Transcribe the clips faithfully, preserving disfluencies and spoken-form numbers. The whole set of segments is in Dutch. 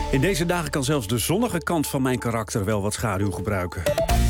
In deze dagen kan zelfs de zonnige kant van mijn karakter wel wat schaduw gebruiken.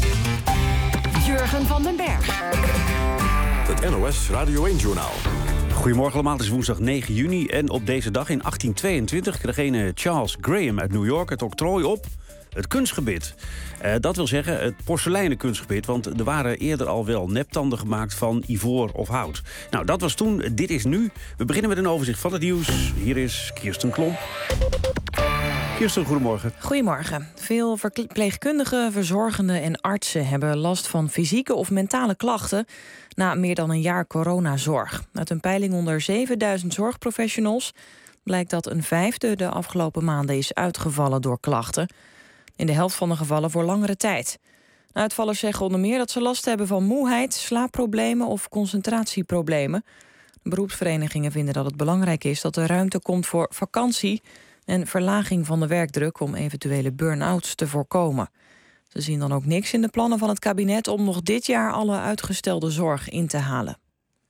Jurgen van den Berg. Het N O S Radio één-journaal. Goedemorgen allemaal, het is woensdag negen juni. En op deze dag in achttien tweeëntwintig kreeg een Charles Graham uit New York het octrooi op het kunstgebit. Uh, dat wil zeggen het porseleinen kunstgebit, want er waren eerder al wel neptanden gemaakt van ivoor of hout. Nou, dat was toen, dit is nu. We beginnen met een overzicht van het nieuws. Hier is Kirsten Klomp. Kirsten, goedemorgen. Goedemorgen. Veel verpleegkundigen, verzorgenden en artsen hebben last van fysieke of mentale klachten na meer dan een jaar coronazorg. Uit een peiling onder zevenduizend zorgprofessionals blijkt dat een vijfde de afgelopen maanden is uitgevallen door klachten. In de helft van de gevallen voor langere tijd. Uitvallers zeggen onder meer dat ze last hebben van moeheid, slaapproblemen of concentratieproblemen. De beroepsverenigingen vinden dat het belangrijk is dat er ruimte komt voor vakantie en verlaging van de werkdruk om eventuele burn-outs te voorkomen. Ze zien dan ook niks in de plannen van het kabinet om nog dit jaar alle uitgestelde zorg in te halen.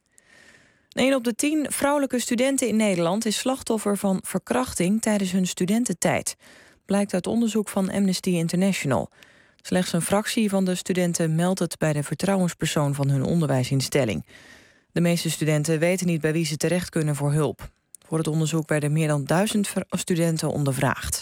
een op de tien vrouwelijke studenten in Nederland is slachtoffer van verkrachting tijdens hun studententijd. Blijkt uit onderzoek van Amnesty International. Slechts een fractie van de studenten meldt het bij de vertrouwenspersoon van hun onderwijsinstelling. De meeste studenten weten niet bij wie ze terecht kunnen voor hulp. Voor het onderzoek werden meer dan duizend studenten ondervraagd.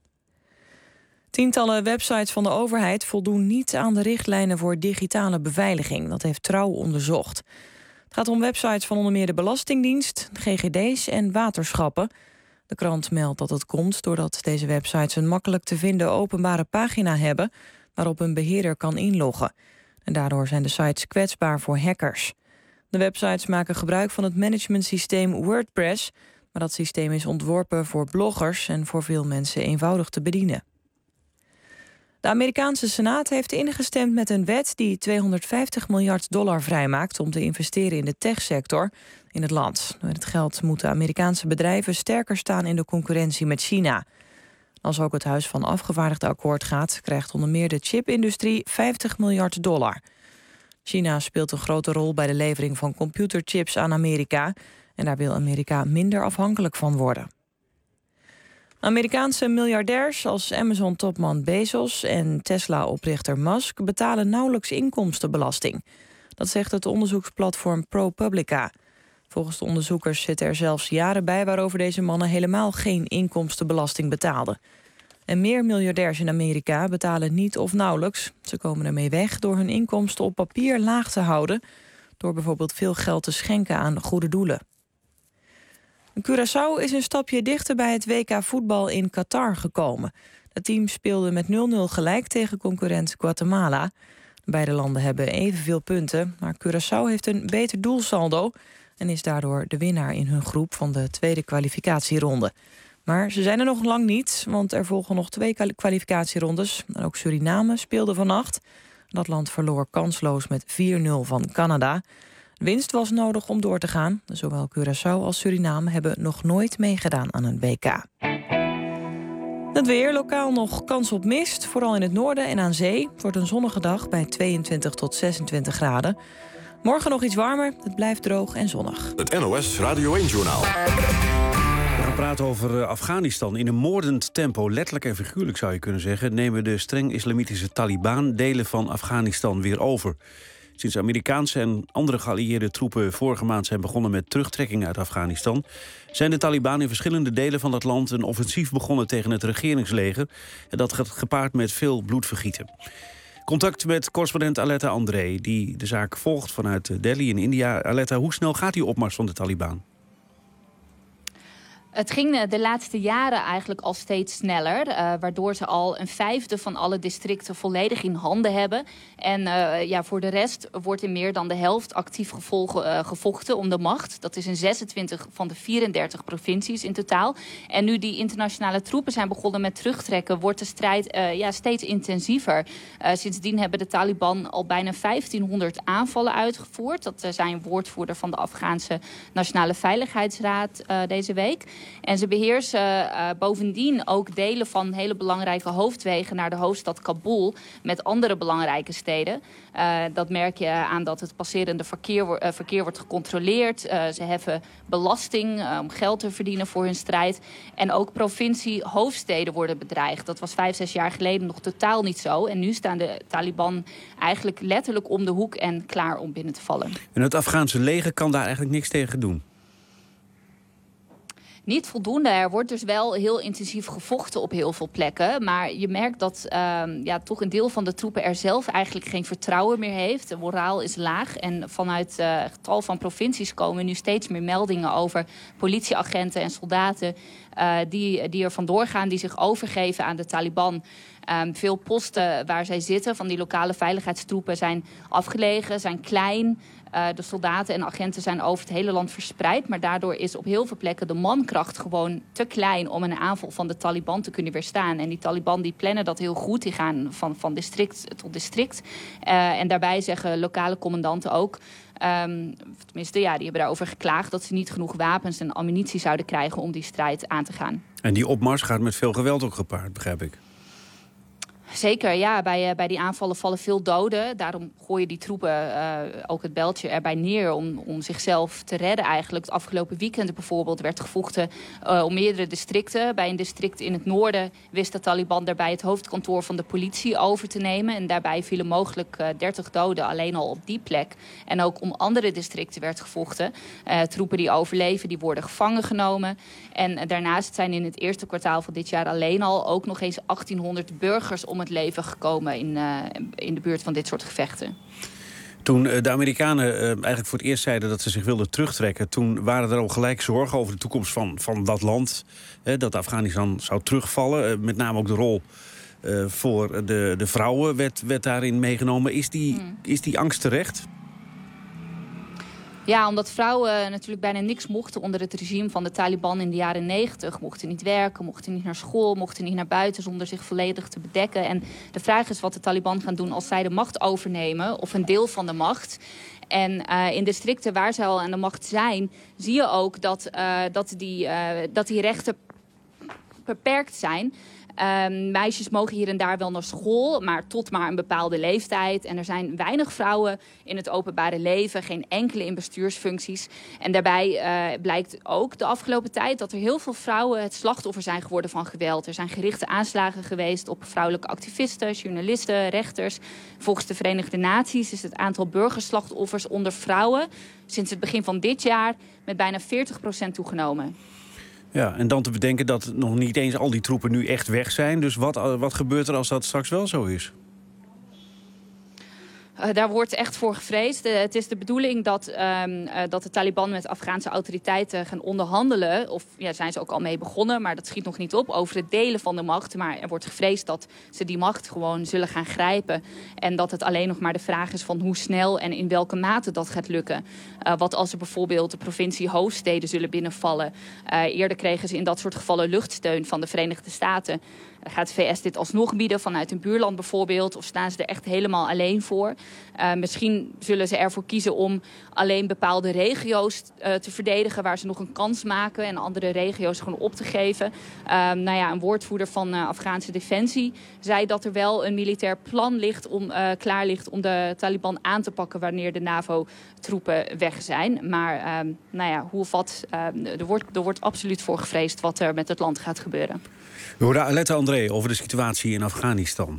Tientallen websites van de overheid voldoen niet aan de richtlijnen voor digitale beveiliging. Dat heeft Trouw onderzocht. Het gaat om websites van onder meer de Belastingdienst, G G D's en waterschappen. De krant meldt dat het komt doordat deze websites een makkelijk te vinden openbare pagina hebben waarop een beheerder kan inloggen. En daardoor zijn de sites kwetsbaar voor hackers. De websites maken gebruik van het managementsysteem WordPress, maar dat systeem is ontworpen voor bloggers en voor veel mensen eenvoudig te bedienen. De Amerikaanse Senaat heeft ingestemd met een wet die tweehonderdvijftig miljard dollar vrijmaakt om te investeren in de techsector in het land. Met het geld moeten Amerikaanse bedrijven sterker staan in de concurrentie met China. Als ook het Huis van Afgevaardigden akkoord gaat, krijgt onder meer de chipindustrie vijftig miljard dollar. China speelt een grote rol bij de levering van computerchips aan Amerika en daar wil Amerika minder afhankelijk van worden. Amerikaanse miljardairs als Amazon-topman Bezos en Tesla-oprichter Musk betalen nauwelijks inkomstenbelasting. Dat zegt het onderzoeksplatform ProPublica. Volgens de onderzoekers zitten er zelfs jaren bij waarover deze mannen helemaal geen inkomstenbelasting betaalden. En meer miljardairs in Amerika betalen niet of nauwelijks. Ze komen ermee weg door hun inkomsten op papier laag te houden, door bijvoorbeeld veel geld te schenken aan goede doelen. Curaçao is een stapje dichter bij het W K voetbal in Qatar gekomen. Het team speelde met nul nul gelijk tegen concurrent Guatemala. Beide landen hebben evenveel punten, maar Curaçao heeft een beter doelsaldo en is daardoor de winnaar in hun groep van de tweede kwalificatieronde. Maar ze zijn er nog lang niet, want er volgen nog twee kwalificatierondes. En ook Suriname speelde vannacht. Dat land verloor kansloos met vier nul van Canada. Winst was nodig om door te gaan. Zowel Curaçao als Suriname hebben nog nooit meegedaan aan een W K. Het weer, lokaal nog kans op mist, vooral in het noorden en aan zee. Het wordt een zonnige dag bij tweeëntwintig tot zesentwintig graden. Morgen nog iets warmer, het blijft droog en zonnig. Het N O S Radio één-journaal. We gaan praten over Afghanistan. In een moordend tempo, letterlijk en figuurlijk zou je kunnen zeggen, nemen de streng islamitische Taliban delen van Afghanistan weer over. Sinds Amerikaanse en andere geallieerde troepen vorige maand zijn begonnen met terugtrekking uit Afghanistan, zijn de Taliban in verschillende delen van het land een offensief begonnen tegen het regeringsleger. En dat gaat gepaard met veel bloedvergieten. Contact met correspondent Aletta André, die de zaak volgt vanuit Delhi in India. Aletta, hoe snel gaat die opmars van de Taliban? Het ging de laatste jaren eigenlijk al steeds sneller, uh, waardoor ze al een vijfde van alle districten volledig in handen hebben. En uh, ja, voor de rest wordt in meer dan de helft actief gevolgen, uh, gevochten om de macht. Dat is in zesentwintig van de vierendertig provincies in totaal. En nu die internationale troepen zijn begonnen met terugtrekken, wordt de strijd uh, ja, steeds intensiever. Uh, sindsdien hebben de Taliban al bijna vijftienhonderd aanvallen uitgevoerd. Dat uh, zei een woordvoerder van de Afghaanse Nationale Veiligheidsraad uh, deze week. En ze beheersen uh, bovendien ook delen van hele belangrijke hoofdwegen naar de hoofdstad Kabul met andere belangrijke steden. Uh, dat merk je aan dat het passerende verkeer, uh, verkeer wordt gecontroleerd. Uh, ze heffen belasting uh, om geld te verdienen voor hun strijd. En ook provincie-hoofdsteden worden bedreigd. Dat was vijf, zes jaar geleden nog totaal niet zo. En nu staan de Taliban eigenlijk letterlijk om de hoek en klaar om binnen te vallen. En het Afghaanse leger kan daar eigenlijk niks tegen doen? Niet voldoende. Er wordt dus wel heel intensief gevochten op heel veel plekken. Maar je merkt dat uh, ja, toch een deel van de troepen er zelf eigenlijk geen vertrouwen meer heeft. De moraal is laag. En vanuit uh, tal van provincies komen nu steeds meer meldingen over politieagenten en soldaten uh, die, die er vandoor gaan, die zich overgeven aan de Taliban. Um, veel posten waar zij zitten van die lokale veiligheidstroepen zijn afgelegen, zijn klein. Uh, de soldaten en agenten zijn over het hele land verspreid. Maar daardoor is op heel veel plekken de mankracht gewoon te klein om een aanval van de Taliban te kunnen weerstaan. En die Taliban die plannen dat heel goed. Die gaan van, van district tot district. Uh, en daarbij zeggen lokale commandanten ook, Um, tenminste, ja, die hebben daarover geklaagd dat ze niet genoeg wapens en ammunitie zouden krijgen om die strijd aan te gaan. En die opmars gaat met veel geweld ook gepaard, begrijp ik. Zeker, ja. Bij, uh, bij die aanvallen vallen veel doden. Daarom gooien die troepen uh, ook het bijltje erbij neer om, om zichzelf te redden eigenlijk. Het afgelopen weekend bijvoorbeeld werd gevochten uh, om meerdere districten. Bij een district in het noorden wist de Taliban daarbij het hoofdkantoor van de politie over te nemen. En daarbij vielen mogelijk uh, dertig doden alleen al op die plek. En ook om andere districten werd gevochten. Uh, troepen die overleven, die worden gevangen genomen. En uh, daarnaast zijn in het eerste kwartaal van dit jaar alleen al ook nog eens achttienhonderd burgers om het leven gekomen in, uh, in de buurt van dit soort gevechten. Toen de Amerikanen uh, eigenlijk voor het eerst zeiden dat ze zich wilden terugtrekken, toen waren er al gelijk zorgen over de toekomst van, van dat land. Hè, dat Afghanistan zou terugvallen. Uh, met name ook de rol uh, voor de, de vrouwen werd, werd daarin meegenomen. Is die, hmm. is die angst terecht? Ja, omdat vrouwen natuurlijk bijna niks mochten onder het regime van de Taliban in de jaren negentig. Mochten niet werken, mochten niet naar school, mochten niet naar buiten zonder zich volledig te bedekken. En de vraag is wat de Taliban gaan doen als zij de macht overnemen, of een deel van de macht. En uh, in districten waar zij al aan de macht zijn, zie je ook dat, uh, dat, die, uh, dat die rechten beperkt zijn. Um, meisjes mogen hier en daar wel naar school, maar tot maar een bepaalde leeftijd. En er zijn weinig vrouwen in het openbare leven, geen enkele in bestuursfuncties. En daarbij uh, blijkt ook de afgelopen tijd dat er heel veel vrouwen het slachtoffer zijn geworden van geweld. Er zijn gerichte aanslagen geweest op vrouwelijke activisten, journalisten, rechters. Volgens de Verenigde Naties is het aantal burgerslachtoffers onder vrouwen sinds het begin van dit jaar met bijna veertig procent toegenomen. Ja, en dan te bedenken dat nog niet eens al die troepen nu echt weg zijn. Dus wat, wat gebeurt er als dat straks wel zo is? Uh, daar wordt echt voor gevreesd. Uh, het is de bedoeling dat, um, uh, dat de Taliban met Afghaanse autoriteiten gaan onderhandelen. Of ja, zijn ze ook al mee begonnen, maar dat schiet nog niet op. Over het delen van de macht. Maar er wordt gevreesd dat ze die macht gewoon zullen gaan grijpen. En dat het alleen nog maar de vraag is van hoe snel en in welke mate dat gaat lukken. Uh, wat als er bijvoorbeeld de provincie hoofdsteden zullen binnenvallen. Uh, eerder kregen ze in dat soort gevallen luchtsteun van de Verenigde Staten. Gaat de V S dit alsnog bieden vanuit een buurland bijvoorbeeld? Of staan ze er echt helemaal alleen voor? Uh, misschien zullen ze ervoor kiezen om alleen bepaalde regio's uh, te verdedigen waar ze nog een kans maken en andere regio's gewoon op te geven. Uh, nou ja, een woordvoerder van uh, Afghaanse Defensie zei dat er wel een militair plan ligt om, uh, klaar ligt om de Taliban aan te pakken wanneer de NAVO-troepen weg zijn. Maar uh, nou ja, hoe of wat, uh, er, wordt, er wordt absoluut voor gevreesd wat er met het land gaat gebeuren. We horen Aletta André over de situatie in Afghanistan.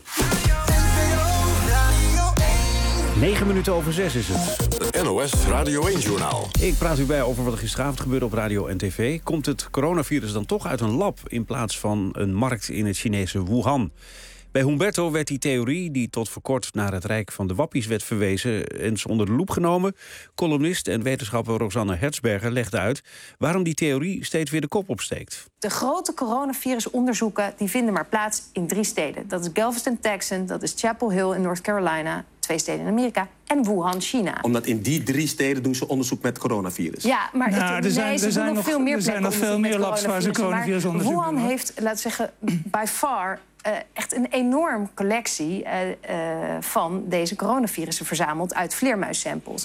Negen minuten over zes is het. Het N O S Radio één-journaal. Ik praat u bij over wat er gisteravond gebeurde op radio en tv. Komt het coronavirus dan toch uit een lab in plaats van een markt in het Chinese Wuhan? Bij Humberto werd die theorie, die tot voor kort naar het Rijk van de Wappies werd verwezen, eens onder de loep genomen. Columnist en wetenschapper Rosanne Hertzberger legde uit waarom die theorie steeds weer de kop opsteekt. De grote coronavirusonderzoeken die vinden maar plaats in drie steden. Dat is Galveston, Texas, dat is Chapel Hill in North Carolina, twee steden in Amerika, en Wuhan, China. Omdat in die drie steden doen ze onderzoek met coronavirus. Ja, maar nou, het, er zijn, nee, ze er zijn doen nog veel meer er zijn nog veel meer labs waar ze coronavirus onderzoek doen. Wuhan heeft, laten we zeggen, by far uh, echt een enorm collectie uh, uh, van deze coronavirussen verzameld uit vleermuissamples.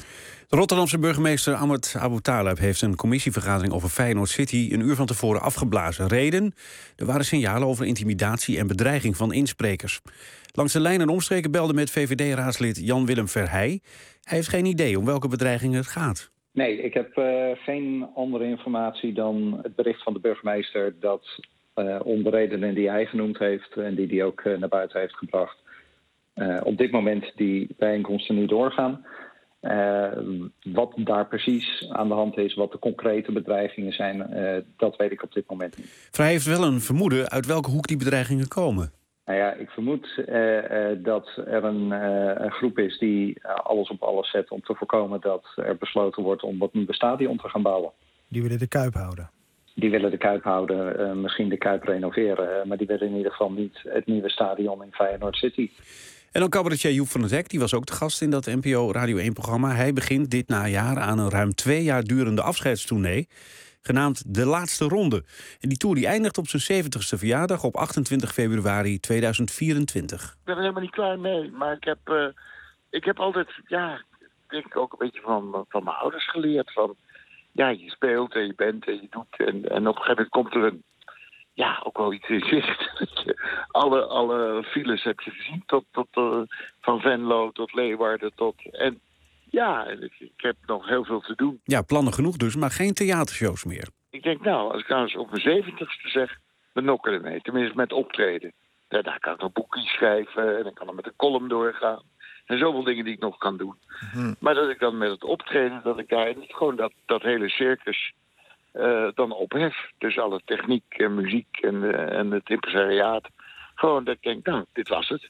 De Rotterdamse burgemeester Ahmed Abu Taleb heeft een commissievergadering over Feyenoord City een uur van tevoren afgeblazen. Reden? Er waren signalen over intimidatie en bedreiging van insprekers. Langs de lijn en omstreken belde met V V D-raadslid Jan-Willem Verheij. Hij heeft geen idee om welke bedreigingen het gaat. Nee, ik heb uh, geen andere informatie dan het bericht van de burgemeester dat uh, om de redenen die hij genoemd heeft en die hij ook uh, naar buiten heeft gebracht, uh, op dit moment die bijeenkomsten niet doorgaan. Uh, wat daar precies aan de hand is, wat de concrete bedreigingen zijn, uh, dat weet ik op dit moment niet. Verheij heeft wel een vermoeden uit welke hoek die bedreigingen komen. Nou ja, ik vermoed uh, uh, dat er een, uh, een groep is die uh, alles op alles zet om te voorkomen dat er besloten wordt om wat nieuwe stadion te gaan bouwen. Die willen de Kuip houden? Die willen de Kuip houden, uh, misschien de Kuip renoveren, uh, maar die willen in ieder geval niet het nieuwe stadion in Feyenoord City. En dan cabaretier Joep van het Hek, die was ook de gast in dat N P O Radio één-programma. Hij begint dit najaar aan een ruim twee jaar durende afscheidstournee, genaamd De Laatste Ronde. En die tour die eindigt op zijn zeventigste verjaardag op achtentwintig februari tweeduizend vierentwintig. Ik ben er helemaal niet klaar mee, maar ik heb, uh, ik heb altijd, ja, ik denk ook een beetje van, van mijn ouders geleerd. Van, ja, je speelt en je bent en je doet. En, en op een gegeven moment komt er een, ja, ook wel iets in zicht. alle, alle files heb je gezien, tot, tot, uh, van Venlo tot Leeuwarden tot... En, ja, ik, ik heb nog heel veel te doen. Ja, plannen genoeg dus, maar geen theatershows meer. Ik denk, nou, als ik nou eens op mijn zeventigste zeg, we nokken ermee. Tenminste met optreden. Ja, daar kan ik een boekje schrijven en dan kan ik met een column doorgaan. En zoveel dingen die ik nog kan doen. Mm-hmm. Maar dat ik dan met het optreden, dat ik daar niet gewoon dat, dat hele circus uh, dan ophef. Dus alle techniek en muziek en, uh, en het impresariaat. Gewoon dat ik denk, nou, dit was het.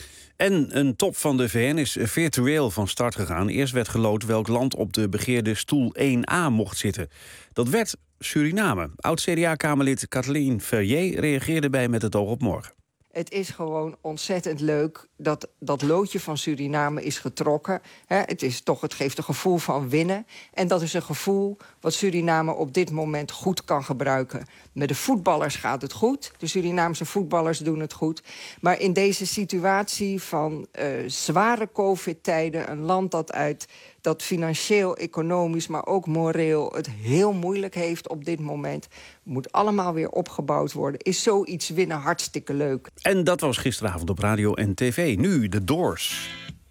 En een top van de V N is virtueel van start gegaan. Eerst werd geloot welk land op de begeerde stoel één A mocht zitten. Dat werd Suriname. Oud-C D A-kamerlid Kathleen Verrier reageerde bij Met het oog op morgen. Het is gewoon ontzettend leuk dat dat loodje van Suriname is getrokken. He, het, is toch, het geeft een gevoel van winnen. En dat is een gevoel wat Suriname op dit moment goed kan gebruiken. Met de voetballers gaat het goed. De Surinaamse voetballers doen het goed. Maar in deze situatie van uh, zware covid-tijden... een land dat uit dat financieel, economisch, maar ook moreel het heel moeilijk heeft op dit moment, moet allemaal weer opgebouwd worden. Is zoiets winnen hartstikke leuk. En dat was gisteravond op radio en tv. Nu The Doors.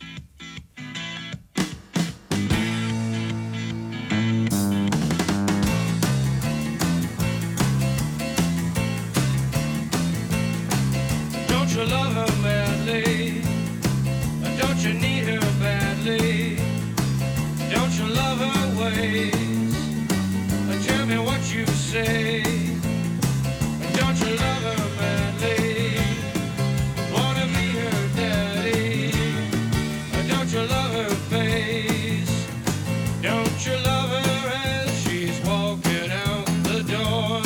Don't you love her badly? Don't you need her badly? Don't you love her ways? Tell me what you say. Don't you love her badly? Wanna be her daddy? Don't you love her face? Don't you love her as she's walking out the door?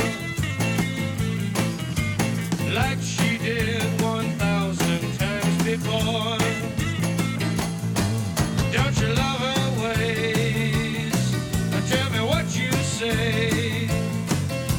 Like she did one thousand times before. Don't you love her ways? Tell me what you say.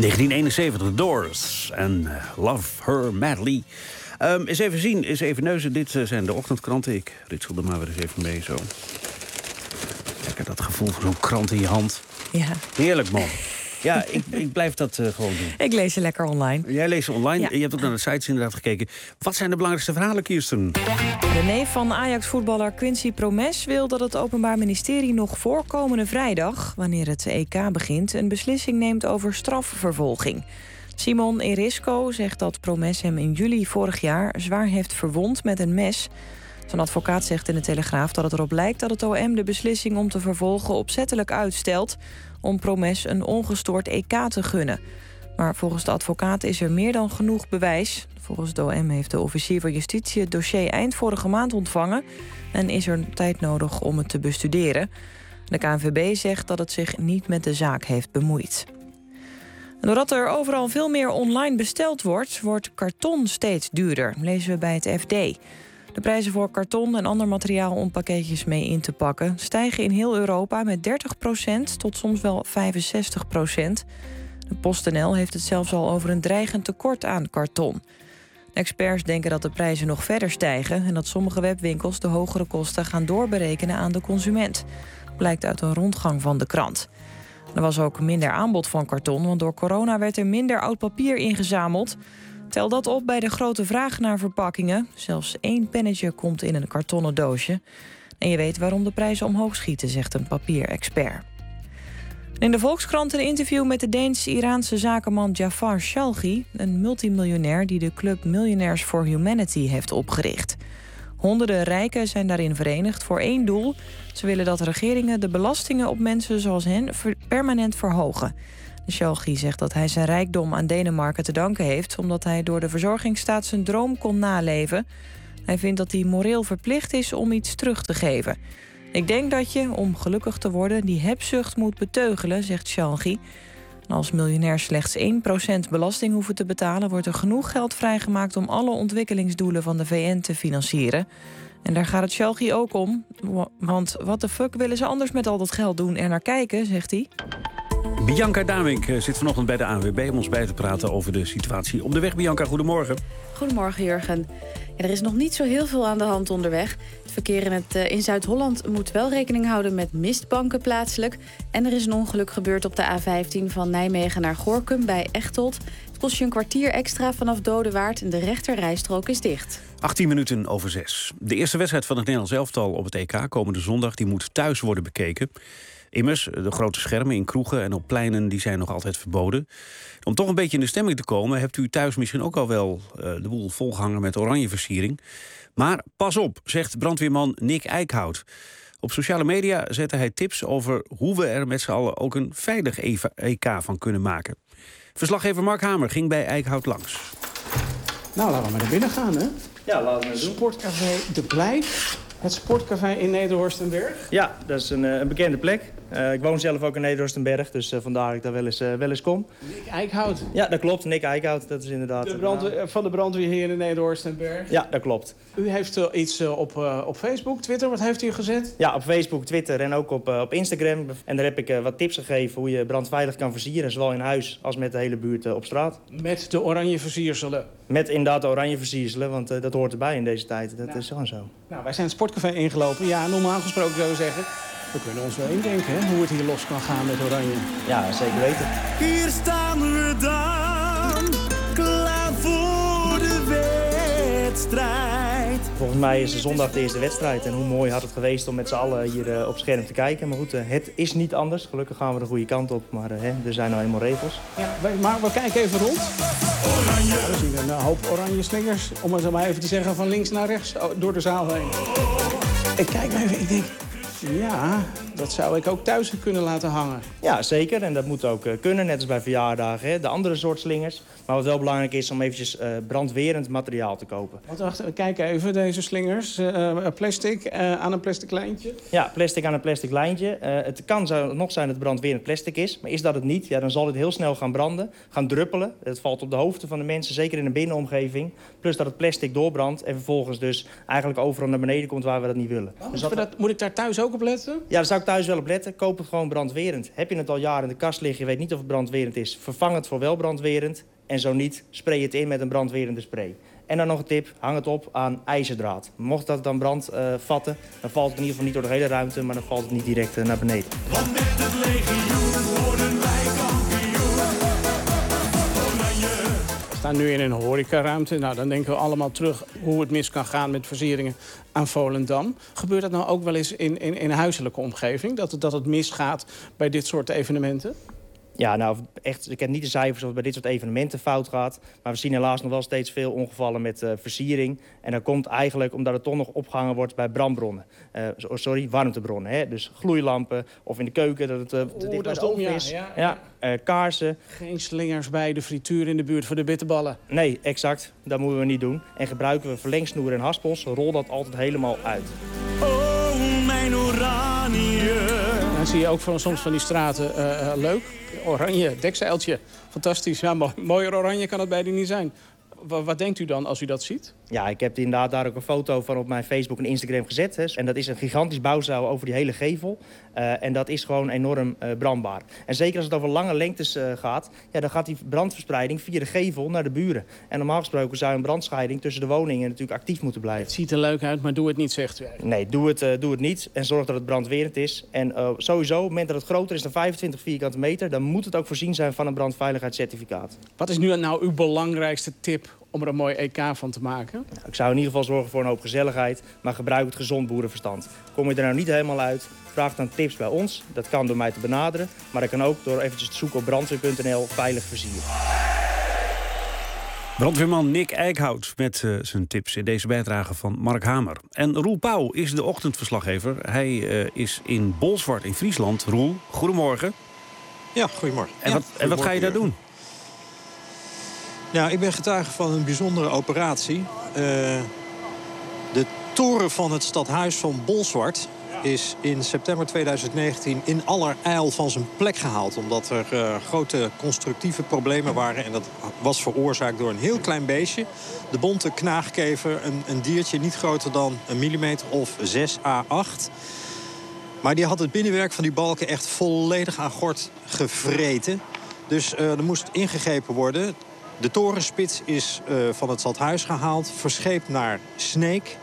negentien eenenzeventig, The Doors en Love Her Madly. Um, eens even zien, eens even neuzen. Dit uh, zijn de ochtendkranten. Ik ritsel er maar weer eens even mee zo. Lekker dat gevoel van zo'n krant in je hand. Ja. Heerlijk, man. Ja, ik, ik blijf dat uh, gewoon doen. Ik lees ze lekker online. Jij leest ze online. Ja. Je hebt ook naar de sites inderdaad gekeken. Wat zijn de belangrijkste verhalen, Kirsten? De neef van Ajax-voetballer Quincy Promes wil dat het Openbaar Ministerie nog voor komende vrijdag, wanneer het E K begint, een beslissing neemt over strafvervolging. Simon Erisco zegt dat Promes hem in juli vorig jaar zwaar heeft verwond met een mes. Zijn advocaat zegt in de Telegraaf dat het erop lijkt dat het O M de beslissing om te vervolgen opzettelijk uitstelt om Promes een ongestoord E K te gunnen. Maar volgens de advocaat is er meer dan genoeg bewijs. Volgens de O M heeft de officier van justitie het dossier eind vorige maand ontvangen en is er tijd nodig om het te bestuderen. De K N V B zegt dat het zich niet met de zaak heeft bemoeid. En doordat er overal veel meer online besteld wordt, wordt karton steeds duurder, lezen we bij het F D. De prijzen voor karton en ander materiaal om pakketjes mee in te pakken stijgen in heel Europa met dertig procent tot soms wel vijfenzestig procent. De PostNL heeft het zelfs al over een dreigend tekort aan karton. Experts denken dat de prijzen nog verder stijgen en dat sommige webwinkels de hogere kosten gaan doorberekenen aan de consument. Blijkt uit een rondgang van de krant. Er was ook minder aanbod van karton, want door corona werd er minder oud papier ingezameld. Tel dat op bij de grote vraag naar verpakkingen. Zelfs één pennetje komt in een kartonnen doosje. En je weet waarom de prijzen omhoog schieten, zegt een papierexpert. In de Volkskrant een interview met de Deens-Iraanse zakenman Jafar Shalgi, een multimiljonair die de club Millionaires for Humanity heeft opgericht. Honderden rijken zijn daarin verenigd voor één doel. Ze willen dat regeringen de belastingen op mensen zoals hen permanent verhogen. De Shalgi zegt dat hij zijn rijkdom aan Denemarken te danken heeft, omdat hij door de verzorgingsstaat zijn droom kon naleven. Hij vindt dat hij moreel verplicht is om iets terug te geven. Ik denk dat je, om gelukkig te worden, die hebzucht moet beteugelen, zegt Shalgi. Als miljonairs slechts één procent belasting hoeven te betalen, wordt er genoeg geld vrijgemaakt om alle ontwikkelingsdoelen van de V N te financieren. En daar gaat het Shalgi ook om. Want wat de fuck willen ze anders met al dat geld doen en naar kijken, zegt hij. Bianca Damink zit vanochtend bij de A N W B om ons bij te praten over de situatie op de weg. Bianca, goedemorgen. Goedemorgen, Jurgen. Ja, er is nog niet zo heel veel aan de hand onderweg. Het verkeer in, het, uh, in Zuid-Holland moet wel rekening houden met mistbanken plaatselijk. En er is een ongeluk gebeurd op de A vijftien van Nijmegen naar Gorinchem bij Echteld. Het kost je een kwartier extra vanaf Dodewaard en de rechter rijstrook is dicht. achttien minuten over zes. De eerste wedstrijd van het Nederlands elftal op het E K komende zondag die moet thuis worden bekeken. Immers, de grote schermen in kroegen en op pleinen die zijn nog altijd verboden. Om toch een beetje in de stemming te komen, hebt u thuis misschien ook al wel uh, de boel volgehangen met oranje versiering. Maar pas op, zegt brandweerman Nick Eickhout. Op sociale media zette hij tips over hoe we er met z'n allen ook een veilig E K van kunnen maken. Verslaggever Mark Hamer ging bij Eickhout langs. Nou, laten we maar naar binnen gaan, hè? Ja, laten we doen. Sportcafé De Plein. Het sportcafé in Nederhorstenberg. Ja, dat is een, een bekende plek. Uh, ik woon zelf ook in Nederhorstenberg, dus uh, vandaar dat ik daar wel eens, uh, wel eens kom. Nick Eickhout. Ja, dat klopt. Nick Eickhout, dat is inderdaad... De brandweer, van de brandweer hier in Nederhorstenberg. Ja, dat klopt. U heeft uh, iets uh, op, uh, op Facebook, Twitter, wat heeft u gezet? Ja, op Facebook, Twitter en ook op, uh, op Instagram. En daar heb ik uh, wat tips gegeven hoe je brandveilig kan versieren, zowel in huis als met de hele buurt uh, op straat. Met de oranje versierselen. Met inderdaad de oranje versierselen, want uh, dat hoort erbij in deze tijd. Dat nou. is gewoon zo. Nou, wij zijn het sportcafé ingelopen. Ja, normaal gesproken zou je zeggen, we kunnen ons wel indenken hè, hoe het hier los kan gaan met oranje. Ja, zeker weten. Hier staan we dan, klaar voor de wedstrijd. Volgens mij is de zondag de eerste wedstrijd. En hoe mooi had het geweest om met z'n allen hier uh, op scherm te kijken. Maar goed, uh, het is niet anders. Gelukkig gaan we de goede kant op. Maar uh, hè, er zijn nou eenmaal regels. Ja, maar we kijken even rond. Oranje. We zien een hoop oranje slingers. Om het maar even te zeggen, van links naar rechts door de zaal heen. Ik kijk even, ik denk... Ja, dat zou ik ook thuis kunnen laten hangen. Ja, zeker. En dat moet ook uh, kunnen, net als bij verjaardagen. Hè. De andere soort slingers. Maar wat wel belangrijk is om eventjes uh, brandwerend materiaal te kopen. Want wacht, kijk even, deze slingers. Uh, plastic uh, aan een plastic lijntje. Ja, plastic aan een plastic lijntje. Uh, het kan zo, nog zijn dat het brandwerend plastic is. Maar is dat het niet, ja, dan zal het heel snel gaan branden. Gaan druppelen. Het valt op de hoofden van de mensen, zeker in een binnenomgeving. Plus dat het plastic doorbrandt. En vervolgens dus eigenlijk overal naar beneden komt waar we dat niet willen. Dus dat... Dat, moet ik daar thuis ook ook op letten? Ja, daar zou ik thuis wel op letten. Koop het gewoon brandwerend. Heb je het al jaren in de kast liggen, je weet niet of het brandwerend is, vervang het voor wel brandwerend. En zo niet, spray het in met een brandwerende spray. En dan nog een tip, hang het op aan ijzerdraad. Mocht dat dan brand uh, vatten, dan valt het in ieder geval niet door de hele ruimte, maar dan valt het niet direct uh, naar beneden. Want met het legioen worden wij kampioen. Oranje. We staan nu in een horecaruimte. Nou, dan denken we allemaal terug hoe het mis kan gaan met versieringen aan Volendam. Gebeurt dat nou ook wel eens in, in, in een huiselijke omgeving? Dat het, dat het misgaat bij dit soort evenementen? Ja, nou, echt, ik heb niet de cijfers of het bij dit soort evenementen fout gaat. Maar we zien helaas nog wel steeds veel ongevallen met uh, versiering. En dat komt eigenlijk omdat het toch nog opgehangen wordt bij brandbronnen. Uh, sorry, warmtebronnen. Hè? Dus gloeilampen of in de keuken, dat het uh, te dicht bij de oven is. Ja, ja. ja uh, kaarsen. Geen slingers bij de frituur in de buurt voor de bitterballen. Nee, exact. Dat moeten we niet doen. En gebruiken we verlengsnoeren en haspels, rol dat altijd helemaal uit. Oh, mijn oranje. Dan zie je ook van, soms van die straten uh, uh, leuk. Oranje, dekzeiltje. Fantastisch. Ja, mo mooier oranje kan het bijna niet zijn. W wat denkt u dan als u dat ziet? Ja, ik heb inderdaad daar ook een foto van op mijn Facebook en Instagram gezet. Hè. En dat is een gigantisch bouwzeil over die hele gevel. Uh, en dat is gewoon enorm uh, brandbaar. En zeker als het over lange lengtes uh, gaat, ja, dan gaat die brandverspreiding via de gevel naar de buren. En normaal gesproken zou een brandscheiding tussen de woningen natuurlijk actief moeten blijven. Het ziet er leuk uit, maar doe het niet, zegt u eigenlijk. Nee, doe het, uh, doe het niet. En zorg dat het brandwerend is. En uh, sowieso, op het moment dat het groter is dan vijfentwintig vierkante meter, dan moet het ook voorzien zijn van een brandveiligheidscertificaat. Wat is nu nou uw belangrijkste tip om er een mooi E K van te maken? Nou, ik zou in ieder geval zorgen voor een hoop gezelligheid, maar gebruik het gezond boerenverstand. Kom je er nou niet helemaal uit, vraag dan tips bij ons. Dat kan door mij te benaderen, maar dat kan ook door eventjes te zoeken op brandweer punt n l veilig versieren. Brandweerman Nick Eickhout met uh, zijn tips in deze bijdrage van Mark Hamer. En Roel Pauw is de ochtendverslaggever. Hij uh, is in Bolsward in Friesland. Roel, goedemorgen. Ja, goedemorgen. En, ja, wat, en wat ga je daar doen? Nou, ik ben getuige van een bijzondere operatie. Uh, de toren van het stadhuis van Bolsward is in september tweeduizend negentien in allerijl van zijn plek gehaald. Omdat er uh, grote constructieve problemen waren. En dat was veroorzaakt door een heel klein beestje. De bonte knaagkever, een, een diertje niet groter dan een millimeter of zes à acht. Maar die had het binnenwerk van die balken echt volledig aan gort gevreten. Dus uh, er moest ingegrepen worden. De torenspits is uh, van het stadhuis gehaald, verscheept naar Sneek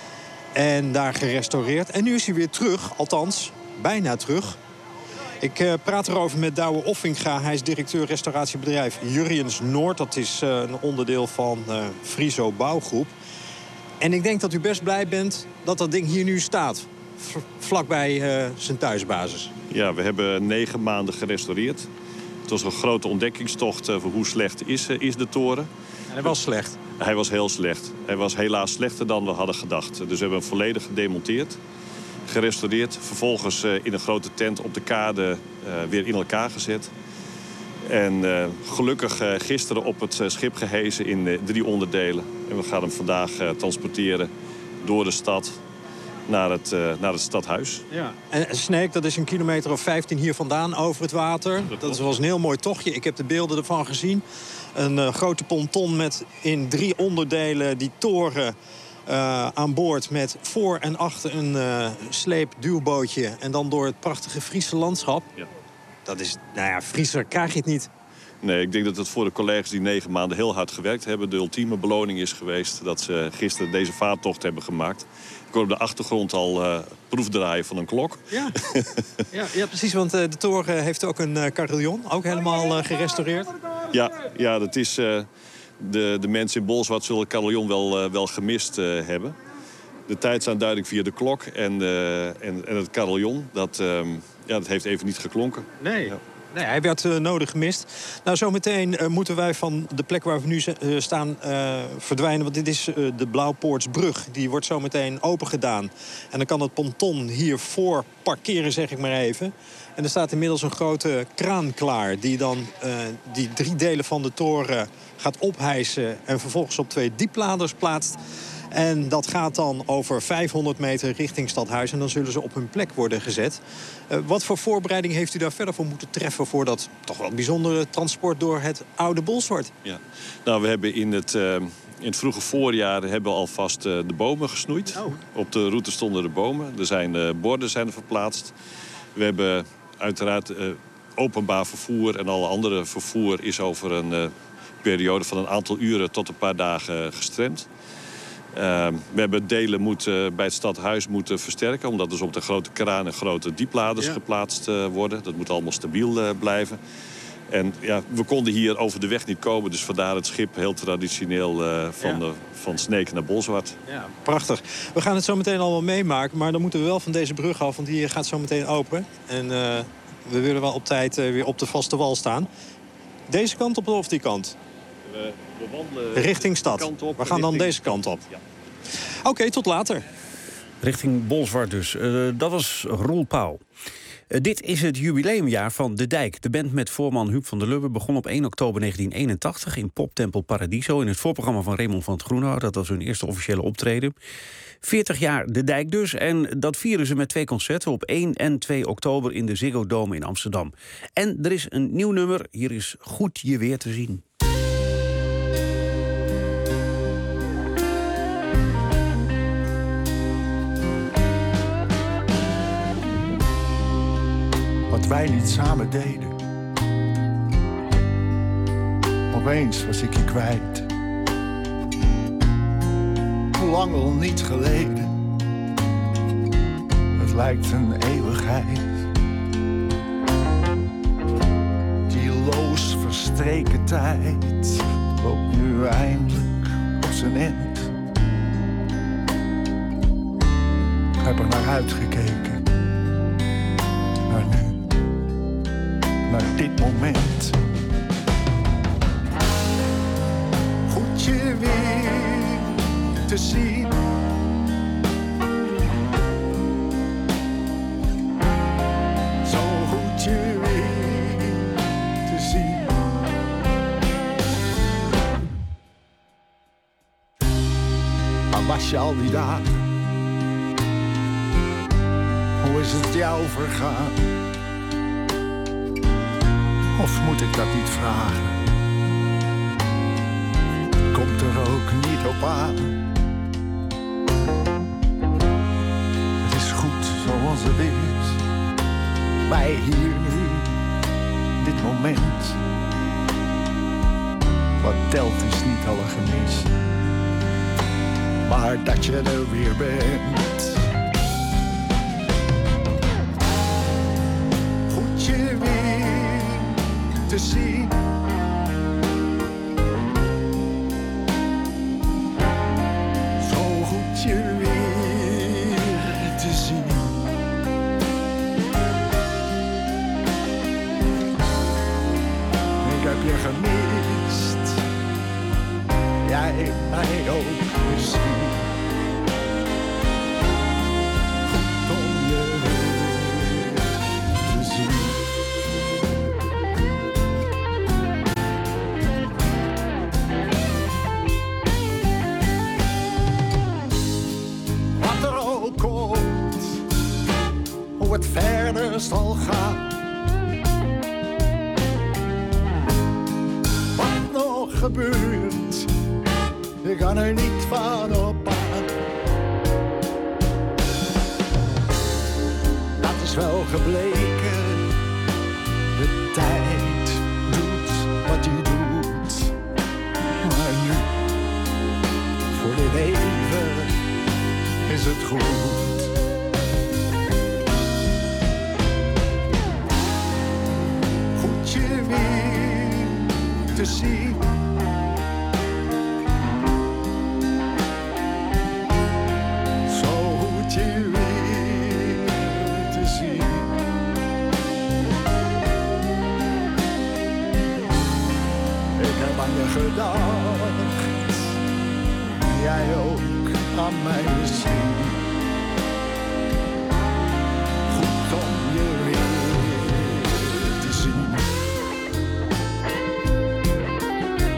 en daar gerestaureerd. En nu is hij weer terug, althans bijna terug. Ik uh, praat erover met Douwe Offinga. Hij is directeur restauratiebedrijf Jurriëns Noord. Dat is uh, een onderdeel van uh, Friso Bouwgroep. En ik denk dat u best blij bent dat dat ding hier nu staat. V vlakbij uh, zijn thuisbasis. Ja, we hebben negen maanden gerestaureerd. Het was een grote ontdekkingstocht voor hoe slecht is, is de toren. En hij was slecht? Hij was heel slecht. Hij was helaas slechter dan we hadden gedacht. Dus we hebben hem volledig gedemonteerd, gerestaureerd. Vervolgens in een grote tent op de kade weer in elkaar gezet. En uh, gelukkig uh, gisteren op het schip gehesen in uh, drie onderdelen. En we gaan hem vandaag uh, transporteren door de stad naar het, uh, naar het stadhuis. Ja. En Sneek, dat is een kilometer of vijftien hier vandaan over het water. Dat, dat was een heel mooi tochtje. Ik heb de beelden ervan gezien. Een uh, grote ponton met in drie onderdelen die toren uh, aan boord. Met voor en achter een uh, sleepduwbootje. En dan door het prachtige Friese landschap. Ja. Dat is, nou ja, Frieser krijg je het niet. Nee, ik denk dat het voor de collega's die negen maanden heel hard gewerkt hebben... de ultieme beloning is geweest dat ze gisteren deze vaartocht hebben gemaakt. Ik hoor op de achtergrond al uh, proefdraaien van een klok. Ja, ja, ja precies, want uh, de toren heeft ook een uh, carillon, ook helemaal uh, gerestaureerd. Ja, ja dat is, uh, de, de mensen in Bolsward zullen het carillon wel, uh, wel gemist uh, hebben. De tijdsaanduiding via de klok en, uh, en, en het carillon, dat, uh, ja, dat heeft even niet geklonken. Nee. Ja. Nee, hij werd uh, nodig gemist. Nou, zometeen uh, moeten wij van de plek waar we nu uh, staan uh, verdwijnen. Want dit is uh, de Blauwpoortsbrug. Die wordt zometeen opengedaan. En dan kan het ponton hiervoor parkeren, zeg ik maar even. En er staat inmiddels een grote kraan klaar. Die dan uh, die drie delen van de toren gaat ophijsen. En vervolgens op twee diepladers plaatst. En dat gaat dan over vijfhonderd meter richting Stadhuis. En dan zullen ze op hun plek worden gezet. Uh, wat voor voorbereiding heeft u daar verder voor moeten treffen... voor dat toch wel bijzondere transport door het oude Bolsward? Ja. Nou, we hebben in het, uh, In het vroege voorjaar hebben we alvast uh, de bomen gesnoeid. Oh. Op de route stonden de bomen. Er zijn uh, borden zijn er verplaatst. We hebben uiteraard uh, openbaar vervoer en alle andere vervoer is over een uh, periode van een aantal uren tot een paar dagen gestremd. Uh, we hebben delen moeten, bij het stadhuis moeten versterken, omdat dus op de grote kranen grote diepladers ja. geplaatst uh, worden. Dat moet allemaal stabiel uh, blijven. En ja, we konden hier over de weg niet komen, dus vandaar het schip heel traditioneel uh, van, ja. uh, van Sneek naar Bolsward. Ja, prachtig. We gaan het zo meteen allemaal meemaken, maar dan moeten we wel van deze brug af, want die gaat zo meteen open. En uh, we willen wel op tijd uh, weer op de vaste wal staan. Deze kant op of die kant? We, we wandelen richting stad. Op, we gaan richting... dan deze kant op. Ja. Oké, okay, tot later. Richting Bolsward dus. Uh, dat was Roel Pauw. Uh, dit is het jubileumjaar van De Dijk. De band met voorman Huub van der Lubbe begon op één oktober negentien eenentachtig... in Poptempel Paradiso in het voorprogramma van Raymond van het Groenhout. Dat was hun eerste officiële optreden. veertig jaar De Dijk dus. En dat vieren ze met twee concerten op één en twee oktober... in de Ziggo Dome in Amsterdam. En er is een nieuw nummer. Hier is Goed je weer te zien. Wat wij niet samen deden. Opeens was ik je kwijt. Hoe lang al niet geleden. Het lijkt een eeuwigheid. Die loos verstreken tijd loopt nu eindelijk op zijn eind. Ik heb er naar uitgekeken. Naar nu. Naar dit moment. Goed je weer te zien. Zo goed je weer te zien. Waar was je al die dagen? Hoe is het jou vergaan? Of moet ik dat niet vragen? Komt er ook niet op aan. Het is goed zoals het is. Wij hier nu, dit moment. Wat telt is niet alle gemis. Maar dat je er weer bent. Goed je weer te zien. Zo goed je weer te zien. Ik heb je gemist. Jij mij ook misschien. Goed om je weer te zien. Hoe het verder zal gaan. Wat nog gebeurt, je kan er niet van op aan. Dat is wel gebleken, de tijd doet wat hij doet. Maar nu, voor dit even, is het goed. Te zien. Zo goed je weer te zien. Ik heb aan je gedacht. Jij ook aan mij misschien. Goed om je weer te zien.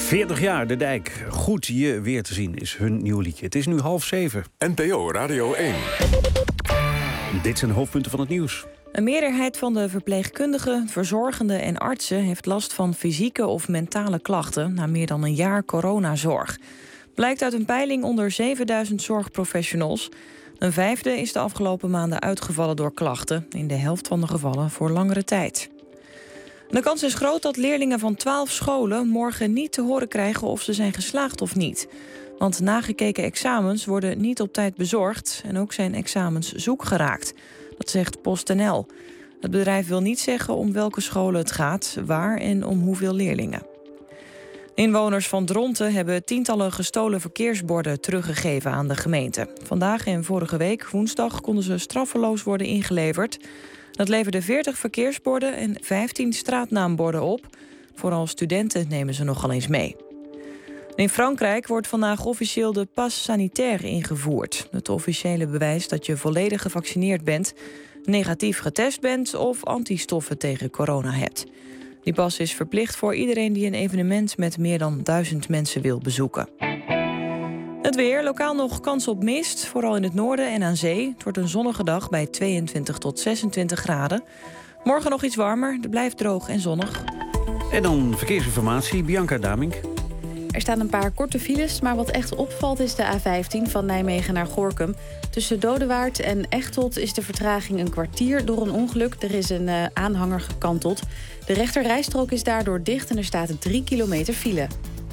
veertig jaar, De Dijk. Goed je weer te zien is hun nieuw liedje. Het is nu half zeven. N P O Radio één. Dit zijn de hoofdpunten van het nieuws. Een meerderheid van de verpleegkundigen, verzorgenden en artsen heeft last van fysieke of mentale klachten na meer dan een jaar coronazorg. Blijkt uit een peiling onder zevenduizend zorgprofessionals. Een vijfde is de afgelopen maanden uitgevallen door klachten, in de helft van de gevallen voor langere tijd. De kans is groot dat leerlingen van twaalf scholen morgen niet te horen krijgen of ze zijn geslaagd of niet. Want nagekeken examens worden niet op tijd bezorgd en ook zijn examens zoek geraakt. Dat zegt PostNL. Het bedrijf wil niet zeggen om welke scholen het gaat, waar en om hoeveel leerlingen. Inwoners van Dronten hebben tientallen gestolen verkeersborden teruggegeven aan de gemeente. Vandaag en vorige week, woensdag, konden ze straffeloos worden ingeleverd. Dat leverde veertig verkeersborden en vijftien straatnaamborden op. Vooral studenten nemen ze nogal eens mee. In Frankrijk wordt vandaag officieel de pas sanitaire ingevoerd. Het officiële bewijs dat je volledig gevaccineerd bent, negatief getest bent of antistoffen tegen corona hebt. Die pas is verplicht voor iedereen die een evenement met meer dan duizend mensen wil bezoeken. Het weer, lokaal nog kans op mist, vooral in het noorden en aan zee. Het wordt een zonnige dag bij tweeëntwintig tot zesentwintig graden. Morgen nog iets warmer, het blijft droog en zonnig. En dan verkeersinformatie, Bianca Damink. Er staan een paar korte files, maar wat echt opvalt is de A vijftien van Nijmegen naar Gorinchem. Tussen Dodewaard en Echteld is de vertraging een kwartier door een ongeluk. Er is een uh, aanhanger gekanteld. De rechterrijstrook is daardoor dicht en er staat drie kilometer file.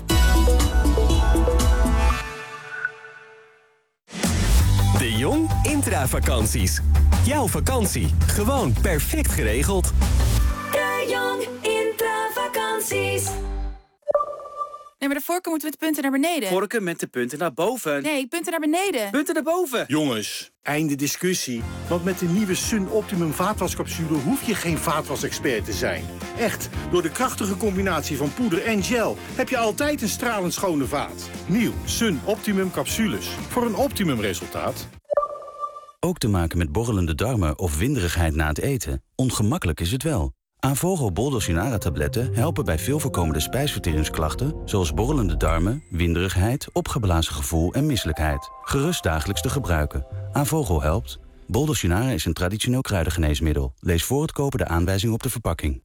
De Jong Intravakanties. Jouw vakantie, gewoon perfect geregeld. De Jong Intravakanties. Nee, maar de vorken moeten met de punten naar beneden. Vorken met de punten naar boven. Nee, punten naar beneden. Punten naar boven. Jongens, einde discussie. Want met de nieuwe Sun Optimum vaatwascapsule hoef je geen vaatwasexpert te zijn. Echt, door de krachtige combinatie van poeder en gel heb je altijd een stralend schone vaat. Nieuw Sun Optimum capsules. Voor een optimum resultaat. Ook te maken met borrelende darmen of winderigheid na het eten. Ongemakkelijk is het wel. Avogo Bol-Dulcinara-tabletten helpen bij veel voorkomende spijsverteringsklachten, zoals borrelende darmen, winderigheid, opgeblazen gevoel en misselijkheid. Gerust dagelijks te gebruiken. Avogo helpt. Bol-Dulcinara is een traditioneel kruidengeneesmiddel. Lees voor het kopen de aanwijzing op de verpakking.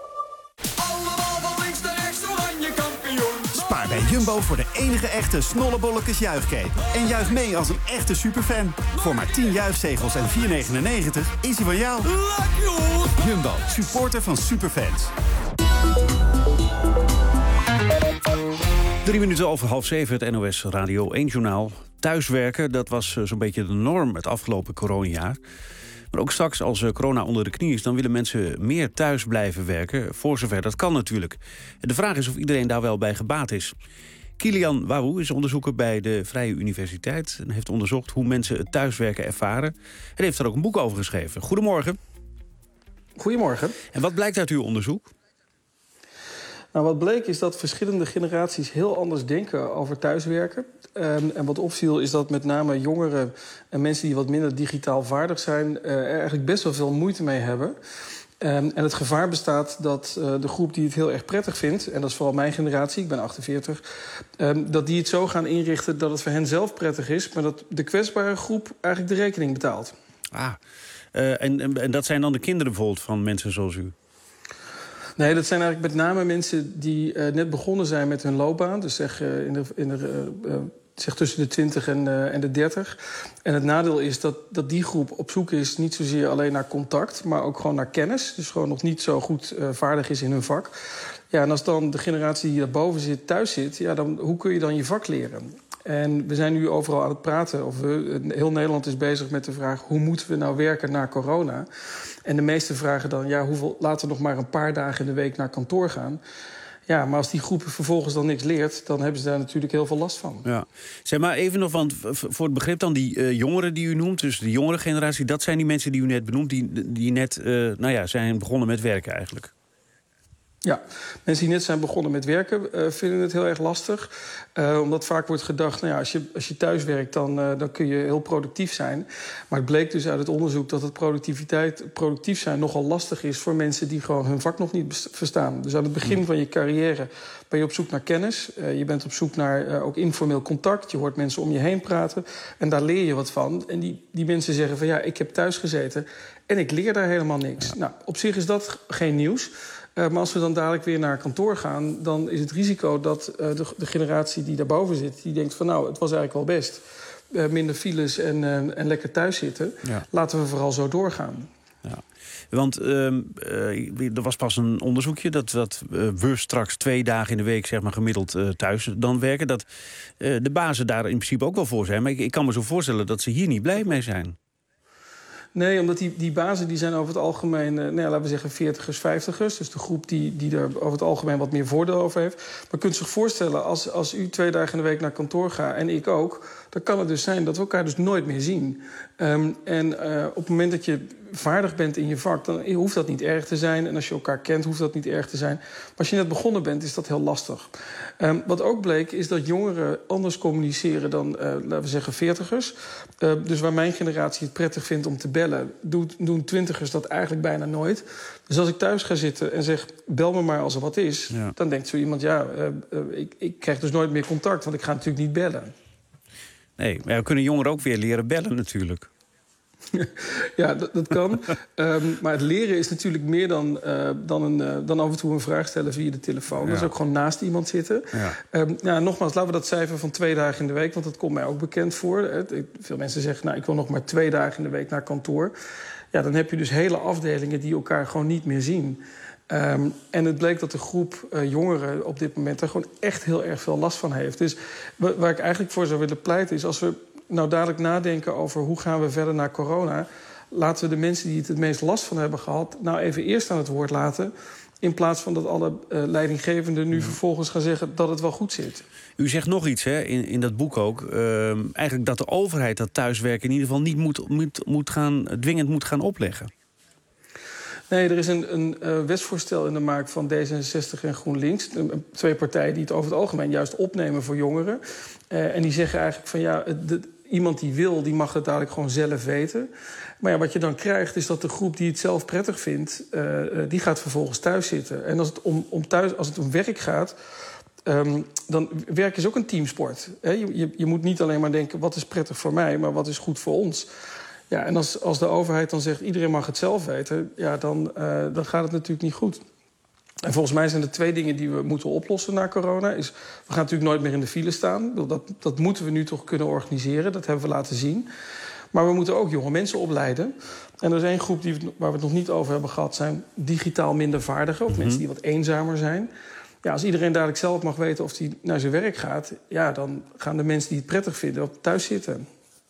Spaar bij Jumbo voor de enige echte snollebollekes juichcape. En juich mee als een echte superfan. Voor maar tien juichzegels en vier negenennegentig is hij van jou. Jumbo, supporter van superfans. Drie minuten over half zeven, het N O S Radio één-journaal. Thuiswerken, dat was zo'n beetje de norm het afgelopen coronajaar. Maar ook straks, als corona onder de knie is, dan willen mensen meer thuis blijven werken. Voor zover dat kan natuurlijk. En de vraag is of iedereen daar wel bij gebaat is. Kilian Wahou is onderzoeker bij de Vrije Universiteit en heeft onderzocht hoe mensen het thuiswerken ervaren. En heeft er ook een boek over geschreven. Goedemorgen. Goedemorgen. En wat blijkt uit uw onderzoek? Nou, wat bleek is dat verschillende generaties heel anders denken over thuiswerken. Um, en wat opviel is dat met name jongeren en mensen die wat minder digitaal vaardig zijn Uh, er eigenlijk best wel veel moeite mee hebben. Um, en het gevaar bestaat dat uh, de groep die het heel erg prettig vindt, en dat is vooral mijn generatie, ik ben achtenveertig... Um, dat die het zo gaan inrichten dat het voor hen zelf prettig is, maar dat de kwetsbare groep eigenlijk de rekening betaalt. Ah, uh, en, en, en dat zijn dan de kinderen bijvoorbeeld van mensen zoals u? Nee, dat zijn eigenlijk met name mensen die uh, net begonnen zijn met hun loopbaan. Dus zeg, uh, in de, in de, uh, uh, zeg tussen de twintig en, uh, en de dertig. En het nadeel is dat, dat die groep op zoek is niet zozeer alleen naar contact, maar ook gewoon naar kennis. Dus gewoon nog niet zo goed uh, vaardig is in hun vak. Ja, en als dan de generatie die daarboven zit thuis zit, ja, dan, hoe kun je dan je vak leren? En we zijn nu overal aan het praten, of we, heel Nederland is bezig met de vraag hoe moeten we nou werken na corona? En de meeste vragen dan, ja, hoeveel, laten we nog maar een paar dagen in de week naar kantoor gaan. Ja, maar als die groep vervolgens dan niks leert, dan hebben ze daar natuurlijk heel veel last van. Ja. Zeg maar even nog, want voor het begrip dan, die uh, jongeren die u noemt, dus de jongere generatie, dat zijn die mensen die u net benoemt, die, die net uh, nou ja, zijn begonnen met werken eigenlijk. Ja, mensen die net zijn begonnen met werken uh, vinden het heel erg lastig. Uh, omdat vaak wordt gedacht, nou ja, als je, als je thuis werkt, dan, uh, dan kun je heel productief zijn. Maar het bleek dus uit het onderzoek dat het productiviteit, productief zijn nogal lastig is voor mensen die gewoon hun vak nog niet verstaan. Dus aan het begin van je carrière ben je op zoek naar kennis. Uh, je bent op zoek naar uh, ook informeel contact. Je hoort mensen om je heen praten. En daar leer je wat van. En die, die mensen zeggen van ja, ik heb thuis gezeten en ik leer daar helemaal niks. Ja. Nou, op zich is dat geen nieuws. Uh, maar als we dan dadelijk weer naar kantoor gaan, dan is het risico dat uh, de, de generatie die daarboven zit, die denkt van nou, het was eigenlijk wel best. Uh, minder files en, uh, en lekker thuis zitten. Ja. Laten we vooral zo doorgaan. Ja. Want uh, uh, er was pas een onderzoekje dat, dat uh, we straks twee dagen in de week zeg maar, gemiddeld uh, thuis dan werken. Dat uh, de bazen daar in principe ook wel voor zijn. Maar ik, ik kan me zo voorstellen dat ze hier niet blij mee zijn. Nee, omdat die, die bazen die zijn over het algemeen, uh, nou ja, laten we zeggen veertigers, vijftigers. Dus de groep die, die er over het algemeen wat meer voordeel over heeft. Maar je kunt zich voorstellen, als, als u twee dagen in de week naar kantoor gaat en ik ook, dan kan het dus zijn dat we elkaar dus nooit meer zien. Um, en uh, op het moment dat je vaardig bent in je vak, dan hoeft dat niet erg te zijn. En als je elkaar kent, hoeft dat niet erg te zijn. Maar als je net begonnen bent, is dat heel lastig. Um, wat ook bleek, is dat jongeren anders communiceren dan, uh, laten we zeggen, veertigers. Uh, dus waar mijn generatie het prettig vindt om te bellen, doen, doen twintigers dat eigenlijk bijna nooit. Dus als ik thuis ga zitten en zeg, bel me maar als er wat is, ja. Dan denkt zo iemand, ja, uh, uh, ik, ik krijg dus nooit meer contact, want ik ga natuurlijk niet bellen. Nee, maar we kunnen jongeren ook weer leren bellen natuurlijk. Ja, dat, dat kan. um, maar het leren is natuurlijk meer dan, uh, dan, een, uh, dan af en toe een vraag stellen via de telefoon. Ja. Dat is ook gewoon naast iemand zitten. Ja. Um, ja, nogmaals, laten we dat cijfer van twee dagen in de week, want dat komt mij ook bekend voor. Hè. Veel mensen zeggen, nou, ik wil nog maar twee dagen in de week naar kantoor. Ja, dan heb je dus hele afdelingen die elkaar gewoon niet meer zien. Um, en het bleek dat de groep uh, jongeren op dit moment er gewoon echt heel erg veel last van heeft. Dus waar ik eigenlijk voor zou willen pleiten is, als we nou dadelijk nadenken over hoe gaan we verder naar corona, laten we de mensen die het het meest last van hebben gehad nou even eerst aan het woord laten, in plaats van dat alle uh, leidinggevenden nu vervolgens gaan zeggen dat het wel goed zit. U zegt nog iets hè, in, in dat boek ook. Uh, eigenlijk dat de overheid dat thuiswerken in ieder geval niet moet, moet, moet gaan, dwingend moet gaan opleggen. Nee, er is een, een uh, wetsvoorstel in de maak van D zesenzestig en GroenLinks. Twee partijen die het over het algemeen juist opnemen voor jongeren. Uh, en die zeggen eigenlijk van ja, de, iemand die wil, die mag het dadelijk gewoon zelf weten. Maar ja, wat je dan krijgt is dat de groep die het zelf prettig vindt, uh, uh, die gaat vervolgens thuis zitten. En als het om, om, thuis, als het om werk gaat, Um, dan werk is ook een teamsport. Hè? Je, je, je moet niet alleen maar denken, wat is prettig voor mij, maar wat is goed voor ons. Ja, en als, als de overheid dan zegt, iedereen mag het zelf weten, ja, dan, uh, dan gaat het natuurlijk niet goed. En volgens mij zijn er twee dingen die we moeten oplossen na corona. Is, we gaan natuurlijk nooit meer in de file staan. Dat, dat moeten we nu toch kunnen organiseren. Dat hebben we laten zien. Maar we moeten ook jonge mensen opleiden. En er is één groep die we, waar we het nog niet over hebben gehad, zijn digitaal minder vaardigen. Of mm-hmm. mensen die wat eenzamer zijn. Ja, als iedereen dadelijk zelf mag weten of hij naar zijn werk gaat, ja, dan gaan de mensen die het prettig vinden ook thuis zitten.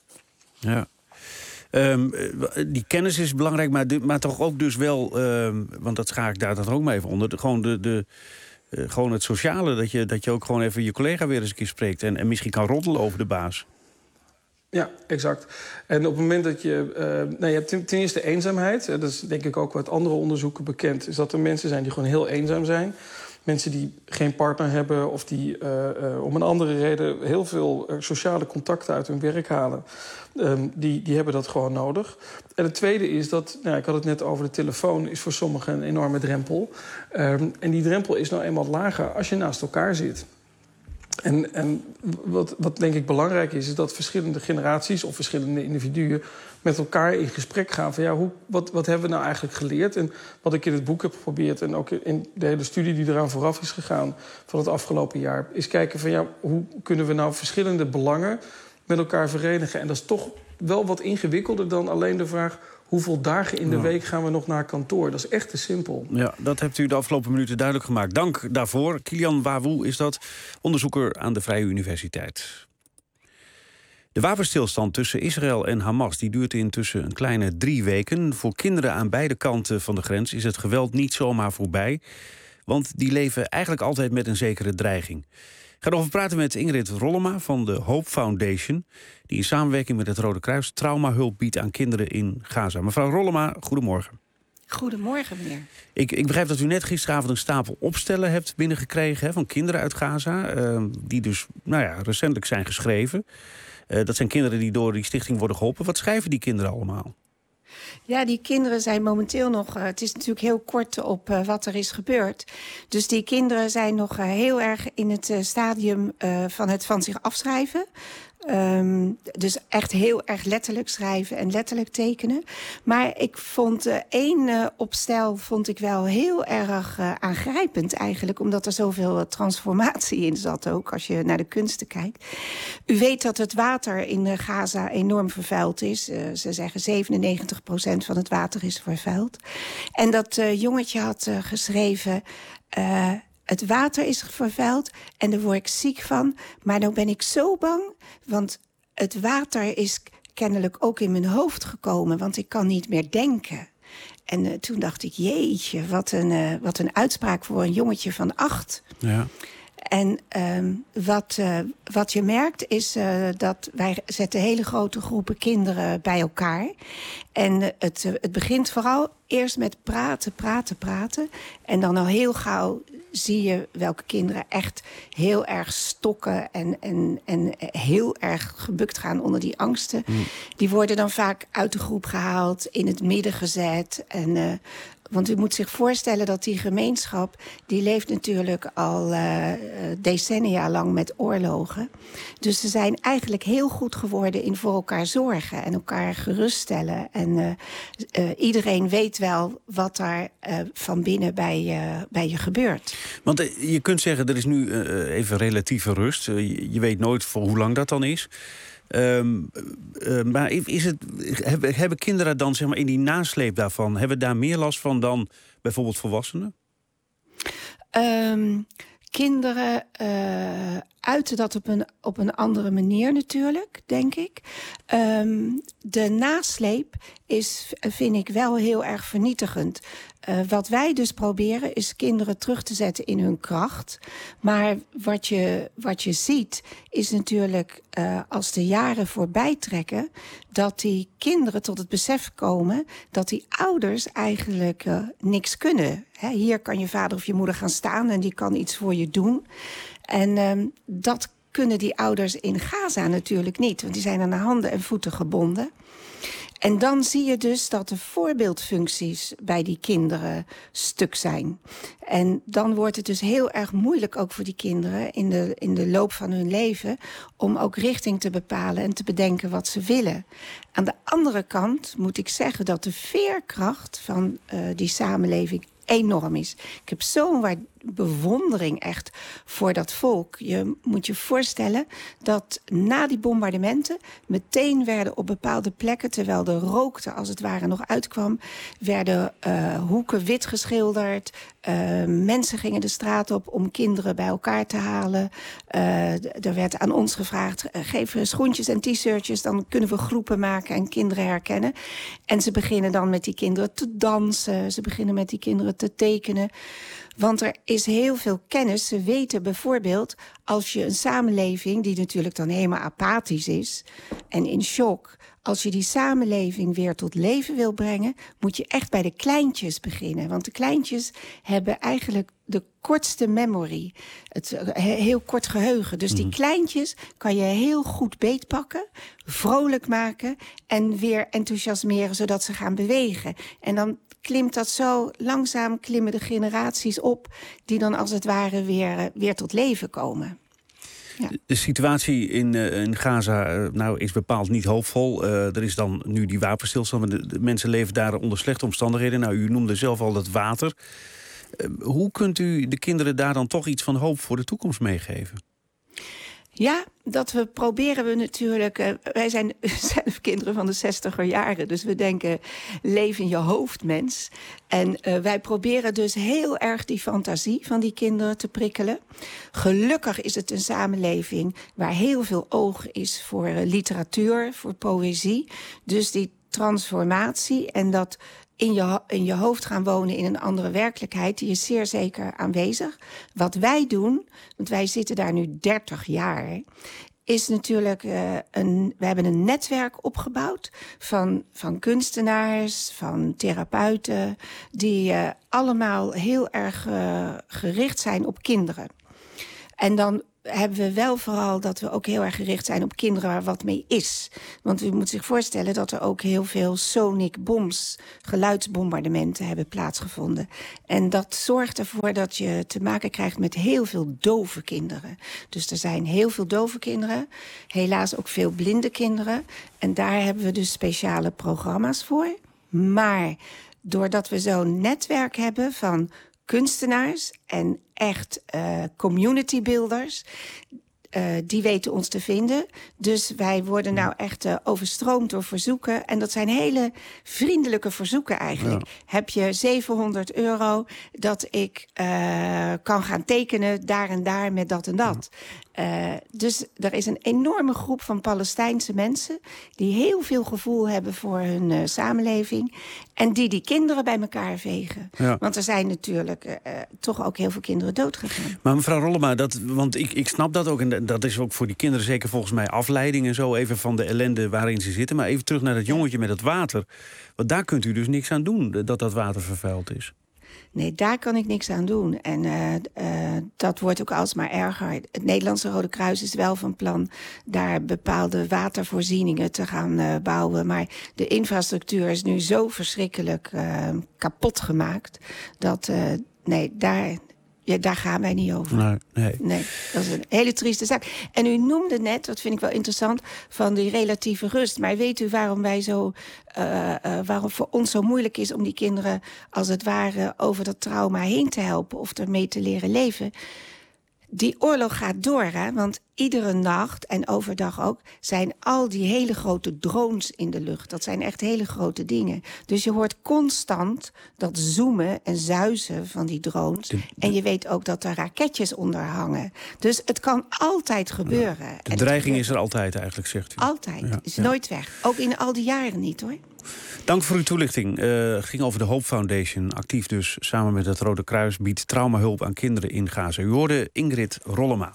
Ja. Um, die kennis is belangrijk, maar, de, maar toch ook dus wel, um, want dat schaak ik daar dan ook maar even onder, de, gewoon, de, de, uh, gewoon het sociale, dat je, dat je ook gewoon even je collega weer eens een keer spreekt en, en misschien kan roddelen over de baas. Ja, exact. En op het moment dat je... Uh, nou, je hebt ten, ten eerste eenzaamheid. Dat is denk ik ook wat andere onderzoeken bekend. Is dat er mensen zijn die gewoon heel eenzaam zijn. Mensen die geen partner hebben of die uh, uh, om een andere reden heel veel uh, sociale contacten uit hun werk halen. Um, die, die hebben dat gewoon nodig. En het tweede is dat, nou, ik had het net over de telefoon, is voor sommigen een enorme drempel. Um, en die drempel is nou eenmaal lager als je naast elkaar zit. En, en wat, wat denk ik belangrijk is, is dat verschillende generaties of verschillende individuen met elkaar in gesprek gaan van ja, hoe, wat, wat hebben we nou eigenlijk geleerd? En wat ik in het boek heb geprobeerd en ook in de hele studie die eraan vooraf is gegaan van het afgelopen jaar, is kijken van ja, hoe kunnen we nou verschillende belangen met elkaar verenigen? En dat is toch wel wat ingewikkelder dan alleen de vraag, hoeveel dagen in de ja. week gaan we nog naar kantoor? Dat is echt te simpel. Ja, dat hebt u de afgelopen minuten duidelijk gemaakt. Dank daarvoor. Kilian Wawoe is dat, onderzoeker aan de Vrije Universiteit. De wapenstilstand tussen Israël en Hamas die duurt intussen een kleine drie weken. Voor kinderen aan beide kanten van de grens is het geweld niet zomaar voorbij. Want die leven eigenlijk altijd met een zekere dreiging. Ik ga erover praten met Ingrid Rollema van de Hope Foundation, die in samenwerking met het Rode Kruis traumahulp biedt aan kinderen in Gaza. Mevrouw Rollema, goedemorgen. Goedemorgen, meneer. Ik, ik begrijp dat u net gisteravond een stapel opstellen hebt binnengekregen... Hè, van kinderen uit Gaza, uh, die dus nou ja, recentelijk zijn geschreven. Uh, dat zijn kinderen die door die stichting worden geholpen. Wat schrijven die kinderen allemaal? Ja, die kinderen zijn momenteel nog... Uh, het is natuurlijk heel kort op uh, wat er is gebeurd. Dus die kinderen zijn nog uh, heel erg in het uh, stadium uh, van het van zich afschrijven. Um, dus echt heel erg letterlijk schrijven en letterlijk tekenen. Maar ik vond uh, één uh, opstel vond ik wel heel erg uh, aangrijpend eigenlijk. Omdat er zoveel uh, transformatie in zat ook, als je naar de kunsten kijkt. U weet dat het water in uh, Gaza enorm vervuild is. Uh, ze zeggen zevenennegentig procent van het water is vervuild. En dat uh, jongetje had uh, geschreven... Uh, Het water is vervuild en daar word ik ziek van. Maar nou ben ik zo bang, want het water is kennelijk ook in mijn hoofd gekomen. Want ik kan niet meer denken. En uh, toen dacht ik, jeetje, wat een, uh, wat een uitspraak voor een jongetje van acht. Ja. En um, wat, uh, wat je merkt is uh, dat wij zetten hele grote groepen kinderen bij elkaar. En uh, het, uh, het begint vooral eerst met praten, praten, praten. En dan al heel gauw zie je welke kinderen echt heel erg stokken... en, en, en heel erg gebukt gaan onder die angsten. Mm. Die worden dan vaak uit de groep gehaald, in het midden gezet. En, uh, want u moet zich voorstellen dat die gemeenschap... die leeft natuurlijk al uh, decennia lang met oorlogen. Dus ze zijn eigenlijk heel goed geworden in voor elkaar zorgen... en elkaar geruststellen. En uh, uh, iedereen weet wel wat daar uh, van binnen bij, uh, bij je gebeurt. Want uh, je kunt zeggen, er is nu uh, even relatieve rust. Uh, je, je weet nooit voor hoe lang dat dan is... Um, uh, maar is het, hebben, hebben kinderen dan zeg maar, in die nasleep daarvan... hebben daar meer last van dan bijvoorbeeld volwassenen? Um, kinderen uh, uiten dat op een, op een andere manier natuurlijk, denk ik. Um, de nasleep is, vind ik, wel heel erg vernietigend. Uh, wat wij dus proberen is kinderen terug te zetten in hun kracht. Maar wat je, wat je ziet is natuurlijk uh, als de jaren voorbij trekken... dat die kinderen tot het besef komen dat die ouders eigenlijk uh, niks kunnen. He, hier kan je vader of je moeder gaan staan en die kan iets voor je doen. En um, dat kunnen die ouders in Gaza natuurlijk niet. Want die zijn aan de handen en voeten gebonden. En dan zie je dus dat de voorbeeldfuncties bij die kinderen stuk zijn. En dan wordt het dus heel erg moeilijk ook voor die kinderen... in de, in de loop van hun leven om ook richting te bepalen... en te bedenken wat ze willen. Aan de andere kant moet ik zeggen dat de veerkracht van uh, die samenleving... enorm is. Ik heb zo'n bewondering echt voor dat volk. Je moet je voorstellen dat na die bombardementen... meteen werden op bepaalde plekken, terwijl de rook er als het ware nog uitkwam... werden uh, hoeken wit geschilderd. Uh, mensen gingen de straat op om kinderen bij elkaar te halen. Uh, er werd aan ons gevraagd, uh, geef schoentjes en t-shirtjes... dan kunnen we groepen maken en kinderen herkennen. En ze beginnen dan met die kinderen te dansen. Ze beginnen met die kinderen te tekenen. Want er is heel veel kennis. Ze weten bijvoorbeeld, als je een samenleving... die natuurlijk dan helemaal apathisch is en in shock... als je die samenleving weer tot leven wil brengen... moet je echt bij de kleintjes beginnen. Want de kleintjes hebben eigenlijk de kortste memory. Het heel kort geheugen. Dus die kleintjes kan je heel goed beetpakken... vrolijk maken en weer enthousiasmeren zodat ze gaan bewegen. En dan klimt dat zo langzaam, klimmen de generaties op... die dan als het ware weer, weer tot leven komen. Ja. De situatie in, uh, in Gaza uh, nou, is bepaald niet hoopvol. Uh, er is dan nu die wapenstilstand. De, de mensen leven daar onder slechte omstandigheden. Nou, u noemde zelf al dat water. Uh, hoe kunt u de kinderen daar dan toch iets van hoop voor de toekomst meegeven? Ja, dat we proberen we natuurlijk... Uh, wij zijn zelf kinderen van de zestiger jaren. Dus we denken, leef in je hoofd, mens. En uh, wij proberen dus heel erg die fantasie van die kinderen te prikkelen. Gelukkig is het een samenleving waar heel veel oog is voor uh, literatuur, voor poëzie. Dus die transformatie en dat... In je, in je hoofd gaan wonen in een andere werkelijkheid... die is zeer zeker aanwezig. Wat wij doen, want wij zitten daar nu dertig jaar... is natuurlijk uh, een... We hebben een netwerk opgebouwd van, van kunstenaars, van therapeuten... die uh, allemaal heel erg uh, gericht zijn op kinderen. En dan hebben we wel vooral dat we ook heel erg gericht zijn op kinderen waar wat mee is. Want u moet zich voorstellen dat er ook heel veel sonic bombs, geluidsbombardementen hebben plaatsgevonden. En dat zorgt ervoor dat je te maken krijgt met heel veel dove kinderen. Dus er zijn heel veel dove kinderen, helaas ook veel blinde kinderen. En daar hebben we dus speciale programma's voor. Maar doordat we zo'n netwerk hebben van kunstenaars en echt uh, community builders, uh, die weten ons te vinden. Dus wij worden nou echt uh, overstroomd door verzoeken. En dat zijn hele vriendelijke verzoeken eigenlijk. Ja. Heb je zevenhonderd euro dat ik uh, kan gaan tekenen daar en daar met dat en dat. Ja. Uh, dus er is een enorme groep van Palestijnse mensen die heel veel gevoel hebben voor hun uh, samenleving en die die kinderen bij elkaar vegen. Ja. Want er zijn natuurlijk uh, toch ook heel veel kinderen doodgegaan. Maar mevrouw Rollema, dat, want ik, ik snap dat ook, en dat is ook voor die kinderen zeker volgens mij afleiding en zo, even van de ellende waarin ze zitten. Maar even terug naar dat jongetje met het water. Want daar kunt u dus niks aan doen, dat dat water vervuild is. Nee, daar kan ik niks aan doen. En uh, uh, dat wordt ook alsmaar erger. Het Nederlandse Rode Kruis is wel van plan daar bepaalde watervoorzieningen te gaan uh, bouwen. Maar de infrastructuur is nu zo verschrikkelijk uh, kapot gemaakt dat, uh, nee, daar... Ja, daar gaan wij niet over. Nee, nee. nee, dat is een hele trieste zaak. En u noemde net, dat vind ik wel interessant, van die relatieve rust. Maar weet u waarom wij zo, uh, uh, waarom voor ons zo moeilijk is om die kinderen als het ware over dat trauma heen te helpen of ermee te leren leven? Die oorlog gaat door, hè? Want iedere nacht en overdag ook zijn al die hele grote drones in de lucht. Dat zijn echt hele grote dingen. Dus je hoort constant dat zoomen en zuizen van die drones. De, de, en je weet ook dat er raketjes onder hangen. Dus het kan altijd gebeuren. Ja, de dreiging is er altijd eigenlijk, zegt u. Altijd. Ja, is ja. nooit weg. Ook in al die jaren niet, hoor. Dank voor uw toelichting. Uh, ging over de Hope Foundation. Actief dus samen met het Rode Kruis biedt traumahulp aan kinderen in Gaza. U hoorde Ingrid Rollema.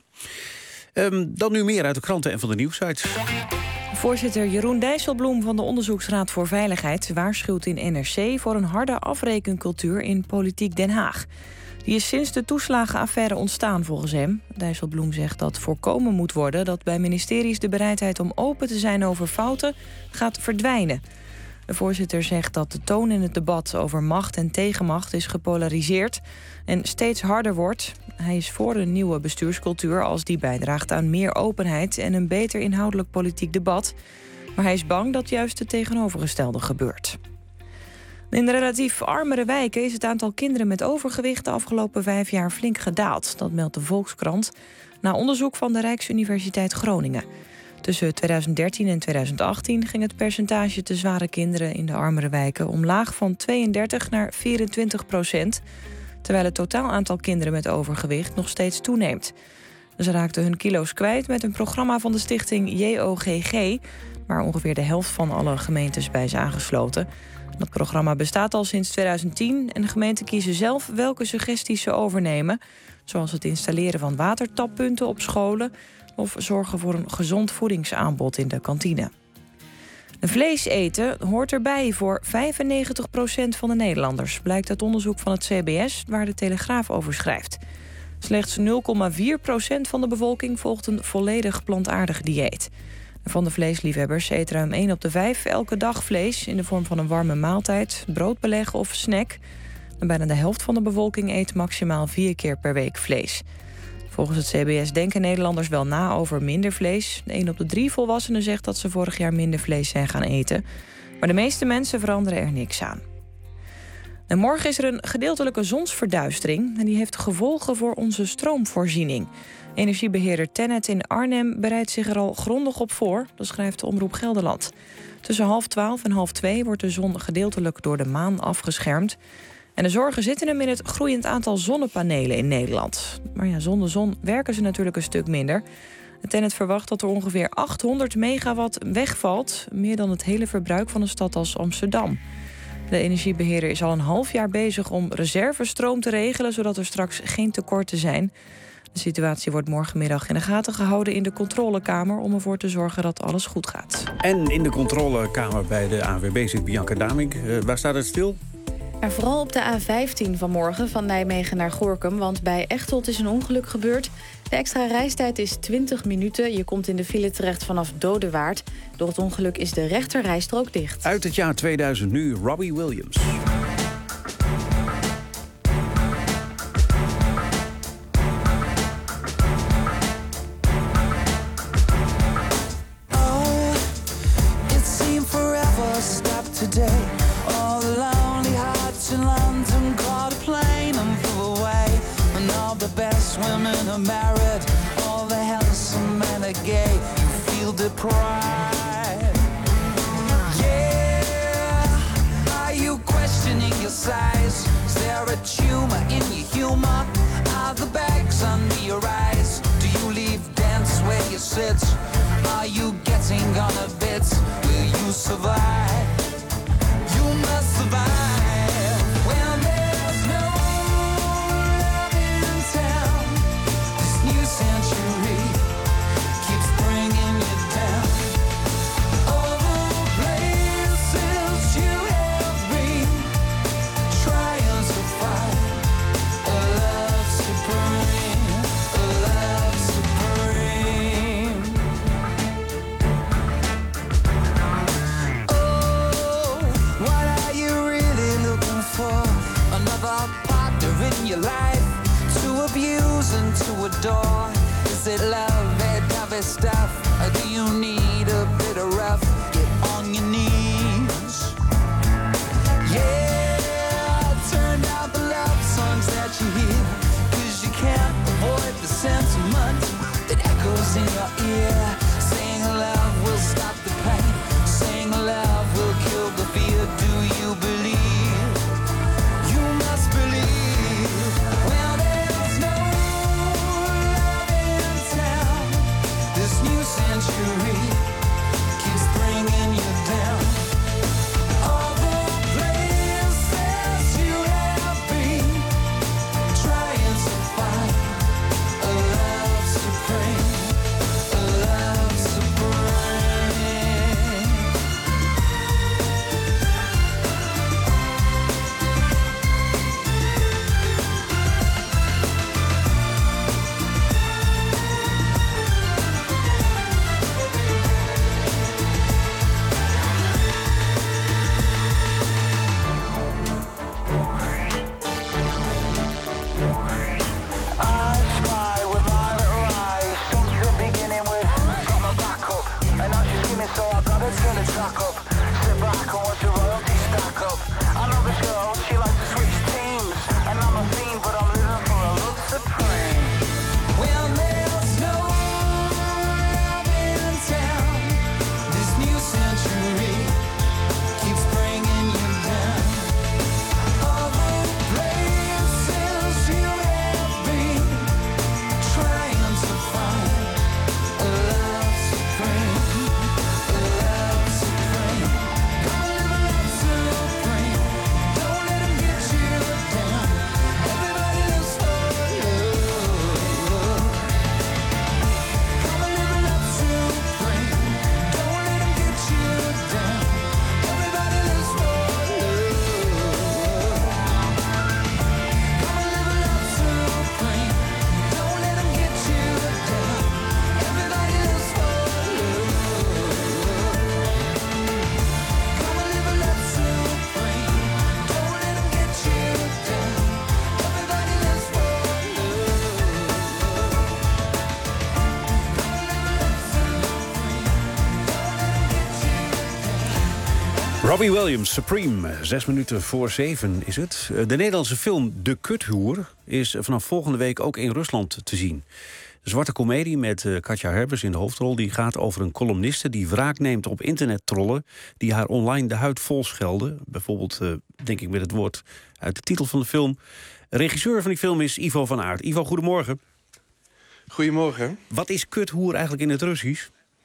Um, dan nu meer uit de kranten en van de nieuwsites. Voorzitter Jeroen Dijsselbloem van de Onderzoeksraad voor Veiligheid waarschuwt in N R C voor een harde afrekencultuur in politiek Den Haag. Die is sinds de toeslagenaffaire ontstaan volgens hem. Dijsselbloem zegt dat voorkomen moet worden dat bij ministeries de bereidheid om open te zijn over fouten gaat verdwijnen. De voorzitter zegt dat de toon in het debat over macht en tegenmacht is gepolariseerd en steeds harder wordt. Hij is voor een nieuwe bestuurscultuur als die bijdraagt aan meer openheid en een beter inhoudelijk politiek debat. Maar hij is bang dat juist het tegenovergestelde gebeurt. In de relatief armere wijken is het aantal kinderen met overgewicht de afgelopen vijf jaar flink gedaald. Dat meldt de Volkskrant na onderzoek van de Rijksuniversiteit Groningen. Tussen twintig dertien en twintig achttien ging het percentage te zware kinderen in de armere wijken omlaag van tweeëndertig naar vierentwintig procent, terwijl het totaal aantal kinderen met overgewicht nog steeds toeneemt. Ze raakten hun kilo's kwijt met een programma van de stichting J O G G, waar ongeveer de helft van alle gemeentes bij is aangesloten. Dat programma bestaat al sinds twintig tien en de gemeenten kiezen zelf welke suggesties ze overnemen, zoals het installeren van watertappunten op scholen of zorgen voor een gezond voedingsaanbod in de kantine. De vlees eten hoort erbij voor vijfennegentig procent van de Nederlanders, blijkt uit onderzoek van het C B S, waar de Telegraaf over schrijft. Slechts nul komma vier procent van de bevolking volgt een volledig plantaardig dieet. Van de vleesliefhebbers eet ruim één op de vijf elke dag vlees in de vorm van een warme maaltijd, broodbeleg of snack. En bijna de helft van de bevolking eet maximaal vier keer per week vlees. Volgens het C B S denken Nederlanders wel na over minder vlees. één op de drie volwassenen zegt dat ze vorig jaar minder vlees zijn gaan eten. Maar de meeste mensen veranderen er niks aan. En morgen is er een gedeeltelijke zonsverduistering en die heeft gevolgen voor onze stroomvoorziening. Energiebeheerder TenneT in Arnhem bereidt zich er al grondig op voor, dat schrijft de Omroep Gelderland. Tussen half twaalf en half twee wordt de zon gedeeltelijk door de maan afgeschermd. En de zorgen zitten hem in het groeiend aantal zonnepanelen in Nederland. Maar ja, zonder zon werken ze natuurlijk een stuk minder. TenneT verwacht dat er ongeveer achthonderd megawatt wegvalt, meer dan het hele verbruik van een stad als Amsterdam. De energiebeheerder is al een half jaar bezig om reservestroom te regelen, zodat er straks geen tekorten zijn. De situatie wordt morgenmiddag in de gaten gehouden in de controlekamer om ervoor te zorgen dat alles goed gaat. En in de controlekamer bij de A N W B zit Bianca Damink. Uh, waar staat het stil? En vooral op de A vijftien vanmorgen van Nijmegen naar Gorinchem, want bij Echteld is een ongeluk gebeurd. De extra reistijd is twintig minuten. Je komt in de file terecht vanaf Dodewaard. Door het ongeluk is de rechterrijstrook dicht. Uit het jaar tweeduizend nu, Robbie Williams. Oh, it seemed forever stopped today. All the lonely hearts in London caught a plane and flew away. And all the best women are married, all the handsome men are gay. You feel deprived. Yeah, are you questioning your size? Is there a tumor in your humor? Are the bags under your eyes? Do you leave dance where you sit? Are you getting on a bit? Will you survive? You must survive. Well, there's no love in town. This new century keeps bringing you down. All the places you have been, trying to find a love supreme, a love supreme. Oh, what are you really looking for? Another partner in your life to abuse and to adore? Is it love, that heavy stuff? Or do you need a bit of rough? Get on your knees. Yeah, turn down the love songs that you hear, 'cause you can't avoid the sentiment that echoes in your ear. Saying love will stop the pain, saying love will kill the fear. Do you believe? You must believe. Well, there's no love in town. This new century keeps bringing you down. All the places you have been, trying to find a love supreme, a love supreme. I spy with my little eyes, something beginning with got my back up, and now she's screaming, so I gotta turn the track up. Sit back and watch the royalty stack up. I know this girl, she likes to switch teams, and I'm a fiend, but I'm living for a love supreme. Well, there's no love in town. This new century keeps bringing you down. All the places you have been, trying to find a love supreme, a love supreme. Come live a love supreme. Don't let 'em get you down. Everybody lives for love. Come live a love supreme. Don't let 'em get you down. Everybody lives for love. Come live a love supreme. Don't let 'em get you down. Everybody lives for love. Come live a love supreme. Don't let 'em get you down. Everybody lives for Robbie Williams, Supreme. Zes minuten voor zeven is het. De Nederlandse film De Kuthoer is vanaf volgende week ook in Rusland te zien. De zwarte komedie met uh, Katja Herbers in de hoofdrol, die gaat over een columniste die wraak neemt op internettrollen die haar online de huid vol schelden. Bijvoorbeeld, uh, denk ik met het woord uit de titel van de film. Regisseur van die film is Ivo van Aert. Ivo, goedemorgen. Goedemorgen. Wat is kuthoer eigenlijk in het Russisch?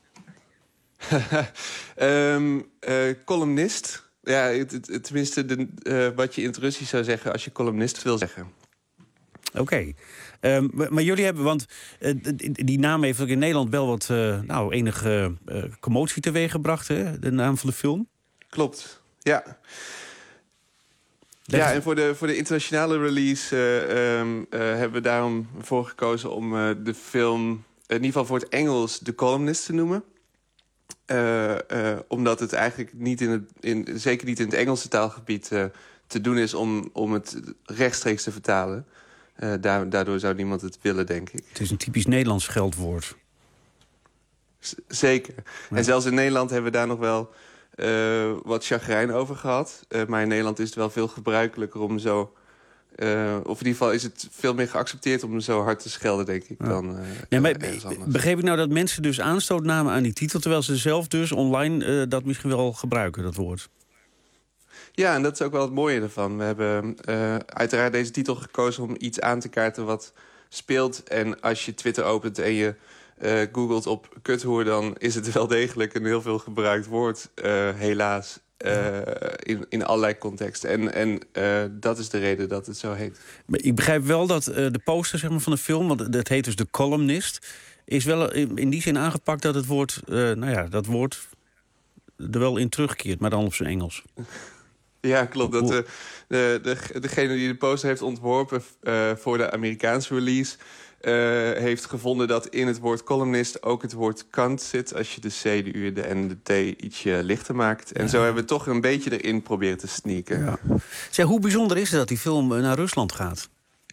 um, uh, columnist. Ja, het, het, tenminste de, uh, wat je in het Russisch zou zeggen als je columnist wil zeggen. Oké. Okay. Um, maar jullie hebben, want uh, die naam heeft ook in Nederland wel wat uh, nou, enige uh, commotie teweeggebracht, hè? De naam van de film. Klopt, ja. Ja, en voor de, voor de internationale release uh, um, uh, hebben we daarom voor gekozen om uh, de film, in ieder geval voor het Engels, The Columnist te noemen. Uh, uh, omdat het eigenlijk niet in het, in, zeker niet in het Engelse taalgebied uh, te doen is om, om het rechtstreeks te vertalen. Uh, daar, daardoor zou niemand het willen, denk ik. Het is een typisch Nederlands scheldwoord. Z- zeker. Ja. En zelfs in Nederland hebben we daar nog wel uh, wat chagrijn over gehad. Uh, maar in Nederland is het wel veel gebruikelijker om zo... Uh, of in ieder geval is het veel meer geaccepteerd om zo hard te schelden, denk ik, ja. dan uh, ja, maar, begreep ik nou dat mensen dus aanstoot namen aan die titel, terwijl ze zelf dus online uh, dat misschien wel gebruiken, dat woord? Ja, en dat is ook wel het mooie ervan. We hebben uh, uiteraard deze titel gekozen om iets aan te kaarten wat speelt. En als je Twitter opent en je uh, googelt op kuthoer, dan is het wel degelijk een heel veel gebruikt woord, uh, helaas. Uh, in, in allerlei contexten. En, en uh, dat is de reden dat het zo heet. Maar ik begrijp wel dat uh, de poster, zeg maar, van de film, want dat heet dus The Columnist, is wel in, in die zin aangepakt dat het woord, uh, nou ja, dat woord er wel in terugkeert, maar dan op zijn Engels. Ja, klopt. Dat de, de, de, degene die de poster heeft ontworpen uh, voor de Amerikaanse release Uh, heeft gevonden dat in het woord columnist ook het woord kant zit, als je de C, de U, de N, de T ietsje lichter maakt. En ja. zo hebben we toch een beetje erin proberen te sneaken. Ja. Zeg, hoe bijzonder is het dat die film naar Rusland gaat?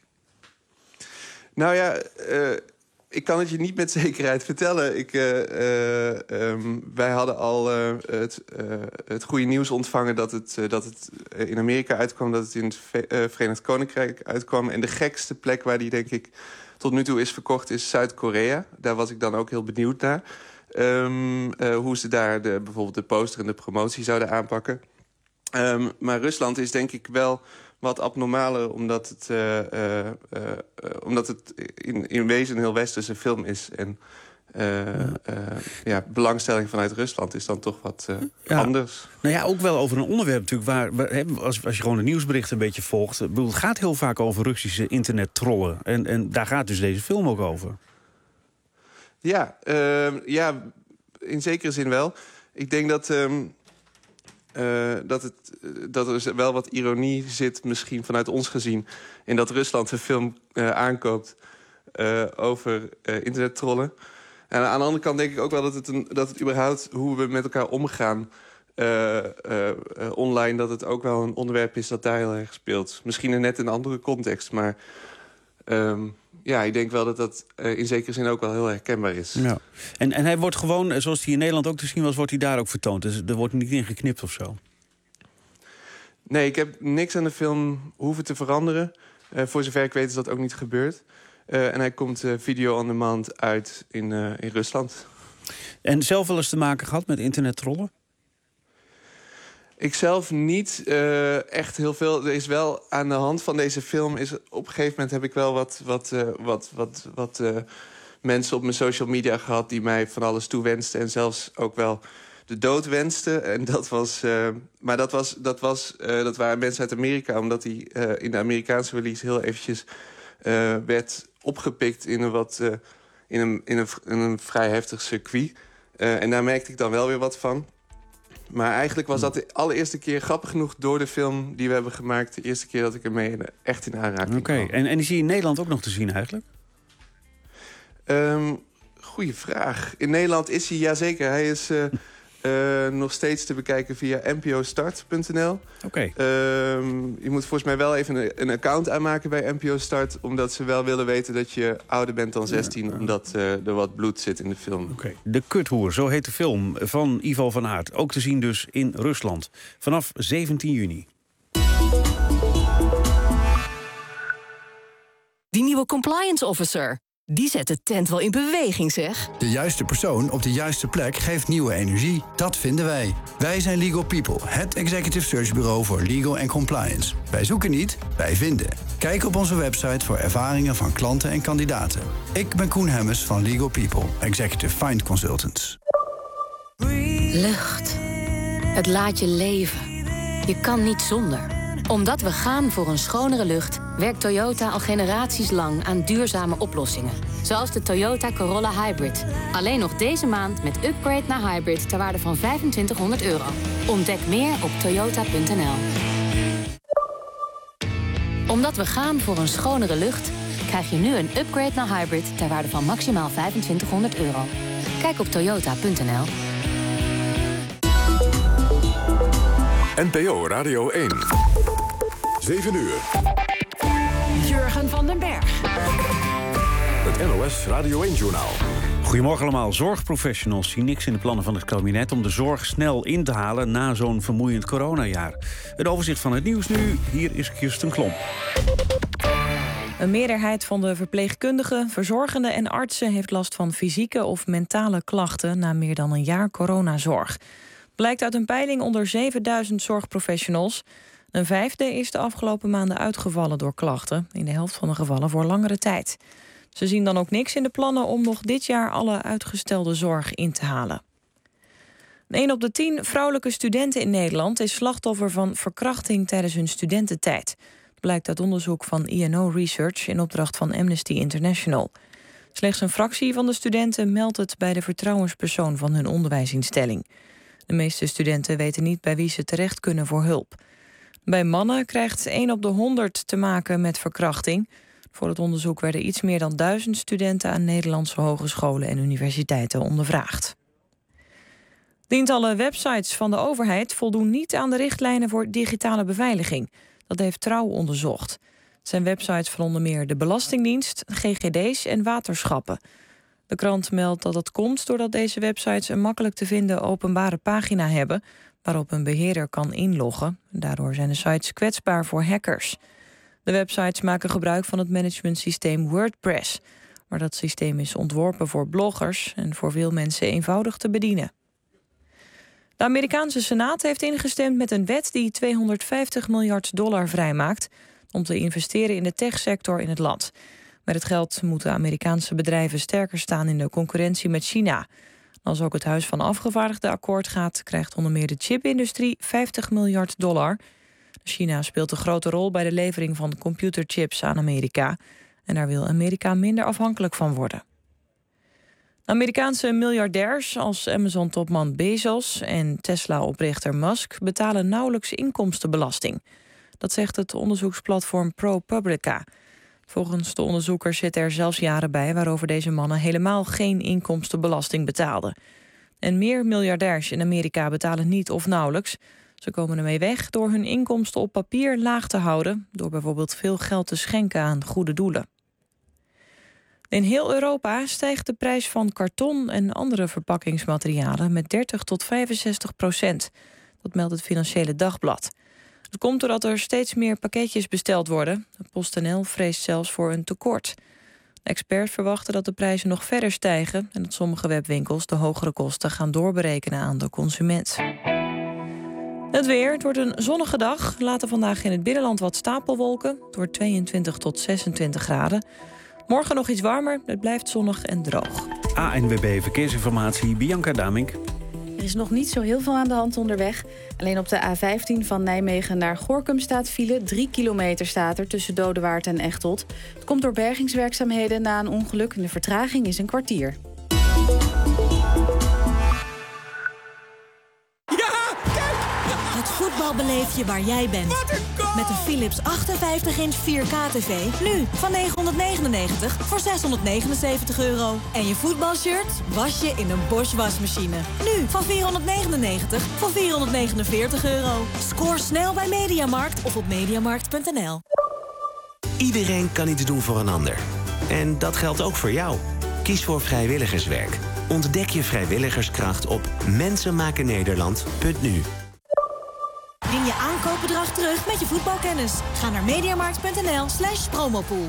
Nou ja, uh, ik kan het je niet met zekerheid vertellen. Ik, uh, uh, um, wij hadden al uh, het, uh, het goede nieuws ontvangen dat het, uh, dat het in Amerika uitkwam, dat het in het Ve- uh, Verenigd Koninkrijk uitkwam. En de gekste plek waar die, denk ik, tot nu toe is verkocht is Zuid-Korea. Daar was ik dan ook heel benieuwd naar. Um, uh, hoe ze daar de, bijvoorbeeld de poster en de promotie zouden aanpakken. Um, maar Rusland is denk ik wel wat abnormaler, omdat het, uh, uh, uh, uh, omdat het in, in wezen een heel westerse film is. En uh, ja. Uh, ja, belangstelling vanuit Rusland is dan toch wat uh, ja. anders. Nou ja, ook wel over een onderwerp natuurlijk waar, waar als, als je gewoon de nieuwsberichten een beetje volgt, bedoel, het gaat heel vaak over Russische internettrollen. En, en daar gaat dus deze film ook over. Ja, uh, ja, in zekere zin wel. Ik denk dat, um, uh, dat, het, uh, dat er wel wat ironie zit, misschien vanuit ons gezien, in dat Rusland een film uh, aankoopt uh, over uh, internettrollen. En aan de andere kant denk ik ook wel dat het, een, dat het überhaupt hoe we met elkaar omgaan uh, uh, uh, online, dat het ook wel een onderwerp is dat daar heel erg speelt. Misschien net in een andere context, maar um, ja, ik denk wel dat dat uh, in zekere zin ook wel heel herkenbaar is. Ja. En, en hij wordt gewoon, zoals hij in Nederland ook te zien was, wordt hij daar ook vertoond. Dus er wordt niet in geknipt of zo? Nee, ik heb niks aan de film hoeven te veranderen. Uh, voor zover ik weet is dat ook niet gebeurd. Uh, en hij komt uh, video on demand uit in, uh, in Rusland. En zelf wel eens te maken gehad met internettrollen? Ik zelf niet uh, echt heel veel. Er is wel aan de hand van deze film is op een gegeven moment heb ik wel wat, wat, uh, wat, wat, wat uh, mensen op mijn social media gehad die mij van alles toewensten en zelfs ook wel de dood wensten. En dat was, uh, maar dat was, dat was, uh, dat waren mensen uit Amerika, omdat die uh, in de Amerikaanse release heel eventjes uh, werd opgepikt in een wat uh, in een, in een, in een vrij heftig circuit. Uh, en daar merkte ik dan wel weer wat van. Maar eigenlijk was dat de allereerste keer, grappig genoeg, door de film die we hebben gemaakt, de eerste keer dat ik ermee echt in aanraking Oké, okay. en, en die zie je in Nederland ook nog te zien eigenlijk? Um, goeie vraag. In Nederland is hij, jazeker. Hij is uh, uh, nog steeds te bekijken via n p o start punt n l. Oké. Okay. Um, je moet volgens mij wel even een, een account aanmaken bij N P O Start, omdat ze wel willen weten dat je ouder bent dan zestien, ja. omdat uh, er wat bloed zit in de film. Oké. Okay. De Kuthoer, zo heet de film van Ivo van Aert. Ook te zien dus in Rusland. Vanaf zeventien juni. Die nieuwe compliance officer, die zet de tent wel in beweging, zeg. De juiste persoon op de juiste plek geeft nieuwe energie. Dat vinden wij. Wij zijn Legal People, het executive search bureau voor legal en compliance. Wij zoeken niet, wij vinden. Kijk op onze website voor ervaringen van klanten en kandidaten. Ik ben Koen Hemmers van Legal People, Executive Find Consultants. Lucht. Het laat je leven. Je kan niet zonder. Omdat we gaan voor een schonere lucht, werkt Toyota al generaties lang aan duurzame oplossingen. Zoals de Toyota Corolla Hybrid. Alleen nog deze maand met upgrade naar hybrid ter waarde van vijfentwintighonderd euro. Ontdek meer op toyota punt n l. Omdat we gaan voor een schonere lucht, krijg je nu een upgrade naar hybrid ter waarde van maximaal vijfentwintighonderd euro. Kijk op toyota punt n l. N P O Radio één. zeven uur. Jurgen van den Berg. Het N O S Radio één-journaal. Goedemorgen allemaal. Zorgprofessionals zien niks in de plannen van het kabinet om de zorg snel in te halen na zo'n vermoeiend coronajaar. Het overzicht van het nieuws nu. Hier is Kirsten Klomp. Een meerderheid van de verpleegkundigen, verzorgenden en artsen heeft last van fysieke of mentale klachten na meer dan een jaar coronazorg. Blijkt uit een peiling onder zevenduizend zorgprofessionals. Een vijfde is de afgelopen maanden uitgevallen door klachten, in de helft van de gevallen voor langere tijd. Ze zien dan ook niks in de plannen om nog dit jaar alle uitgestelde zorg in te halen. een op de tien vrouwelijke studenten in Nederland is slachtoffer van verkrachting tijdens hun studententijd. Dat blijkt uit onderzoek van I N O Research in opdracht van Amnesty International. Slechts een fractie van de studenten meldt het bij de vertrouwenspersoon van hun onderwijsinstelling. De meeste studenten weten niet bij wie ze terecht kunnen voor hulp. Bij mannen krijgt één op de honderd te maken met verkrachting. Voor het onderzoek werden iets meer dan duizend studenten aan Nederlandse hogescholen en universiteiten ondervraagd. Tientallen websites van de overheid voldoen niet aan de richtlijnen voor digitale beveiliging. Dat heeft Trouw onderzocht. Het zijn websites van onder meer de Belastingdienst, G G D's en waterschappen. De krant meldt dat dat komt doordat deze websites een makkelijk te vinden openbare pagina hebben waarop een beheerder kan inloggen. Daardoor zijn de sites kwetsbaar voor hackers. De websites maken gebruik van het managementsysteem WordPress. Maar dat systeem is ontworpen voor bloggers en voor veel mensen eenvoudig te bedienen. De Amerikaanse Senaat heeft ingestemd met een wet die tweehonderdvijftig miljard dollar vrijmaakt om te investeren in de techsector in het land. Met het geld moeten Amerikaanse bedrijven sterker staan in de concurrentie met China. Als ook het Huis van Afgevaardigden akkoord gaat, krijgt onder meer de chipindustrie vijftig miljard dollar. China speelt een grote rol bij de levering van computerchips aan Amerika. En daar wil Amerika minder afhankelijk van worden. Amerikaanse miljardairs als Amazon-topman Bezos en Tesla-oprichter Musk betalen nauwelijks inkomstenbelasting. Dat zegt het onderzoeksplatform ProPublica. Volgens de onderzoekers zitten er zelfs jaren bij waarover deze mannen helemaal geen inkomstenbelasting betaalden. En meer miljardairs in Amerika betalen niet of nauwelijks. Ze komen ermee weg door hun inkomsten op papier laag te houden, door bijvoorbeeld veel geld te schenken aan goede doelen. In heel Europa stijgt de prijs van karton en andere verpakkingsmaterialen met dertig tot vijfenzestig procent. Dat meldt het Financiële Dagblad. Het komt doordat er steeds meer pakketjes besteld worden. PostNL vreest zelfs voor een tekort. De experts verwachten dat de prijzen nog verder stijgen en dat sommige webwinkels de hogere kosten gaan doorberekenen aan de consument. Het weer, het wordt een zonnige dag. Later vandaag in het binnenland wat stapelwolken. Het wordt tweeëntwintig tot zesentwintig graden. Morgen nog iets warmer, het blijft zonnig en droog. A N W B Verkeersinformatie, Bianca Damink. Er is nog niet zo heel veel aan de hand onderweg. Alleen op de A vijftien van Nijmegen naar Gorinchem staat file. Drie kilometer staat er tussen Dodewaard en Echteld. Het komt door bergingswerkzaamheden na een ongeluk en de vertraging is een kwartier. Het voetbal beleef je waar jij bent. Met een Philips achtenvijftig inch vier K tv. Nu van negenhonderdnegenennegentig voor zeshonderdnegenenzeventig euro. En je voetbalshirt was je in een Bosch wasmachine. Nu van vierhonderdnegenennegentig voor vierhonderdnegenenveertig euro. Scoor snel bij Mediamarkt of op mediamarkt punt n l. Iedereen kan iets doen voor een ander. En dat geldt ook voor jou. Kies voor vrijwilligerswerk. Ontdek je vrijwilligerskracht op mensenmakennederland punt n u. Win je aankoopbedrag terug met je voetbalkennis. Ga naar mediamarkt punt n l slash promopool.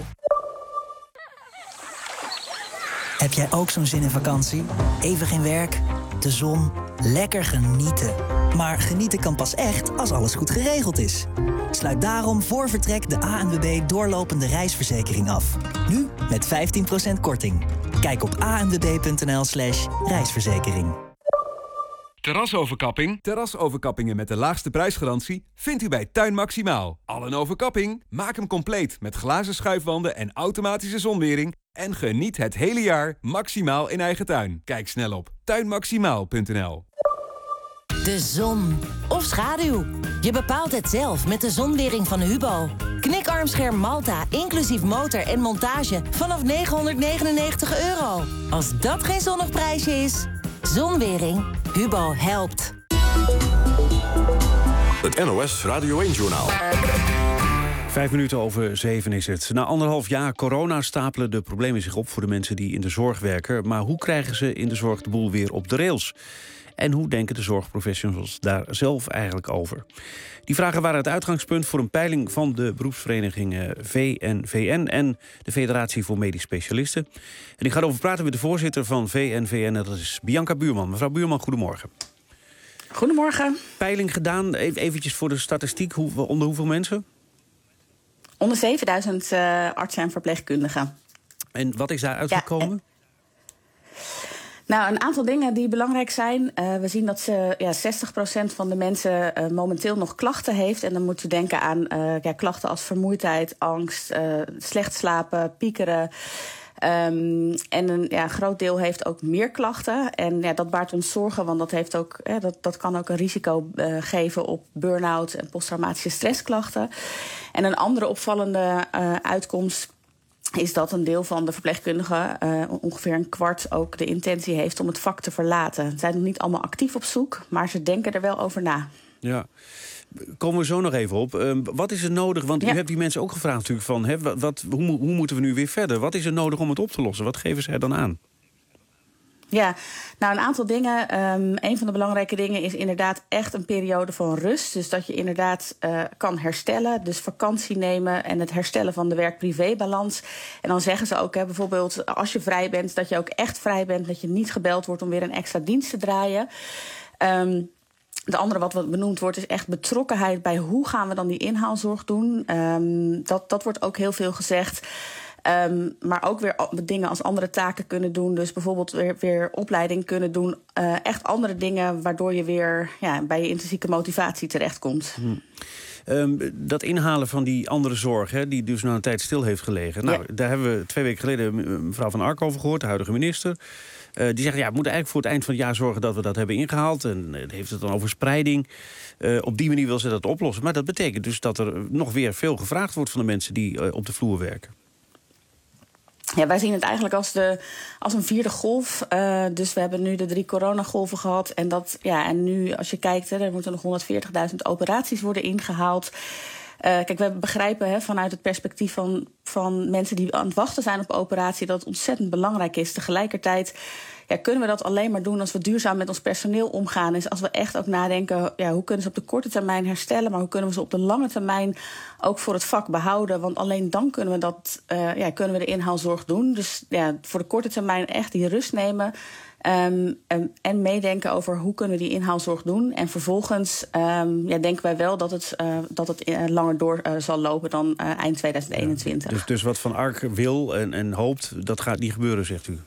Heb jij ook zo'n zin in vakantie? Even geen werk, de zon, lekker genieten. Maar genieten kan pas echt als alles goed geregeld is. Sluit daarom voor vertrek de A N W B doorlopende reisverzekering af. Nu met vijftien procent korting. Kijk op a n w b punt n l slash reisverzekering. Terrasoverkapping? Terrasoverkappingen met de laagste prijsgarantie vindt u bij Tuin Maximaal. Al een overkapping? Maak hem compleet met glazen schuifwanden en automatische zonwering en geniet het hele jaar maximaal in eigen tuin. Kijk snel op tuin maximaal punt n l. De zon of schaduw. Je bepaalt het zelf met de zonwering van Hubo. Knikarmscherm Malta, inclusief motor en montage vanaf negenhonderdnegenennegentig euro. Als dat geen zonnig prijsje is. Zonwering. Hubo helpt. Het N O S Radio één-journaal. Vijf minuten over zeven is het. Na anderhalf jaar corona stapelen de problemen zich op voor de mensen die in de zorg werken. Maar hoe krijgen ze in de zorg de boel weer op de rails? En hoe denken de zorgprofessionals daar zelf eigenlijk over? Die vragen waren het uitgangspunt voor een peiling van de beroepsverenigingen V N V N en de Federatie voor Medisch Specialisten. En ik ga erover praten met de voorzitter van V N V N, dat is Bianca Buurman. Mevrouw Buurman, goedemorgen. Goedemorgen. Peiling gedaan, eventjes voor de statistiek, hoe, onder hoeveel mensen? Onder zevenduizend uh, artsen en verpleegkundigen. En wat is daar uitgekomen? Ja, Nou, een aantal dingen die belangrijk zijn. Uh, we zien dat ze, ja, zestig procent van de mensen uh, momenteel nog klachten heeft. En dan moet u denken aan uh, ja, klachten als vermoeidheid, angst, uh, slecht slapen, piekeren. Um, en een ja, groot deel heeft ook meer klachten. En ja, dat baart ons zorgen, want dat, heeft ook, ja, dat, dat kan ook een risico uh, geven op burn-out en posttraumatische stressklachten. En een andere opvallende uh, uitkomst is dat een deel van de verpleegkundigen, uh, ongeveer een kwart, ook de intentie heeft om het vak te verlaten. Ze zijn nog niet allemaal actief op zoek, maar ze denken er wel over na. Ja, komen we zo nog even op. Uh, wat is er nodig? Want ja. u hebt die mensen ook gevraagd natuurlijk van, hè, wat, wat, hoe, hoe moeten we nu weer verder? Wat is er nodig om het op te lossen? Wat geven ze er dan aan? Ja, nou een aantal dingen. Um, een van de belangrijke dingen is inderdaad echt een periode van rust. Dus dat je inderdaad uh, kan herstellen. Dus vakantie nemen en het herstellen van de werk-privé-balans. En dan zeggen ze ook, hè, bijvoorbeeld als je vrij bent, dat je ook echt vrij bent. Dat je niet gebeld wordt om weer een extra dienst te draaien. Um, De andere wat benoemd wordt is echt betrokkenheid bij hoe gaan we dan die inhaalzorg doen. Um, dat, dat wordt ook heel veel gezegd. Um, maar ook weer dingen als andere taken kunnen doen. Dus bijvoorbeeld weer, weer opleiding kunnen doen. Uh, echt andere dingen waardoor je weer ja, bij je intrinsieke motivatie terechtkomt. Hmm. Um, dat inhalen van die andere zorg, hè, die dus na een tijd stil heeft gelegen. Nou, ja. Daar hebben we twee weken geleden mevrouw Van Ark over gehoord, de huidige minister. Uh, die zegt, ja, we moeten eigenlijk voor het eind van het jaar zorgen dat we dat hebben ingehaald. En uh, heeft het dan over spreiding. Uh, op die manier wil ze dat oplossen. Maar dat betekent dus dat er nog weer veel gevraagd wordt van de mensen die uh, op de vloer werken. Ja, wij zien het eigenlijk als, de, als een vierde golf. Uh, dus we hebben nu de drie coronagolven gehad. En, dat, ja, en nu, als je kijkt, hè, er moeten nog honderdveertigduizend operaties worden ingehaald. Uh, kijk, we begrijpen hè, vanuit het perspectief van, van mensen die aan het wachten zijn op operatie, dat het ontzettend belangrijk is. Tegelijkertijd ja, kunnen we dat alleen maar doen als we duurzaam met ons personeel omgaan. Dus als we echt ook nadenken, ja, hoe kunnen ze op de korte termijn herstellen, maar hoe kunnen we ze op de lange termijn ook voor het vak behouden. Want alleen dan kunnen we, dat, uh, ja, kunnen we de inhaalzorg doen. Dus ja, voor de korte termijn echt die rust nemen. Um, en, en meedenken over hoe kunnen we die inhaalzorg doen. En vervolgens um, ja, denken wij wel dat het, uh, dat het uh, langer door uh, zal lopen dan uh, eind tweeduizend eenentwintig. Ja, dus, dus wat Van Ark wil en, en hoopt, dat gaat niet gebeuren, zegt u?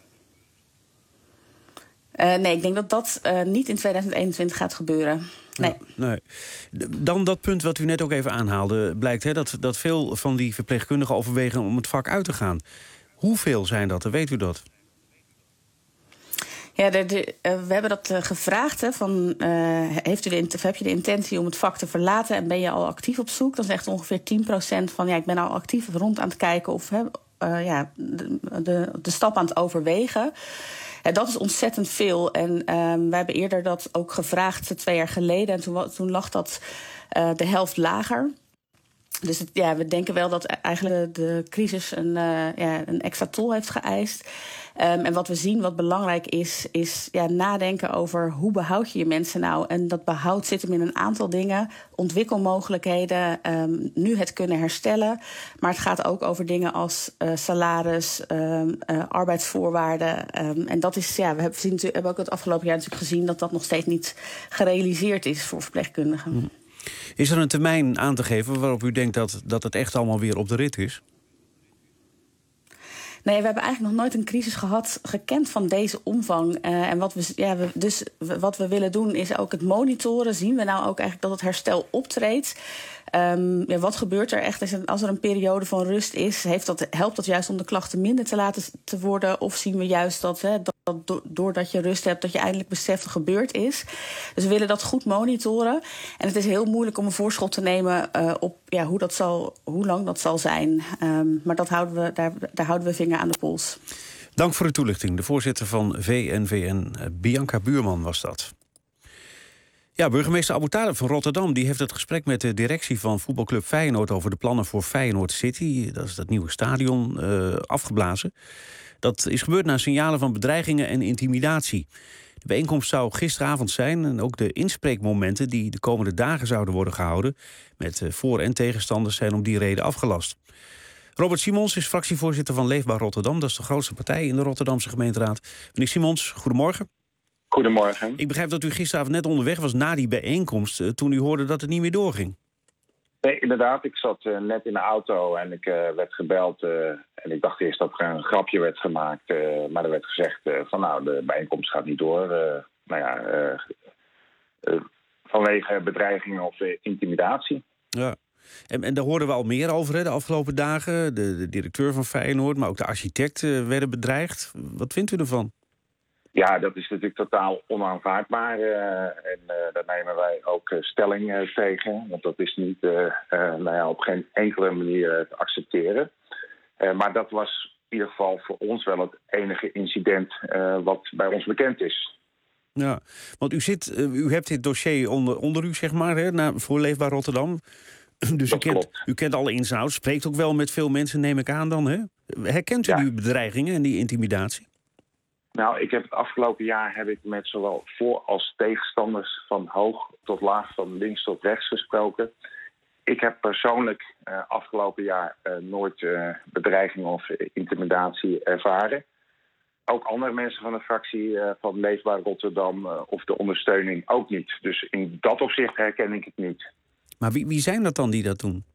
Uh, nee, ik denk dat dat uh, niet in tweeduizend eenentwintig gaat gebeuren. Nee. Ja, nee. Dan dat punt wat u net ook even aanhaalde. Blijkt hè, dat, dat veel van die verpleegkundigen overwegen om het vak uit te gaan. Hoeveel zijn dat? Weet u dat? Ja, de, de, uh, we hebben dat uh, gevraagd. Hè, van, uh, heeft u de, of heb je de intentie om het vak te verlaten en ben je al actief op zoek? Dan zegt ongeveer tien procent van ja, ik ben al actief rond aan het kijken of hè, uh, ja, de, de, de stap aan het overwegen. Ja, dat is ontzettend veel. En um, wij hebben eerder dat ook gevraagd twee jaar geleden. En toen, toen lag dat uh, de helft lager. Dus het, ja, we denken wel dat eigenlijk de crisis een, uh, ja, een extra tol heeft geëist. Um, en wat we zien, wat belangrijk is, is ja, nadenken over hoe behoud je je mensen nou. En dat behoud zit hem in een aantal dingen. Ontwikkelmogelijkheden, um, nu het kunnen herstellen. Maar het gaat ook over dingen als uh, salaris, um, uh, arbeidsvoorwaarden. Um, en dat is, ja, we hebben, zien, hebben ook het afgelopen jaar natuurlijk gezien dat dat nog steeds niet gerealiseerd is voor verpleegkundigen. Mm. Is er een termijn aan te geven waarop u denkt dat, dat het echt allemaal weer op de rit is? Nee, we hebben eigenlijk nog nooit een crisis gehad, gekend van deze omvang. Uh, en wat we, ja, we, dus wat we willen doen is ook het monitoren. Zien we nou ook eigenlijk dat het herstel optreedt? Um, ja, wat gebeurt er echt als er een periode van rust is? Heeft dat, helpt dat juist om de klachten minder te laten te worden? Of zien we juist dat, hè, dat, dat doordat je rust hebt, dat je eindelijk beseft wat gebeurd is? Dus we willen dat goed monitoren. En het is heel moeilijk om een voorschot te nemen uh, op ja, hoe, dat zal, hoe lang dat zal zijn. Um, maar dat houden we, daar, daar houden we vinger aan de pols. Dank voor uw toelichting. De voorzitter van V N V N, Bianca Buurman, was dat. Ja, burgemeester Abu Taleb van Rotterdam die heeft het gesprek met de directie van voetbalclub Feyenoord over de plannen voor Feyenoord City. Dat is dat nieuwe stadion, uh, afgeblazen. Dat is gebeurd na signalen van bedreigingen en intimidatie. De bijeenkomst zou gisteravond zijn en ook de inspreekmomenten die de komende dagen zouden worden gehouden met voor- en tegenstanders zijn om die reden afgelast. Robert Simons is fractievoorzitter van Leefbaar Rotterdam. Dat is de grootste partij in de Rotterdamse gemeenteraad. Meneer Simons, goedemorgen. Goedemorgen. Ik begrijp dat u gisteravond net onderweg was na die bijeenkomst, uh, toen u hoorde dat het niet meer doorging. Nee, inderdaad. Ik zat uh, net in de auto en ik uh, werd gebeld. Uh, en ik dacht eerst dat er een grapje werd gemaakt. Uh, maar er werd gezegd uh, van nou, de bijeenkomst gaat niet door. Uh, nou ja, uh, uh, vanwege bedreigingen of uh, intimidatie. Ja. En, en daar hoorden we al meer over hè, de afgelopen dagen. De, de directeur van Feyenoord, maar ook de architect uh, werden bedreigd. Wat vindt u ervan? Ja, dat is natuurlijk totaal onaanvaardbaar. Uh, en uh, daar nemen wij ook uh, stelling uh, tegen. Want dat is niet uh, uh, nou ja, op geen enkele manier uh, te accepteren. Uh, maar dat was in ieder geval voor ons wel het enige incident uh, wat bij ons bekend is. Ja, want u, zit, uh, u hebt dit dossier onder, onder u, zeg maar, hè, na, voor Leefbaar Rotterdam. Dus u kent, u kent alle ins en outs, spreekt ook wel met veel mensen, neem ik aan dan. Hè? Herkent u ja. die bedreigingen en die intimidatie? Nou, ik heb het afgelopen jaar heb ik met zowel voor- als tegenstanders van hoog tot laag, van links tot rechts gesproken. Ik heb persoonlijk uh, afgelopen jaar uh, nooit uh, bedreiging of uh, intimidatie ervaren. Ook andere mensen van de fractie uh, van Leefbaar Rotterdam uh, of de ondersteuning ook niet. Dus in dat opzicht herken ik het niet. Maar wie, wie zijn dat dan die dat doen?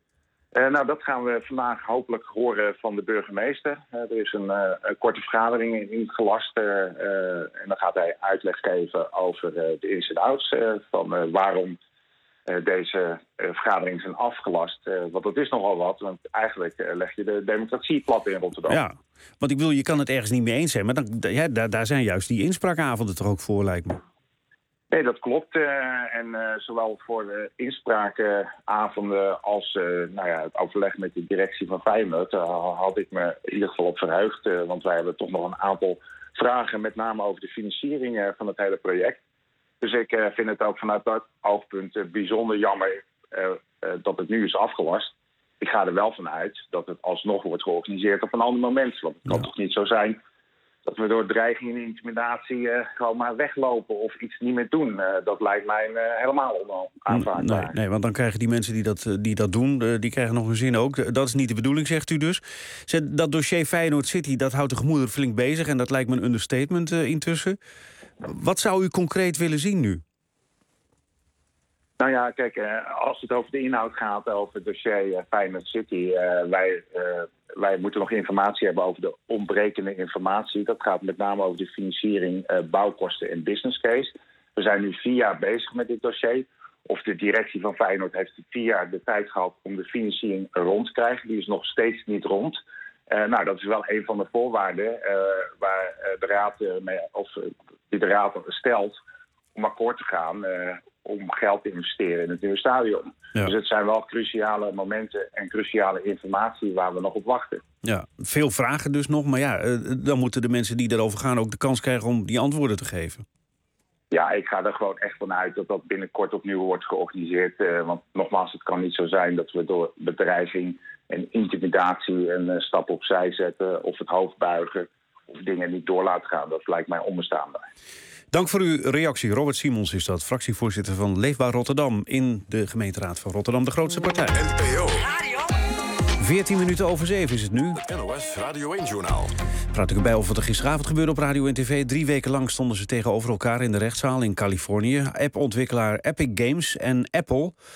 Uh, nou, dat gaan we vandaag hopelijk horen van de burgemeester. Uh, er is een, uh, een korte vergadering ingelast. Uh, uh, en dan gaat hij uitleg geven over uh, de ins en outs. Uh, van uh, waarom uh, deze uh, vergaderingen zijn afgelast. Uh, want dat is nogal wat. Want eigenlijk uh, leg je de democratie plat in Rotterdam. Ja, want ik bedoel, je kan het ergens niet mee eens zijn. Maar dan, ja, daar, daar zijn juist die inspraakavonden toch ook voor, lijkt me. Nee, dat klopt. Uh, en uh, zowel voor de inspraakavonden als uh, nou ja, het overleg met de directie van Feyenoord uh, had ik me in ieder geval op verheugd. Uh, want wij hebben toch nog een aantal vragen, met name over de financiering uh, van het hele project. Dus ik uh, vind het ook vanuit dat oogpunt uh, bijzonder jammer uh, uh, dat het nu is afgelast. Ik ga er wel van uit dat het alsnog wordt georganiseerd op een ander moment. Want het kan ja. toch niet zo zijn dat we door dreiging en intimidatie uh, gewoon maar weglopen of iets niet meer doen. Uh, dat lijkt mij uh, helemaal onaanvaardbaar. Nee, nee, want dan krijgen die mensen die dat, die dat doen, uh, die krijgen nog een zin ook. Dat is niet de bedoeling, zegt u dus. Dat dossier Feyenoord City, dat houdt de gemoederen flink bezig en dat lijkt me een understatement uh, intussen. Wat zou u concreet willen zien nu? Nou ja, kijk, uh, als het over de inhoud gaat, over het dossier uh, Feyenoord City, uh, wij... Uh, Wij moeten nog informatie hebben over de ontbrekende informatie. Dat gaat met name over de financiering, uh, bouwkosten en business case. We zijn nu vier jaar bezig met dit dossier. Of de directie van Feyenoord heeft vier jaar de tijd gehad om de financiering rond te krijgen. Die is nog steeds niet rond. Uh, nou, dat is wel een van de voorwaarden uh, waar uh, de raad uh, mee, of uh, die de raad stelt om akkoord te gaan uh, om geld te investeren in het nieuwe stadion. Ja. Dus het zijn wel cruciale momenten en cruciale informatie waar we nog op wachten. Ja, veel vragen dus nog, maar ja, uh, dan moeten de mensen die daarover gaan ook de kans krijgen om die antwoorden te geven. Ja, ik ga er gewoon echt van uit dat dat binnenkort opnieuw wordt georganiseerd. Uh, want nogmaals, het kan niet zo zijn dat we door bedreiging en intimidatie een uh, stap opzij zetten of het hoofd buigen of dingen niet door laten gaan. Dat lijkt mij onbestaanbaar. Dank voor uw reactie. Robert Simons is dat, fractievoorzitter van Leefbaar Rotterdam in de gemeenteraad van Rotterdam, de grootste partij. N P O. veertien minuten over zeven is het nu. N O S Radio één-journaal. Praat ik erbij over wat er gisteravond gebeurde op Radio en tv. Drie weken lang stonden ze tegenover elkaar in de rechtszaal in Californië. App-ontwikkelaar Epic Games en Apple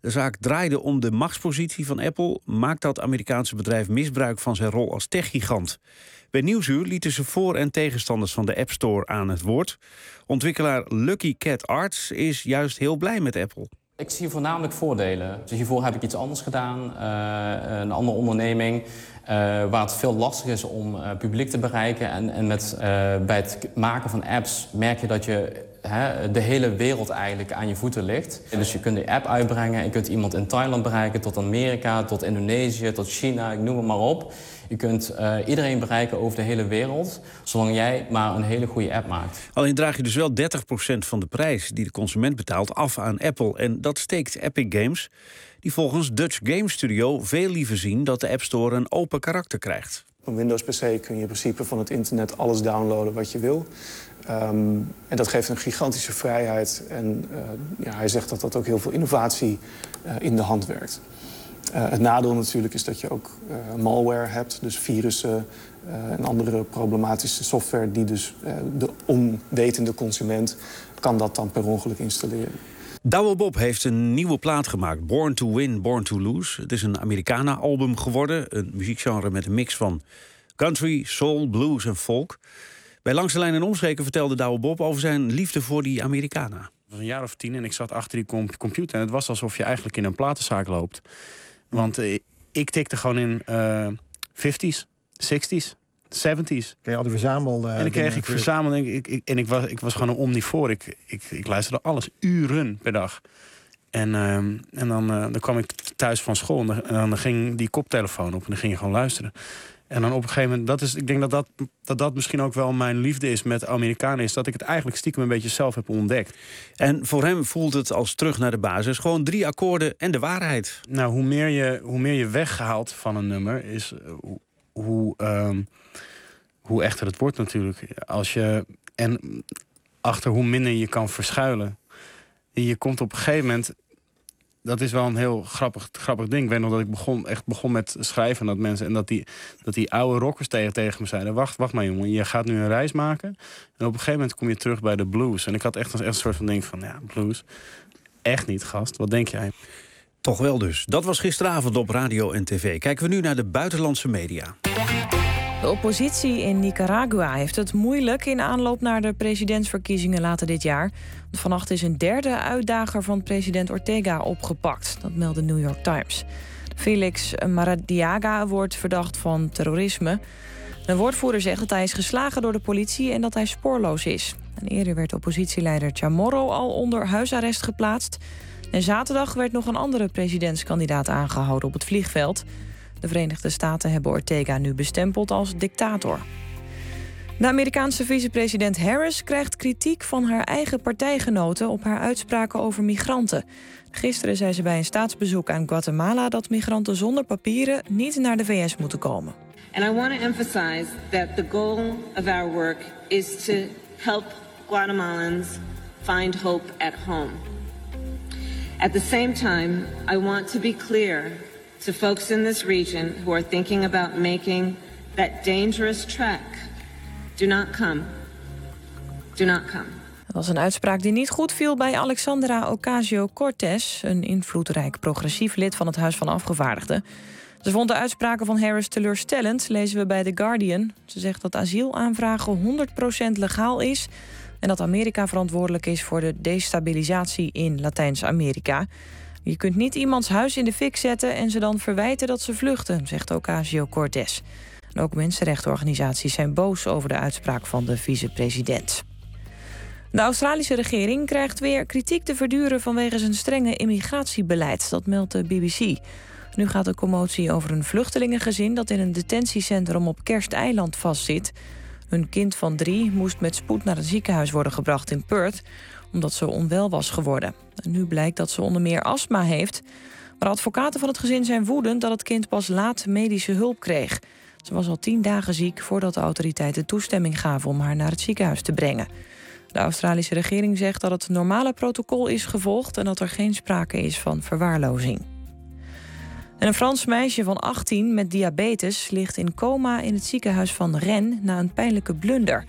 De zaak draaide om de machtspositie van Apple. Maakt dat Amerikaanse bedrijf misbruik van zijn rol als techgigant? Bij Nieuwsuur lieten ze voor- en tegenstanders van de App Store aan het woord. Ontwikkelaar Lucky Cat Arts is juist heel blij met Apple. Ik zie voornamelijk voordelen. Dus hiervoor heb ik iets anders gedaan, uh, een andere onderneming... Uh, waar het veel lastiger is om uh, publiek te bereiken. En, en met, uh, bij het maken van apps merk je dat je hè, de hele wereld eigenlijk aan je voeten ligt. Dus je kunt de app uitbrengen, je kunt iemand in Thailand bereiken... tot Amerika, tot Indonesië, tot China, ik noem het maar op. Je kunt uh, iedereen bereiken over de hele wereld... zolang jij maar een hele goede app maakt. Alleen draag je dus wel dertig procent van de prijs die de consument betaalt af aan Apple. En dat steekt Epic Games, die volgens Dutch Game Studio veel liever zien dat de App Store een open karakter krijgt. Op een Windows-P C kun je in principe van het internet alles downloaden wat je wil. Um, en dat geeft een gigantische vrijheid. En uh, ja, hij zegt dat dat ook heel veel innovatie uh, in de hand werkt. Uh, het nadeel natuurlijk is dat je ook uh, malware hebt, dus virussen uh, en andere problematische software... die dus uh, de onwetende consument kan dat dan per ongeluk installeren. Douwe Bob heeft een nieuwe plaat gemaakt, Born to Win, Born to Lose. Het is een Americana-album geworden, een muziekgenre met een mix van country, soul, blues en folk. Bij Langs de Lijn en Omstreken vertelde Douwe Bob over zijn liefde voor die Americana. Het was een jaar of tien en ik zat achter die computer en het was alsof je eigenlijk in een platenzaak loopt. Want uh, ik tikte gewoon in uh, vijftiger, zestigers, zeventigers. Kreeg je al die verzamel... Uh, en dan kreeg ik verzamel en, ik, ik, en ik, was, ik was gewoon een omnivoor. Ik, ik, ik luisterde alles, uren per dag. En, uh, en dan, uh, dan kwam ik thuis van school en dan, en dan ging die koptelefoon op en dan ging je gewoon luisteren. En dan op een gegeven moment, dat is, ik denk dat dat, dat dat misschien ook wel mijn liefde is met Amerikanen... is dat ik het eigenlijk stiekem een beetje zelf heb ontdekt. En voor hem voelt het als terug naar de basis. Gewoon drie akkoorden en de waarheid. Nou, hoe meer je, hoe meer je weghaalt van een nummer... is hoe, hoe, um, hoe echter het wordt natuurlijk. Als je, en achter hoe minder je kan verschuilen. Je komt op een gegeven moment... Dat is wel een heel grappig, grappig ding. Ik weet nog dat ik begon, echt begon met schrijven aan dat mensen... en dat die, dat die oude rockers tegen, tegen me zeiden... wacht, wacht maar jongen, je gaat nu een reis maken... en op een gegeven moment kom je terug bij de blues. En ik had echt een, echt een soort van ding van, ja, blues... echt niet, gast. Wat denk jij? Toch wel dus. Dat was gisteravond op radio en tv. Kijken we nu naar de buitenlandse media. De oppositie in Nicaragua heeft het moeilijk in aanloop naar de presidentsverkiezingen later dit jaar. Want vannacht is een derde uitdager van president Ortega opgepakt. Dat meldde New York Times. Felix Maradiaga wordt verdacht van terrorisme. Een woordvoerder zegt dat hij is geslagen door de politie en dat hij spoorloos is. En eerder werd oppositieleider Chamorro al onder huisarrest geplaatst. En zaterdag werd nog een andere presidentskandidaat aangehouden op het vliegveld. De Verenigde Staten hebben Ortega nu bestempeld als dictator. De Amerikaanse vicepresident Harris krijgt kritiek van haar eigen partijgenoten op haar uitspraken over migranten. Gisteren zei ze bij een staatsbezoek aan Guatemala dat migranten zonder papieren niet naar de V S moeten komen. And I want to emphasize that the goal of our work is to help Guatemalans find hope at home. At the same time, I want to be clear to folks in this region who are thinking about making that dangerous trek. Do not come. Do not come. Dat was een uitspraak die niet goed viel bij Alexandra Ocasio-Cortez, een invloedrijk progressief lid van het Huis van Afgevaardigden. Ze vond de uitspraken van Harris teleurstellend, lezen we bij The Guardian. Ze zegt dat asielaanvragen honderd procent legaal is en dat Amerika verantwoordelijk is voor de destabilisatie in Latijns-Amerika. Je kunt niet iemands huis in de fik zetten en ze dan verwijten dat ze vluchten, zegt Ocasio-Cortez. En ook mensenrechtenorganisaties zijn boos over de uitspraak van de vicepresident. De Australische regering krijgt weer kritiek te verduren vanwege zijn strenge immigratiebeleid. Dat meldt de B B C. Nu gaat de commotie over een vluchtelingengezin dat in een detentiecentrum op Kersteiland vastzit. Hun kind van drie moest met spoed naar het ziekenhuis worden gebracht in Perth, omdat ze onwel was geworden. En nu blijkt dat ze onder meer astma heeft. Maar advocaten van het gezin zijn woedend dat het kind pas laat medische hulp kreeg. Ze was al tien dagen ziek voordat de autoriteiten toestemming gaven om haar naar het ziekenhuis te brengen. De Australische regering zegt dat het normale protocol is gevolgd en dat er geen sprake is van verwaarlozing. En een Frans meisje van achttien met diabetes ligt in coma in het ziekenhuis van Rennes na een pijnlijke blunder.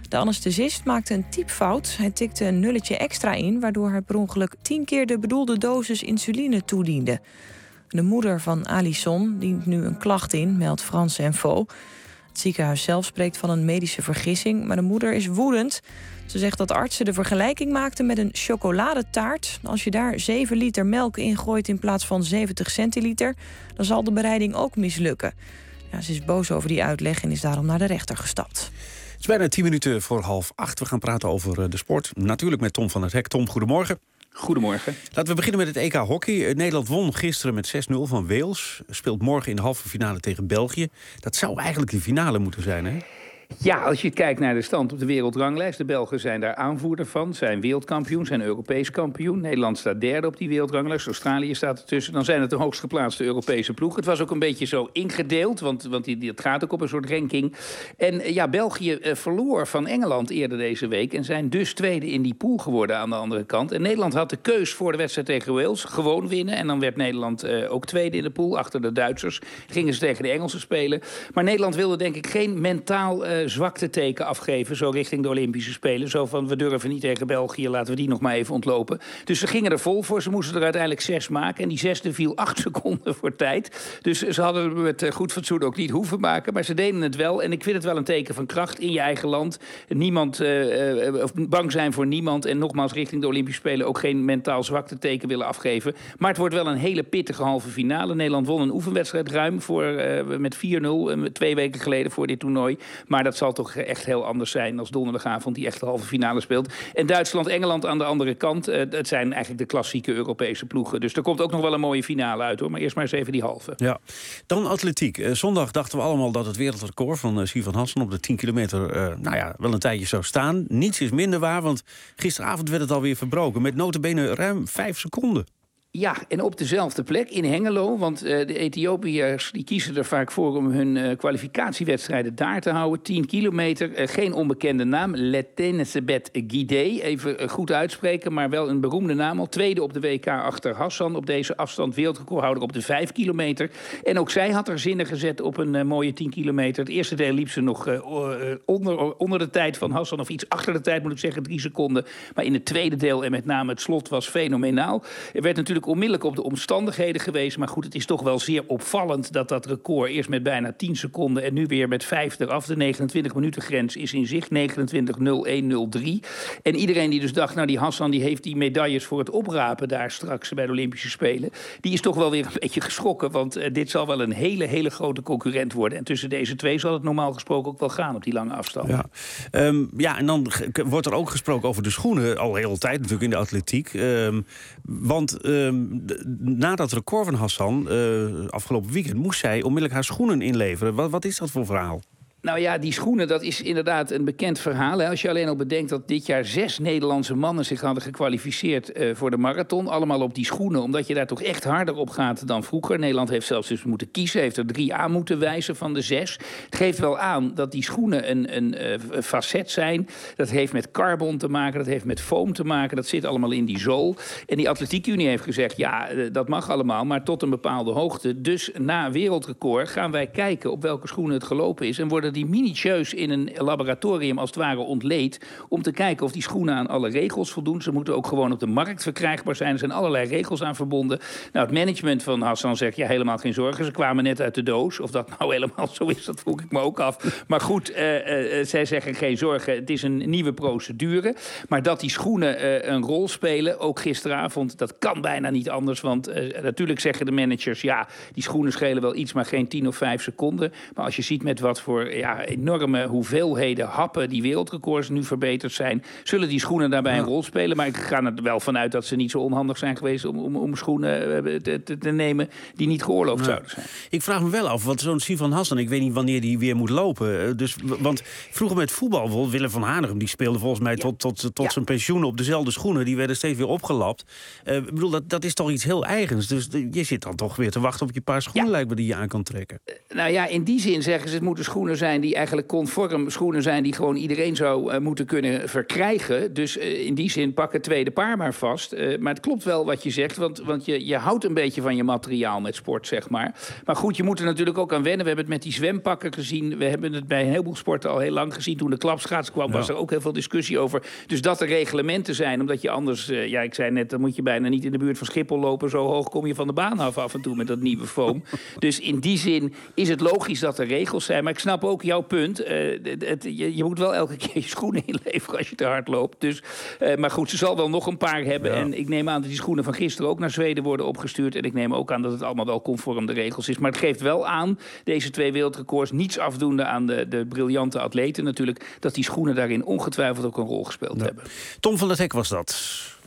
De anesthesist maakte een typfout. Hij tikte een nulletje extra in, waardoor hij per ongeluk tien keer de bedoelde dosis insuline toediende. De moeder van Alisson dient nu een klacht in, meldt France Info. Het ziekenhuis zelf spreekt van een medische vergissing, maar de moeder is woedend. Ze zegt dat artsen de vergelijking maakten met een chocoladetaart. Als je daar zeven liter melk in gooit in plaats van zeventig centiliter, dan zal de bereiding ook mislukken. Ja, ze is boos over die uitleg en is daarom naar de rechter gestapt. Het is bijna tien minuten voor half acht. We gaan praten over de sport. Natuurlijk met Tom van het Hek. Tom, goedemorgen. Goedemorgen. Laten we beginnen met het E K hockey. Nederland won gisteren met zes nul van Wales. Speelt morgen in de halve finale tegen België. Dat zou eigenlijk de finale moeten zijn, hè? Ja, als je kijkt naar de stand op de wereldranglijst. De Belgen zijn daar aanvoerder van. Zijn wereldkampioen, zijn Europees kampioen. Nederland staat derde op die wereldranglijst. Australië staat ertussen. Dan zijn het de hoogst geplaatste Europese ploeg. Het was ook een beetje zo ingedeeld, want, want die, het gaat ook op een soort ranking. En ja, België eh, verloor van Engeland eerder deze week. En zijn dus tweede in die pool geworden aan de andere kant. En Nederland had de keus voor de wedstrijd tegen Wales. Gewoon winnen. En dan werd Nederland eh, ook tweede in de pool. Achter de Duitsers gingen ze tegen de Engelsen spelen. Maar Nederland wilde denk ik geen mentaal Uh, zwakteteken afgeven, zo richting de Olympische Spelen. Zo van, we durven niet tegen België, laten we die nog maar even ontlopen. Dus ze gingen er vol voor. Ze moesten er uiteindelijk zes maken. En die zesde viel acht seconden voor tijd. Dus ze hadden het met goed fatsoen ook niet hoeven maken. Maar ze deden het wel. En ik vind het wel een teken van kracht in je eigen land. Niemand, uh, uh, bang zijn voor niemand. En nogmaals, richting de Olympische Spelen ook geen mentaal zwakteteken willen afgeven. Maar het wordt wel een hele pittige halve finale. Nederland won een oefenwedstrijd ruim voor, uh, met vier nul. Uh, twee weken geleden voor dit toernooi. Maar dat zal toch echt heel anders zijn als donderdagavond die echt de halve finale speelt. En Duitsland-Engeland aan de andere kant. Uh, het zijn eigenlijk de klassieke Europese ploegen. Dus er komt ook nog wel een mooie finale uit, hoor. Maar eerst maar eens even die halve. Ja. Dan atletiek. Uh, zondag dachten we allemaal dat het wereldrecord van uh, Sivan Hassan op de tien kilometer uh, nou ja, wel een tijdje zou staan. Niets is minder waar, want gisteravond werd het alweer verbroken. Met nota bene ruim vijf seconden. Ja, en op dezelfde plek in Hengelo. Want uh, de Ethiopiërs die kiezen er vaak voor om hun uh, kwalificatiewedstrijden daar te houden. tien kilometer, uh, geen onbekende naam. Letenesebet Guidé. Even uh, goed uitspreken, maar wel een beroemde naam al. Tweede op de W K achter Hassan. Op deze afstand wereldrecordhouder op de vijf kilometer. En ook zij had er zinnen gezet op een uh, mooie tien kilometer. Het eerste deel liep ze nog uh, onder, onder de tijd van Hassan. Of iets achter de tijd, moet ik zeggen, drie seconden. Maar in het tweede deel en met name het slot was fenomenaal. Er werd natuurlijk onmiddellijk op de omstandigheden geweest. Maar goed, het is toch wel zeer opvallend dat dat record eerst met bijna tien seconden en nu weer met vijf eraf. De negenentwintig minuten grens is in zicht. negenentwintig nul een nul drie. En iedereen die dus dacht, nou die Hassan die heeft die medailles voor het oprapen daar straks bij de Olympische Spelen. Die is toch wel weer een beetje geschrokken. Want uh, dit zal wel een hele, hele grote concurrent worden. En tussen deze twee zal het normaal gesproken ook wel gaan op die lange afstand. Ja, um, ja en dan wordt er ook gesproken over de schoenen. Al de hele tijd natuurlijk in de atletiek. Um, want Um, na dat record van Hassan, uh, afgelopen weekend, moest zij onmiddellijk haar schoenen inleveren. Wat, wat is dat voor verhaal? Nou ja, die schoenen, dat is inderdaad een bekend verhaal. Hè. Als je alleen al bedenkt dat dit jaar zes Nederlandse mannen zich hadden gekwalificeerd uh, voor de marathon. Allemaal op die schoenen, omdat je daar toch echt harder op gaat dan vroeger. Nederland heeft zelfs dus moeten kiezen, heeft er drie aan moeten wijzen van de zes. Het geeft wel aan dat die schoenen een, een uh, facet zijn. Dat heeft met carbon te maken, dat heeft met foam te maken. Dat zit allemaal in die zool. En die Atletiekunie heeft gezegd, ja, uh, dat mag allemaal, maar tot een bepaalde hoogte. Dus na wereldrecord gaan wij kijken op welke schoenen het gelopen is. En worden die minutieus in een laboratorium als het ware ontleed om te kijken of die schoenen aan alle regels voldoen. Ze moeten ook gewoon op de markt verkrijgbaar zijn. Er zijn allerlei regels aan verbonden. Nou, het management van Hassan zegt, ja, helemaal geen zorgen. Ze kwamen net uit de doos. Of dat nou helemaal zo is, dat vroeg ik me ook af. Maar goed, uh, uh, zij zeggen geen zorgen. Het is een nieuwe procedure. Maar dat die schoenen uh, een rol spelen, ook gisteravond, dat kan bijna niet anders. Want uh, natuurlijk zeggen de managers, ja, die schoenen schelen wel iets, maar geen tien of vijf seconden. Maar als je ziet met wat voor ja, enorme hoeveelheden happen die wereldrecords nu verbeterd zijn, zullen die schoenen daarbij ja. een rol spelen. Maar ik ga er wel vanuit dat ze niet zo onhandig zijn geweest om, om, om schoenen te, te, te nemen die niet geoorloofd ja. zouden zijn. Ik vraag me wel af, want zo'n Sivan Hassan, ik weet niet wanneer die weer moet lopen. Dus, want vroeger met voetbal, bijvoorbeeld Willem van Hanegem, die speelde volgens mij ja. tot, tot, tot ja. zijn pensioen op dezelfde schoenen. Die werden steeds weer opgelapt. Uh, ik bedoel, dat, dat is toch iets heel eigens. Dus je zit dan toch weer te wachten op je paar schoenen, ja. lijkt me, die je aan kan trekken. Uh, nou ja, in die zin zeggen ze, het moeten schoenen zijn zijn die eigenlijk conform schoenen zijn die gewoon iedereen zou uh, moeten kunnen verkrijgen. Dus uh, in die zin pak het tweede paar maar vast. Uh, maar het klopt wel wat je zegt, want, want je, je houdt een beetje van je materiaal met sport, zeg maar. Maar goed, je moet er natuurlijk ook aan wennen. We hebben het met die zwempakken gezien. We hebben het bij een heleboel sporten al heel lang gezien. Toen de klapschaats kwam, ja. was er ook heel veel discussie over. Dus dat er reglementen zijn, omdat je anders... Uh, ja, ik zei net, dan moet je bijna niet in de buurt van Schiphol lopen. Zo hoog kom je van de baan af af en toe met dat nieuwe foam. Dus in die zin is het logisch dat er regels zijn. Maar ik snap ook jouw punt. Uh, het, het, je, je moet wel elke keer je schoenen inleveren als je te hard loopt. Dus, uh, maar goed, ze zal wel nog een paar hebben. Ja. En ik neem aan dat die schoenen van gisteren ook naar Zweden worden opgestuurd. En ik neem ook aan dat het allemaal wel conform de regels is. Maar het geeft wel aan, deze twee wereldrecords, niets afdoende aan de, de briljante atleten natuurlijk, dat die schoenen daarin ongetwijfeld ook een rol gespeeld ja. hebben. Tom van het Hek was dat.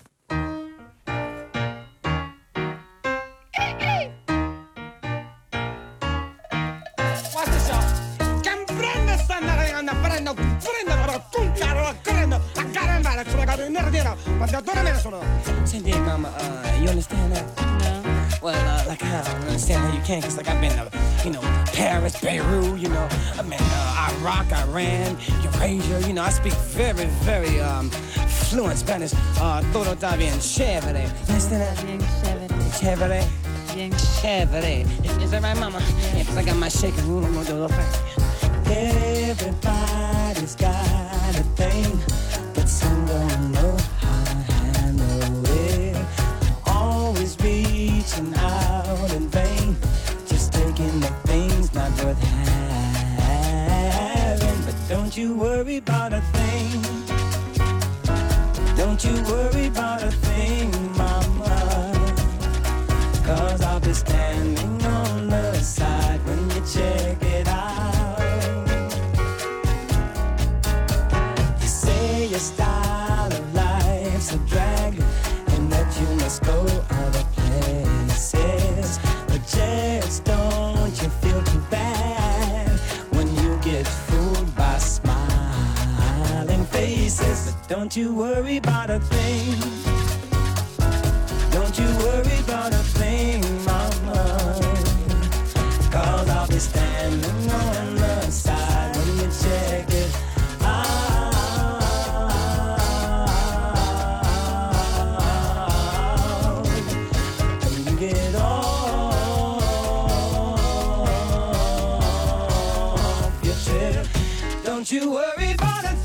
Cindy, mama, uh, you understand that? No. Well, uh, like, I don't understand how you can, because, like, I've been to, you know, Paris, Beirut, you know, I've been uh, Iraq, Iran, Eurasia, you know, I speak very, very um, fluent Spanish. Uh, todo está bien chévere. You understand that? Bien chévere. Chévere? Bien chévere. Is, is that right, mama? Yeah, because I got my shaking room, I'm going to do a little thing. Everybody's got a thing, but some don't know how to handle it. Always reaching out in vain, just taking the things not worth having. But don't you worry about a thing. Don't you worry about a thing, mama, 'cause I'll be standing on the side when you check it out. You say your style of life's a drag and that you must go other places, but just don't you feel too bad when you get fooled by smiling faces. But don't you worry about a thing. Don't you worry about a thing, mama, 'cause I'll be standing on the side when you check it out. When you get off your trip, don't you worry about a thing.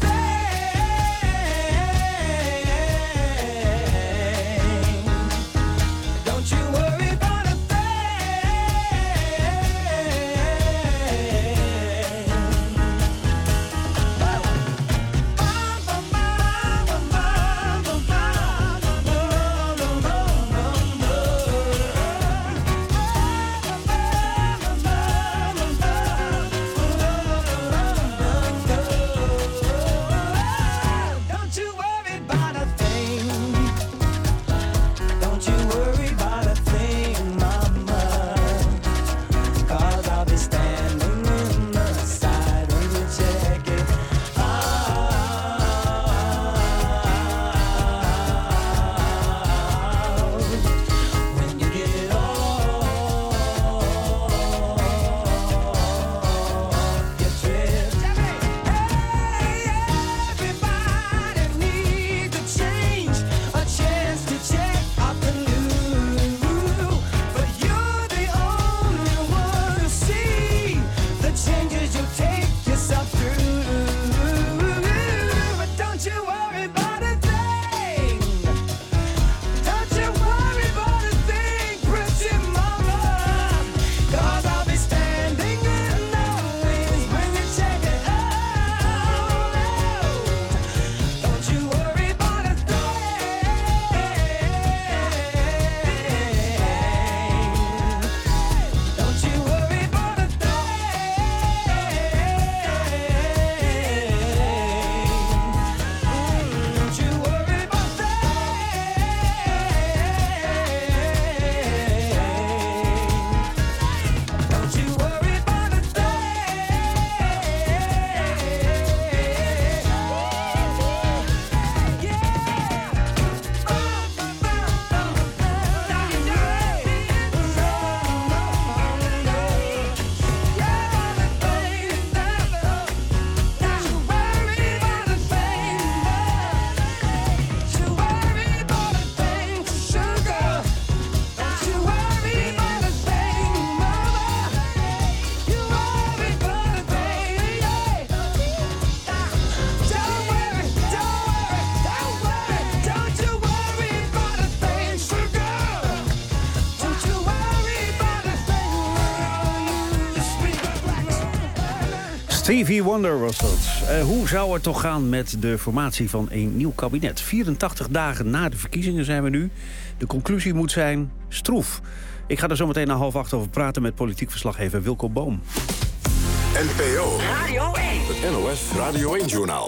Stevie Wonder was dat. Uh, hoe zou het toch gaan met de formatie van een nieuw kabinet? vierentachtig dagen na de verkiezingen zijn we nu. De conclusie moet zijn stroef. Ik ga er zo meteen na half acht over praten met politiek verslaggever Wilco Boom. N P O Radio één. Het N O S Radio één-journaal.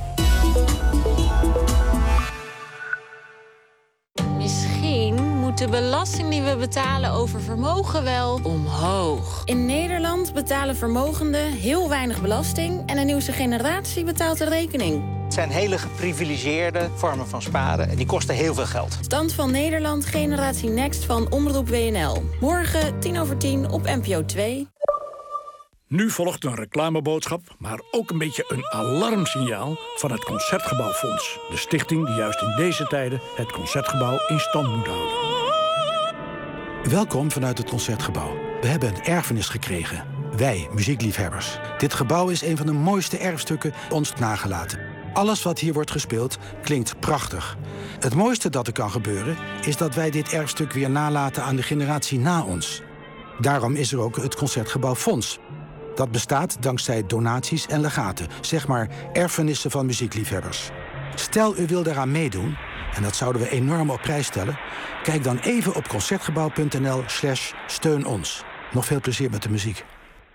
Misschien moet de belasting die we betalen over vermogen wel omhoog. In Nederland betalen vermogenden heel weinig belasting en de nieuwste generatie betaalt de rekening. Het zijn hele geprivilegeerde vormen van sparen en die kosten heel veel geld. Stand van Nederland, Generatie Next van Omroep W N L. Morgen tien over tien op N P O twee. Nu volgt een reclameboodschap, maar ook een beetje een alarmsignaal van het Concertgebouwfonds. De stichting die juist in deze tijden het Concertgebouw in stand moet houden. Welkom vanuit het Concertgebouw. We hebben een erfenis gekregen. Wij, muziekliefhebbers. Dit gebouw is een van de mooiste erfstukken ons nagelaten. Alles wat hier wordt gespeeld klinkt prachtig. Het mooiste dat er kan gebeuren is dat wij dit erfstuk weer nalaten aan de generatie na ons. Daarom is er ook het Concertgebouwfonds. Dat bestaat dankzij donaties en legaten, zeg maar erfenissen van muziekliefhebbers. Stel u wil daaraan meedoen, en dat zouden we enorm op prijs stellen, kijk dan even op concertgebouw.nl slash steun ons. Nog veel plezier met de muziek.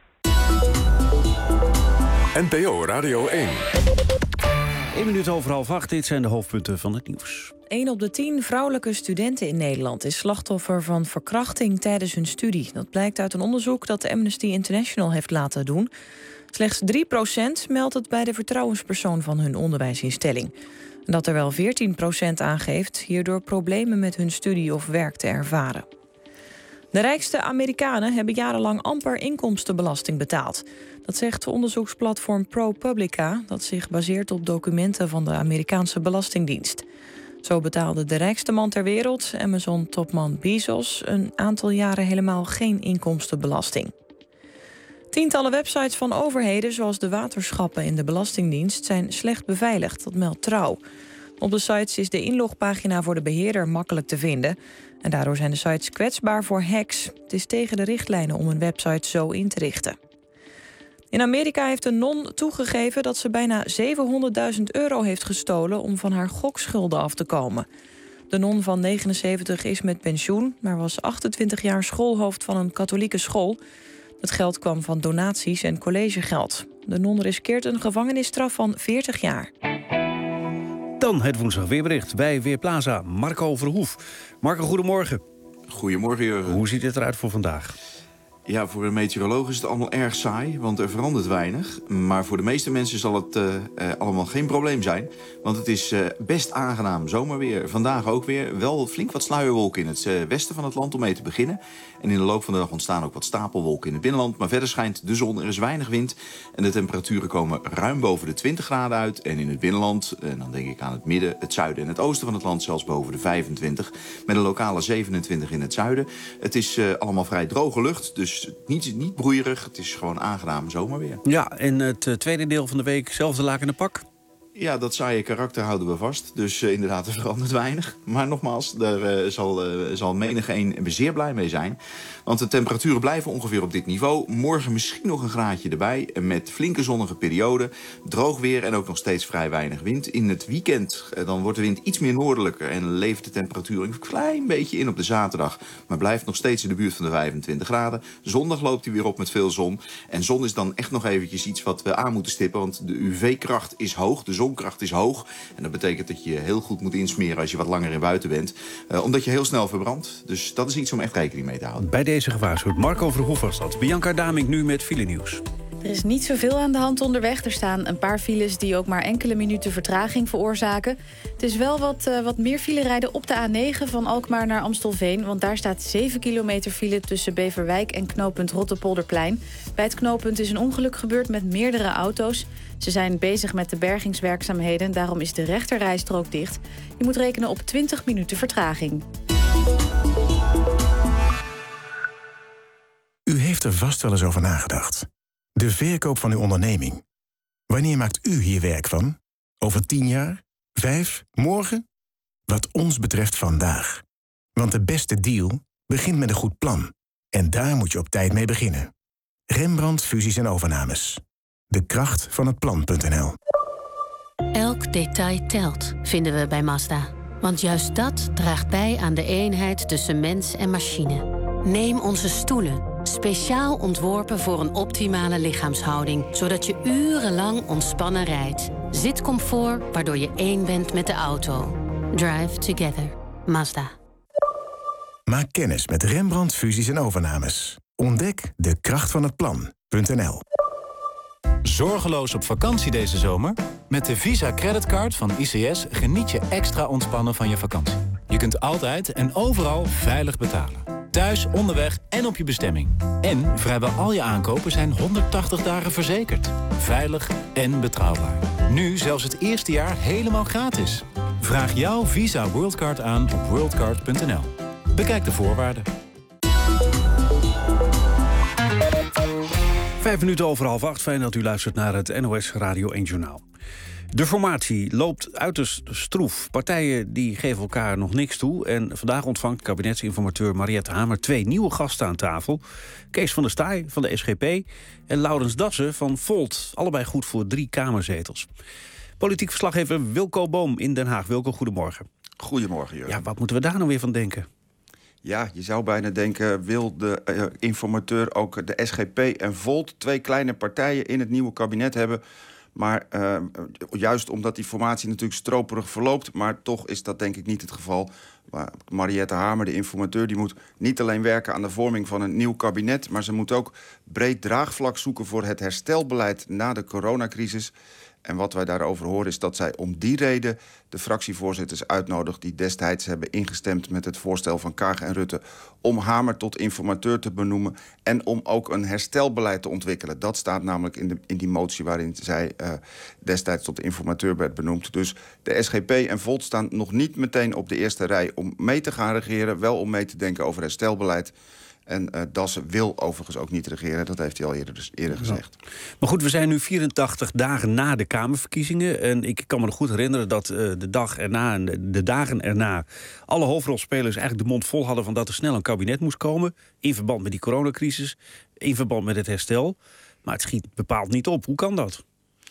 N P O Radio één. Eén minuut over half acht, dit zijn de hoofdpunten van het nieuws. Een op de tien vrouwelijke studenten in Nederland is slachtoffer van verkrachting tijdens hun studie. Dat blijkt uit een onderzoek dat Amnesty International heeft laten doen. Slechts drie procent meldt het bij de vertrouwenspersoon van hun onderwijsinstelling. En dat er wel veertien procent aangeeft hierdoor problemen met hun studie of werk te ervaren. De rijkste Amerikanen hebben jarenlang amper inkomstenbelasting betaald. Dat zegt onderzoeksplatform ProPublica, dat zich baseert op documenten van de Amerikaanse Belastingdienst. Zo betaalde de rijkste man ter wereld, Amazon-topman Bezos, een aantal jaren helemaal geen inkomstenbelasting. Tientallen websites van overheden, zoals de waterschappen en de Belastingdienst, zijn slecht beveiligd, dat meldt Trouw. Op de sites is de inlogpagina voor de beheerder makkelijk te vinden. En daardoor zijn de sites kwetsbaar voor hacks. Het is tegen de richtlijnen om een website zo in te richten. In Amerika heeft een non toegegeven dat ze bijna zevenhonderdduizend euro heeft gestolen om van haar gokschulden af te komen. De non van negenenzeventig is met pensioen, maar was achtentwintig jaar schoolhoofd van een katholieke school. Het geld kwam van donaties en collegegeld. De non riskeert een gevangenisstraf van veertig jaar. Dan het woensdag weerbericht bij Weerplaza. Marco Verhoef. Marco, goedemorgen. Goedemorgen, Jurgen. Hoe ziet het eruit voor vandaag? Ja, voor een meteoroloog is het allemaal erg saai, want er verandert weinig. Maar voor de meeste mensen zal het uh, uh, allemaal geen probleem zijn. Want het is uh, best aangenaam zomerweer. Vandaag ook weer. Wel flink wat sluierwolken in het uh, westen van het land om mee te beginnen. En in de loop van de dag ontstaan ook wat stapelwolken in het binnenland. Maar verder schijnt de zon, er is weinig wind. En de temperaturen komen ruim boven de twintig graden uit. En in het binnenland, en dan denk ik aan het midden, het zuiden en het oosten van het land, zelfs boven de vijfentwintig. Met een lokale zevenentwintig in het zuiden. Het is uh, allemaal vrij droge lucht, dus niet, niet broeierig. Het is gewoon aangenaam zomerweer. Ja, en het uh, tweede deel van de week, zelfde lakende pak? Ja, dat saaie karakter houden we vast. Dus uh, inderdaad, er verandert weinig. Maar nogmaals, daar uh, zal, uh, zal menigeen zeer blij mee zijn. Want de temperaturen blijven ongeveer op dit niveau. Morgen misschien nog een graadje erbij. Met flinke zonnige perioden. Droog weer en ook nog steeds vrij weinig wind. In het weekend uh, dan wordt de wind iets meer noordelijker. En levert de temperatuur een klein beetje in op de zaterdag. Maar blijft nog steeds in de buurt van de vijfentwintig graden. Zondag loopt hij weer op met veel zon. En zon is dan echt nog eventjes iets wat we aan moeten stippen. Want de U V-kracht is hoog. De zonkracht is hoog. En dat betekent dat je heel goed moet insmeren als je wat langer in buiten bent. Uh, omdat je heel snel verbrandt. Dus dat is iets om echt rekening mee te houden. Bij deze gewaarschuwd. Marco Verhoef was dat. Bianca Damink nu met file nieuws. Er is niet zoveel aan de hand onderweg. Er staan een paar files die ook maar enkele minuten vertraging veroorzaken. Het is wel wat, uh, wat meer file rijden op de A negen van Alkmaar naar Amstelveen. Want daar staat zeven kilometer file tussen Beverwijk en knooppunt Rotterpolderplein. Bij het knooppunt is een ongeluk gebeurd met meerdere auto's. Ze zijn bezig met de bergingswerkzaamheden. Daarom is de rechterrijstrook dicht. Je moet rekenen op twintig minuten vertraging. U heeft er vast wel eens over nagedacht. De verkoop van uw onderneming. Wanneer maakt u hier werk van? Over tien jaar? Vijf? Morgen? Wat ons betreft vandaag. Want de beste deal begint met een goed plan. En daar moet je op tijd mee beginnen. Rembrandt Fusies en Overnames. de kracht van het plan punt n l. Elk detail telt, vinden we bij Mazda. Want juist dat draagt bij aan de eenheid tussen mens en machine. Neem onze stoelen, speciaal ontworpen voor een optimale lichaamshouding, zodat je urenlang ontspannen rijdt. Zitcomfort, waardoor je één bent met de auto. Drive together. Mazda. Maak kennis met Rembrandt fusies en overnames. Ontdek de kracht van het plan punt n l. Zorgeloos op vakantie deze zomer? Met de Visa Creditcard van I C S geniet je extra ontspannen van je vakantie. Je kunt altijd en overal veilig betalen. Thuis, onderweg en op je bestemming. En vrijwel al je aankopen zijn honderdtachtig dagen verzekerd. Veilig en betrouwbaar. Nu zelfs het eerste jaar helemaal gratis. Vraag jouw Visa Worldcard aan op worldcard punt n l. Bekijk de voorwaarden. Vijf minuten over half acht. Fijn dat u luistert naar het N O S Radio één Journaal. De formatie loopt uiterst stroef. Partijen die geven elkaar nog niks toe. En vandaag ontvangt kabinetsinformateur Mariette Hamer twee nieuwe gasten aan tafel. Kees van der Staaij van de S G P en Laurens Dassen van Volt. Allebei goed voor drie kamerzetels. Politiek verslaggever Wilco Boom in Den Haag. Wilco, goedemorgen. Goedemorgen, Jurgen. Ja, wat moeten we daar nou weer van denken? Ja, je zou bijna denken, wil de uh, informateur ook de S G P en Volt... twee kleine partijen in het nieuwe kabinet hebben. Maar uh, juist omdat die formatie natuurlijk stroperig verloopt... maar toch is dat denk ik niet het geval. Mariette Hamer, de informateur, die moet niet alleen werken aan de vorming van een nieuw kabinet... maar ze moet ook breed draagvlak zoeken voor het herstelbeleid na de coronacrisis... En wat wij daarover horen is dat zij om die reden de fractievoorzitters uitnodigt... die destijds hebben ingestemd met het voorstel van Kaag en Rutte... om Hamer tot informateur te benoemen en om ook een herstelbeleid te ontwikkelen. Dat staat namelijk in, de, in die motie waarin zij uh, destijds tot informateur werd benoemd. Dus de S G P en Volt staan nog niet meteen op de eerste rij om mee te gaan regeren... wel om mee te denken over herstelbeleid... En uh, Dassen wil overigens ook niet regeren. Dat heeft hij al eerder, dus eerder gezegd. Ja. Maar goed, we zijn nu vierentachtig dagen na de Kamerverkiezingen. En ik kan me nog goed herinneren dat uh, de dag erna en de, de dagen erna... alle hoofdrolspelers eigenlijk de mond vol hadden van dat er snel een kabinet moest komen. In verband met die coronacrisis. In verband met het herstel. Maar het schiet bepaald niet op. Hoe kan dat?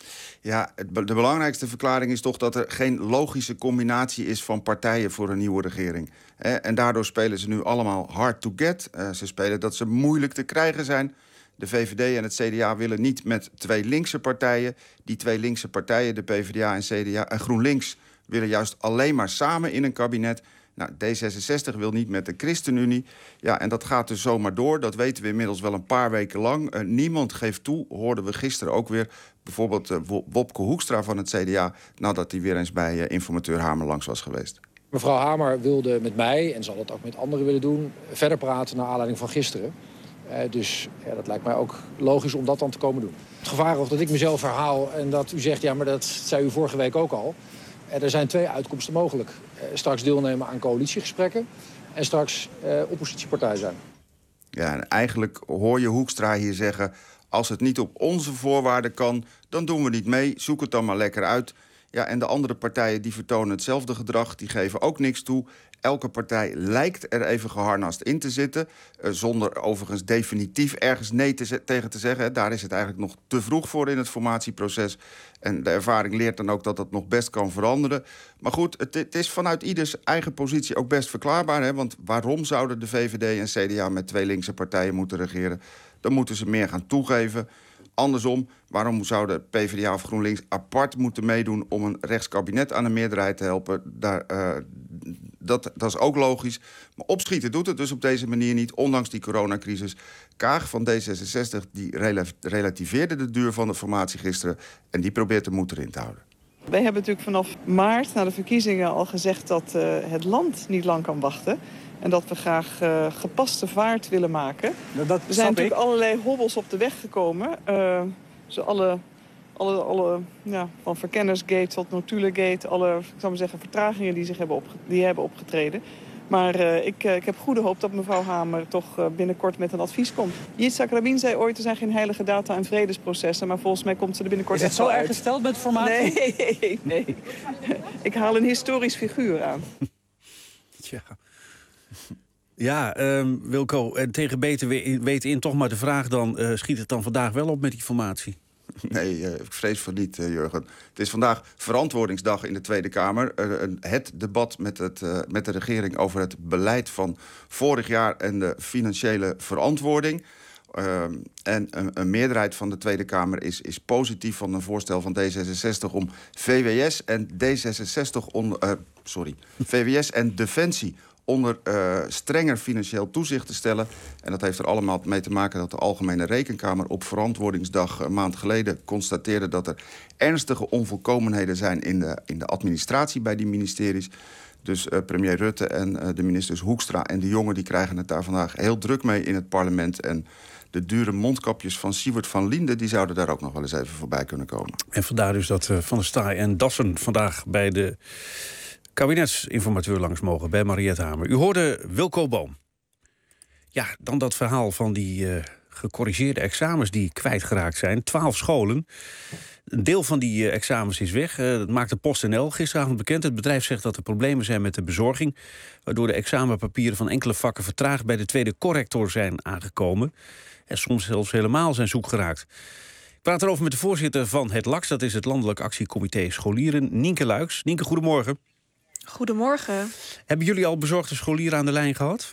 Ja, de belangrijkste verklaring is toch dat er geen logische combinatie is van partijen voor een nieuwe regering. En daardoor spelen ze nu allemaal hard to get. Ze spelen dat ze moeilijk te krijgen zijn. De V V D en het C D A willen niet met twee linkse partijen. Die twee linkse partijen, de P v d A en C D A en GroenLinks, willen juist alleen maar samen in een kabinet. Nou, D zesenzestig wil niet met de ChristenUnie. Ja, en dat gaat dus zomaar door. Dat weten we inmiddels wel een paar weken lang. Uh, niemand geeft toe, hoorden we gisteren ook weer. Bijvoorbeeld uh, Wopke Hoekstra van het C D A... nadat hij weer eens bij uh, informateur Hamer langs was geweest. Mevrouw Hamer wilde met mij, en zal het ook met anderen willen doen... verder praten naar aanleiding van gisteren. Uh, dus ja, dat lijkt mij ook logisch om dat dan te komen doen. Het gevaar is dat ik mezelf herhaal en dat u zegt... ja, maar dat zei u vorige week ook al... Er zijn twee uitkomsten mogelijk. Straks deelnemen aan coalitiegesprekken en straks eh, oppositiepartij zijn. Ja, en eigenlijk hoor je Hoekstra hier zeggen... als het niet op onze voorwaarden kan, dan doen we niet mee. Zoek het dan maar lekker uit. Ja, en de andere partijen die vertonen hetzelfde gedrag. Die geven ook niks toe. Elke partij lijkt er even geharnast in te zitten. Uh, zonder overigens definitief ergens nee te tegen te zeggen. Daar is het eigenlijk nog te vroeg voor in het formatieproces. En de ervaring leert dan ook dat dat nog best kan veranderen. Maar goed, het, het is vanuit ieders eigen positie ook best verklaarbaar. Hè? Want waarom zouden de V V D en C D A met twee linkse partijen moeten regeren? Dan moeten ze meer gaan toegeven. Andersom, waarom zouden P v d A of GroenLinks apart moeten meedoen... om een rechtskabinet aan de meerderheid te helpen? Daar, uh, dat, dat is ook logisch. Maar opschieten doet het dus op deze manier niet, ondanks die coronacrisis. Kaag van D zesenzestig die relativeerde de duur van de formatie gisteren... en die probeert de moed erin te houden. Wij hebben natuurlijk vanaf maart na de verkiezingen al gezegd... dat uh, het land niet lang kan wachten... En dat we graag uh, gepaste vaart willen maken. Dat, dat er zijn natuurlijk ik. allerlei hobbels op de weg gekomen. Uh, dus alle, alle, alle ja, van Verkennersgate tot Notulegate... alle ik zou maar zeggen, vertragingen die zich hebben, opge die hebben opgetreden. Maar uh, ik, uh, ik heb goede hoop dat mevrouw Hamer toch uh, binnenkort met een advies komt. Yitzhak Rabin zei ooit, er zijn geen heilige data en vredesprocessen... maar volgens mij komt ze er binnenkort Is het zo erg gesteld met formatie? Nee, nee. Ik haal een historisch figuur aan. Tja. Ja, um, Wilco, en tegen beter weten in toch maar de vraag dan... Uh, schiet het dan vandaag wel op met die formatie? Nee, uh, ik vrees van niet, uh, Jurgen. Het is vandaag verantwoordingsdag in de Tweede Kamer. Uh, het debat met, het, uh, met de regering over het beleid van vorig jaar en de financiële verantwoording. Uh, en een, een meerderheid van de Tweede Kamer is, is positief van een voorstel van D zesenzestig om V W S en D zesenzestig on, uh, sorry, V W S en Defensie onder uh, strenger financieel toezicht te stellen. En dat heeft er allemaal mee te maken dat de Algemene Rekenkamer op verantwoordingsdag een maand geleden constateerde dat er ernstige onvolkomenheden zijn in de, in de administratie bij die ministeries. Dus uh, premier Rutte en uh, de ministers Hoekstra en De Jonge die krijgen het daar vandaag heel druk mee in het parlement. En de dure mondkapjes van Siewert van Liende die zouden daar ook nog wel eens even voorbij kunnen komen. En vandaar dus dat uh, Van der Staaij en Dassen vandaag bij de kabinetsinformateur langs mogen bij Mariette Hamer. U hoorde Wilco Boom. Ja, dan dat verhaal van die uh, gecorrigeerde examens die kwijtgeraakt zijn. Twaalf scholen. Een deel van die uh, examens is weg. Uh, dat maakte PostNL gisteravond bekend. Het bedrijf zegt dat er problemen zijn met de bezorging, waardoor de examenpapieren van enkele vakken vertraagd bij de tweede corrector zijn aangekomen. En soms zelfs helemaal zijn zoek geraakt. Ik praat erover met de voorzitter van het L A X. Dat is het Landelijk Actiecomité Scholieren, Nienke Luijks. Nienke, goedemorgen. Goedemorgen. Hebben jullie al bezorgde scholieren aan de lijn gehad?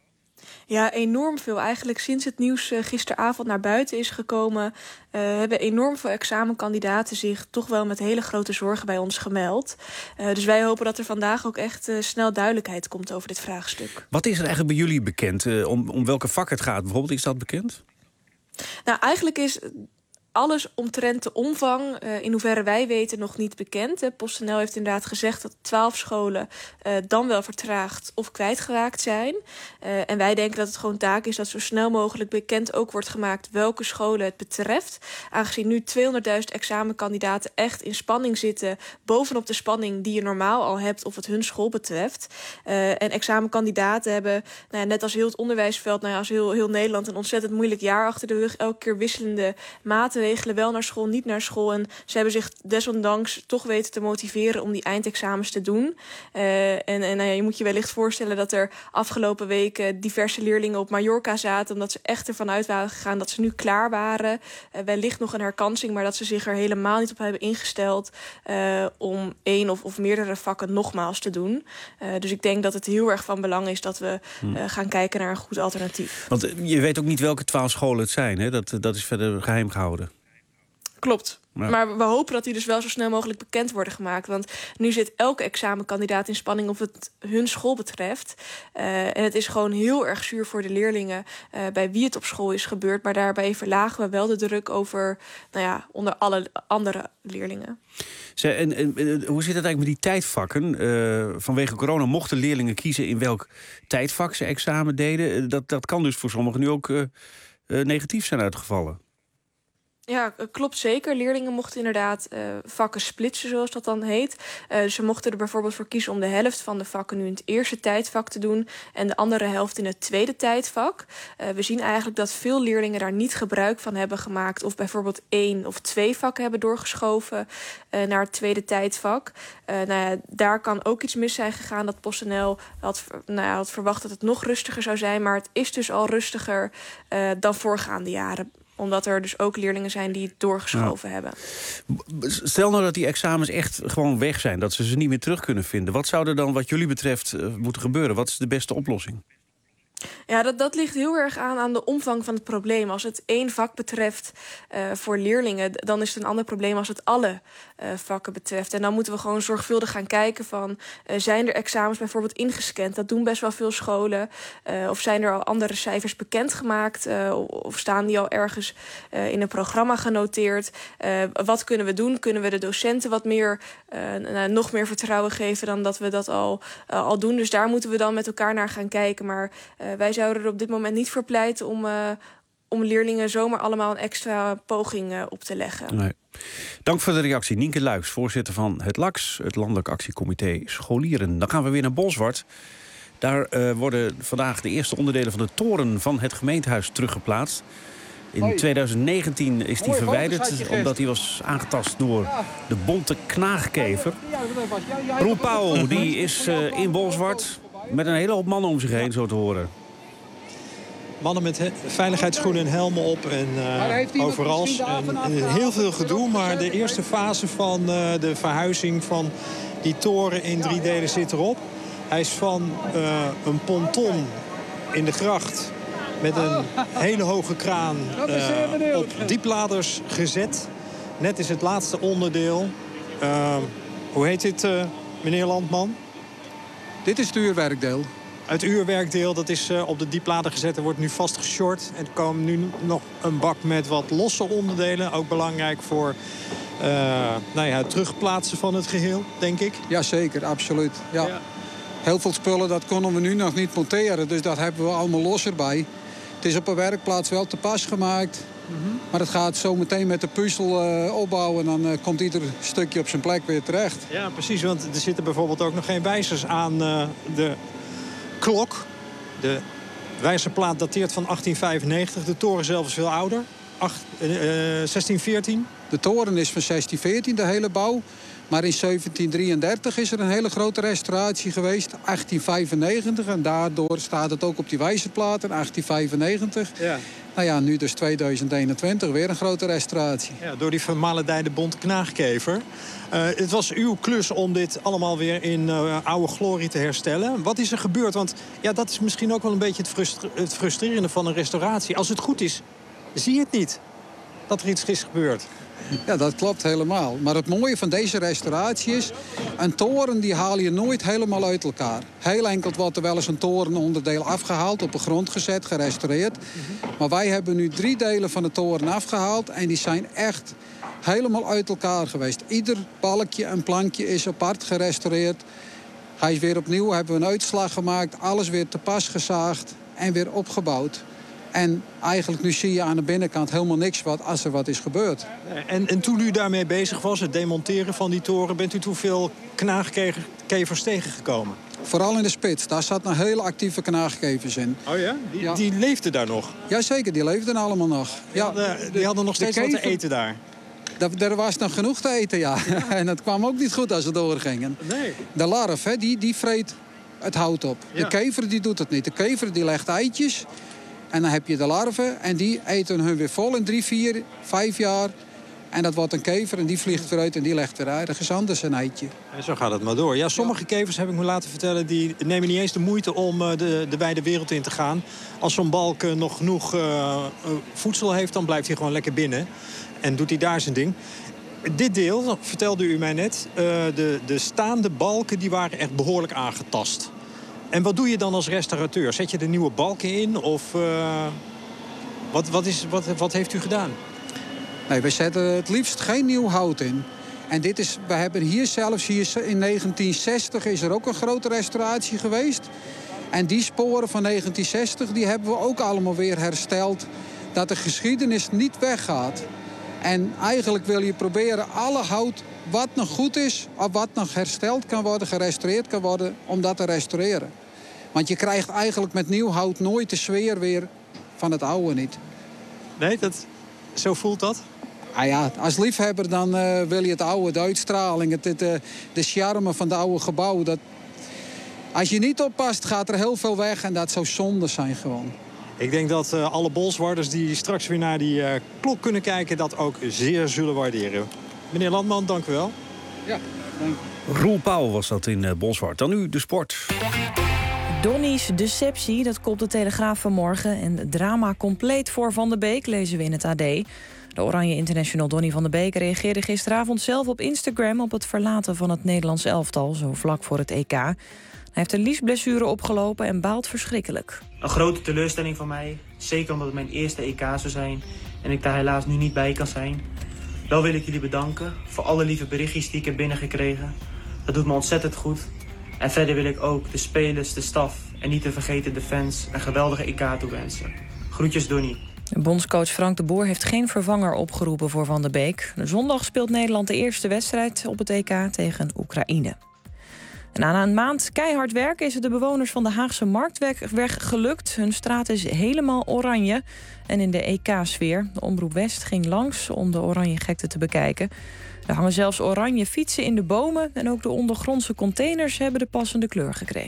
Ja, enorm veel. Eigenlijk sinds het nieuws uh, gisteravond naar buiten is gekomen, uh, hebben enorm veel examenkandidaten zich toch wel met hele grote zorgen bij ons gemeld. Uh, dus wij hopen dat er vandaag ook echt uh, snel duidelijkheid komt over dit vraagstuk. Wat is er eigenlijk bij jullie bekend? Uh, om, om welke vak het gaat bijvoorbeeld? Is dat bekend? Nou, eigenlijk is alles omtrent de omvang, uh, in hoeverre wij weten, nog niet bekend. Uh, PostNL heeft inderdaad gezegd dat twaalf scholen uh, dan wel vertraagd of kwijtgeraakt zijn. Uh, en wij denken dat het gewoon taak is dat zo snel mogelijk bekend ook wordt gemaakt welke scholen het betreft. Aangezien nu tweehonderdduizend examenkandidaten echt in spanning zitten, bovenop de spanning die je normaal al hebt of het hun school betreft. Uh, en examenkandidaten hebben, nou ja, net als heel het onderwijsveld, nou ja, als heel, heel Nederland, een ontzettend moeilijk jaar achter de rug. Elke keer wisselende maatregelen. Wel naar school, niet naar school. En ze hebben zich desondanks toch weten te motiveren om die eindexamens te doen. Uh, en en nou ja, je moet je wellicht voorstellen dat er afgelopen weken diverse leerlingen op Mallorca zaten, omdat ze echt ervan uit waren gegaan dat ze nu klaar waren. Uh, wellicht nog een herkansing, maar dat ze zich er helemaal niet op hebben ingesteld uh, om één of, of meerdere vakken nogmaals te doen. Uh, dus ik denk dat het heel erg van belang is dat we uh, gaan kijken naar een goed alternatief. Want je weet ook niet welke twaalf scholen het zijn, hè? Dat, dat is verder geheim gehouden. Klopt. Ja. Maar we hopen dat die dus wel zo snel mogelijk bekend worden gemaakt. Want nu zit elke examenkandidaat in spanning of het hun school betreft. Uh, en het is gewoon heel erg zuur voor de leerlingen uh, bij wie het op school is gebeurd. Maar daarbij verlagen we wel de druk over, nou ja, onder alle andere leerlingen. Zij, en, en, en hoe zit het eigenlijk met die tijdvakken? Uh, vanwege corona mochten leerlingen kiezen in welk tijdvak ze examen deden. Dat, dat kan dus voor sommigen nu ook uh, uh, negatief zijn uitgevallen. Ja, klopt zeker. Leerlingen mochten inderdaad uh, vakken splitsen, zoals dat dan heet. Uh, dus ze mochten er bijvoorbeeld voor kiezen om de helft van de vakken nu in het eerste tijdvak te doen en de andere helft in het tweede tijdvak. Uh, we zien eigenlijk dat veel leerlingen daar niet gebruik van hebben gemaakt of bijvoorbeeld één of twee vakken hebben doorgeschoven uh, naar het tweede tijdvak. Uh, nou ja, daar kan ook iets mis zijn gegaan. Dat PostNL had, nou ja, had verwacht dat het nog rustiger zou zijn, maar het is dus al rustiger uh, dan voorgaande jaren. Omdat er dus ook leerlingen zijn die het doorgeschoven ja. hebben. Stel nou dat die examens echt gewoon weg zijn, dat ze ze niet meer terug kunnen vinden. Wat zou er dan wat jullie betreft uh, moeten gebeuren? Wat is de beste oplossing? Ja, dat, dat ligt heel erg aan, aan de omvang van het probleem. Als het één vak betreft uh, voor leerlingen, dan is het een ander probleem als het alle uh, vakken betreft. En dan moeten we gewoon zorgvuldig gaan kijken van, uh, zijn er examens bijvoorbeeld ingescand? Dat doen best wel veel scholen. Uh, of zijn er al andere cijfers bekendgemaakt? Uh, of staan die al ergens uh, in een programma genoteerd? Uh, wat kunnen we doen? Kunnen we de docenten wat meer, uh, nou, nog meer vertrouwen geven dan dat we dat al, uh, al doen? Dus daar moeten we dan met elkaar naar gaan kijken. Maar uh, wij zouden er op dit moment niet voor pleiten om, uh, om leerlingen zomaar allemaal een extra poging uh, op te leggen. Nee. Dank voor de reactie. Nienke Luijks, voorzitter van het L A X, het Landelijk Actiecomité Scholieren. Dan gaan we weer naar Bolsward. Daar uh, worden vandaag de eerste onderdelen van de toren van het gemeentehuis teruggeplaatst. In twintig negentien is die verwijderd omdat hij was aangetast door de bonte knaagkever. Roel Pauw die is uh, in Bolsward met een hele hoop mannen om zich heen, zo te horen. Mannen met he- veiligheidsschoenen en helmen op en uh, overals. En, en heel veel gedoe, maar de eerste fase van uh, de verhuizing van die toren in drie delen zit erop. Hij is van uh, een ponton in de gracht met een hele hoge kraan uh, op diepladers gezet. Net is het laatste onderdeel. Uh, hoe heet dit, uh, meneer Landman? Dit is het uurwerkdeel. Het uurwerkdeel, dat is uh, op de dieplader gezet en wordt nu vastgeshort. En er komen nu nog een bak met wat losse onderdelen. Ook belangrijk voor uh, nou ja, het terugplaatsen van het geheel, denk ik. Jazeker, absoluut. Ja. Ja. Heel veel spullen, dat konden we nu nog niet monteren. Dus dat hebben we allemaal los erbij. Het is op een werkplaats wel te pas gemaakt. Mm-hmm. Maar het gaat zo meteen met de puzzel uh, opbouwen. Dan uh, komt ieder stukje op zijn plek weer terecht. Ja, precies. Want er zitten bijvoorbeeld ook nog geen wijzers aan uh, de klok. De wijzerplaat dateert van achttien vijfennegentig. De toren zelf is veel ouder. Acht, uh, zestien veertien. De toren is van zestien veertien, de hele bouw. Maar in zeventien drieëndertig is er een hele grote restauratie geweest. achttien vijfennegentig. En daardoor staat het ook op die wijzerplaat in achttien vijfennegentig. Ja. Nou ja, nu dus tweeduizend eenentwintig weer een grote restauratie. Ja, door die vermaledijde bonte knaagkever. Uh, het was uw klus om dit allemaal weer in uh, oude glorie te herstellen. Wat is er gebeurd? Want ja, dat is misschien ook wel een beetje het, frustre- het frustrerende van een restauratie. Als het goed is, zie je het niet dat er iets is gebeurd. Ja, dat klopt helemaal. Maar het mooie van deze restauratie is, een toren die haal je nooit helemaal uit elkaar. Heel enkel wordt er wel eens een torenonderdeel afgehaald, op de grond gezet, gerestaureerd. Mm-hmm. Maar wij hebben nu drie delen van de toren afgehaald en die zijn echt helemaal uit elkaar geweest. Ieder balkje en plankje is apart gerestaureerd. Hij is weer opnieuw, hebben we een uitslag gemaakt, alles weer te pas gezaagd en weer opgebouwd. En eigenlijk nu zie je aan de binnenkant helemaal niks wat, als er wat is gebeurd. En, en toen u daarmee bezig was, het demonteren van die toren, bent u toen veel knaagkevers tegengekomen? Vooral in de spits, daar zat een hele actieve knaagkevers in. Oh ja? Die, ja. die leefden daar nog? Jazeker, die leefden allemaal nog. Die, ja, hadden, die hadden nog steeds kever, wat te eten daar? Dat, er was nog genoeg te eten, ja. ja. En dat kwam ook niet goed als ze doorgingen. Nee. De larf, hè, die, die vreet het hout op. Ja. De kever die doet het niet. De kever die legt eitjes. En dan heb je de larven en die eten hun weer vol in drie, vier, vijf jaar. En dat wordt een kever en die vliegt weer uit en die legt weer ergens anders een eitje. En zo gaat het maar door. Ja, sommige kevers, heb ik me laten vertellen, die nemen niet eens de moeite om de, de wijde wereld in te gaan. Als zo'n balk nog genoeg uh, voedsel heeft, dan blijft hij gewoon lekker binnen. En doet hij daar zijn ding. Dit deel, vertelde u mij net, uh, de, de staande balken die waren echt behoorlijk aangetast. En wat doe je dan als restaurateur? Zet je de nieuwe balken in? Of uh, wat, wat, is, wat, wat heeft u gedaan? Nee, we zetten het liefst geen nieuw hout in. En dit is, we hebben hier zelfs, hier in negentien zestig is er ook een grote restauratie geweest. En die sporen van negentien zestig, die hebben we ook allemaal weer hersteld. Dat de geschiedenis niet weggaat. En eigenlijk wil je proberen alle hout wat nog goed is, of wat nog hersteld kan worden, gerestaureerd kan worden, om dat te restaureren. Want je krijgt eigenlijk met nieuw hout nooit de sfeer weer van het oude niet. Nee, dat, zo voelt dat? Ah ja, als liefhebber dan uh, wil je het oude, de uitstraling, het, het, uh, de charme van het oude gebouw. Dat, als je niet oppast, gaat er heel veel weg en dat zou zonde zijn gewoon. Ik denk dat uh, alle bolswarders die straks weer naar die uh, klok kunnen kijken, dat ook zeer zullen waarderen. Meneer Landman, dank u wel. Ja, dank u. Roel Pauw was dat in uh, Bolsward. Dan nu de sport. Donnie's deceptie, dat kopt de Telegraaf vanmorgen. En drama compleet voor Van der Beek, lezen we in het A D. De Oranje International Donnie van der Beek reageerde gisteravond zelf op Instagram op het verlaten van het Nederlands elftal, zo vlak voor het E K. Hij heeft een liesblessure opgelopen en baalt verschrikkelijk. Een grote teleurstelling van mij, zeker omdat het mijn eerste E K zou zijn en ik daar helaas nu niet bij kan zijn. Wel wil ik jullie bedanken voor alle lieve berichtjes die ik heb binnengekregen. Dat doet me ontzettend goed. En verder wil ik ook de spelers, de staf en niet te vergeten de fans een geweldige E K toewensen. Groetjes Donnie. Bondscoach Frank de Boer heeft geen vervanger opgeroepen voor Van der Beek. Zondag speelt Nederland de eerste wedstrijd op het E K tegen Oekraïne. En na een maand keihard werken is het de bewoners van de Haagse Marktweg gelukt. Hun straat is helemaal oranje en in de E K-sfeer. De Omroep West ging langs om de oranje gekte te bekijken. Er hangen zelfs oranje fietsen in de bomen en ook de ondergrondse containers hebben de passende kleur gekregen.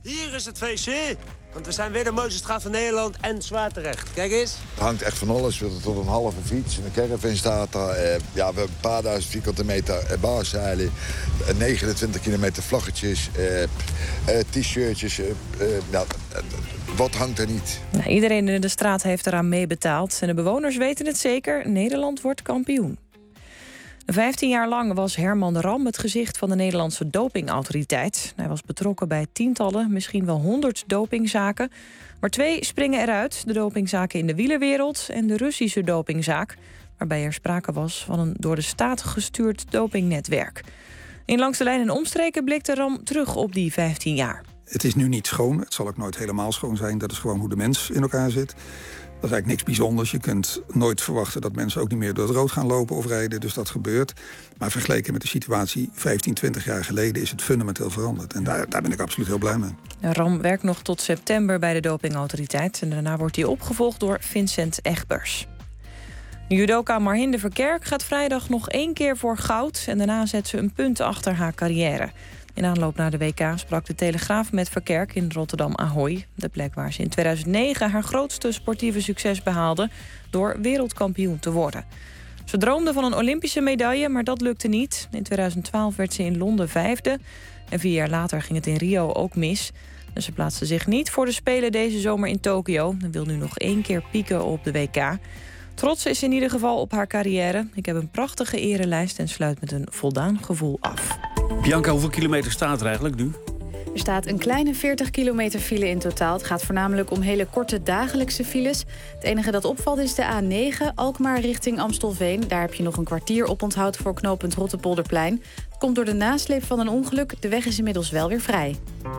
Hier is het feestje. Want we zijn weer de mooiste straat van Nederland en Zwaarterecht. Kijk eens. Het hangt echt van alles. We hebben tot een halve fiets. Een caravan staat daar. Eh, ja, we hebben een paar duizend vierkante meter eh, baarzeilen. Eh, negenentwintig kilometer vlaggetjes. Eh, eh, T-shirtjes. Eh, eh, ja, eh, wat hangt er niet? Nou, iedereen in de straat heeft eraan meebetaald. En de bewoners weten het zeker. Nederland wordt kampioen. Vijftien jaar lang was Herman Ram het gezicht van de Nederlandse dopingautoriteit. Hij was betrokken bij tientallen, misschien wel honderd dopingzaken. Maar twee springen eruit. De dopingzaken in de wielerwereld en de Russische dopingzaak, waarbij er sprake was van een door de staat gestuurd dopingnetwerk. In Langs de Lijn en Omstreken blikte Ram terug op die vijftien jaar. Het is nu niet schoon. Het zal ook nooit helemaal schoon zijn. Dat is gewoon hoe de mens in elkaar zit. Dat is eigenlijk niks bijzonders. Je kunt nooit verwachten dat mensen ook niet meer door het rood gaan lopen of rijden. Dus dat gebeurt. Maar vergeleken met de situatie vijftien, twintig jaar geleden is het fundamenteel veranderd. En daar, daar ben ik absoluut heel blij mee. Ram werkt nog tot september bij de dopingautoriteit. En daarna wordt hij opgevolgd door Vincent Egbers. Judoka Marhinde Verkerk gaat vrijdag nog één keer voor goud. En daarna zet ze een punt achter haar carrière. In aanloop naar de W K sprak de Telegraaf met Verkerk in Rotterdam Ahoy. De plek waar ze in tweeduizend negen haar grootste sportieve succes behaalde door wereldkampioen te worden. Ze droomde van een Olympische medaille, maar dat lukte niet. In tweeduizend twaalf werd ze in Londen vijfde. En vier jaar later ging het in Rio ook mis. En ze plaatste zich niet voor de Spelen deze zomer in Tokio. En wil nu nog één keer pieken op de W K. Trots is in ieder geval op haar carrière. Ik heb een prachtige erenlijst en sluit met een voldaan gevoel af. Bianca, hoeveel kilometer staat er eigenlijk nu? Er staat een kleine veertig kilometer file in totaal. Het gaat voornamelijk om hele korte dagelijkse files. Het enige dat opvalt is de A negen, Alkmaar richting Amstelveen. Daar heb je nog een kwartier op onthoud voor knooppunt Rottepolderplein. Het komt door de nasleep van een ongeluk. De weg is inmiddels wel weer vrij.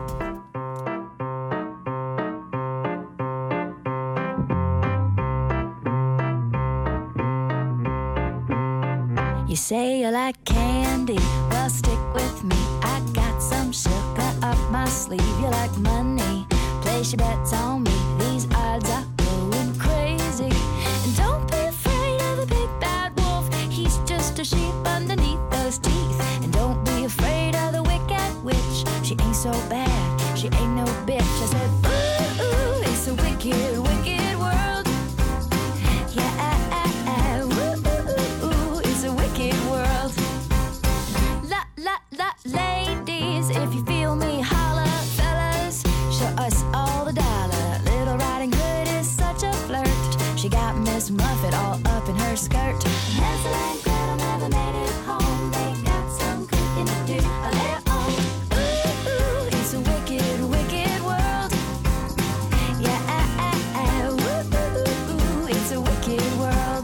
You say you like candy, well stick with me. I got some sugar up my sleeve. You like money, place your bets on me. These odds are going crazy. And don't be afraid of the big bad wolf. He's just a sheep underneath those teeth. And don't be afraid of the wicked witch. She ain't so bad, she ain't no bitch. I said, ooh, ooh, it's a wicked, wicked world. Yeah, ooh, ooh, ooh, it's a wicked world. La, la, la, ladies, if you feel me, holla, fellas, show us all the dollar. Little Riding Hood is such a flirt. She got Miss Muffet all up in her skirt. Hansel and Gretel never made it home. They got some cooking to do of their own. Ooh, ooh, it's a wicked, wicked world. Yeah, ooh, ooh, ooh, it's a wicked world.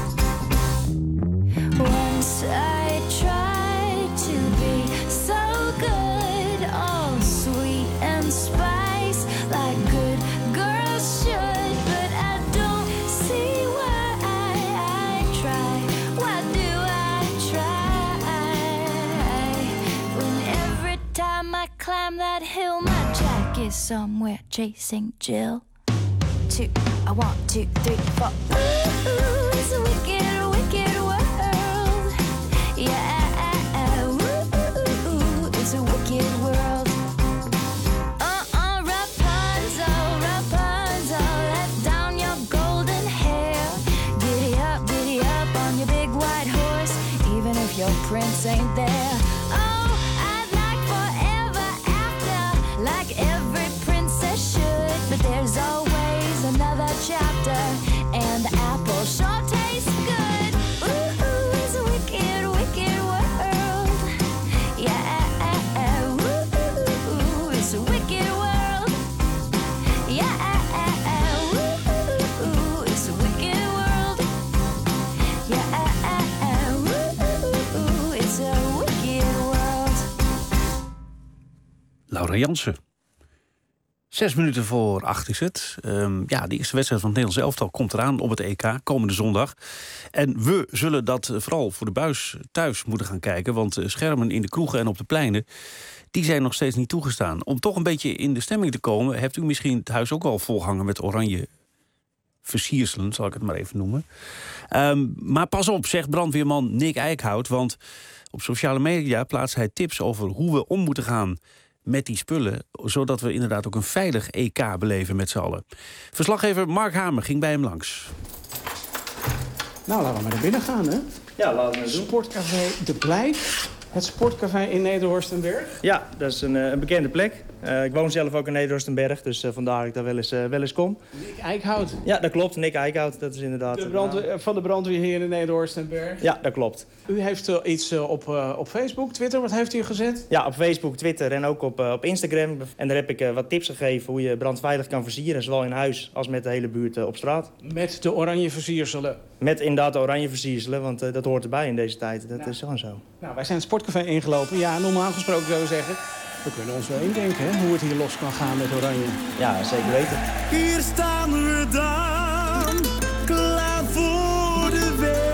Once I tried to be so good, all sweet and spice, like good girls should. But I don't see why I, I try. Why do I try? When every time I climb that hill, my jack is somewhere chasing Jill. Two, I want two, three, four. Ooh, ooh, it's a wicked, wicked world. Yeah, ooh, ooh, ooh, it's a wicked world. Uh-uh, Rapunzel, Rapunzel, let down your golden hair. Giddy up, giddy up on your big white horse, even if your prince ain't there. Oh, I'd like forever after, like every princess should. But there's always another chapter, and the apple sure tastes good. Ooh, ooh, it's a wicked, wicked world. Yeah, ooh, ooh, ooh, it's a wicked world. Yeah, ooh, ooh, it's a wicked world. Yeah, ooh, ooh, it's a wicked world. Laura Jansen. Zes minuten voor acht is het. Um, ja, de eerste wedstrijd van het Nederlands elftal komt eraan op het E K komende zondag. En we zullen dat vooral voor de buis thuis moeten gaan kijken. Want schermen in de kroegen en op de pleinen, die zijn nog steeds niet toegestaan. Om toch een beetje in de stemming te komen, hebt u misschien het huis ook al volhangen met oranje versierselen, zal ik het maar even noemen. Um, maar pas op, zegt brandweerman Nick Eikhout. Want op sociale media plaatst hij tips over hoe we om moeten gaan met die spullen, zodat we inderdaad ook een veilig E K beleven met z'n allen. Verslaggever Mark Hamer ging bij hem langs. Nou, laten we maar naar binnen gaan, hè? Ja, laten we het doen. Sportcafé De Blijf. Het sportcafé in Nederhorstenberg. Ja, dat is een, een bekende plek. Uh, ik woon zelf ook in Nederhorstenberg, dus uh, vandaar dat ik daar wel eens, uh, wel eens kom. Nick Eickhout. Ja, dat klopt. Nick Eickhout, dat is inderdaad... De brandweer, van de brandweer hier in Nederhorstenberg. Ja, dat klopt. U heeft uh, iets uh, op, uh, op Facebook, Twitter, wat heeft u gezet? Ja, op Facebook, Twitter en ook op, uh, op Instagram. En daar heb ik uh, wat tips gegeven hoe je brandveilig kan versieren, zowel in huis als met de hele buurt uh, op straat. Met de oranje versierselen? Met inderdaad de oranje versierselen, want uh, dat hoort erbij in deze tijd. Dat nou. is gewoon zo. Nou, wij zijn het sportcafé ingelopen. Ja, normaal gesproken zou je zeggen... We kunnen ons wel indenken, hè, hoe het hier los kan gaan met oranje. Ja, zeker weten. Hier staan we dan, klaar voor de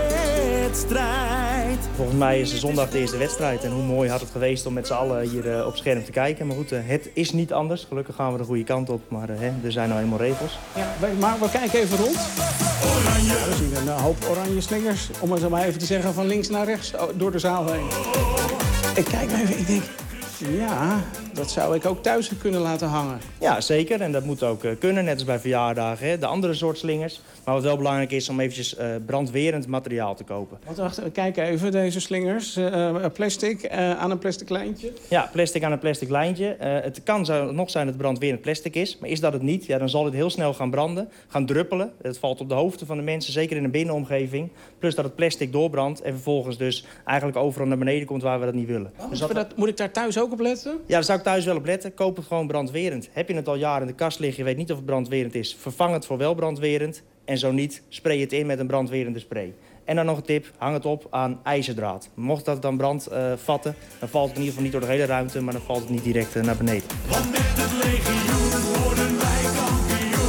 wedstrijd. Volgens mij is de zondag de eerste wedstrijd. En hoe mooi had het geweest om met z'n allen hier uh, op scherm te kijken. Maar goed, uh, het is niet anders. Gelukkig gaan we de goede kant op. Maar uh, hè, er zijn nou eenmaal regels. Ja, maar we kijken even rond. Oranje. Ja, we zien een uh, hoop oranje slingers. Om het maar even te zeggen, van links naar rechts door de zaal heen. Ik kijk maar even, ik denk... Ja, dat zou ik ook thuis kunnen laten hangen. Ja, zeker. En dat moet ook uh, kunnen, net als bij verjaardagen. Hè. De andere soort slingers. Maar wat wel belangrijk is om eventjes uh, brandwerend materiaal te kopen. Wat, wacht, kijk even, deze slingers. Uh, plastic uh, aan een plastic lijntje. Ja, plastic aan een plastic lijntje. Uh, het kan zo, nog zijn dat het brandwerend plastic is. Maar is dat het niet, ja, dan zal het heel snel gaan branden. Gaan druppelen. Het valt op de hoofden van de mensen, zeker in de binnenomgeving. Plus dat het plastic doorbrandt. En vervolgens dus eigenlijk overal naar beneden komt waar we dat niet willen. Oh, dus dat... Dat, moet ik daar thuis ook op letten? Ja, daar zou ik thuis wel op letten. Koop het gewoon brandwerend. Heb je het al jaren in de kast liggen, je weet niet of het brandwerend is. Vervang het voor wel brandwerend. En zo niet, spray het in met een brandwerende spray. En dan nog een tip, hang het op aan ijzerdraad. Mocht dat dan brand uh, vatten, dan valt het in ieder geval niet door de hele ruimte... maar dan valt het niet direct uh, naar beneden. Want met het legioen worden wij kampioen.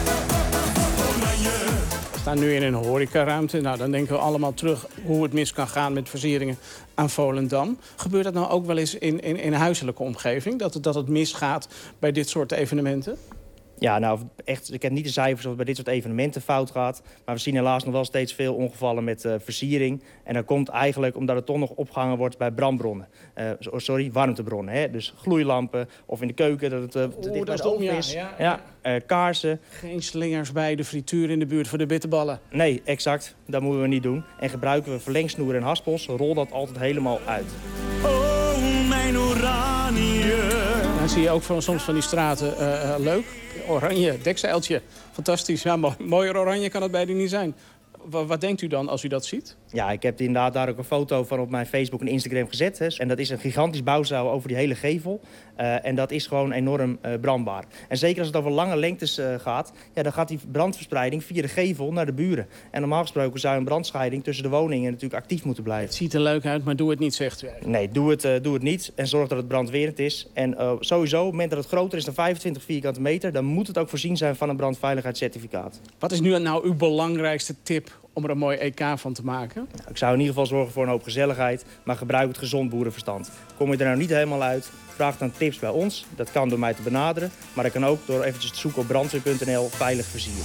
Oranje. We staan nu in een horecaruimte. Nou, dan denken we allemaal terug hoe het mis kan gaan met versieringen aan Volendam. Gebeurt dat nou ook wel eens in, in, in huiselijke omgeving? Dat het, dat het misgaat bij dit soort evenementen? Ja, nou, echt, ik heb niet de cijfers of het bij dit soort evenementen fout gaat. Maar we zien helaas nog wel steeds veel ongevallen met uh, versiering. En dat komt eigenlijk omdat het toch nog opgehangen wordt bij brandbronnen. Uh, sorry, warmtebronnen. Hè? Dus gloeilampen of in de keuken dat het uh, te dicht bij de oven is. Ja, ja. ja uh, kaarsen. Geen slingers bij de frituur in de buurt voor de bitterballen. Nee, exact. Dat moeten we niet doen. En gebruiken we verlengsnoeren en haspels, rol dat altijd helemaal uit. Oh, mijn oranje. Dan zie je ook van, soms van die straten uh, uh, leuk. Oranje, dekzeiltje. Fantastisch. Ja, mo mooier oranje kan het bijna niet zijn. Wat, wat denkt u dan als u dat ziet? Ja, ik heb inderdaad daar ook een foto van op mijn Facebook en Instagram gezet. Hè. En dat is een gigantisch bouwzeil over die hele gevel. Uh, en dat is gewoon enorm uh, brandbaar. En zeker als het over lange lengtes uh, gaat... Ja, dan gaat die brandverspreiding via de gevel naar de buren. En normaal gesproken zou een brandscheiding tussen de woningen natuurlijk actief moeten blijven. Het ziet er leuk uit, maar doe het niet, zegt u eigenlijk. Nee, doe het, uh, doe het niet. En zorg dat het brandwerend is. En uh, sowieso, op het moment dat het groter is dan vijfentwintig vierkante meter... dan moet het ook voorzien zijn van een brandveiligheidscertificaat. Wat is nu nou uw belangrijkste tip om er een mooi E K van te maken? Nou, ik zou in ieder geval zorgen voor een hoop gezelligheid, maar gebruik het gezond boerenverstand. Kom je er nou niet helemaal uit, vraag dan tips bij ons. Dat kan door mij te benaderen, maar dat kan ook door eventjes te zoeken op brandweer punt n l veilig versieren.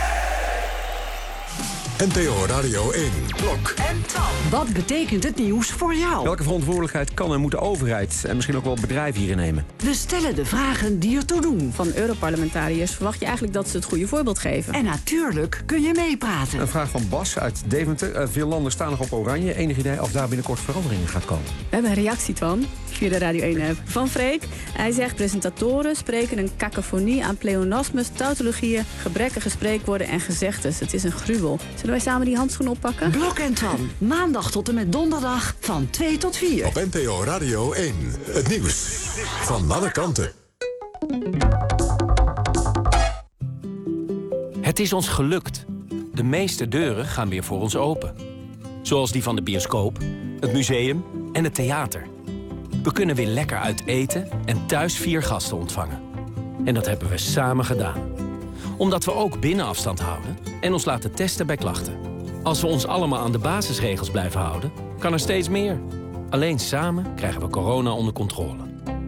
N P O Radio één. Blok en Tom. Wat betekent het nieuws voor jou? Welke verantwoordelijkheid kan en moet de overheid en misschien ook wel bedrijven hierin nemen? We stellen de vragen die ertoe doen. Van Europarlementariërs verwacht je eigenlijk dat ze het goede voorbeeld geven. En natuurlijk kun je meepraten. Een vraag van Bas uit Deventer. Veel landen staan nog op oranje. Enig idee of daar binnenkort veranderingen gaat komen? We hebben een reactie, Twan, via de Radio één-app. Van Freek. Hij zegt presentatoren spreken een cacophonie aan pleonasmes, tautologieën, gebrekkige spreekwoorden en gezegdes. Het is een gruwel. Zullen wij samen die handschoen oppakken? Blok en Twan. Maandag tot en met donderdag van twee tot vier. Op N P O Radio één. Het nieuws van alle kanten. Het is ons gelukt. De meeste deuren gaan weer voor ons open. Zoals die van de bioscoop, het museum en het theater. We kunnen weer lekker uit eten en thuis vier gasten ontvangen. En dat hebben we samen gedaan. Omdat we ook binnenafstand houden en ons laten testen bij klachten. Als we ons allemaal aan de basisregels blijven houden, kan er steeds meer. Alleen samen krijgen we corona onder controle.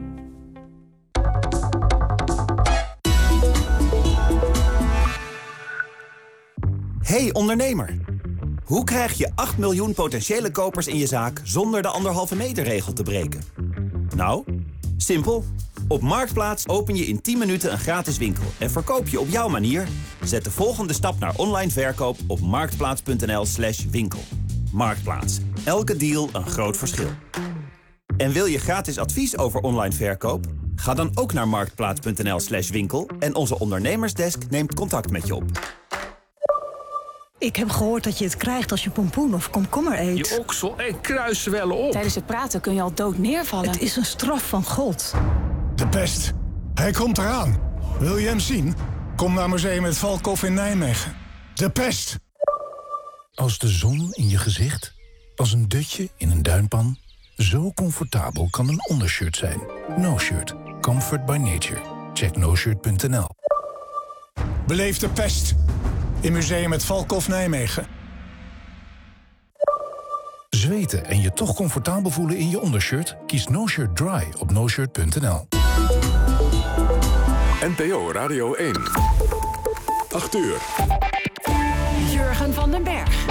Hey ondernemer, hoe krijg je acht miljoen potentiële kopers in je zaak zonder de anderhalve meter regel te breken? Nou, simpel. Op Marktplaats open je in tien minuten een gratis winkel en verkoop je op jouw manier. Zet de volgende stap naar online verkoop op marktplaats.nl slash winkel. Marktplaats. Elke deal een groot verschil. En wil je gratis advies over online verkoop? Ga dan ook naar marktplaats.nl slash winkel en onze ondernemersdesk neemt contact met je op. Ik heb gehoord dat je het krijgt als je pompoen of komkommer eet. Je oksel en kruis zwellen op. Tijdens het praten kun je al dood neervallen. Het is een straf van God. De pest. Hij komt eraan. Wil je hem zien? Kom naar Museum het Valkhof in Nijmegen. De pest. Als de zon in je gezicht. Als een dutje in een duinpan. Zo comfortabel kan een ondershirt zijn. No Shirt. Comfort by nature. Check noshirt punt n l. Beleef de pest. In Museum het Valkhof Nijmegen. Zweten en je toch comfortabel voelen in je ondershirt? Kies No Shirt Dry op noshirt punt n l. N P O Radio één. acht uur. Jurgen van den Berg.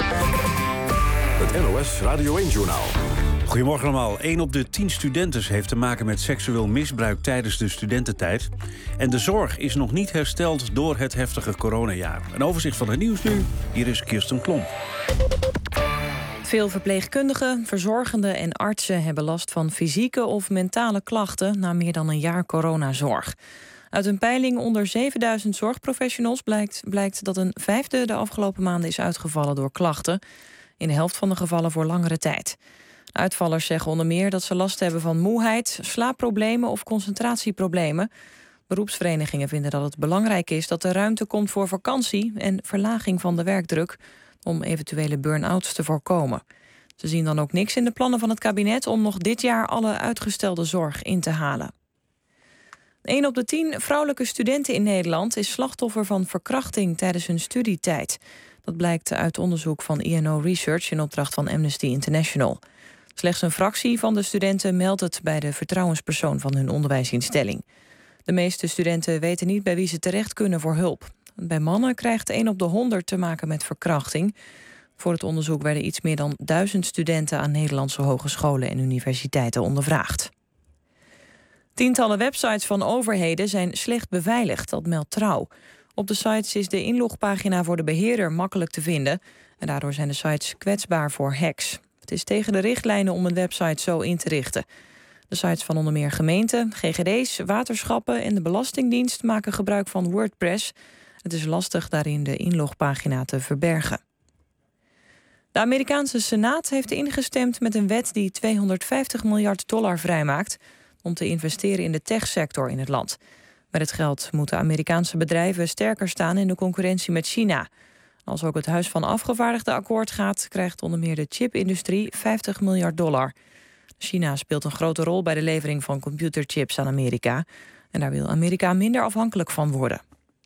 Het N O S Radio één-journaal. Goedemorgen allemaal. één op de tien studenten heeft te maken met seksueel misbruik tijdens de studententijd. En de zorg is nog niet hersteld door het heftige coronajaar. Een overzicht van het nieuws nu. Hier is Kirsten Klomp. Veel verpleegkundigen, verzorgenden en artsen hebben last van fysieke of mentale klachten na meer dan een jaar coronazorg. Uit een peiling onder zevenduizend zorgprofessionals blijkt, blijkt dat een vijfde de afgelopen maanden is uitgevallen door klachten. In de helft van de gevallen voor langere tijd. Uitvallers zeggen onder meer dat ze last hebben van moeheid, slaapproblemen of concentratieproblemen. Beroepsverenigingen vinden dat het belangrijk is dat er ruimte komt voor vakantie en verlaging van de werkdruk om eventuele burn-outs te voorkomen. Ze zien dan ook niks in de plannen van het kabinet om nog dit jaar alle uitgestelde zorg in te halen. een op de tien vrouwelijke studenten in Nederland is slachtoffer van verkrachting tijdens hun studietijd. Dat blijkt uit onderzoek van I N O Research in opdracht van Amnesty International. Slechts een fractie van de studenten meldt het bij de vertrouwenspersoon van hun onderwijsinstelling. De meeste studenten weten niet bij wie ze terecht kunnen voor hulp. Bij mannen krijgt een op de honderd te maken met verkrachting. Voor het onderzoek werden iets meer dan duizend studenten aan Nederlandse hogescholen en universiteiten ondervraagd. Tientallen websites van overheden zijn slecht beveiligd, dat meldt Trouw. Op de sites is de inlogpagina voor de beheerder makkelijk te vinden en daardoor zijn de sites kwetsbaar voor hacks. Het is tegen de richtlijnen om een website zo in te richten. De sites van onder meer gemeenten, G G D's, waterschappen en de Belastingdienst maken gebruik van WordPress. Het is lastig daarin de inlogpagina te verbergen. De Amerikaanse Senaat heeft ingestemd met een wet die tweehonderdvijftig miljard dollar vrijmaakt om te investeren in de techsector in het land. Met het geld moeten Amerikaanse bedrijven sterker staan in de concurrentie met China. Als ook het Huis van Afgevaardigden akkoord gaat, krijgt onder meer de chipindustrie vijftig miljard dollar. China speelt een grote rol bij de levering van computerchips aan Amerika. En daar wil Amerika minder afhankelijk van worden.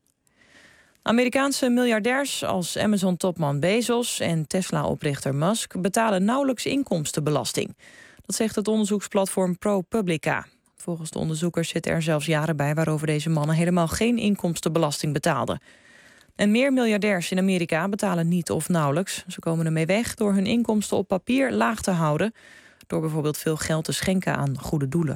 Amerikaanse miljardairs als Amazon-topman Bezos en Tesla-oprichter Musk betalen nauwelijks inkomstenbelasting. Dat zegt het onderzoeksplatform ProPublica. Volgens de onderzoekers zitten er zelfs jaren bij waarover deze mannen helemaal geen inkomstenbelasting betaalden. En meer miljardairs in Amerika betalen niet of nauwelijks. Ze komen ermee weg door hun inkomsten op papier laag te houden, door bijvoorbeeld veel geld te schenken aan goede doelen.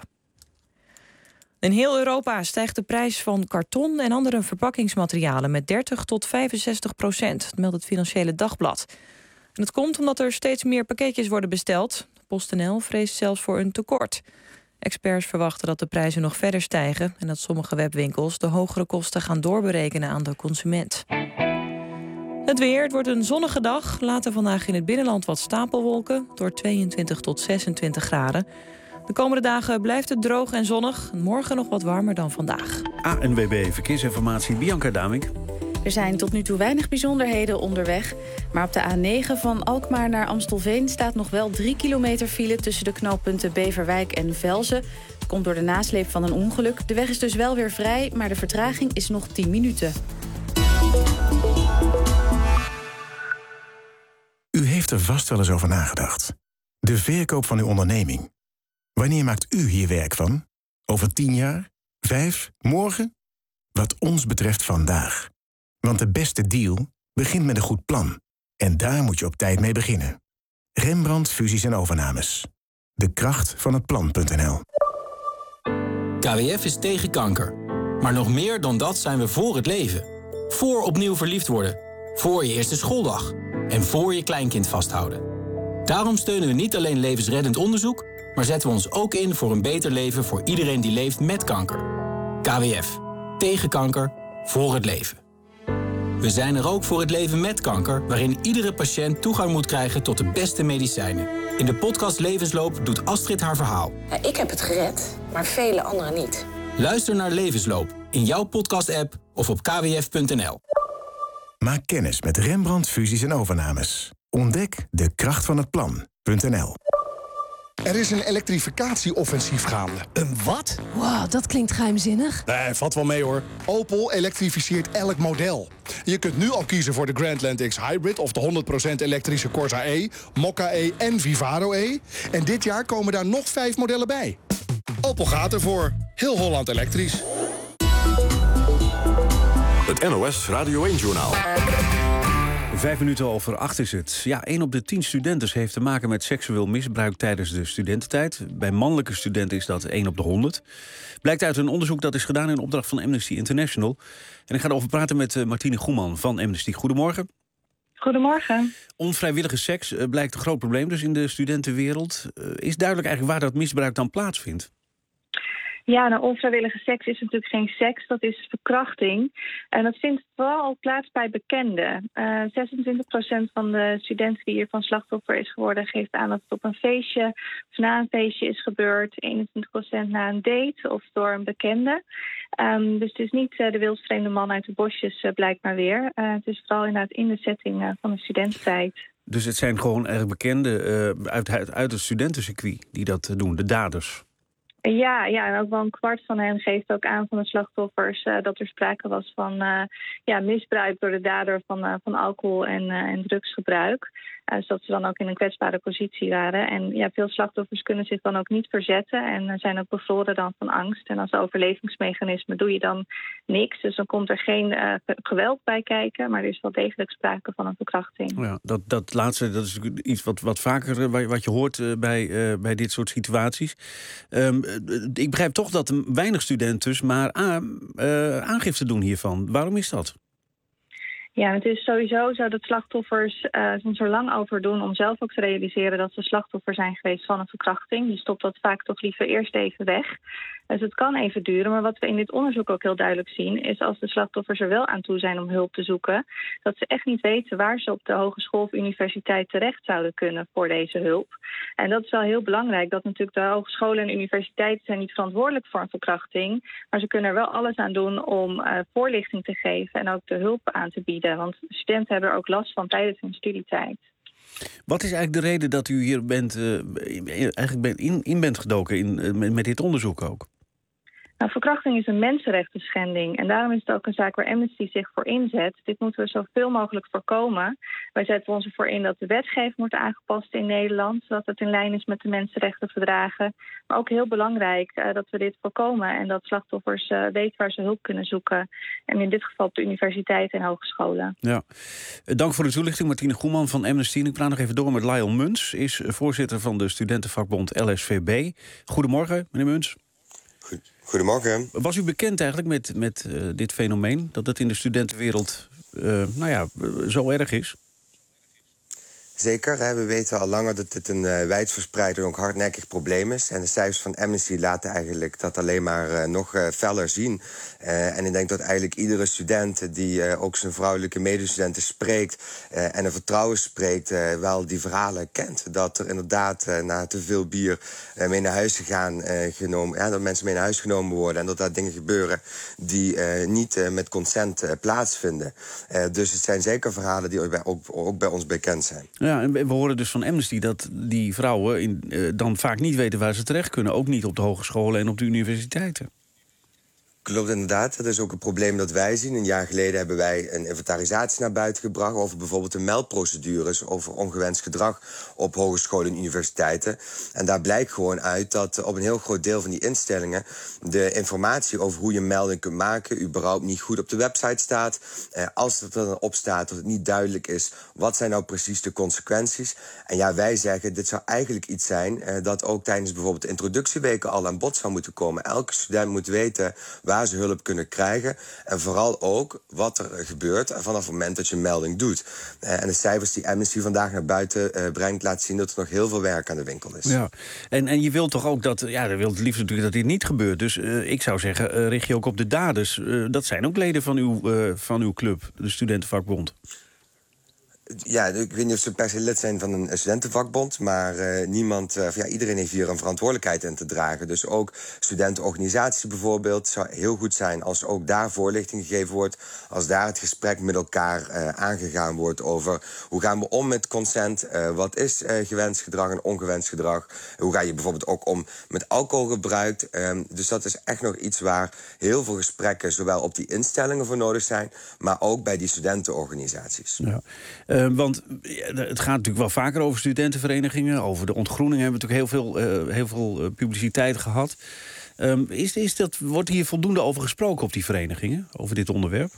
In heel Europa stijgt de prijs van karton en andere verpakkingsmaterialen met dertig tot vijfenzestig procent, dat meldt het Financiële Dagblad. En dat komt omdat er steeds meer pakketjes worden besteld. PostNL vreest zelfs voor een tekort. Experts verwachten dat de prijzen nog verder stijgen en dat sommige webwinkels de hogere kosten gaan doorberekenen aan de consument. Het weer, het wordt een zonnige dag. Later vandaag in het binnenland wat stapelwolken, door tweeëntwintig tot zesentwintig graden. De komende dagen blijft het droog en zonnig. Morgen nog wat warmer dan vandaag. A N W B Verkeersinformatie, Bianca Damink. Er zijn tot nu toe weinig bijzonderheden onderweg. Maar op de A negen van Alkmaar naar Amstelveen staat nog wel drie kilometer file tussen de knooppunten Beverwijk en Velzen. Het komt door de nasleep van een ongeluk. De weg is dus wel weer vrij, maar de vertraging is nog tien minuten. U heeft er vast wel eens over nagedacht. De verkoop van uw onderneming. Wanneer maakt u hier werk van? Over tien jaar? Vijf? Morgen? Wat ons betreft vandaag. Want de beste deal begint met een goed plan. En daar moet je op tijd mee beginnen. Rembrandt Fusies en Overnames. De kracht van het plan punt n l. K W F is tegen kanker. Maar nog meer dan dat zijn we voor het leven. Voor opnieuw verliefd worden. Voor je eerste schooldag. En voor je kleinkind vasthouden. Daarom steunen we niet alleen levensreddend onderzoek, maar zetten we ons ook in voor een beter leven voor iedereen die leeft met kanker. K W F. Tegen kanker. Voor het leven. We zijn er ook voor het leven met kanker, waarin iedere patiënt toegang moet krijgen tot de beste medicijnen. In de podcast Levensloop doet Astrid haar verhaal. Ja, ik heb het gered, maar vele anderen niet. Luister naar Levensloop in jouw podcast-app of op k w f punt n l. Maak kennis met Rembrandt fusies en overnames. Ontdek de kracht van het plan.nl. Er is een elektrificatieoffensief gaande. Een wat? Wow, dat klinkt geheimzinnig. Nee, vat wel mee hoor. Opel elektrificeert elk model. Je kunt nu al kiezen voor de Grandland X Hybrid of de honderd procent elektrische Corsa E, Mokka E en Vivaro E. En dit jaar komen daar nog vijf modellen bij. Opel gaat ervoor. Heel Holland elektrisch. Het N O S Radio één-journaal. Vijf minuten over acht is het. Ja, één op de tien studenten heeft te maken met seksueel misbruik tijdens de studententijd. Bij mannelijke studenten is dat één op de honderd. Blijkt uit een onderzoek dat is gedaan in opdracht van Amnesty International. En ik ga erover praten met uh, Martine Goeman van Amnesty. Goedemorgen. Goedemorgen. Onvrijwillige seks uh, blijkt een groot probleem dus in de studentenwereld. Uh, is duidelijk eigenlijk waar dat misbruik dan plaatsvindt? Ja, nou, onvrijwillige seks is natuurlijk geen seks, dat is verkrachting. En dat vindt vooral plaats bij bekenden. Uh, zesentwintig procent van de studenten die hiervan slachtoffer is geworden geeft aan dat het op een feestje of na een feestje is gebeurd. eenentwintig procent na een date of door een bekende. Um, dus het is niet uh, de wildvreemde man uit de bosjes, uh, blijkt maar weer. Uh, het is vooral inderdaad in de setting uh, van de studententijd. Dus het zijn gewoon erg bekenden uh, uit, uit, uit het studentencircuit die dat uh, doen, de daders? Ja, ja, en ook wel een kwart van hen geeft ook aan van de slachtoffers uh, dat er sprake was van uh, ja, misbruik door de dader van, uh, van alcohol en, uh, en drugsgebruik. Uh, dus dat ze dan ook in een kwetsbare positie waren. En ja, veel slachtoffers kunnen zich dan ook niet verzetten en uh, zijn ook bevroren dan van angst. En als overlevingsmechanisme doe je dan niks. Dus dan komt er geen uh, geweld bij kijken, maar er is wel degelijk sprake van een verkrachting. Ja, dat, dat laatste, dat is iets wat, wat vaker uh, wat je hoort uh, bij, uh, bij dit soort situaties. Um, Ik begrijp toch dat weinig studenten maar aan, uh, aangifte doen hiervan. Waarom is dat? Ja, het is sowieso zo dat slachtoffers uh, soms er lang over doen om zelf ook te realiseren dat ze slachtoffer zijn geweest van een verkrachting. Je stopt dat vaak toch liever eerst even weg. Dus het kan even duren, maar wat we in dit onderzoek ook heel duidelijk zien is als de slachtoffers er wel aan toe zijn om hulp te zoeken, dat ze echt niet weten waar ze op de hogeschool of universiteit terecht zouden kunnen voor deze hulp. En dat is wel heel belangrijk, dat natuurlijk de hogescholen en universiteiten zijn niet verantwoordelijk voor een verkrachting, maar ze kunnen er wel alles aan doen om uh, voorlichting te geven en ook de hulp aan te bieden. Want studenten hebben er ook last van tijdens hun studietijd. Wat is eigenlijk de reden dat u hier bent, uh, eigenlijk bent in, in bent gedoken in, uh, met, met dit onderzoek ook? Nou, verkrachting is een mensenrechtenschending en daarom is het ook een zaak waar Amnesty zich voor inzet. Dit moeten we zoveel mogelijk voorkomen. Wij zetten ons ervoor in dat de wetgeving wordt aangepast in Nederland, zodat het in lijn is met de mensenrechtenverdragen. Maar ook heel belangrijk uh, dat we dit voorkomen en dat slachtoffers uh, weten waar ze hulp kunnen zoeken. En in dit geval op de universiteiten en hogescholen. Ja. Dank voor de toelichting, Martine Goeman van Amnesty. Ik praat nog even door met Lyle Muns, is voorzitter van de studentenvakbond L S V B. Goedemorgen, meneer Muns. Goedemorgen. Was u bekend eigenlijk met, met uh, dit fenomeen? Dat het in de studentenwereld uh, nou ja, zo erg is? Zeker. Hè. We weten al langer dat dit een uh, wijdverspreid en ook hardnekkig probleem is. En de cijfers van Amnesty laten eigenlijk dat alleen maar uh, nog uh, feller zien. Uh, en ik denk dat eigenlijk iedere student die uh, ook zijn vrouwelijke medestudenten spreekt uh, en een vertrouwen spreekt, uh, wel die verhalen kent. Dat er inderdaad uh, na te veel bier uh, mee naar huis gegaan, uh, genomen, ja, dat mensen mee naar huis genomen worden en dat daar dingen gebeuren die uh, niet uh, met consent uh, plaatsvinden. Uh, dus het zijn zeker verhalen die ook bij, ook, ook bij ons bekend zijn. Ja, en we horen dus van Amnesty dat die vrouwen in, uh, dan vaak niet weten waar ze terecht kunnen. Ook niet op de hogescholen en op de universiteiten. Klopt inderdaad. Dat is ook een probleem dat wij zien. Een jaar geleden hebben wij een inventarisatie naar buiten gebracht over bijvoorbeeld de meldprocedures over ongewenst gedrag op hogescholen en universiteiten. En daar blijkt gewoon uit dat op een heel groot deel van die instellingen de informatie over hoe je een melding kunt maken überhaupt niet goed op de website staat. Eh, als het er dan op staat, dat het niet duidelijk is wat zijn nou precies de consequenties. En ja, wij zeggen, dit zou eigenlijk iets zijn eh, dat ook tijdens bijvoorbeeld de introductieweken al aan bod zou moeten komen. Elke student moet weten waar ze hulp kunnen krijgen. En vooral ook wat er gebeurt vanaf het moment dat je een melding doet. Uh, en de cijfers die Amnesty vandaag naar buiten uh, brengt, laat zien dat er nog heel veel werk aan de winkel is. Ja, en, en je wilt toch ook dat, ja, je wilt het liefst natuurlijk dat dit niet gebeurt. Dus uh, ik zou zeggen, uh, richt je ook op de daders. Uh, dat zijn ook leden van uw, uh, van uw club, de Studentenvakbond. Ja, ik weet niet of ze per se lid zijn van een studentenvakbond, maar uh, niemand, uh, ja, iedereen heeft hier een verantwoordelijkheid in te dragen. Dus ook studentenorganisaties bijvoorbeeld. Het zou heel goed zijn als ook daar voorlichting gegeven wordt, als daar het gesprek met elkaar uh, aangegaan wordt over hoe gaan we om met consent, uh, wat is uh, gewenst gedrag en ongewenst gedrag, hoe ga je bijvoorbeeld ook om met alcoholgebruik. Um, dus dat is echt nog iets waar heel veel gesprekken zowel op die instellingen voor nodig zijn, maar ook bij die studentenorganisaties. Ja. Uh, want het gaat natuurlijk wel vaker over studentenverenigingen. Over de ontgroening hebben we natuurlijk heel veel, uh, heel veel uh, publiciteit gehad. Um, is, is dat, wordt hier voldoende over gesproken op die verenigingen, over dit onderwerp?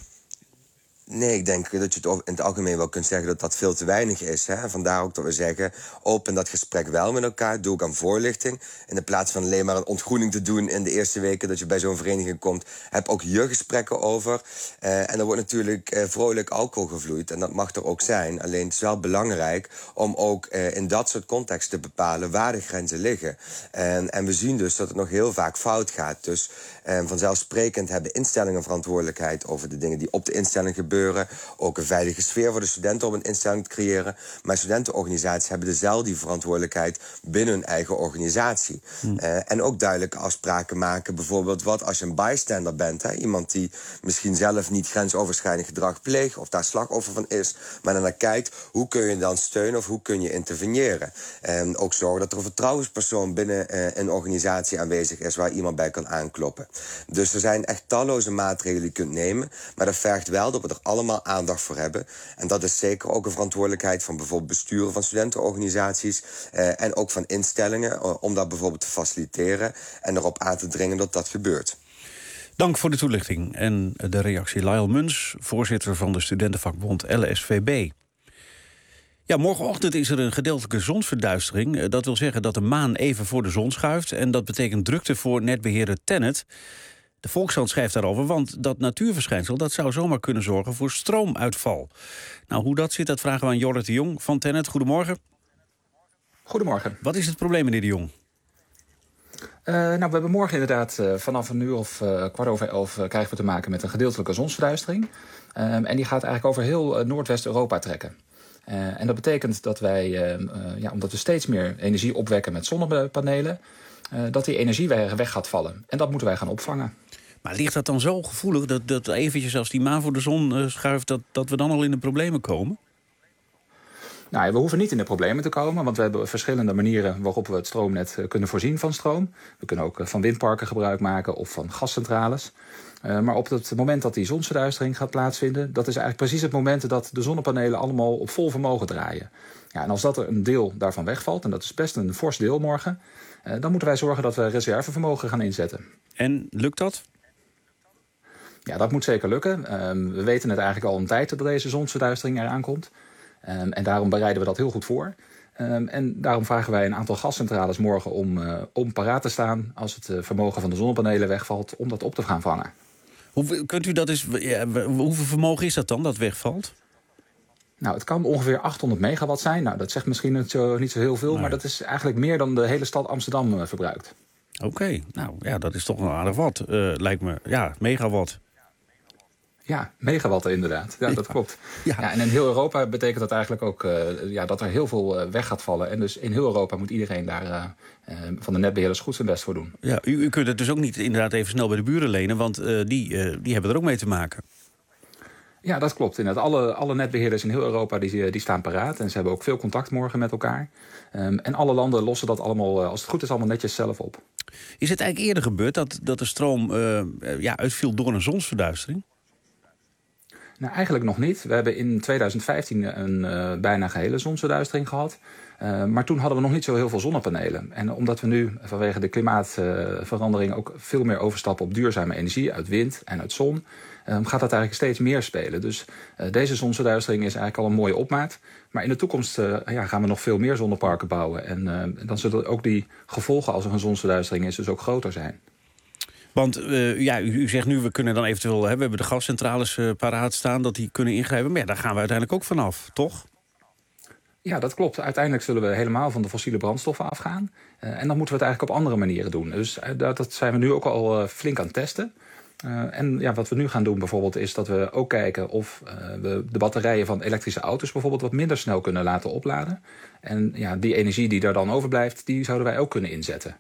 Nee, ik denk dat je het in het algemeen wel kunt zeggen dat dat veel te weinig is. Hè? Vandaar ook dat we zeggen, open dat gesprek wel met elkaar. Doe ook aan voorlichting. In de plaats van alleen maar een ontgroening te doen in de eerste weken dat je bij zo'n vereniging komt, heb ook hier gesprekken over. Uh, en er wordt natuurlijk uh, vrolijk alcohol gevloeid. En dat mag er ook zijn. Alleen het is wel belangrijk om ook uh, in dat soort context te bepalen waar de grenzen liggen. En, en we zien dus dat het nog heel vaak fout gaat. Dus uh, vanzelfsprekend hebben instellingen verantwoordelijkheid over de dingen die op de instelling gebeuren. Ook een veilige sfeer voor de studenten om een instelling te creëren. Maar studentenorganisaties hebben dezelfde verantwoordelijkheid binnen hun eigen organisatie. Hm. Uh, en ook duidelijke afspraken maken. Bijvoorbeeld wat als je een bystander bent. Hè, iemand die misschien zelf niet grensoverschrijdend gedrag pleegt of daar slachtoffer van is, maar dan naar kijkt, hoe kun je dan steunen of hoe kun je interveneren. En ook zorgen dat er een vertrouwenspersoon binnen uh, een organisatie aanwezig is waar iemand bij kan aankloppen. Dus er zijn echt talloze maatregelen die je kunt nemen. Maar dat vergt wel dat we er allemaal aandacht voor hebben. En dat is zeker ook een verantwoordelijkheid van bijvoorbeeld besturen van studentenorganisaties uh, en ook van instellingen, uh, om dat bijvoorbeeld te faciliteren en erop aan te dringen dat dat gebeurt. Dank voor de toelichting en de reactie. Lyle Muns, voorzitter van de Studentenvakbond L S V B. Ja, morgenochtend is er een gedeeltelijke zonsverduistering. Dat wil zeggen dat de maan even voor de zon schuift. En dat betekent drukte voor netbeheerder TenneT. De Volkskrant schrijft daarover, want dat natuurverschijnsel dat zou zomaar kunnen zorgen voor stroomuitval. Nou, hoe dat zit, dat vragen we aan Jorrit de Jong van TenneT. Goedemorgen. Goedemorgen. Wat is het probleem, meneer de Jong? Uh, nou, we hebben morgen inderdaad uh, vanaf een uur of uh, kwart over elf uh, krijgen we te maken met een gedeeltelijke zonsverduistering. Um, en die gaat eigenlijk over heel uh, Noordwest-Europa trekken. Uh, en dat betekent dat wij, uh, uh, ja, omdat we steeds meer energie opwekken met zonnepanelen, uh, dat die energie weg gaat vallen. En dat moeten wij gaan opvangen. Maar ligt dat dan zo gevoelig dat, dat eventjes als die maan voor de zon uh, schuift, dat, dat we dan al in de problemen komen? Nou, we hoeven niet in de problemen te komen, want we hebben verschillende manieren waarop we het stroomnet kunnen voorzien van stroom. We kunnen ook van windparken gebruik maken of van gascentrales. Uh, maar op het moment dat die zonsverduistering gaat plaatsvinden, dat is eigenlijk precies het moment dat de zonnepanelen allemaal op vol vermogen draaien. Ja, en als dat er een deel daarvan wegvalt, en dat is best een fors deel morgen, uh, dan moeten wij zorgen dat we reservevermogen gaan inzetten. En lukt dat? Ja, dat moet zeker lukken. Um, we weten het eigenlijk al een tijd dat deze zonsverduistering eraan komt. Um, en daarom bereiden we dat heel goed voor. Um, en daarom vragen wij een aantal gascentrales morgen om, uh, om paraat te staan als het uh, vermogen van de zonnepanelen wegvalt, om dat op te gaan vangen. Hoe, kunt u dat eens, ja, hoeveel vermogen is dat dan dat wegvalt? Nou, het kan ongeveer achthonderd megawatt zijn. Nou, dat zegt misschien niet zo, niet zo heel veel, nee. Maar dat is eigenlijk meer dan de hele stad Amsterdam uh, verbruikt. Oké, okay. Nou ja, dat is toch wel aardig wat, uh, lijkt me. Ja, megawatt. Ja, megawatt inderdaad. Ja, dat ja. klopt. Ja. Ja, en in heel Europa betekent dat eigenlijk ook uh, ja, dat er heel veel uh, weg gaat vallen. En dus in heel Europa moet iedereen daar uh, uh, van de netbeheerders goed zijn best voor doen. Ja, u, u kunt het dus ook niet inderdaad even snel bij de buren lenen, want uh, die, uh, die hebben er ook mee te maken. Ja, dat klopt. Inderdaad, alle, alle netbeheerders in heel Europa die, die staan paraat. En ze hebben ook veel contact morgen met elkaar. Um, en alle landen lossen dat allemaal, als het goed is, allemaal netjes zelf op. Is het eigenlijk eerder gebeurd dat, dat de stroom uh, ja, uitviel door een zonsverduistering? Nou, eigenlijk nog niet. We hebben in tweeduizend vijftien een uh, bijna gehele zonsverduistering gehad. Uh, maar toen hadden we nog niet zo heel veel zonnepanelen. En omdat we nu vanwege de klimaatverandering uh, ook veel meer overstappen op duurzame energie uit wind en uit zon, uh, gaat dat eigenlijk steeds meer spelen. Dus uh, deze zonsverduistering is eigenlijk al een mooie opmaat. Maar in de toekomst uh, ja, gaan we nog veel meer zonneparken bouwen. En uh, dan zullen ook die gevolgen als er een zonsverduistering is dus ook groter zijn. Want uh, ja, u, u zegt nu, we kunnen dan eventueel, hè, we hebben de gascentrales uh, paraat staan, dat die kunnen ingrijpen. Maar ja, daar gaan we uiteindelijk ook vanaf, toch? Ja, dat klopt. Uiteindelijk zullen we helemaal van de fossiele brandstoffen afgaan. Uh, en dan moeten we het eigenlijk op andere manieren doen. Dus uh, dat, dat zijn we nu ook al uh, flink aan het testen. Uh, en ja, wat we nu gaan doen bijvoorbeeld is dat we ook kijken of uh, we de batterijen van elektrische auto's bijvoorbeeld wat minder snel kunnen laten opladen. En ja, die energie die daar dan overblijft, die zouden wij ook kunnen inzetten.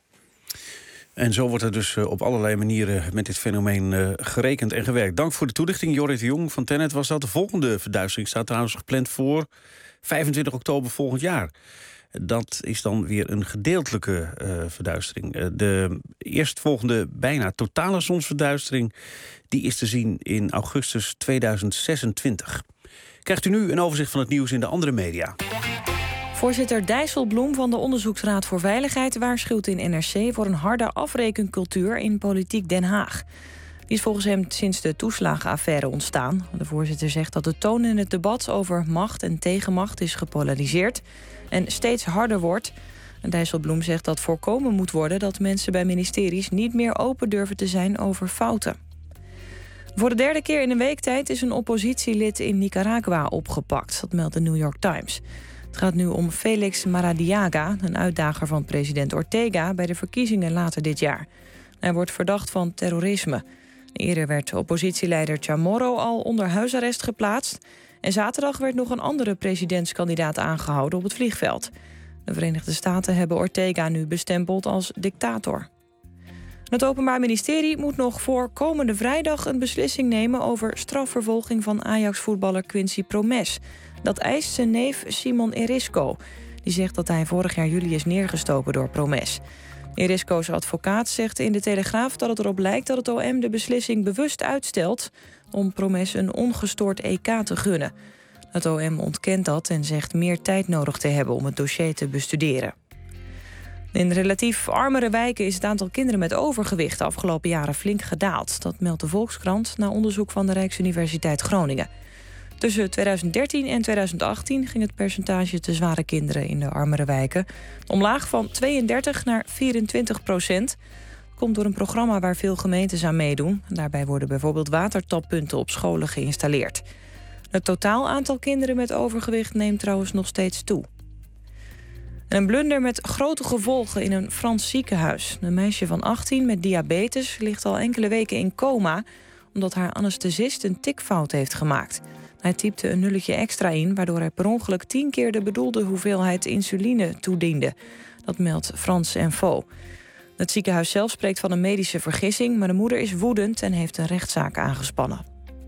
En zo wordt er dus op allerlei manieren met dit fenomeen uh, gerekend en gewerkt. Dank voor de toelichting. Jorrit de Jong van Tennet was dat. De volgende verduistering staat trouwens gepland voor vijfentwintig oktober volgend jaar. Dat is dan weer een gedeeltelijke uh, verduistering. Uh, de eerstvolgende bijna totale zonsverduistering die is te zien in augustus tweeduizend zesentwintig. Krijgt u nu een overzicht van het nieuws in de andere media. Voorzitter Dijsselbloem van de Onderzoeksraad voor Veiligheid waarschuwt in N R C voor een harde afrekencultuur in politiek Den Haag. Die is volgens hem sinds de toeslagenaffaire ontstaan. De voorzitter zegt dat de toon in het debat over macht en tegenmacht is gepolariseerd en steeds harder wordt. En Dijsselbloem zegt dat voorkomen moet worden dat mensen bij ministeries niet meer open durven te zijn over fouten. Voor de derde keer in een week tijd is een oppositielid in Nicaragua opgepakt. Dat meldt de New York Times. Het gaat nu om Felix Maradiaga, een uitdager van president Ortega bij de verkiezingen later dit jaar. Hij wordt verdacht van terrorisme. Eerder werd oppositieleider Chamorro al onder huisarrest geplaatst. En zaterdag werd nog een andere presidentskandidaat aangehouden op het vliegveld. De Verenigde Staten hebben Ortega nu bestempeld als dictator. Het Openbaar Ministerie moet nog voor komende vrijdag een beslissing nemen over strafvervolging van Ajax-voetballer Quincy Promes. Dat eist zijn neef Simon Erisco. Die zegt dat hij vorig jaar juli is neergestoken door Promes. Erisco's advocaat zegt in de Telegraaf dat het erop lijkt dat het O M de beslissing bewust uitstelt om Promes een ongestoord E K te gunnen. Het O M ontkent dat en zegt meer tijd nodig te hebben om het dossier te bestuderen. In relatief armere wijken is het aantal kinderen met overgewicht de afgelopen jaren flink gedaald. Dat meldt de Volkskrant na onderzoek van de Rijksuniversiteit Groningen. Tussen tweeduizend dertien en tweeduizend achttien ging het percentage te zware kinderen in de armere wijken omlaag van tweeëndertig naar vierentwintig procent. Komt door een programma waar veel gemeentes aan meedoen. Daarbij worden bijvoorbeeld watertappunten op scholen geïnstalleerd. Het totaal aantal kinderen met overgewicht neemt trouwens nog steeds toe. Een blunder met grote gevolgen in een Frans ziekenhuis. Een meisje van achttien met diabetes ligt al enkele weken in coma omdat haar anesthesist een tikfout heeft gemaakt. Hij typte een nulletje extra in, waardoor hij per ongeluk tien keer de bedoelde hoeveelheid insuline toediende. Dat meldt France Info. Het ziekenhuis zelf spreekt van een medische vergissing, maar de moeder is woedend en heeft een rechtszaak aangespannen.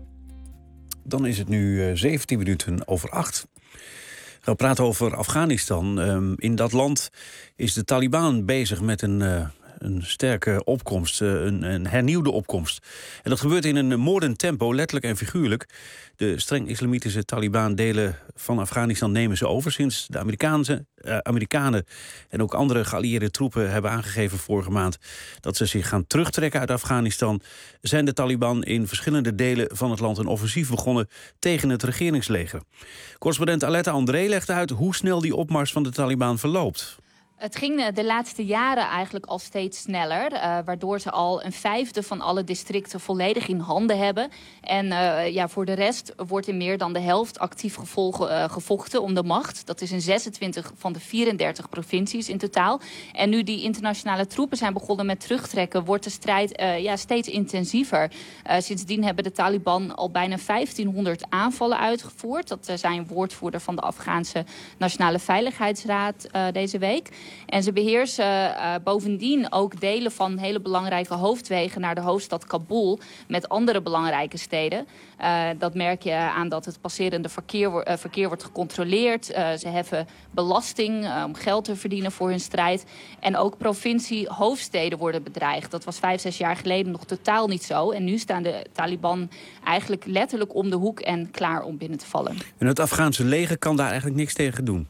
Dan is het nu zeventien minuten over acht. We gaan praten over Afghanistan. In dat land is de Taliban bezig met een, een sterke opkomst, een, een hernieuwde opkomst. En dat gebeurt in een moordend tempo, letterlijk en figuurlijk. De streng islamitische Taliban delen van Afghanistan nemen ze over. Sinds de Amerikaanse, uh, Amerikanen en ook andere geallieerde troepen hebben aangegeven vorige maand dat ze zich gaan terugtrekken uit Afghanistan, zijn de Taliban in verschillende delen van het land een offensief begonnen tegen het regeringsleger. Correspondent Aletta André legt uit hoe snel die opmars van de Taliban verloopt. Het ging de laatste jaren eigenlijk al steeds sneller. Uh, waardoor ze al een vijfde van alle districten volledig in handen hebben. En uh, ja, voor de rest wordt in meer dan de helft actief gevolgen, uh, gevochten om de macht. Dat is in zesentwintig van de vierendertig provincies in totaal. En nu die internationale troepen zijn begonnen met terugtrekken, wordt de strijd uh, ja, steeds intensiever. Uh, sindsdien hebben de Taliban al bijna vijftienhonderd aanvallen uitgevoerd. Dat uh, zei een woordvoerder van de Afghaanse Nationale Veiligheidsraad uh, deze week. En ze beheersen uh, bovendien ook delen van hele belangrijke hoofdwegen naar de hoofdstad Kabul met andere belangrijke steden. Uh, dat merk je aan dat het passerende verkeer, uh, verkeer wordt gecontroleerd. Uh, ze heffen belasting uh, om geld te verdienen voor hun strijd. En ook provincie-hoofdsteden worden bedreigd. Dat was vijf, zes jaar geleden nog totaal niet zo. En nu staan de Taliban eigenlijk letterlijk om de hoek en klaar om binnen te vallen. En het Afghaanse leger kan daar eigenlijk niks tegen doen?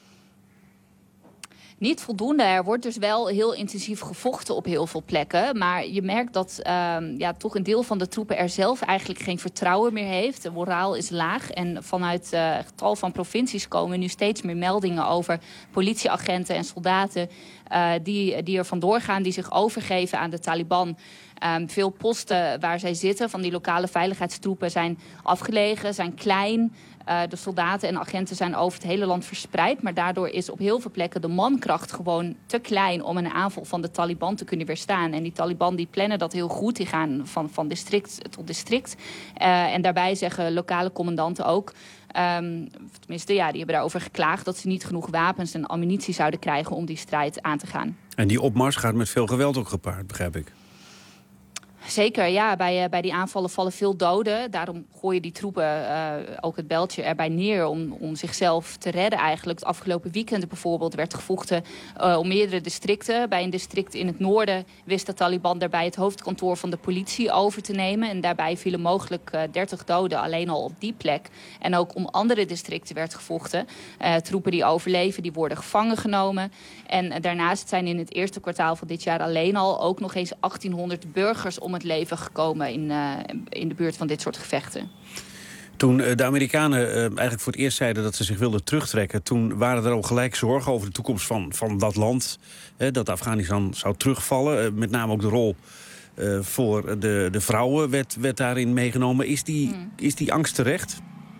Niet voldoende. Er wordt dus wel heel intensief gevochten op heel veel plekken. Maar je merkt dat uh, ja, toch een deel van de troepen er zelf eigenlijk geen vertrouwen meer heeft. De moraal is laag. En vanuit uh, tal van provincies komen nu steeds meer meldingen over politieagenten en soldaten uh, die, die er vandoor gaan, die zich overgeven aan de Taliban. Um, veel posten waar zij zitten van die lokale veiligheidstroepen zijn afgelegen, zijn klein. Uh, de soldaten en agenten zijn over het hele land verspreid. Maar daardoor is op heel veel plekken de mankracht gewoon te klein om een aanval van de Taliban te kunnen weerstaan. En die Taliban die plannen dat heel goed. Die gaan van, van district tot district. Uh, en daarbij zeggen lokale commandanten ook, Um, tenminste, ja, die hebben daarover geklaagd dat ze niet genoeg wapens en ammunitie zouden krijgen om die strijd aan te gaan. En die opmars gaat met veel geweld ook gepaard, begrijp ik. Zeker, ja. Bij, uh, bij die aanvallen vallen veel doden. Daarom gooien die troepen uh, ook het bijltje erbij neer om, om zichzelf te redden eigenlijk. Het afgelopen weekend bijvoorbeeld werd gevochten uh, om meerdere districten. Bij een district in het noorden wist de Taliban daarbij het hoofdkantoor van de politie over te nemen. En daarbij vielen mogelijk uh, dertig doden alleen al op die plek. En ook om andere districten werd gevochten. Uh, troepen die overleven, die worden gevangen genomen. En uh, daarnaast zijn in het eerste kwartaal van dit jaar alleen al ook nog eens achttienhonderd burgers om het leven gekomen in, uh, in de buurt van dit soort gevechten. Toen uh, de Amerikanen uh, eigenlijk voor het eerst zeiden dat ze zich wilden terugtrekken, toen waren er al gelijk zorgen over de toekomst van, van dat land. Uh, dat Afghanistan zou terugvallen. Uh, met name ook de rol uh, voor de, de vrouwen werd, werd daarin meegenomen. Is die, hmm. is die angst terecht?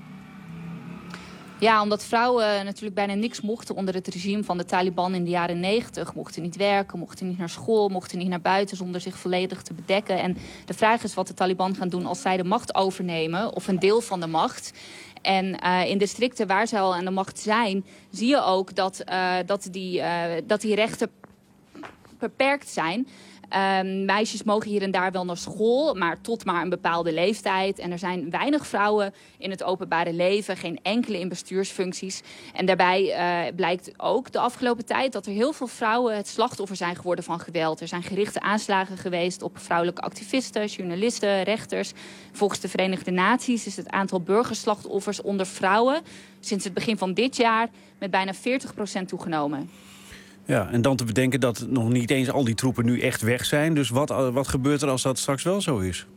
Ja, omdat vrouwen natuurlijk bijna niks mochten onder het regime van de Taliban in de jaren negentig. Mochten niet werken, mochten niet naar school, mochten niet naar buiten zonder zich volledig te bedekken. En de vraag is wat de Taliban gaan doen als zij de macht overnemen, of een deel van de macht. En uh, in districten waar zij al aan de macht zijn, zie je ook dat, uh, dat, die, uh, dat die rechten beperkt zijn. Um, meisjes mogen hier en daar wel naar school, maar tot maar een bepaalde leeftijd. En er zijn weinig vrouwen in het openbare leven, geen enkele in bestuursfuncties. En daarbij uh, blijkt ook de afgelopen tijd dat er heel veel vrouwen het slachtoffer zijn geworden van geweld. Er zijn gerichte aanslagen geweest op vrouwelijke activisten, journalisten, rechters. Volgens de Verenigde Naties is het aantal burgerslachtoffers onder vrouwen sinds het begin van dit jaar met bijna veertig procent toegenomen. Ja, en dan te bedenken dat nog niet eens al die troepen nu echt weg zijn. Dus wat, wat gebeurt er als dat straks wel zo is?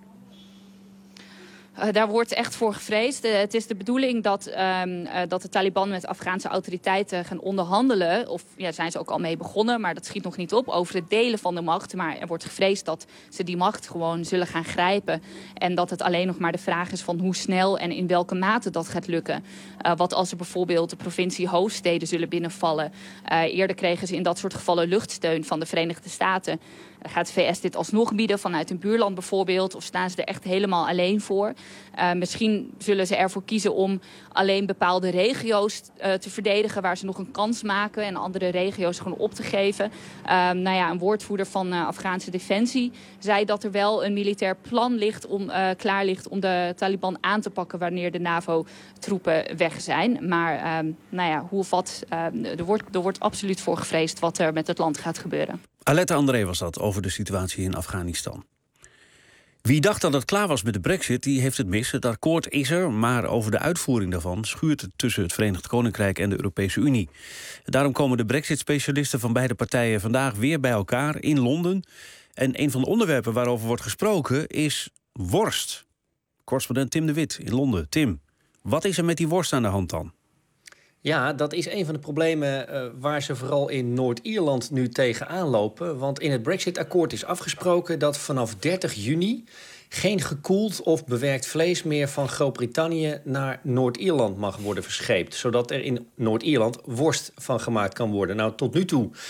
Uh, daar wordt echt voor gevreesd. Uh, het is de bedoeling dat, um, uh, dat de Taliban met Afghaanse autoriteiten gaan onderhandelen. Of ja, zijn ze ook al mee begonnen, maar dat schiet nog niet op. Over het delen van de macht. Maar er wordt gevreesd dat ze die macht gewoon zullen gaan grijpen. En dat het alleen nog maar de vraag is van hoe snel en in welke mate dat gaat lukken. Uh, wat als er bijvoorbeeld de provincie hoofdsteden zullen binnenvallen. Uh, eerder kregen ze in dat soort gevallen luchtsteun van de Verenigde Staten. Gaat de V S dit alsnog bieden vanuit een buurland bijvoorbeeld? Of staan ze er echt helemaal alleen voor? Uh, misschien zullen ze ervoor kiezen om alleen bepaalde regio's uh, te verdedigen waar ze nog een kans maken en andere regio's gewoon op te geven. Uh, nou ja, een woordvoerder van uh, Afghaanse Defensie zei dat er wel een militair plan ligt om, uh, klaar ligt om de Taliban aan te pakken wanneer de NAVO-troepen weg zijn. Maar uh, nou ja, hoe of wat, uh, er, wordt, er wordt absoluut voor gevreesd wat er met het land gaat gebeuren. Aletta André was dat over de situatie in Afghanistan. Wie dacht dat het klaar was met de brexit, die heeft het mis. Het akkoord is er, maar over de uitvoering daarvan schuurt het tussen het Verenigd Koninkrijk en de Europese Unie. Daarom komen de brexit-specialisten van beide partijen vandaag weer bij elkaar in Londen. En een van de onderwerpen waarover wordt gesproken is worst. Correspondent Tim de Wit in Londen. Tim, wat is er met die worst aan de hand dan? Ja, dat is een van de problemen uh, waar ze vooral in Noord-Ierland nu tegenaan lopen. Want in het Brexit-akkoord is afgesproken dat vanaf dertig juni... geen gekoeld of bewerkt vlees meer van Groot-Brittannië naar Noord-Ierland mag worden verscheept. Zodat er in Noord-Ierland worst van gemaakt kan worden. Nou, tot nu toe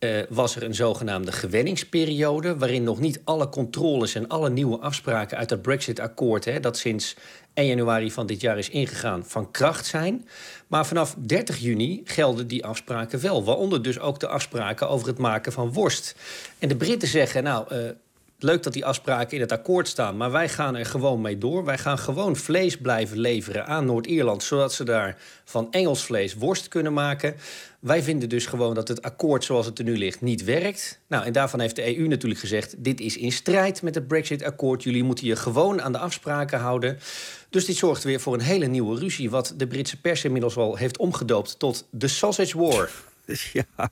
uh, was er een zogenaamde gewenningsperiode, waarin nog niet alle controles en alle nieuwe afspraken uit het Brexit-akkoord, hè, dat sinds één januari van dit jaar is ingegaan, van kracht zijn. Maar vanaf dertig juni gelden die afspraken wel. Waaronder dus ook de afspraken over het maken van worst. En de Britten zeggen, nou, uh, leuk dat die afspraken in het akkoord staan, maar wij gaan er gewoon mee door. Wij gaan gewoon vlees blijven leveren aan Noord-Ierland, zodat ze daar van Engels vlees worst kunnen maken. Wij vinden dus gewoon dat het akkoord zoals het er nu ligt niet werkt. Nou, en daarvan heeft de E U natuurlijk gezegd, dit is in strijd met het Brexit-akkoord. Jullie moeten je gewoon aan de afspraken houden. Dus dit zorgt weer voor een hele nieuwe ruzie, wat de Britse pers inmiddels al heeft omgedoopt tot de Sausage War. Ja,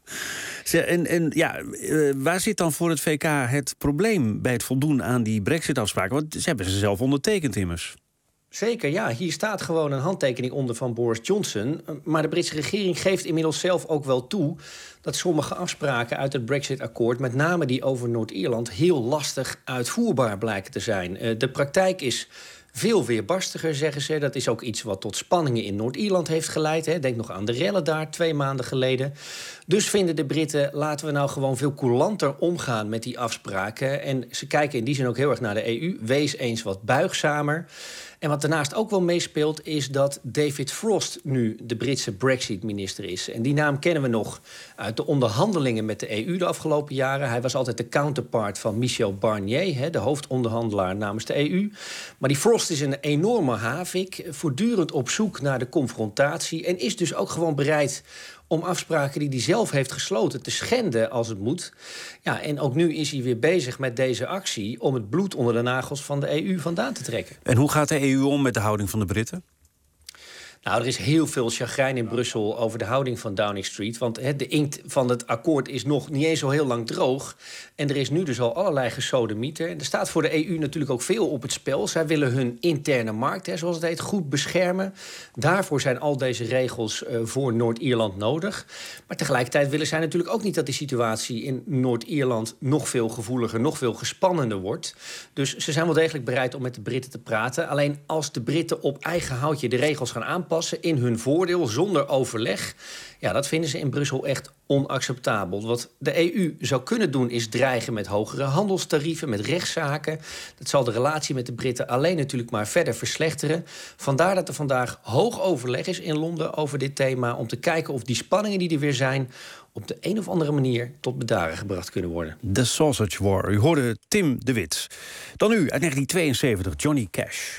en, en ja, waar zit dan voor het V K het probleem bij het voldoen aan die Brexit-afspraken? Want ze hebben ze zelf ondertekend immers. Zeker, ja. Hier staat gewoon een handtekening onder van Boris Johnson. Maar de Britse regering geeft inmiddels zelf ook wel toe dat sommige afspraken uit het Brexit-akkoord, met name die over Noord-Ierland, heel lastig uitvoerbaar blijken te zijn. De praktijk is veel weerbarstiger, zeggen ze. Dat is ook iets wat tot spanningen in Noord-Ierland heeft geleid. Hè. Denk nog aan de rellen daar twee maanden geleden. Dus vinden de Britten, laten we nou gewoon veel coulanter omgaan met die afspraken. En ze kijken in die zin ook heel erg naar de E U. Wees eens wat buigzamer. En wat daarnaast ook wel meespeelt, is dat David Frost nu de Britse Brexit-minister is. En die naam kennen we nog uit de onderhandelingen met de E U de afgelopen jaren. Hij was altijd de counterpart van Michel Barnier, de hoofdonderhandelaar namens de E U. Maar die Frost is een enorme havik, voortdurend op zoek naar de confrontatie, en is dus ook gewoon bereid om afspraken die hij zelf heeft gesloten te schenden als het moet. Ja, en ook nu is hij weer bezig met deze actie om het bloed onder de nagels van de E U vandaan te trekken. En hoe gaat de E U om met de houding van de Britten? Nou, er is heel veel chagrijn in Brussel over de houding van Downing Street. Want he, de inkt van het akkoord is nog niet eens zo heel lang droog. En er is nu dus al allerlei gesodemieter. En er staat voor de E U natuurlijk ook veel op het spel. Zij willen hun interne markt, he, zoals het heet, goed beschermen. Daarvoor zijn al deze regels uh, voor Noord-Ierland nodig. Maar tegelijkertijd willen zij natuurlijk ook niet dat die situatie in Noord-Ierland nog veel gevoeliger, nog veel gespannender wordt. Dus ze zijn wel degelijk bereid om met de Britten te praten. Alleen als de Britten op eigen houtje de regels gaan aanpassen in hun voordeel, zonder overleg, ja, dat vinden ze in Brussel echt onacceptabel. Wat de E U zou kunnen doen is dreigen met hogere handelstarieven, met rechtszaken. Dat zal de relatie met de Britten alleen natuurlijk maar verder verslechteren. Vandaar dat er vandaag hoog overleg is in Londen over dit thema, om te kijken of die spanningen die er weer zijn op de een of andere manier tot bedaren gebracht kunnen worden. The Sausage War. U hoorde Tim de Wit. Dan nu uit negentien tweeënzeventig, Johnny Cash.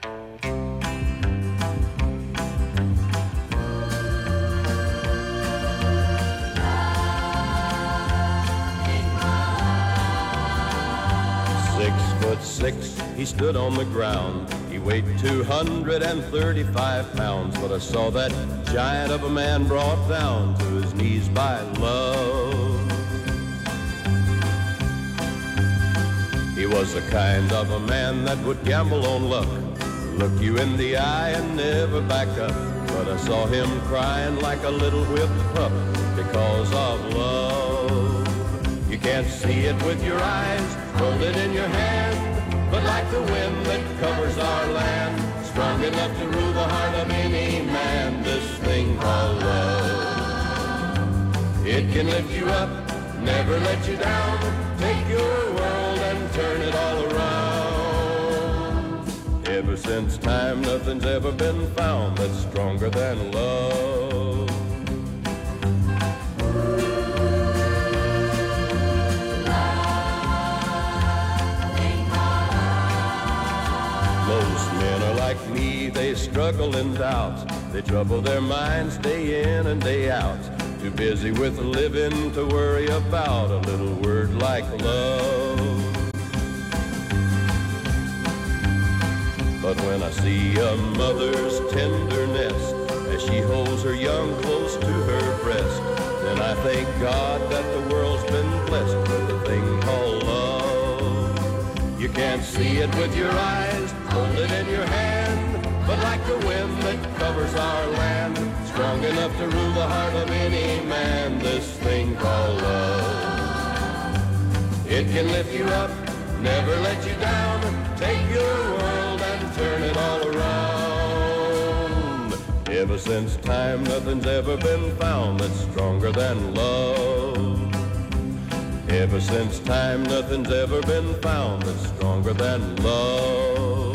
Six foot six, he stood on the ground. He weighed two hundred thirty-five pounds. But I saw that giant of a man brought down to his knees by love. He was the kind of a man that would gamble on luck, look you in the eye and never back up. But I saw him crying like a little whipped pup because of love. You can't see it with your eyes, hold it in your hand, but like the wind that covers our land, strong enough to rule the heart of any man, this thing called love. It can lift you up, never let you down, take your world and turn it all around. Ever since time, nothing's ever been found that's stronger than love. Most men are like me, they struggle in doubt. They trouble their minds day in and day out. Too busy with living to worry about a little word like love. But when I see a mother's tenderness as she holds her young close to her breast, then I thank God that the world's been blessed with a thing called love. You can't see it with your eyes, hold it in your hand, but like the wind that covers our land, strong enough to rule the heart of any man, this thing called love. It can lift you up, never let you down, take your world and turn it all around. Ever since time, nothing's ever been found that's stronger than love. Ever since time, nothing's ever been found that's stronger than love.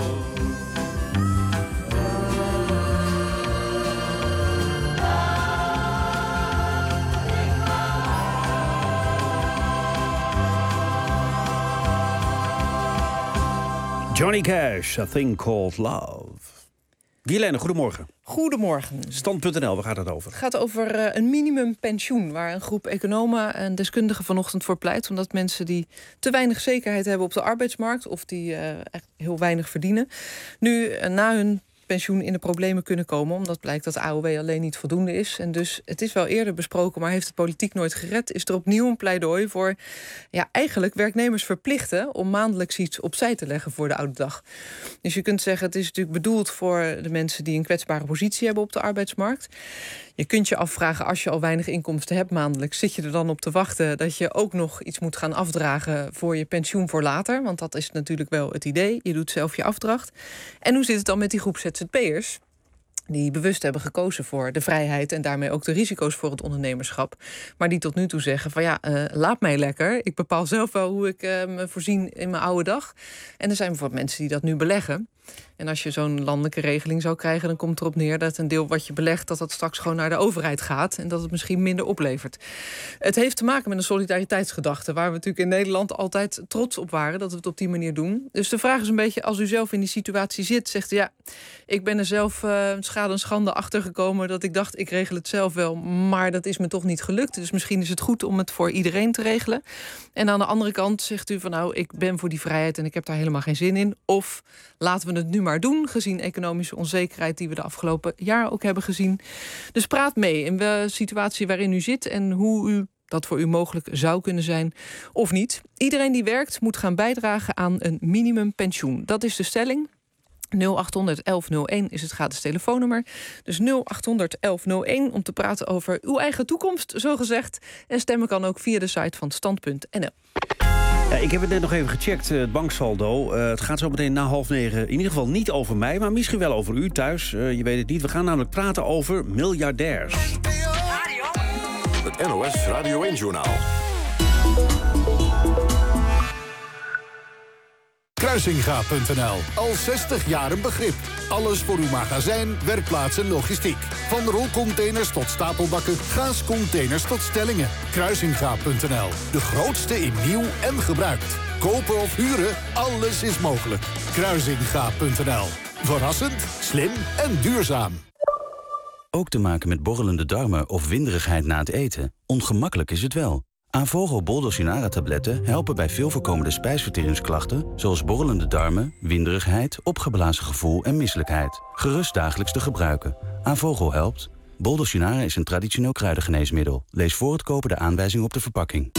Johnny Cash, A Thing Called Love. Guilaine, goedemorgen. Goedemorgen. Stand punt n l, waar gaat het over? Het gaat over uh, een minimumpensioen, waar een groep economen en deskundigen vanochtend voor pleit. Omdat mensen die te weinig zekerheid hebben op de arbeidsmarkt of die uh, echt heel weinig verdienen, nu uh, na hun pensioen in de problemen kunnen komen, omdat blijkt dat A O W alleen niet voldoende is. En dus het is wel eerder besproken, maar heeft de politiek nooit gered, is er opnieuw een pleidooi voor ja, eigenlijk werknemers verplichten om maandelijks iets opzij te leggen voor de oude dag. Dus je kunt zeggen, het is natuurlijk bedoeld voor de mensen die een kwetsbare positie hebben op de arbeidsmarkt. Je kunt je afvragen, als je al weinig inkomsten hebt maandelijks, zit je er dan op te wachten dat je ook nog iets moet gaan afdragen voor je pensioen voor later? Want dat is natuurlijk wel het idee. Je doet zelf je afdracht. En hoe zit het dan met die groep Z Z P'ers? Die bewust hebben gekozen voor de vrijheid en daarmee ook de risico's voor het ondernemerschap. Maar die tot nu toe zeggen van ja, uh, laat mij lekker. Ik bepaal zelf wel hoe ik uh, me voorzien in mijn oude dag. En er zijn bijvoorbeeld mensen die dat nu beleggen. En als je zo'n landelijke regeling zou krijgen, dan komt het erop neer dat een deel wat je belegt, dat dat straks gewoon naar de overheid gaat en dat het misschien minder oplevert. Het heeft te maken met een solidariteitsgedachte, waar we natuurlijk in Nederland altijd trots op waren dat we het op die manier doen. Dus de vraag is een beetje, als u zelf in die situatie zit, zegt u ja, ik ben er zelf uh, schade en schande achter gekomen dat ik dacht, ik regel het zelf wel, maar dat is me toch niet gelukt. Dus misschien is het goed om het voor iedereen te regelen. En aan de andere kant zegt u van nou, ik ben voor die vrijheid en ik heb daar helemaal geen zin in. Of laten we het nu maar doen, gezien economische onzekerheid die we de afgelopen jaar ook hebben gezien. Dus praat mee in de situatie waarin u zit en hoe u dat voor u mogelijk zou kunnen zijn of niet. Iedereen die werkt moet gaan bijdragen aan een minimumpensioen. Dat is de stelling. nul achthonderd elf nul één is het gratis telefoonnummer. Dus nul achthonderd elf nul één om te praten over uw eigen toekomst, zogezegd. En stemmen kan ook via de site van stand punt n l. Ja, ik heb het net nog even gecheckt, het banksaldo. Uh, het gaat zo meteen na half negen in ieder geval niet over mij, maar misschien wel over u thuis. Uh, je weet het niet. We gaan namelijk praten over miljardairs. Het N O S Radio één-journaal. Kruisinga punt n l. Al zestig jaar een begrip. Alles voor uw magazijn, werkplaats en logistiek. Van rolcontainers tot stapelbakken, gaascontainers tot stellingen. Kruisinga punt n l. De grootste in nieuw en gebruikt. Kopen of huren, alles is mogelijk. Kruisinga punt n l. Verrassend, slim en duurzaam. Ook te maken met borrelende darmen of winderigheid na het eten? Ongemakkelijk is het wel. Avogo Boldosinara-tabletten helpen bij veel voorkomende spijsverteringsklachten, zoals borrelende darmen, winderigheid, opgeblazen gevoel en misselijkheid. Gerust dagelijks te gebruiken. Avogo helpt. Boldosinara is een traditioneel kruidengeneesmiddel. Lees voor het kopen de aanwijzing op de verpakking.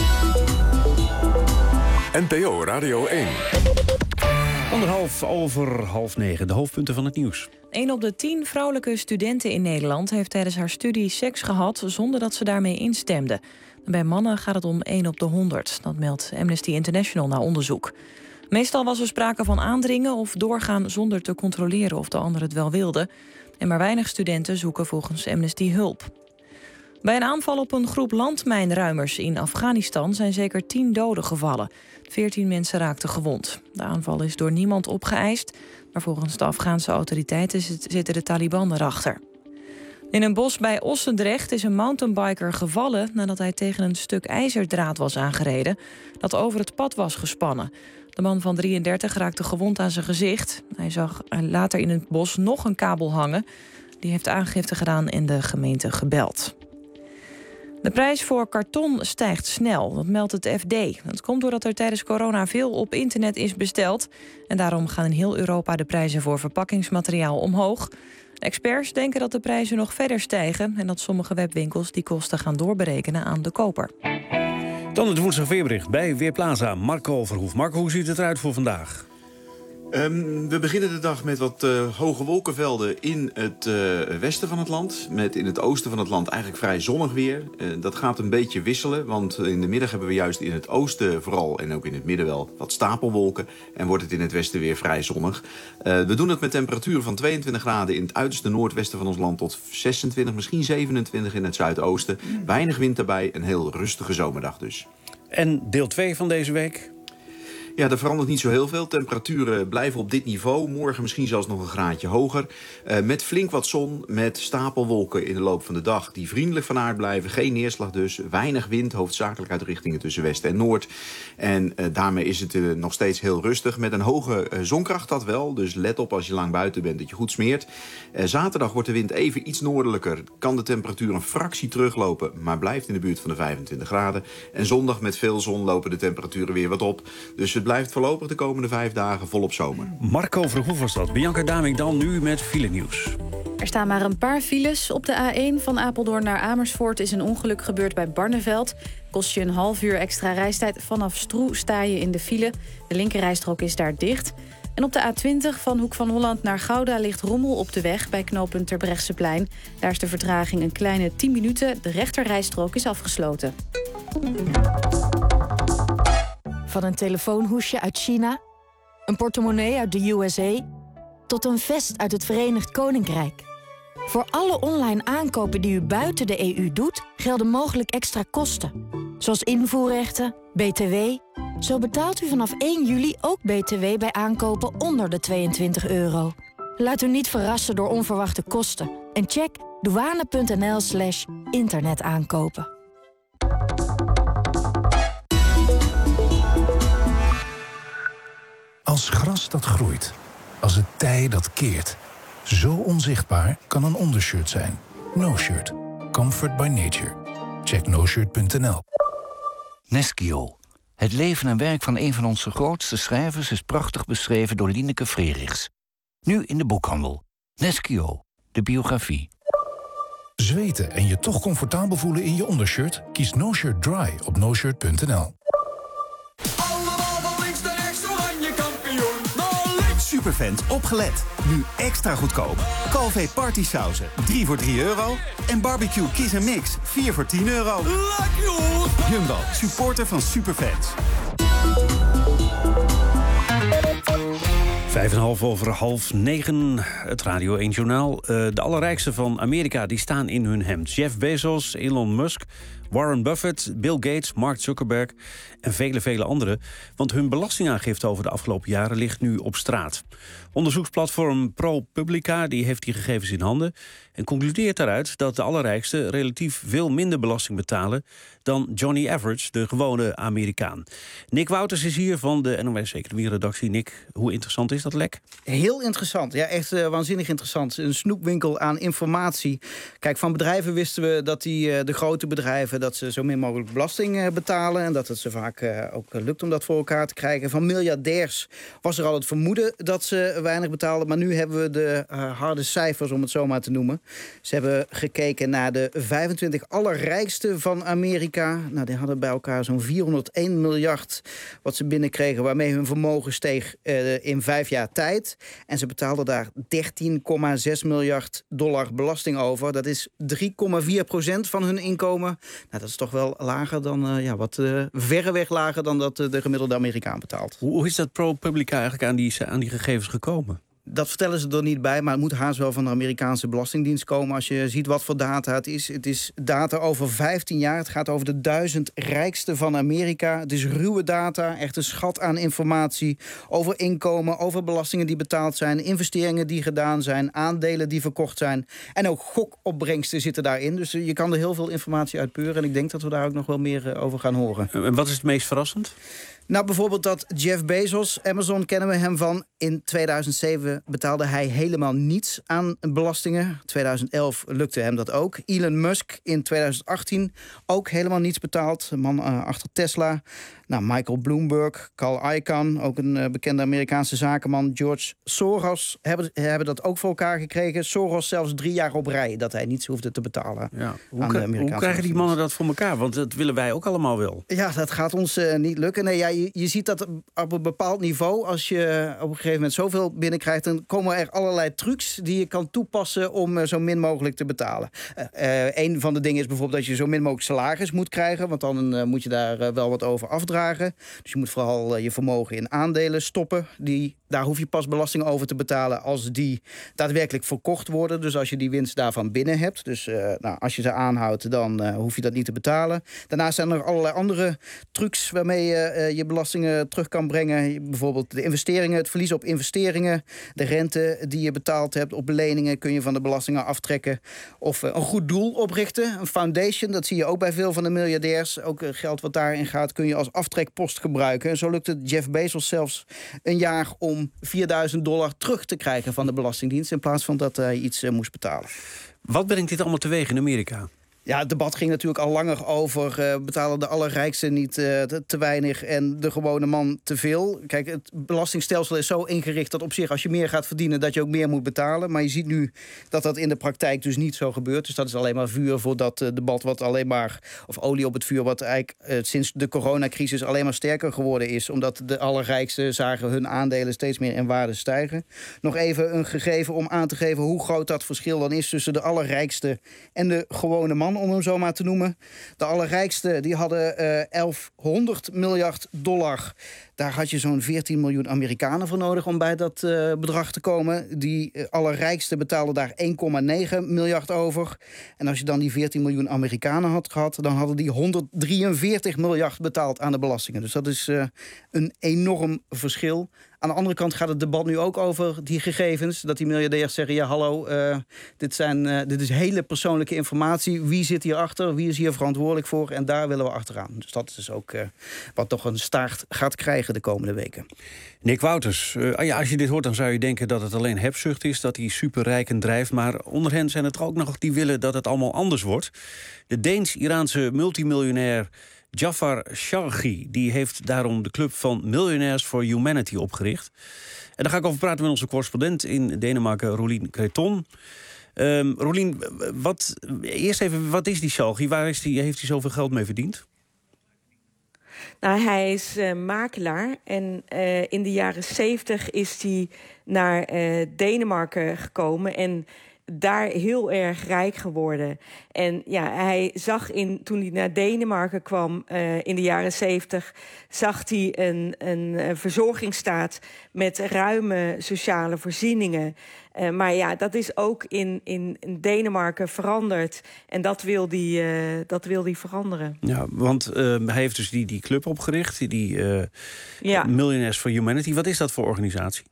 N P O Radio één. Anderhalf over half negen, de hoofdpunten van het nieuws. Een op de tien vrouwelijke studenten in Nederland heeft tijdens haar studie seks gehad zonder dat ze daarmee instemde. Bij mannen gaat het om één op de honderd. Dat meldt Amnesty International na onderzoek. Meestal was er sprake van aandringen of doorgaan zonder te controleren of de ander het wel wilde. En maar weinig studenten zoeken volgens Amnesty hulp. Bij een aanval op een groep landmijnruimers in Afghanistan zijn zeker tien doden gevallen. Veertien mensen raakten gewond. De aanval is door niemand opgeëist, maar volgens de Afghaanse autoriteiten zitten de Taliban erachter. In een bos bij Ossendrecht is een mountainbiker gevallen nadat hij tegen een stuk ijzerdraad was aangereden dat over het pad was gespannen. De man van drieëndertig raakte gewond aan zijn gezicht. Hij zag later in het bos nog een kabel hangen. Die heeft aangifte gedaan en de gemeente gebeld. De prijs voor karton stijgt snel, dat meldt het F D. Dat komt doordat er tijdens corona veel op internet is besteld. En daarom gaan in heel Europa de prijzen voor verpakkingsmateriaal omhoog. De experts denken dat de prijzen nog verder stijgen en dat sommige webwinkels die kosten gaan doorberekenen aan de koper. Dan het woensdag weerbericht bij Weerplaza. Marco Verhoef. Marco, hoe ziet het eruit voor vandaag? Um, we beginnen de dag met wat uh, hoge wolkenvelden in het uh, westen van het land. Met in het oosten van het land eigenlijk vrij zonnig weer. Uh, dat gaat een beetje wisselen, want in de middag hebben we juist in het oosten vooral en ook in het midden wel wat stapelwolken. En wordt het in het westen weer vrij zonnig. Uh, we doen het met temperaturen van tweeëntwintig graden in het uiterste noordwesten van ons land tot zesentwintig, misschien zevenentwintig in het zuidoosten. Weinig wind erbij, een heel rustige zomerdag dus. En deel twee van deze week? Ja, er verandert niet zo heel veel. Temperaturen blijven op dit niveau. Morgen misschien zelfs nog een graadje hoger. Uh, met flink wat zon, met stapelwolken in de loop van de dag. Die vriendelijk van aard blijven. Geen neerslag dus. Weinig wind, hoofdzakelijk uit richtingen tussen west en noord. En uh, daarmee is het uh, nog steeds heel rustig. Met een hoge uh, zonkracht dat wel. Dus let op als je lang buiten bent dat je goed smeert. Uh, zaterdag wordt de wind even iets noordelijker. Kan de temperatuur een fractie teruglopen. Maar blijft in de buurt van de vijfentwintig graden. En zondag met veel zon lopen de temperaturen weer wat op. Dus het blijft voorlopig de komende vijf dagen volop zomer. Marco Verhoef was dat. Bianca Daming dan nu met file nieuws. Er staan maar een paar files. Op de A één van Apeldoorn naar Amersfoort is een ongeluk gebeurd bij Barneveld. Kost je een half uur extra reistijd. Vanaf Stroe sta je in de file. De linkerrijstrook is daar dicht. En op de A twintig van Hoek van Holland naar Gouda ligt rommel op de weg bij knooppunt Terbrechtseplein. Daar is de vertraging een kleine tien minuten. De rechterrijstrook is afgesloten. Van een telefoonhoesje uit China, een portemonnee uit de U S A... tot een vest uit het Verenigd Koninkrijk. Voor alle online aankopen die u buiten de E U doet, gelden mogelijk extra kosten. Zoals invoerrechten, B T W. Zo betaalt u vanaf één juli ook B T W bij aankopen onder de tweeëntwintig euro. Laat u niet verrassen door onverwachte kosten. En check douane.nl slash internetaankopen. Als gras dat groeit, als het tij dat keert. Zo onzichtbaar kan een ondershirt zijn. No Shirt. Comfort by nature. Check noshirt punt n l. Nesquio. Het leven en werk van een van onze grootste schrijvers is prachtig beschreven door Lieneke Frerichs. Nu in de boekhandel. Nesquio. De biografie. Zweten en je toch comfortabel voelen in je ondershirt? Kies No Shirt Dry op noshirt punt n l. Superfans opgelet. Nu extra goedkoop. Calvé partysauzen drie voor drie euro. En barbecue kiss en mix vier voor tien euro. Jumbo, supporter van Superfans. Vijf en half over half negen, het Radio één Journaal. Uh, de allerrijkste van Amerika die staan in hun hemd. Jeff Bezos, Elon Musk, Warren Buffett, Bill Gates, Mark Zuckerberg en vele, vele anderen. Want hun belastingaangifte over de afgelopen jaren ligt nu op straat. Onderzoeksplatform ProPublica die heeft die gegevens in handen en concludeert daaruit dat de allerrijksten relatief veel minder belasting betalen dan Johnny Average, de gewone Amerikaan. Nick Wouters is hier van de N O S-economie-redactie. Nick, hoe interessant is dat lek? Heel interessant, ja, echt uh, waanzinnig interessant. Een snoepwinkel aan informatie. Kijk, van bedrijven wisten we dat die, uh, de grote bedrijven, dat ze zo min mogelijk belasting uh, betalen en dat het ze vaak uh, ook uh, lukt om dat voor elkaar te krijgen. Van miljardairs was er al het vermoeden dat ze weinig betaalden, maar nu hebben we de uh, harde cijfers, om het zo maar te noemen. Ze hebben gekeken naar de vijfentwintig allerrijkste van Amerika. Nou, die hadden bij elkaar zo'n vierhonderdéén miljard wat ze binnenkregen, waarmee hun vermogen steeg uh, in vijf jaar tijd. En ze betaalden daar dertien komma zes miljard dollar belasting over. Dat is drie komma vier procent van hun inkomen. Nou, dat is toch wel lager dan, uh, ja, wat uh, verreweg lager dan dat uh, de gemiddelde Amerikaan betaalt. Hoe, hoe is dat ProPublica eigenlijk aan die, aan die gegevens gekomen? Dat vertellen ze er niet bij, maar het moet haast wel van de Amerikaanse Belastingdienst komen. Als je ziet wat voor data het is. Het is data over vijftien jaar. Het gaat over de duizend rijkste van Amerika. Het is ruwe data, echt een schat aan informatie over inkomen, over belastingen die betaald zijn, investeringen die gedaan zijn, aandelen die verkocht zijn. En ook gokopbrengsten zitten daarin. Dus je kan er heel veel informatie uit peuren. En ik denk dat we daar ook nog wel meer over gaan horen. En wat is het meest verrassend? Nou, bijvoorbeeld dat Jeff Bezos, Amazon kennen we hem van. In tweeduizend zeven betaalde hij helemaal niets aan belastingen. tweeduizend elf lukte hem dat ook. Elon Musk in tweeduizend achttien ook helemaal niets betaald. De man uh, achter Tesla. Nou, Michael Bloomberg, Carl Icahn, ook een uh, bekende Amerikaanse zakenman. George Soros hebben, hebben dat ook voor elkaar gekregen. Soros zelfs drie jaar op rij dat hij niets hoefde te betalen. Ja. Hoe, aan de hoe krijgen die mannen dat voor elkaar? Want dat willen wij ook allemaal wel. Ja, dat gaat ons uh, niet lukken. Nee, ja, je, je ziet dat op een bepaald niveau, als je op een gegeven moment zoveel binnenkrijgt, dan komen er allerlei trucs die je kan toepassen om uh, zo min mogelijk te betalen. Uh, uh, een van de dingen is bijvoorbeeld dat je zo min mogelijk salaris moet krijgen, want dan uh, moet je daar uh, wel wat over afdragen. Dus je moet vooral uh, je vermogen in aandelen stoppen die Daar hoef je pas belasting over te betalen als die daadwerkelijk verkocht worden. Dus als je die winst daarvan binnen hebt. Dus uh, nou, als je ze aanhoudt, dan uh, hoef je dat niet te betalen. Daarnaast zijn er allerlei andere trucs waarmee je uh, je belastingen terug kan brengen. Bijvoorbeeld de investeringen, het verlies op investeringen. De rente die je betaald hebt op leningen kun je van de belastingen aftrekken. Of uh, een goed doel oprichten, een foundation. Dat zie je ook bij veel van de miljardairs. Ook uh, geld wat daarin gaat kun je als aftrekpost gebruiken. En zo lukt het Jeff Bezos zelfs een jaar om vierduizend dollar terug te krijgen van de Belastingdienst in plaats van dat hij iets uh, moest betalen. Wat brengt dit allemaal teweeg in Amerika? Ja, het debat ging natuurlijk al langer over uh, betalen de allerrijksten niet uh, te, te weinig en de gewone man te veel. Kijk, het belastingstelsel is zo ingericht dat op zich als je meer gaat verdienen dat je ook meer moet betalen. Maar je ziet nu dat dat in de praktijk dus niet zo gebeurt. Dus dat is alleen maar vuur voor dat uh, debat wat alleen maar, of olie op het vuur wat eigenlijk uh, sinds de coronacrisis alleen maar sterker geworden is. Omdat de allerrijksten zagen hun aandelen steeds meer in waarde stijgen. Nog even een gegeven om aan te geven hoe groot dat verschil dan is tussen de allerrijkste en de gewone man, om hem zo maar te noemen. De allerrijkste die hadden uh, elfhonderd miljard dollar. Daar had je zo'n veertien miljoen Amerikanen voor nodig om bij dat uh, bedrag te komen. Die uh, allerrijkste betaalden daar één komma negen miljard over. En als je dan die veertien miljoen Amerikanen had gehad, dan hadden die honderddrieënveertig miljard betaald aan de belastingen. Dus dat is uh, een enorm verschil. Aan de andere kant gaat het debat nu ook over die gegevens. Dat die miljardairs zeggen, ja hallo, uh, dit, zijn, uh, dit is hele persoonlijke informatie. Wie zit hierachter? Wie is hier verantwoordelijk voor? En daar willen we achteraan. Dus dat is dus ook uh, wat toch een staart gaat krijgen de komende weken. Nick Wouters, uh, ja, als je dit hoort dan zou je denken dat het alleen hebzucht is, dat die superrijken drijft. Maar onder hen zijn het er ook nog die willen dat het allemaal anders wordt. De Deens-Iraanse multimiljonair Jafar Shargi, die heeft daarom de club van Millionaires for Humanity opgericht. En daar ga ik over praten met onze correspondent in Denemarken, Rolien Creton. Um, Rolien, wat, eerst even, wat is die Shargi? Waar is die, heeft hij zoveel geld mee verdiend? Nou, hij is uh, makelaar en uh, in de jaren zeventig is hij naar uh, Denemarken gekomen en daar heel erg rijk geworden. En ja, hij zag in, toen hij naar Denemarken kwam uh, in de jaren zeventig, zag hij een, een verzorgingsstaat met ruime sociale voorzieningen. Uh, maar ja, dat is ook in, in, in Denemarken veranderd. En dat wil hij uh, dat wil hij veranderen. Ja, want uh, hij heeft dus die, die club opgericht, die uh, ja. Millionaires for Humanity. Wat is dat voor organisatie?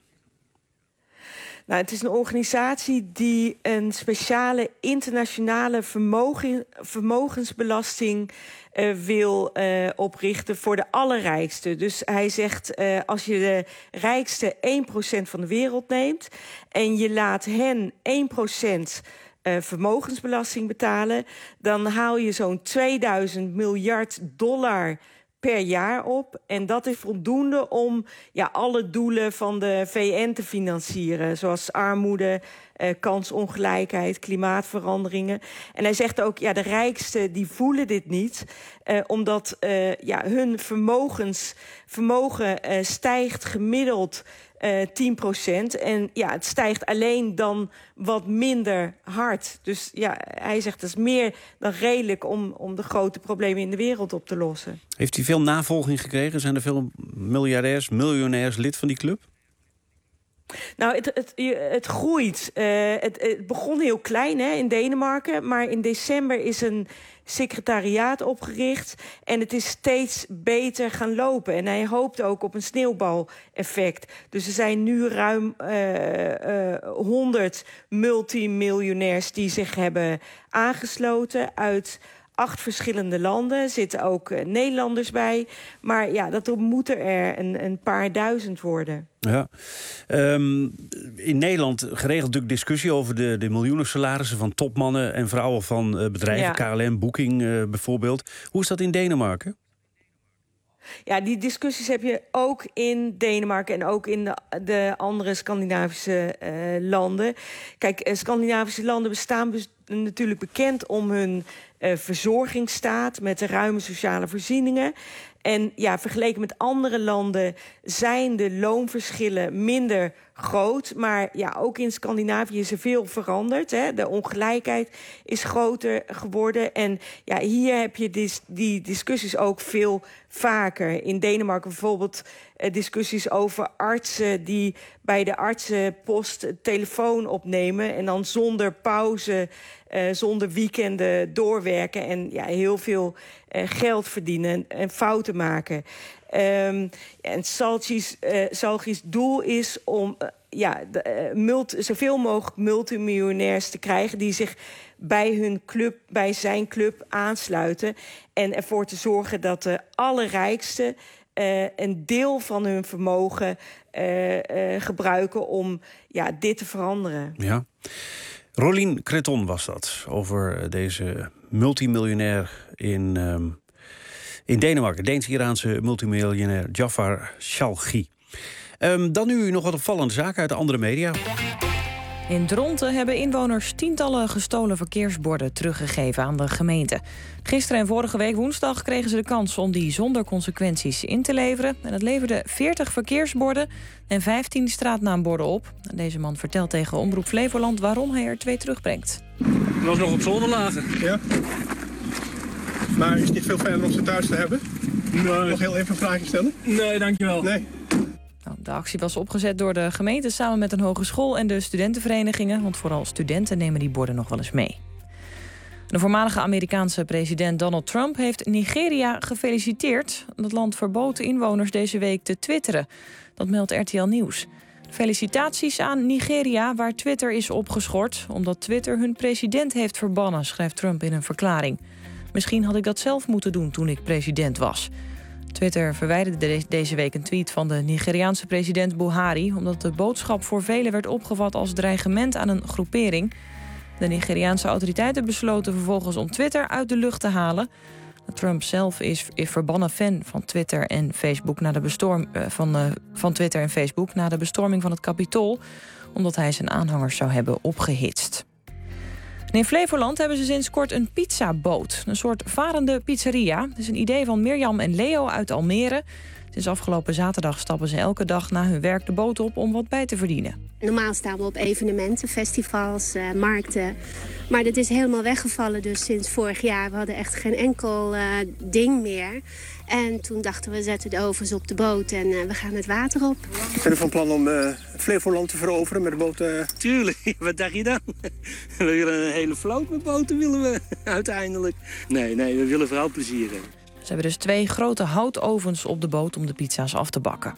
Nou, het is een organisatie die een speciale internationale vermogen, vermogensbelasting uh, wil uh, oprichten voor de allerrijkste. Dus hij zegt, uh, als je de rijkste één procent van de wereld neemt en je laat hen één procent uh, vermogensbelasting betalen, dan haal je zo'n tweeduizend miljard dollar per jaar op. En dat is voldoende om ja, alle doelen van de V N te financieren. Zoals armoede, eh, kansongelijkheid, klimaatveranderingen. En hij zegt ook, ja, de rijksten die voelen dit niet. Eh, omdat eh, ja, hun vermogens, vermogen eh, stijgt gemiddeld Uh, tien procent. En ja, het stijgt alleen dan wat minder hard. Dus ja, hij zegt dat is meer dan redelijk om, om de grote problemen in de wereld op te lossen. Heeft hij veel navolging gekregen? Zijn er veel miljardairs, miljonairs lid van die club? Nou, het, het, het groeit. Uh, het, het begon heel klein hè, in Denemarken. Maar in december is een secretariaat opgericht. En het is steeds beter gaan lopen. En hij hoopt ook op een sneeuwbaleffect. Dus er zijn nu ruim uh, uh, honderd multimiljonairs die zich hebben aangesloten uit acht verschillende landen. Er zitten ook uh, Nederlanders bij. Maar ja, dat moeten er een, een paar duizend worden. Ja. Um, in Nederland geregeld natuurlijk discussie over de, de miljoenen salarissen van topmannen en vrouwen van uh, bedrijven, ja. K L M, Booking uh, bijvoorbeeld. Hoe is dat in Denemarken? Ja, die discussies heb je ook in Denemarken en ook in de, de andere Scandinavische uh, landen. Kijk, uh, Scandinavische landen bestaan be- natuurlijk bekend om hun uh, verzorgingsstaat met de ruime sociale voorzieningen. En ja, vergeleken met andere landen zijn de loonverschillen minder groot. Maar ja, ook in Scandinavië is er veel veranderd. Hè. De ongelijkheid is groter geworden. En ja, hier heb je dis- die discussies ook veel vaker. In Denemarken bijvoorbeeld uh, discussies over artsen die bij de artsenpost telefoon opnemen en dan zonder pauze, uh, zonder weekenden doorwerken en ja, heel veel uh, geld verdienen en, en fouten maken. Um, en Salgi's, uh, Salgi's doel is om uh, ja, de, uh, multi, zoveel mogelijk multimiljonairs te krijgen die zich bij hun club, bij zijn club aansluiten en ervoor te zorgen dat de allerrijksten uh, een deel van hun vermogen uh, uh, gebruiken om ja, dit te veranderen. Ja. Rolien Creton was dat, over deze multimiljonair in, um, in Denemarken. Deens-Iraanse multimiljonair Jafar Salgi. Um, dan nu nog wat opvallende zaken uit de andere media. In Dronten hebben inwoners tientallen gestolen verkeersborden teruggegeven aan de gemeente. Gisteren en vorige week woensdag kregen ze de kans om die zonder consequenties in te leveren. En dat leverde veertig verkeersborden en vijftien straatnaamborden op. Deze man vertelt tegen Omroep Flevoland waarom hij er twee terugbrengt. Dat was nog op zolder lagen. Ja. Maar is het niet veel fijner om ze thuis te hebben? Nee. Nog heel even een vraagje stellen? Nee, dankjewel. Nee. De actie was opgezet door de gemeente samen met een hogeschool en de studentenverenigingen, want vooral studenten nemen die borden nog wel eens mee. De voormalige Amerikaanse president Donald Trump heeft Nigeria gefeliciteerd. Dat land verbood inwoners deze week te twitteren. Dat meldt R T L Nieuws. Felicitaties aan Nigeria, waar Twitter is opgeschort, omdat Twitter hun president heeft verbannen, schrijft Trump in een verklaring. Misschien had ik dat zelf moeten doen toen ik president was. Twitter verwijderde deze week een tweet van de Nigeriaanse president Buhari, omdat de boodschap voor velen werd opgevat als dreigement aan een groepering. De Nigeriaanse autoriteiten besloten vervolgens om Twitter uit de lucht te halen. Trump zelf is, is verbannen fan van Twitter en Facebook na de bestorm, uh, van, uh, van Twitter en Facebook na de bestorming van het Capitool, omdat hij zijn aanhangers zou hebben opgehitst. En in Flevoland hebben ze sinds kort een pizzaboot. Een soort varende pizzeria. Het is een idee van Mirjam en Leo uit Almere. Sinds afgelopen zaterdag stappen ze elke dag na hun werk de boot op om wat bij te verdienen. Normaal staan we op evenementen, festivals, uh, markten. Maar dat is helemaal weggevallen dus sinds vorig jaar. We hadden echt geen enkel uh, ding meer. En toen dachten we, zetten de ovens op de boot en uh, we gaan het water op. Ik ben van plan om uh, Flevoland te veroveren met de boot. Uh... Tuurlijk, wat dacht je dan? We willen een hele vloot met boten, willen we uiteindelijk. Nee, nee, we willen vooral plezier hebben. Ze hebben dus twee grote houtovens op de boot om de pizza's af te bakken.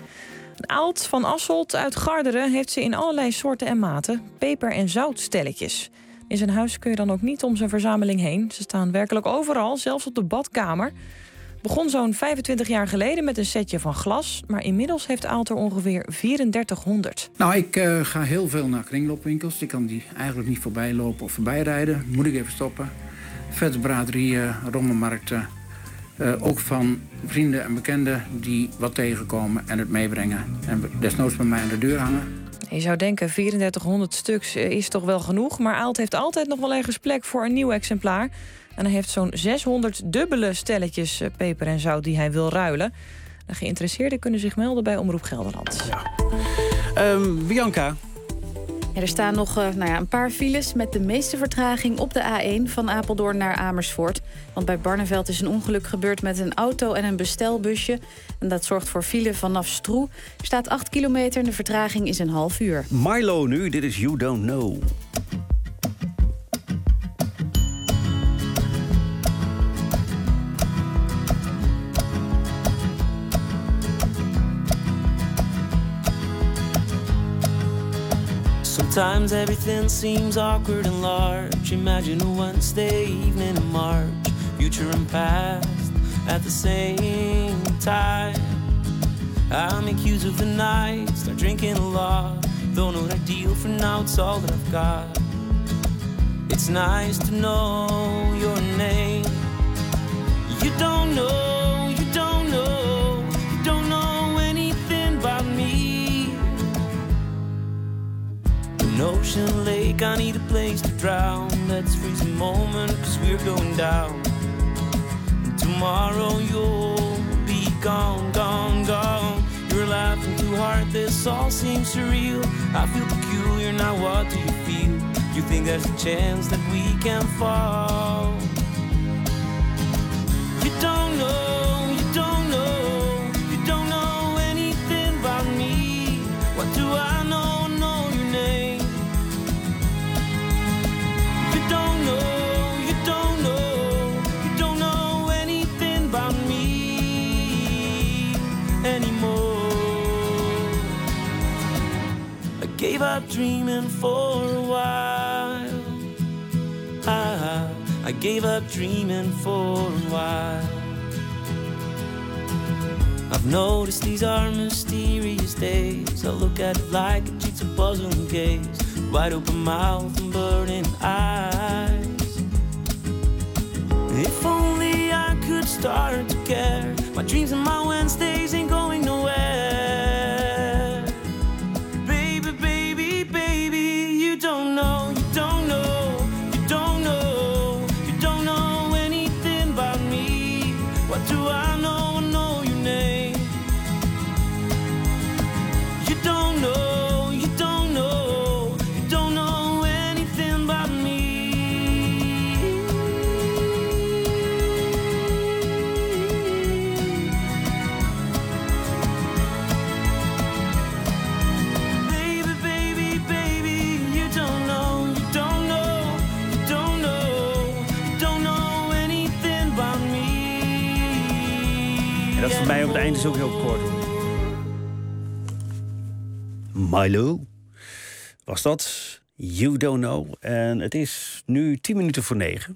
Aalt van Asselt uit Garderen heeft ze in allerlei soorten en maten peper- en zoutstelletjes. In zijn huis kun je dan ook niet om zijn verzameling heen. Ze staan werkelijk overal, zelfs op de badkamer. Begon zo'n vijfentwintig jaar geleden met een setje van glas, maar inmiddels heeft Aalt er ongeveer drieëndertighonderd. Nou, ik uh, ga heel veel naar kringloopwinkels. Ik kan die eigenlijk niet voorbij lopen of voorbij rijden. Moet ik even stoppen. Vetbraderieën, rommelmarkten. Uh, ook van vrienden en bekenden die wat tegenkomen en het meebrengen. En desnoods bij mij aan de deur hangen. Je zou denken, drieëndertighonderd stuks is toch wel genoeg. Maar Aalt heeft altijd nog wel ergens plek voor een nieuw exemplaar. En hij heeft zo'n zeshonderd dubbele stelletjes peper en zout die hij wil ruilen. De geïnteresseerden kunnen zich melden bij Omroep Gelderland. Ja. Um, Bianca. Ja, er staan nog uh, nou ja, een paar files met de meeste vertraging op de A één van Apeldoorn naar Amersfoort. Want bij Barneveld is een ongeluk gebeurd met een auto en een bestelbusje. En dat zorgt voor file vanaf Stroe. Er staat acht kilometer en de vertraging is een half uur. Milo nu, dit is You Don't Know. Sometimes everything seems awkward and large. Imagine a Wednesday evening in March. Future and past at the same time. I make use of the night, start drinking a lot. Though not ideal for now, it's all that I've got. It's nice to know your name. You don't know, you don't know, you don't know anything about me. An ocean lake, I need a place to drown. Let's freeze a moment, cause we're you're going down. And tomorrow you'll be gone, gone, gone. You're laughing too hard, this all seems surreal. I feel peculiar, now what do you feel? You think there's a chance that we can fall? You don't know, you don't know, you don't know anything about me. What do I know, know your name? You don't know, you don't know, you don't know anything about me anymore. I gave up dreaming for a while. I, I gave up dreaming for a while. I've noticed these are mysterious days. I look at it like a jigsaw puzzle and gaze. Wide open mouth and burning eyes. If only I could start to care. My dreams and my Wednesdays ain't going nowhere. Baby, baby, baby, you don't know, you don't know, you don't know, you don't know anything about me. What do I know? I know your name. You don't know, you don't know, you don't know anything about me. Baby, baby, baby, you don't know, you don't know, you don't know, you don't know anything about me. En dat is voor mij op het eind is ook heel kort. Milo was dat. You don't know. En het is nu tien minuten voor negen.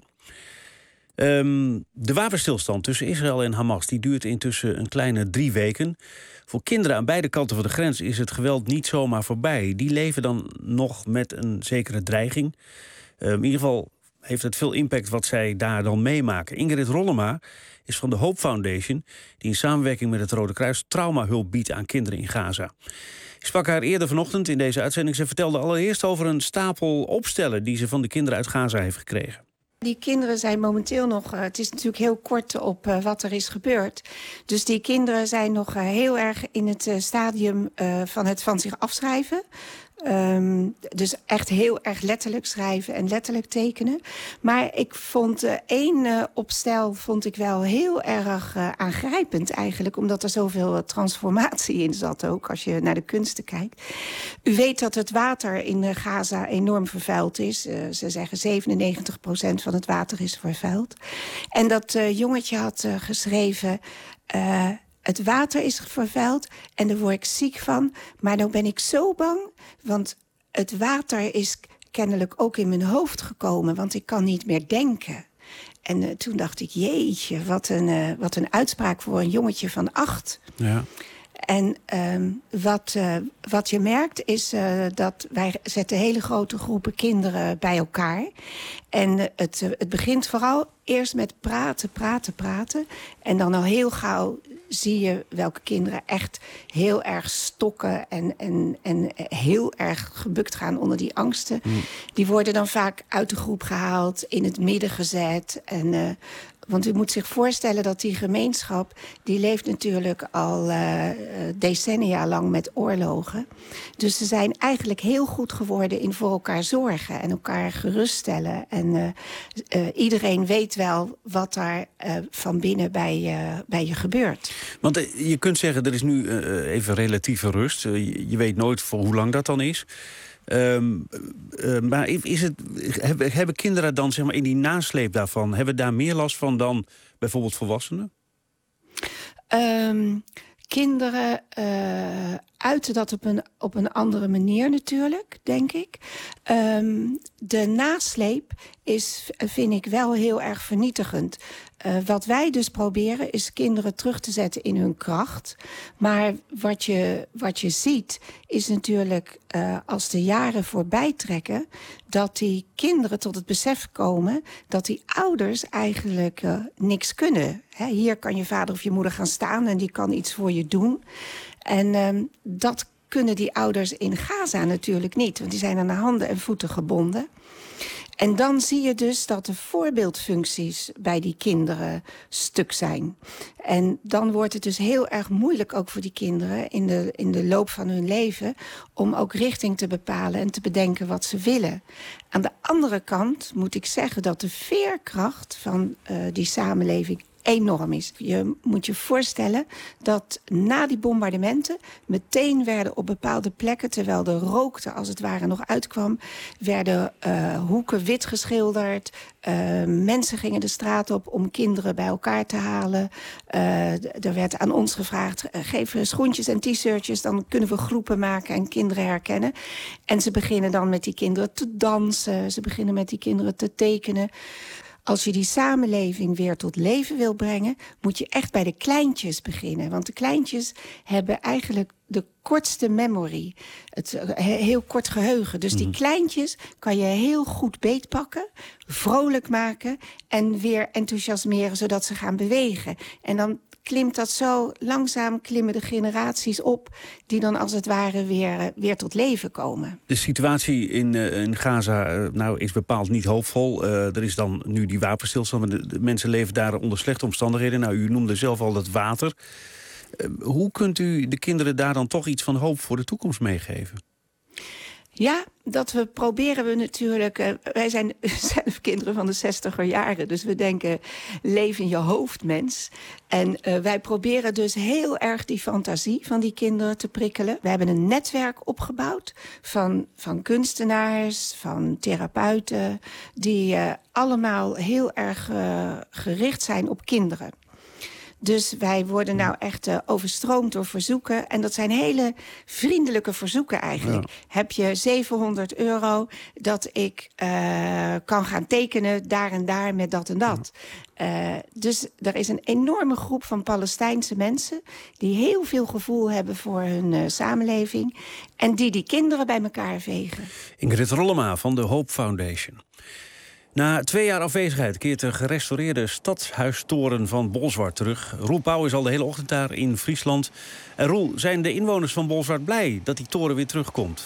Um, de wapenstilstand tussen Israël en Hamas die duurt intussen een kleine drie weken. Voor kinderen aan beide kanten van de grens is het geweld niet zomaar voorbij. Die leven dan nog met een zekere dreiging. Um, in ieder geval heeft het veel impact wat zij daar dan meemaken. Ingrid Rollema is van de Hope Foundation, die in samenwerking met het Rode Kruis traumahulp biedt aan kinderen in Gaza. Ik sprak haar eerder vanochtend in deze uitzending. Ze vertelde allereerst over een stapel opstellen die ze van de kinderen uit Gaza heeft gekregen. Die kinderen zijn momenteel nog, uh, het is natuurlijk heel kort op uh, wat er is gebeurd. Dus die kinderen zijn nog uh, heel erg in het uh, stadium uh, van het van zich afschrijven. Um, dus echt heel erg letterlijk schrijven en letterlijk tekenen. Maar ik vond uh, één uh, opstel vond ik wel heel erg uh, aangrijpend eigenlijk. Omdat er zoveel uh, transformatie in zat ook, als je naar de kunsten kijkt. U weet dat het water in uh, Gaza enorm vervuild is. Uh, ze zeggen zevenennegentig procent van het water is vervuild. En dat uh, jongetje had uh, geschreven... Uh, Het water is vervuild en daar word ik ziek van. Maar nou ben ik zo bang, want het water is kennelijk ook in mijn hoofd gekomen. Want ik kan niet meer denken. En uh, toen dacht ik, jeetje, wat een, uh, wat een uitspraak voor een jongetje van acht. Ja. En um, wat, uh, wat je merkt is uh, dat wij zetten hele grote groepen kinderen bij elkaar. En uh, het, uh, het begint vooral eerst met praten, praten, praten. En dan al heel gauw zie je welke kinderen echt heel erg stokken en, en, en heel erg gebukt gaan onder die angsten. Mm. Die worden dan vaak uit de groep gehaald, in het midden gezet. En, uh, want u moet zich voorstellen dat die gemeenschap, die leeft natuurlijk al uh, decennia lang met oorlogen. Dus ze zijn eigenlijk heel goed geworden in voor elkaar zorgen en elkaar geruststellen. En uh, uh, iedereen weet wel wat daar uh, van binnen bij, uh, bij je gebeurt. Want uh, je kunt zeggen, er is nu uh, even relatieve rust. Uh, je, je weet nooit voor hoe lang dat dan is. Um, uh, maar is het, hebben, hebben kinderen dan zeg maar, in die nasleep daarvan, hebben daar meer last van dan bijvoorbeeld volwassenen? Um, kinderen uh, uiten dat op een, op een andere manier natuurlijk, denk ik. Um, de nasleep is, vind ik, wel heel erg vernietigend. Uh, wat wij dus proberen is kinderen terug te zetten in hun kracht. Maar wat je, wat je ziet is natuurlijk uh, als de jaren voorbij trekken, dat die kinderen tot het besef komen dat die ouders eigenlijk uh, niks kunnen. He, hier kan je vader of je moeder gaan staan en die kan iets voor je doen. En um, dat kunnen die ouders in Gaza natuurlijk niet, want die zijn aan de handen en voeten gebonden. En dan zie je dus dat de voorbeeldfuncties bij die kinderen stuk zijn. En dan wordt het dus heel erg moeilijk ook voor die kinderen in de, in de loop van hun leven om ook richting te bepalen en te bedenken wat ze willen. Aan de andere kant moet ik zeggen dat de veerkracht van uh, die samenleving enorm is. Je moet je voorstellen dat na die bombardementen meteen werden op bepaalde plekken, terwijl de rook er als het ware nog uitkwam, werden uh, hoeken wit geschilderd. Uh, mensen gingen de straat op om kinderen bij elkaar te halen. Uh, er werd aan ons gevraagd, uh, geef schoentjes en t-shirtjes, dan kunnen we groepen maken en kinderen herkennen. En ze beginnen dan met die kinderen te dansen. Ze beginnen met die kinderen te tekenen. Als je die samenleving weer tot leven wil brengen, moet je echt bij de kleintjes beginnen. Want de kleintjes hebben eigenlijk de kortste memory. Het heel kort geheugen. Dus die kleintjes kan je heel goed beetpakken, vrolijk maken en weer enthousiasmeren zodat ze gaan bewegen. En dan klimt dat zo langzaam, klimmen de generaties op die dan als het ware weer, weer tot leven komen. De situatie in, uh, in Gaza uh, nou, is bepaald niet hoopvol. Uh, er is dan nu die wapenstilstand. De, de mensen leven daar onder slechte omstandigheden. Nou, u noemde zelf al dat water. Uh, hoe kunt u de kinderen daar dan toch iets van hoop voor de toekomst meegeven? Ja, dat we proberen we natuurlijk. Uh, wij zijn zelf kinderen van de zestiger jaren. Dus we denken, leef in je hoofd, mens. En uh, wij proberen dus heel erg die fantasie van die kinderen te prikkelen. We hebben een netwerk opgebouwd van, van kunstenaars, van therapeuten, die uh, allemaal heel erg uh, gericht zijn op kinderen. Dus wij worden nou echt uh, overstroomd door verzoeken. En dat zijn hele vriendelijke verzoeken eigenlijk. Ja. Heb je zevenhonderd euro dat ik uh, kan gaan tekenen daar en daar met dat en dat. Uh, dus er is een enorme groep van Palestijnse mensen die heel veel gevoel hebben voor hun uh, samenleving. En die die kinderen bij elkaar vegen. Ingrid Rollema van de Hope Foundation. Na twee jaar afwezigheid keert de gerestaureerde stadshuistoren van Bolsward terug. Roel Pauw is al de hele ochtend daar in Friesland. En Roel, zijn de inwoners van Bolsward blij dat die toren weer terugkomt?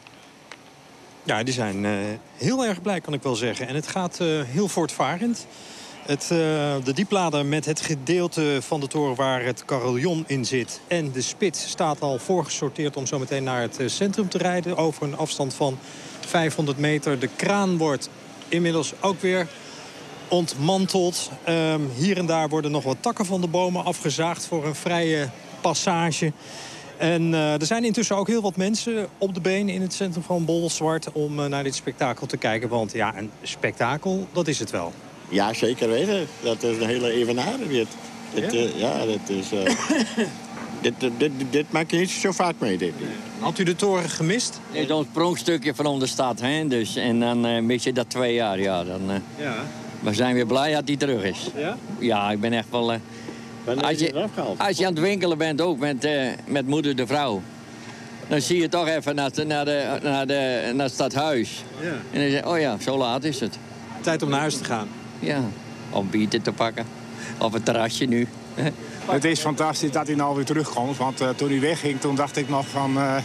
Ja, die zijn uh, heel erg blij, kan ik wel zeggen. En het gaat uh, heel voortvarend. Het, uh, de dieplader met het gedeelte van de toren waar het carillon in zit en de spits staat al voorgesorteerd om zo meteen naar het centrum te rijden. Over een afstand van vijfhonderd meter. De kraan wordt inmiddels ook weer ontmanteld. Um, hier en daar worden nog wat takken van de bomen afgezaagd voor een vrije passage. En uh, er zijn intussen ook heel wat mensen op de been in het centrum van Bolsward om uh, naar dit spektakel te kijken. Want ja, een spektakel, dat is het wel. Ja, zeker weten. Dat is een hele evenaring dit. dit ja? Uh, ja, dat is... Uh... Dit, dit, dit maak je niet zo vaak mee, dit. Had u de toren gemist? Het is een sprongstukje van de stad heen, dus. En dan uh, mis je dat twee jaar, ja. Dan, uh, ja. We zijn weer blij dat hij terug is. Ja? Ja, ik ben echt wel... Uh, als, je, als je aan het winkelen bent, ook met, uh, met moeder de vrouw... dan zie je toch even naar, de, naar, de, naar, de, naar het stadhuis. Ja. En dan zeg je, oh ja, zo laat is het. Tijd om naar huis te gaan. Ja, om bieten te pakken. Of een terrasje nu. Het is fantastisch dat hij nou weer terugkomt. Want uh, toen hij wegging, toen dacht ik nog van... Uh,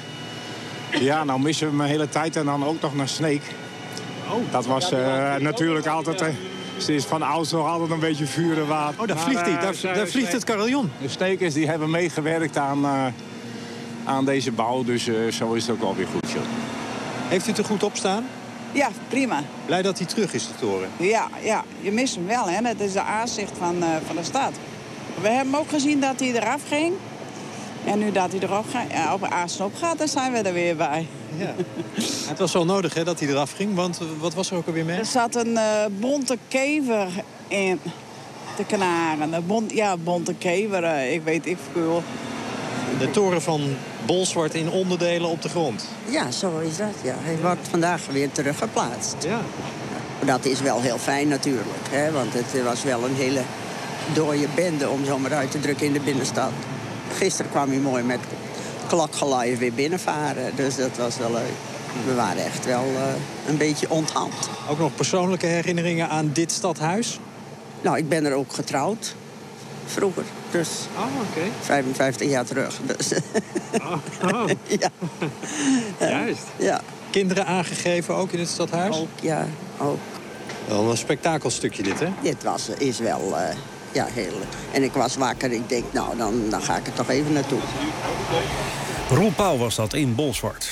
ja, nou missen we mijn hele tijd en dan ook nog naar Sneek. Oh, dat was uh, natuurlijk altijd... Uh, ze is van ouds nog altijd een beetje vuur en water. Oh, daar vliegt hij. Daar, uh, daar vliegt het carillon. De Sneekers die hebben meegewerkt aan, uh, aan deze bouw. Dus uh, zo is het ook alweer goed, joh. Heeft u het er goed op staan? Ja, prima. Blij dat hij terug is, de toren? Ja, ja, je mist hem wel, hè. Dat is de aanzicht van, uh, van de stad. We hebben ook gezien dat hij eraf ging. En nu dat hij erop gaat, ja, op aansnop gaat, dan zijn we er weer bij. Ja. Het was wel nodig hè, dat hij eraf ging, want wat was er ook alweer mee? Er zat een uh, bonte kever in te knaren. Een bont, ja, bonte kever, uh, ik weet ik veel. De toren van Bolsward in onderdelen op de grond. Ja, zo is dat. Ja. Hij wordt vandaag weer teruggeplaatst. Ja. Dat is wel heel fijn natuurlijk, hè, want het was wel een hele dode bende om zo maar uit te drukken in de binnenstad. Gisteren kwam hij mooi met klokgelui weer binnenvaren, dus dat was wel leuk. We waren echt wel uh, een beetje onthand. Ook nog persoonlijke herinneringen aan dit stadhuis? Nou, ik ben er ook getrouwd. Vroeger, dus oh, okay. vijfenvijftig jaar terug. Dus. Oh, oh. Ja. Juist. Ja. Kinderen aangegeven ook in het stadhuis? Ook, ja. Ook. Wel een spektakelstukje dit, hè? Dit was, is wel uh, ja, heel... En ik was wakker. Ik denk, nou, dan, dan ga ik er toch even naartoe. Roel Pauw was dat in Bolsward.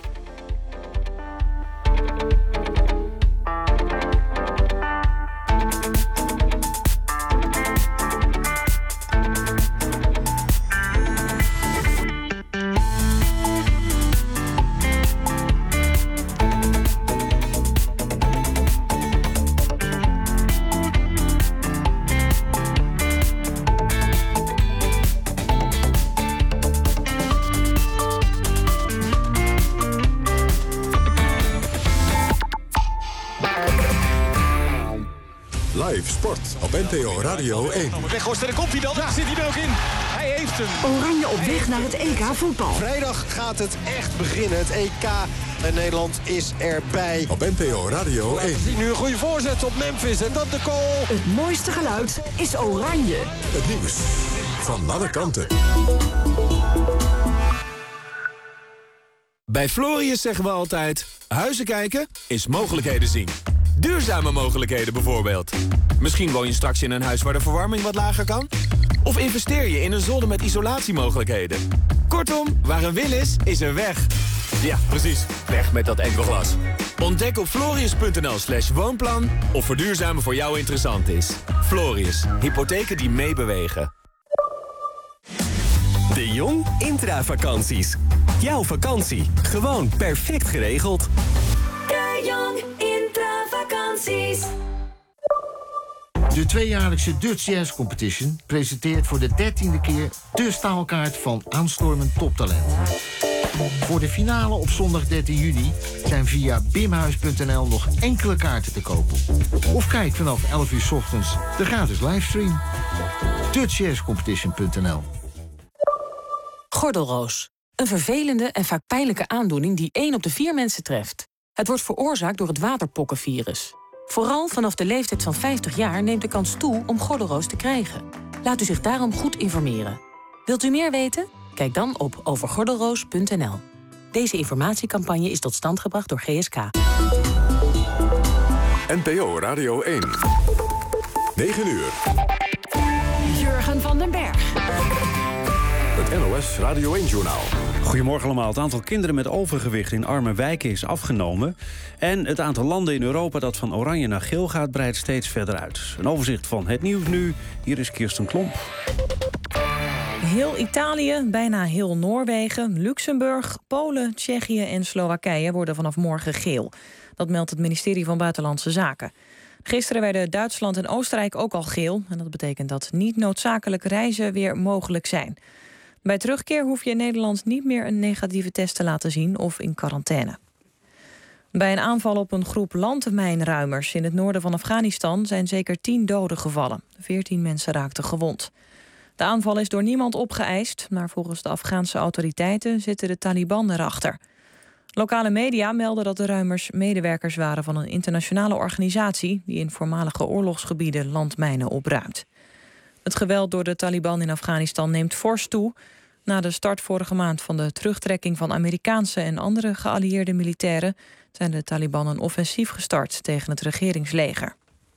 Live sport op N P O Radio één. Weghorst, daar komt hij dan. Daar zit hij er ook in. Hij heeft hem. Oranje op weg naar het E K voetbal. Vrijdag gaat het echt beginnen. Het E K en Nederland is erbij. Op N P O Radio één. Nu een goede voorzet op Memphis en dan de goal. Het mooiste geluid is oranje. Het nieuws van alle kanten. Bij Florius zeggen we altijd, huizen kijken is mogelijkheden zien. Duurzame mogelijkheden bijvoorbeeld. Misschien woon je straks in een huis waar de verwarming wat lager kan. Of investeer je in een zolder met isolatiemogelijkheden. Kortom, waar een wil is, is een weg. Ja, precies. Weg met dat enkelglas. Ontdek op florius.nl slash woonplan of verduurzamen voor jou interessant is. Florius. Hypotheken die meebewegen. De Jong Intravakanties. Jouw vakantie. Gewoon perfect geregeld. De Jong Intravakanties. De tweejaarlijkse Dutch Jazz Competition presenteert voor de dertiende keer de staalkaart van aanstormend toptalent. Voor de finale op zondag dertien juni zijn via bimhuis punt n l nog enkele kaarten te kopen. Of kijk vanaf elf uur 's ochtends de gratis livestream. dutch jazz competition punt n l. Gordelroos. Een vervelende en vaak pijnlijke aandoening die één op de vier mensen treft. Het wordt veroorzaakt door het waterpokkenvirus. Vooral vanaf de leeftijd van vijftig jaar neemt de kans toe om gordelroos te krijgen. Laat u zich daarom goed informeren. Wilt u meer weten? Kijk dan op over gordelroos punt n l. Deze informatiecampagne is tot stand gebracht door G S K. N P O Radio één. negen uur. Jurgen van den Berg. Het N O S Radio één-journaal. Goedemorgen allemaal. Het aantal kinderen met overgewicht in arme wijken is afgenomen. En het aantal landen in Europa dat van oranje naar geel gaat breidt steeds verder uit. Een overzicht van het nieuws nu. Hier is Kirsten Klomp. Heel Italië, bijna heel Noorwegen, Luxemburg, Polen, Tsjechië en Slowakije worden vanaf morgen geel. Dat meldt het ministerie van Buitenlandse Zaken. Gisteren werden Duitsland en Oostenrijk ook al geel. En dat betekent dat niet noodzakelijke reizen weer mogelijk zijn. Bij terugkeer hoef je in Nederland niet meer een negatieve test te laten zien of in quarantaine. Bij een aanval op een groep landmijnruimers in het noorden van Afghanistan zijn zeker tien doden gevallen. Veertien mensen raakten gewond. De aanval is door niemand opgeëist, maar volgens de Afghaanse autoriteiten zitten de Taliban erachter. Lokale media melden dat de ruimers medewerkers waren van een internationale organisatie die in voormalige oorlogsgebieden landmijnen opruimt. Het geweld door de Taliban in Afghanistan neemt fors toe. Na de start vorige maand van de terugtrekking van Amerikaanse en andere geallieerde militairen zijn de Taliban een offensief gestart tegen het regeringsleger.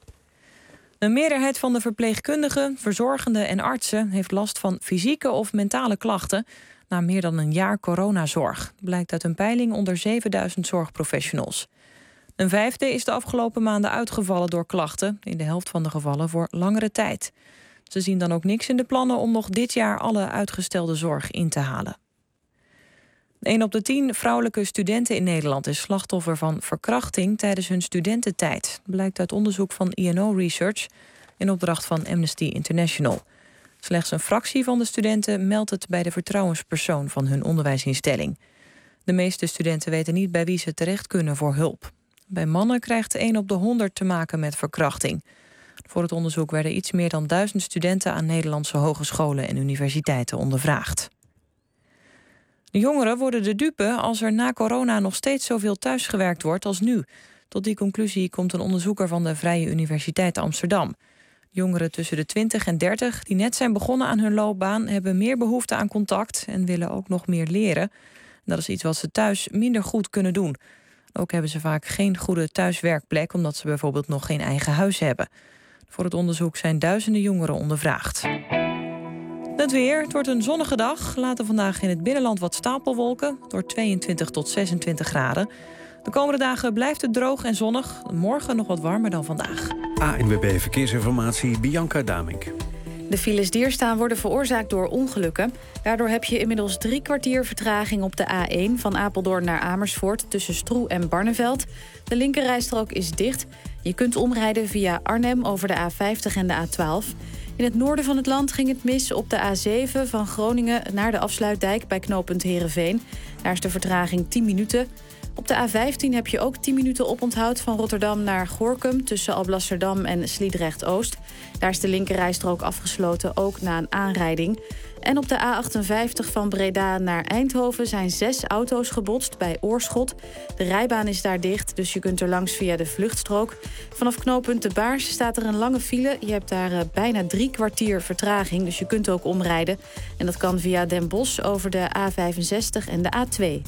Een meerderheid van de verpleegkundigen, verzorgenden en artsen heeft last van fysieke of mentale klachten na meer dan een jaar coronazorg. Blijkt uit een peiling onder zevenduizend zorgprofessionals. Een vijfde is de afgelopen maanden uitgevallen door klachten, in de helft van de gevallen voor langere tijd. Ze zien dan ook niks in de plannen om nog dit jaar alle uitgestelde zorg in te halen. Een op de tien vrouwelijke studenten in Nederland is slachtoffer van verkrachting tijdens hun studententijd. Blijkt uit onderzoek van I N O Research in opdracht van Amnesty International. Slechts een fractie van de studenten meldt het bij de vertrouwenspersoon van hun onderwijsinstelling. De meeste studenten weten niet bij wie ze terecht kunnen voor hulp. Bij mannen krijgt één op de honderd te maken met verkrachting. Voor het onderzoek werden iets meer dan duizend studenten aan Nederlandse hogescholen en universiteiten ondervraagd. De jongeren worden de dupe als er na corona nog steeds zoveel thuisgewerkt wordt als nu. Tot die conclusie komt een onderzoeker van de Vrije Universiteit Amsterdam. Jongeren tussen de twintig en dertig die net zijn begonnen aan hun loopbaan hebben meer behoefte aan contact en willen ook nog meer leren. Dat is iets wat ze thuis minder goed kunnen doen. Ook hebben ze vaak geen goede thuiswerkplek, omdat ze bijvoorbeeld nog geen eigen huis hebben. Voor het onderzoek zijn duizenden jongeren ondervraagd. Het weer. Het wordt een zonnige dag. Later vandaag in het binnenland wat stapelwolken. Het wordt tweeëntwintig tot zesentwintig graden. De komende dagen blijft het droog en zonnig. Morgen nog wat warmer dan vandaag. A N W B Verkeersinformatie, Bianca Damink. De files die er staan worden veroorzaakt door ongelukken. Daardoor heb je inmiddels drie kwartier vertraging op de A één... van Apeldoorn naar Amersfoort tussen Stroe en Barneveld. De linkerrijstrook is dicht. Je kunt omrijden via Arnhem over de A vijftig en de A twaalf. In het noorden van het land ging het mis op de A zeven van Groningen naar de Afsluitdijk bij knooppunt Heerenveen. Daar is de vertraging tien minuten. Op de A vijftien heb je ook tien minuten oponthoud van Rotterdam naar Gorinchem tussen Alblasserdam en Sliedrecht-Oost. Daar is de linkerrijstrook afgesloten, ook na een aanrijding. En op de A achtenvijftig van Breda naar Eindhoven zijn zes auto's gebotst bij Oorschot. De rijbaan is daar dicht, dus je kunt er langs via de vluchtstrook. Vanaf knooppunt De Baars staat er een lange file. Je hebt daar uh, bijna drie kwartier vertraging, dus je kunt ook omrijden. En dat kan via Den Bosch over de A vijfenzestig en de A twee.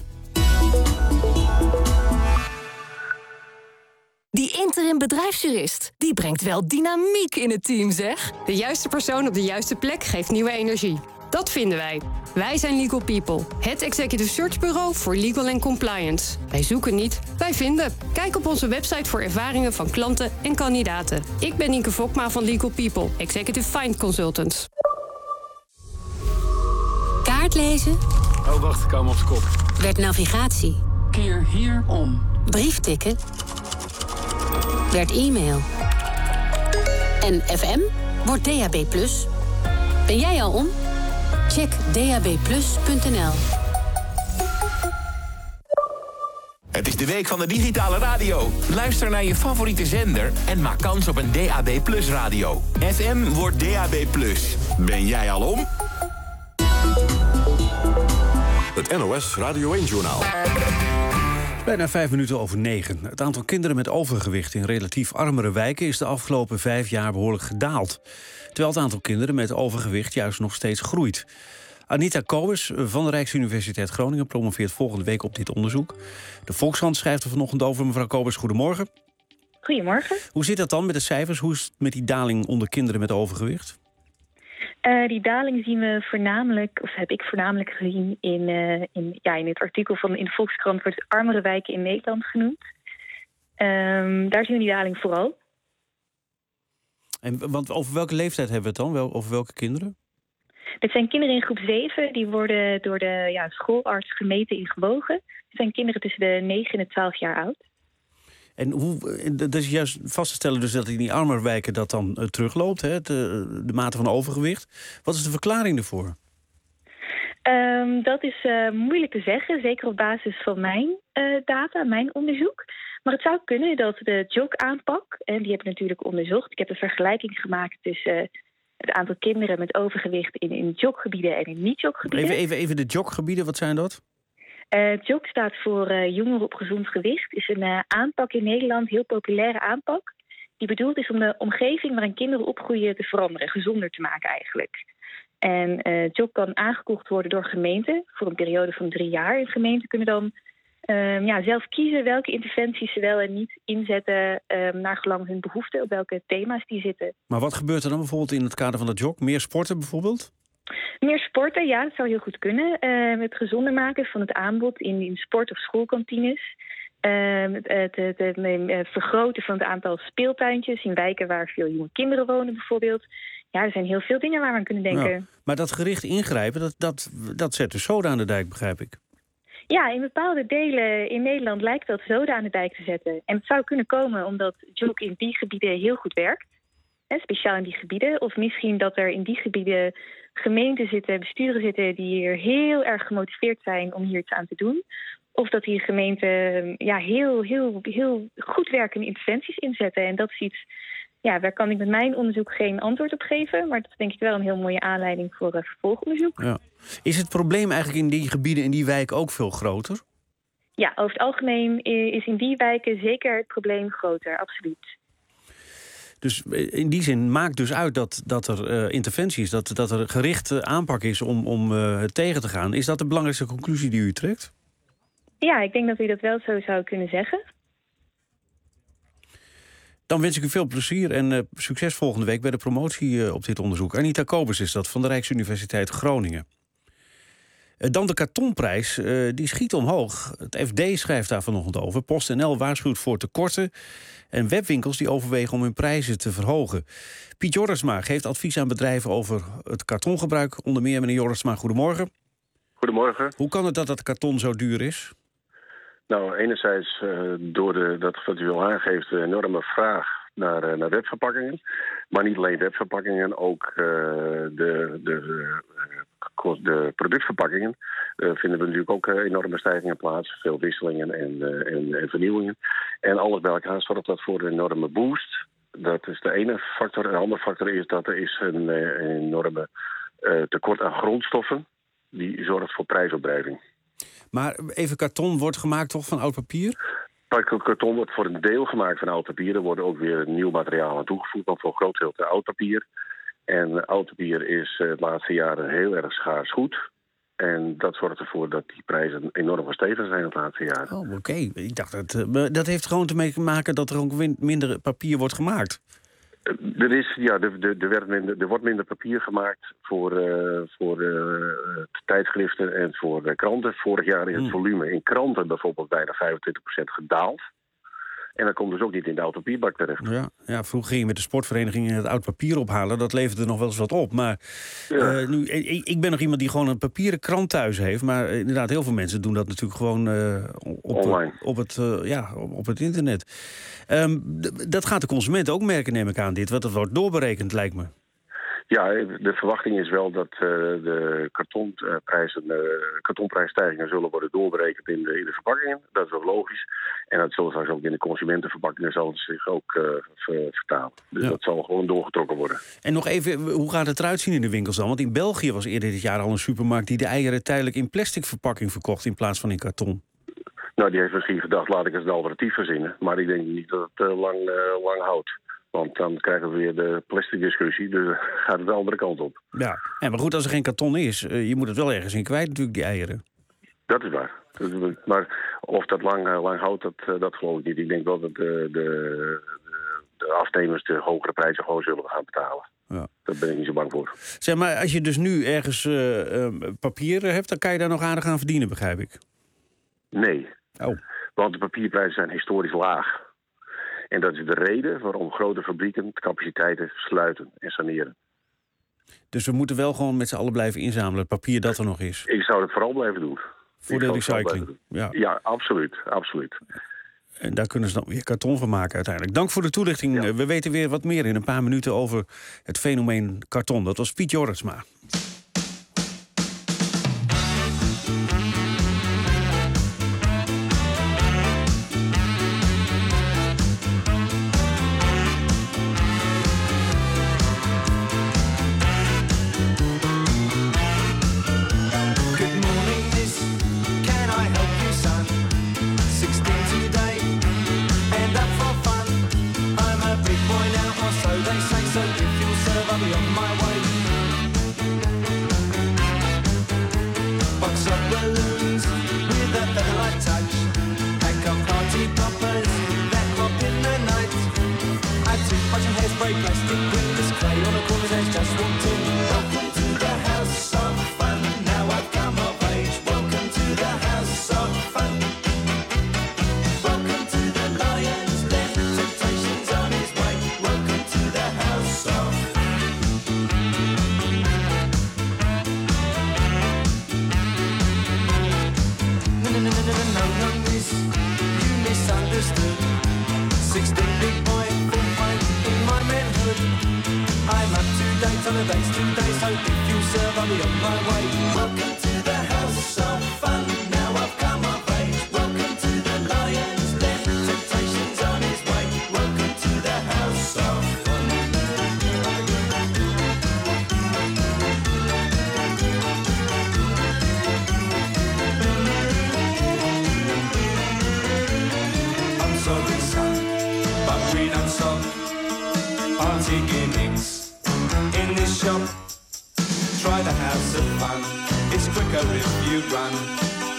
Die interim bedrijfsjurist, die brengt wel dynamiek in het team, zeg. De juiste persoon op de juiste plek geeft nieuwe energie. Dat vinden wij. Wij zijn Legal People, het executive search bureau voor legal en compliance. Wij zoeken niet, wij vinden. Kijk op onze website voor ervaringen van klanten en kandidaten. Ik ben Nienke Fokma van Legal People, executive find consultants. Kaart lezen. Oh, wacht, ik hou hem op zijn kop. Werd navigatie. Keer hier om. Brief tikken. Werd e-mail. En F M wordt D A B plus. Ben jij al om? Check d a b plus punt n l. Het is de week van de digitale radio. Luister naar je favoriete zender en maak kans op een D A B plus radio. F M wordt D A B plus. Ben jij al om? Het N O S Radio één-journaal. Bijna vijf minuten over negen. Het aantal kinderen met overgewicht in relatief armere wijken is de afgelopen vijf jaar behoorlijk gedaald. Terwijl het aantal kinderen met overgewicht juist nog steeds groeit. Anita Kobus van de Rijksuniversiteit Groningen promoveert volgende week op dit onderzoek. De Volkskrant schrijft er vanochtend over. Mevrouw Kobus, goedemorgen. Goedemorgen. Hoe zit dat dan met de cijfers? Hoe is het met die daling onder kinderen met overgewicht? Uh, die daling zien we voornamelijk, of heb ik voornamelijk gezien in, uh, in, ja, in het artikel van in de Volkskrant wordt het armere wijken in Nederland genoemd. Um, daar zien we die daling vooral. En want over welke leeftijd hebben we het dan? Wel, over welke kinderen? Dit zijn kinderen in groep zeven. Die worden door de ja, schoolarts gemeten en gewogen. Het zijn kinderen tussen de negen en de twaalf jaar oud. En hoe, dat is juist vast te stellen dus dat in die armere wijken dat dan uh, terugloopt, hè, de, de mate van overgewicht. Wat is de verklaring ervoor? Um, dat is uh, moeilijk te zeggen, zeker op basis van mijn uh, data, mijn onderzoek. Maar het zou kunnen dat de J O C-aanpak, en die hebben natuurlijk onderzocht. Ik heb een vergelijking gemaakt tussen uh, het aantal kinderen met overgewicht in, in J O C-gebieden en in niet-J O C-gebieden. Even, even, even de J O C-gebieden, wat zijn dat? Uh, J O C staat voor uh, Jongeren op Gezond Gewicht. Is een uh, aanpak in Nederland, heel populaire aanpak. Die bedoeld is om de omgeving waarin kinderen opgroeien te veranderen, gezonder te maken eigenlijk. En uh, J O C kan aangekocht worden door gemeenten voor een periode van drie jaar. En gemeenten kunnen dan uh, ja, zelf kiezen welke interventies ze wel en niet inzetten uh, naar gelang hun behoeften, op welke thema's die zitten. Maar wat gebeurt er dan bijvoorbeeld in het kader van de J O C? Meer sporten bijvoorbeeld? Meer sporten, ja, dat zou heel goed kunnen. Uh, het gezonder maken van het aanbod in, in sport- of schoolkantines. Uh, het, het, het, het uh, vergroten van het aantal speeltuintjes in wijken waar veel jonge kinderen wonen bijvoorbeeld. Ja, er zijn heel veel dingen waar we aan kunnen denken. Nou, maar dat gericht ingrijpen, dat, dat, dat zet dus zoden aan de dijk, begrijp ik. Ja, in bepaalde delen in Nederland lijkt dat zoden aan de dijk te zetten. En het zou kunnen komen omdat J O C in die gebieden heel goed werkt. Hè, speciaal in die gebieden. Of misschien dat er in die gebieden gemeenten zitten, besturen zitten die hier heel erg gemotiveerd zijn om hier iets aan te doen. Of dat die gemeenten ja, heel, heel, heel goed werkende interventies inzetten. En dat is iets, ja, daar kan ik met mijn onderzoek geen antwoord op geven. Maar dat is denk ik wel een heel mooie aanleiding voor uh, vervolgonderzoek. Ja. Is het probleem eigenlijk in die gebieden, in die wijken ook veel groter? Ja, over het algemeen is in die wijken zeker het probleem groter, absoluut. Dus in die zin maakt dus uit dat, dat er uh, interventie is, dat, dat er gerichte aanpak is om, om uh, het tegen te gaan. Is dat de belangrijkste conclusie die u trekt? Ja, ik denk dat u dat wel zo zou kunnen zeggen. Dan wens ik u veel plezier en uh, succes volgende week bij de promotie uh, op dit onderzoek. Anita Kobus is dat, van de Rijksuniversiteit Groningen. Uh, dan de kartonprijs, uh, die schiet omhoog. Het F D schrijft daar vanochtend over. PostNL waarschuwt voor tekorten en webwinkels die overwegen om hun prijzen te verhogen. Piet Jorritsma geeft advies aan bedrijven over het kartongebruik. Onder meer, meneer Jorritsma, goedemorgen. Goedemorgen. Hoe kan het dat het karton zo duur is? Nou, enerzijds uh, door de, dat wat u al aangeeft, de enorme vraag naar, uh, naar webverpakkingen. Maar niet alleen webverpakkingen, ook uh, de, de, uh, de productverpakkingen uh, vinden we natuurlijk ook uh, enorme stijgingen plaats. Veel wisselingen en, uh, en, en vernieuwingen. En alles bij elkaar zorgt dat voor een enorme boost. Dat is de ene factor. En de andere factor is dat er is een, een enorme uh, tekort aan grondstoffen. Die zorgt voor prijsopdrijving. Maar even, karton wordt gemaakt toch van oud papier? Karton wordt voor een deel gemaakt van oud papier. Er worden ook weer nieuw materiaal aan toegevoegd, maar voor een groot deel te oud papier. En oud papier is het laatste jaren heel erg schaars goed. En dat zorgt ervoor dat die prijzen enorm gestegen zijn het laatste jaar. Oh, oké. Okay. Ik dacht dat uh, dat heeft gewoon te maken dat er ook minder papier wordt gemaakt. Er, is, ja, er, er, er, werd minder, er wordt minder papier gemaakt voor, uh, voor uh, tijdschriften en voor uh, kranten. Vorig jaar is het volume in kranten bijvoorbeeld bijna vijfentwintig procent gedaald. En dat komt dus ook niet in de oud papierbak terecht. Ja, ja, vroeger ging je met de sportverenigingen het oud papier ophalen. Dat leverde nog wel eens wat op. Maar ja. uh, nu, ik, ik ben nog iemand die gewoon een papieren krant thuis heeft. Maar uh, inderdaad, heel veel mensen doen dat natuurlijk gewoon uh, op, online. Op het, uh, ja, op, op het internet. Um, d- dat gaat de consument ook merken, neem ik aan, dit. Want dat wordt doorberekend, lijkt me. Ja, de verwachting is wel dat uh, de kartonprijzen, uh, kartonprijsstijgingen zullen worden doorberekend in de, in de verpakkingen. Dat is wel logisch. En dat zullen straks ook in de consumentenverpakkingen zal het zich ook uh, vertalen. Dus ja. dat zal gewoon doorgetrokken worden. En nog even, hoe gaat het eruit zien in de winkels dan? Want in België was eerder dit jaar al een supermarkt die de eieren tijdelijk in plastic verpakking verkocht in plaats van in karton. Nou, die heeft misschien gedacht, laat ik eens een alternatief verzinnen. Maar ik denk niet dat het uh, lang, uh, lang houdt. Want dan krijgen we weer de plastic discussie, dus gaat het de andere kant op. Ja, ja, maar goed, als er geen karton is, uh, je moet het wel ergens in kwijt natuurlijk, die eieren. Dat is waar. Dat is, maar of dat lang, uh, lang houdt, dat, uh, dat geloof ik niet. Ik denk wel dat de, de, de afnemers de hogere prijzen gewoon zullen gaan betalen. Ja. Daar ben ik niet zo bang voor. Zeg maar, als je dus nu ergens uh, uh, papier hebt, dan kan je daar nog aardig aan verdienen, begrijp ik? Nee. Oh. Want de papierprijzen zijn historisch laag. En dat is de reden waarom grote fabrieken capaciteiten sluiten en saneren. Dus we moeten wel gewoon met z'n allen blijven inzamelen, het papier dat er nog is. Ik zou het vooral blijven doen. Voor de recycling. Ja. ja, absoluut, absoluut. En daar kunnen ze dan weer karton van maken uiteindelijk. Dank voor de toelichting. Ja. We weten weer wat meer in een paar minuten over het fenomeen karton. Dat was Piet Jorritsma.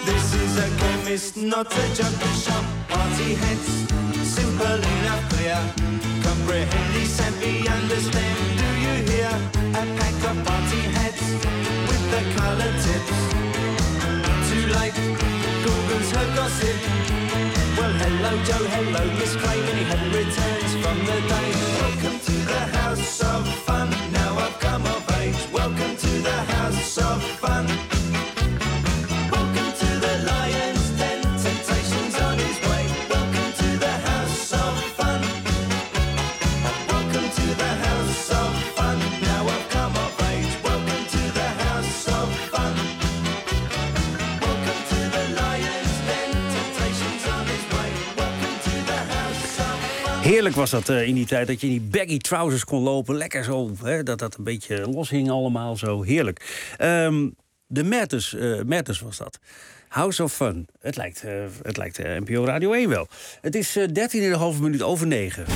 This is a chemist, not a junkie shop. Party heads, simple enough, clear. Comprehend these and be understand. Do you hear? A pack of party heads with the color tips. Too late, Google's her gossip. Well, hello Joe, hello Miss Crane. Many had returns from the day. Welcome to the house of fun. Now I've come of age. Welcome to the house of fun. Welcome to the lion's den. Temptation's on his way. Welcome to the house of fun. Welcome to the house of fun. Now I've come of age. Welcome to the house of fun. Welcome to the lion's den. Temptation's on his way. Welcome to the house of fun. Heerlijk was dat uh, in die tijd, dat je in die baggy trousers kon lopen. Lekker zo, hè, dat dat een beetje los hing allemaal, zo heerlijk. Um, de Matters, uh, Matters was dat. House of Fun. Het lijkt, uh, het lijkt uh, N P O Radio één wel. Het is uh, dertien en een halve minuut over negen.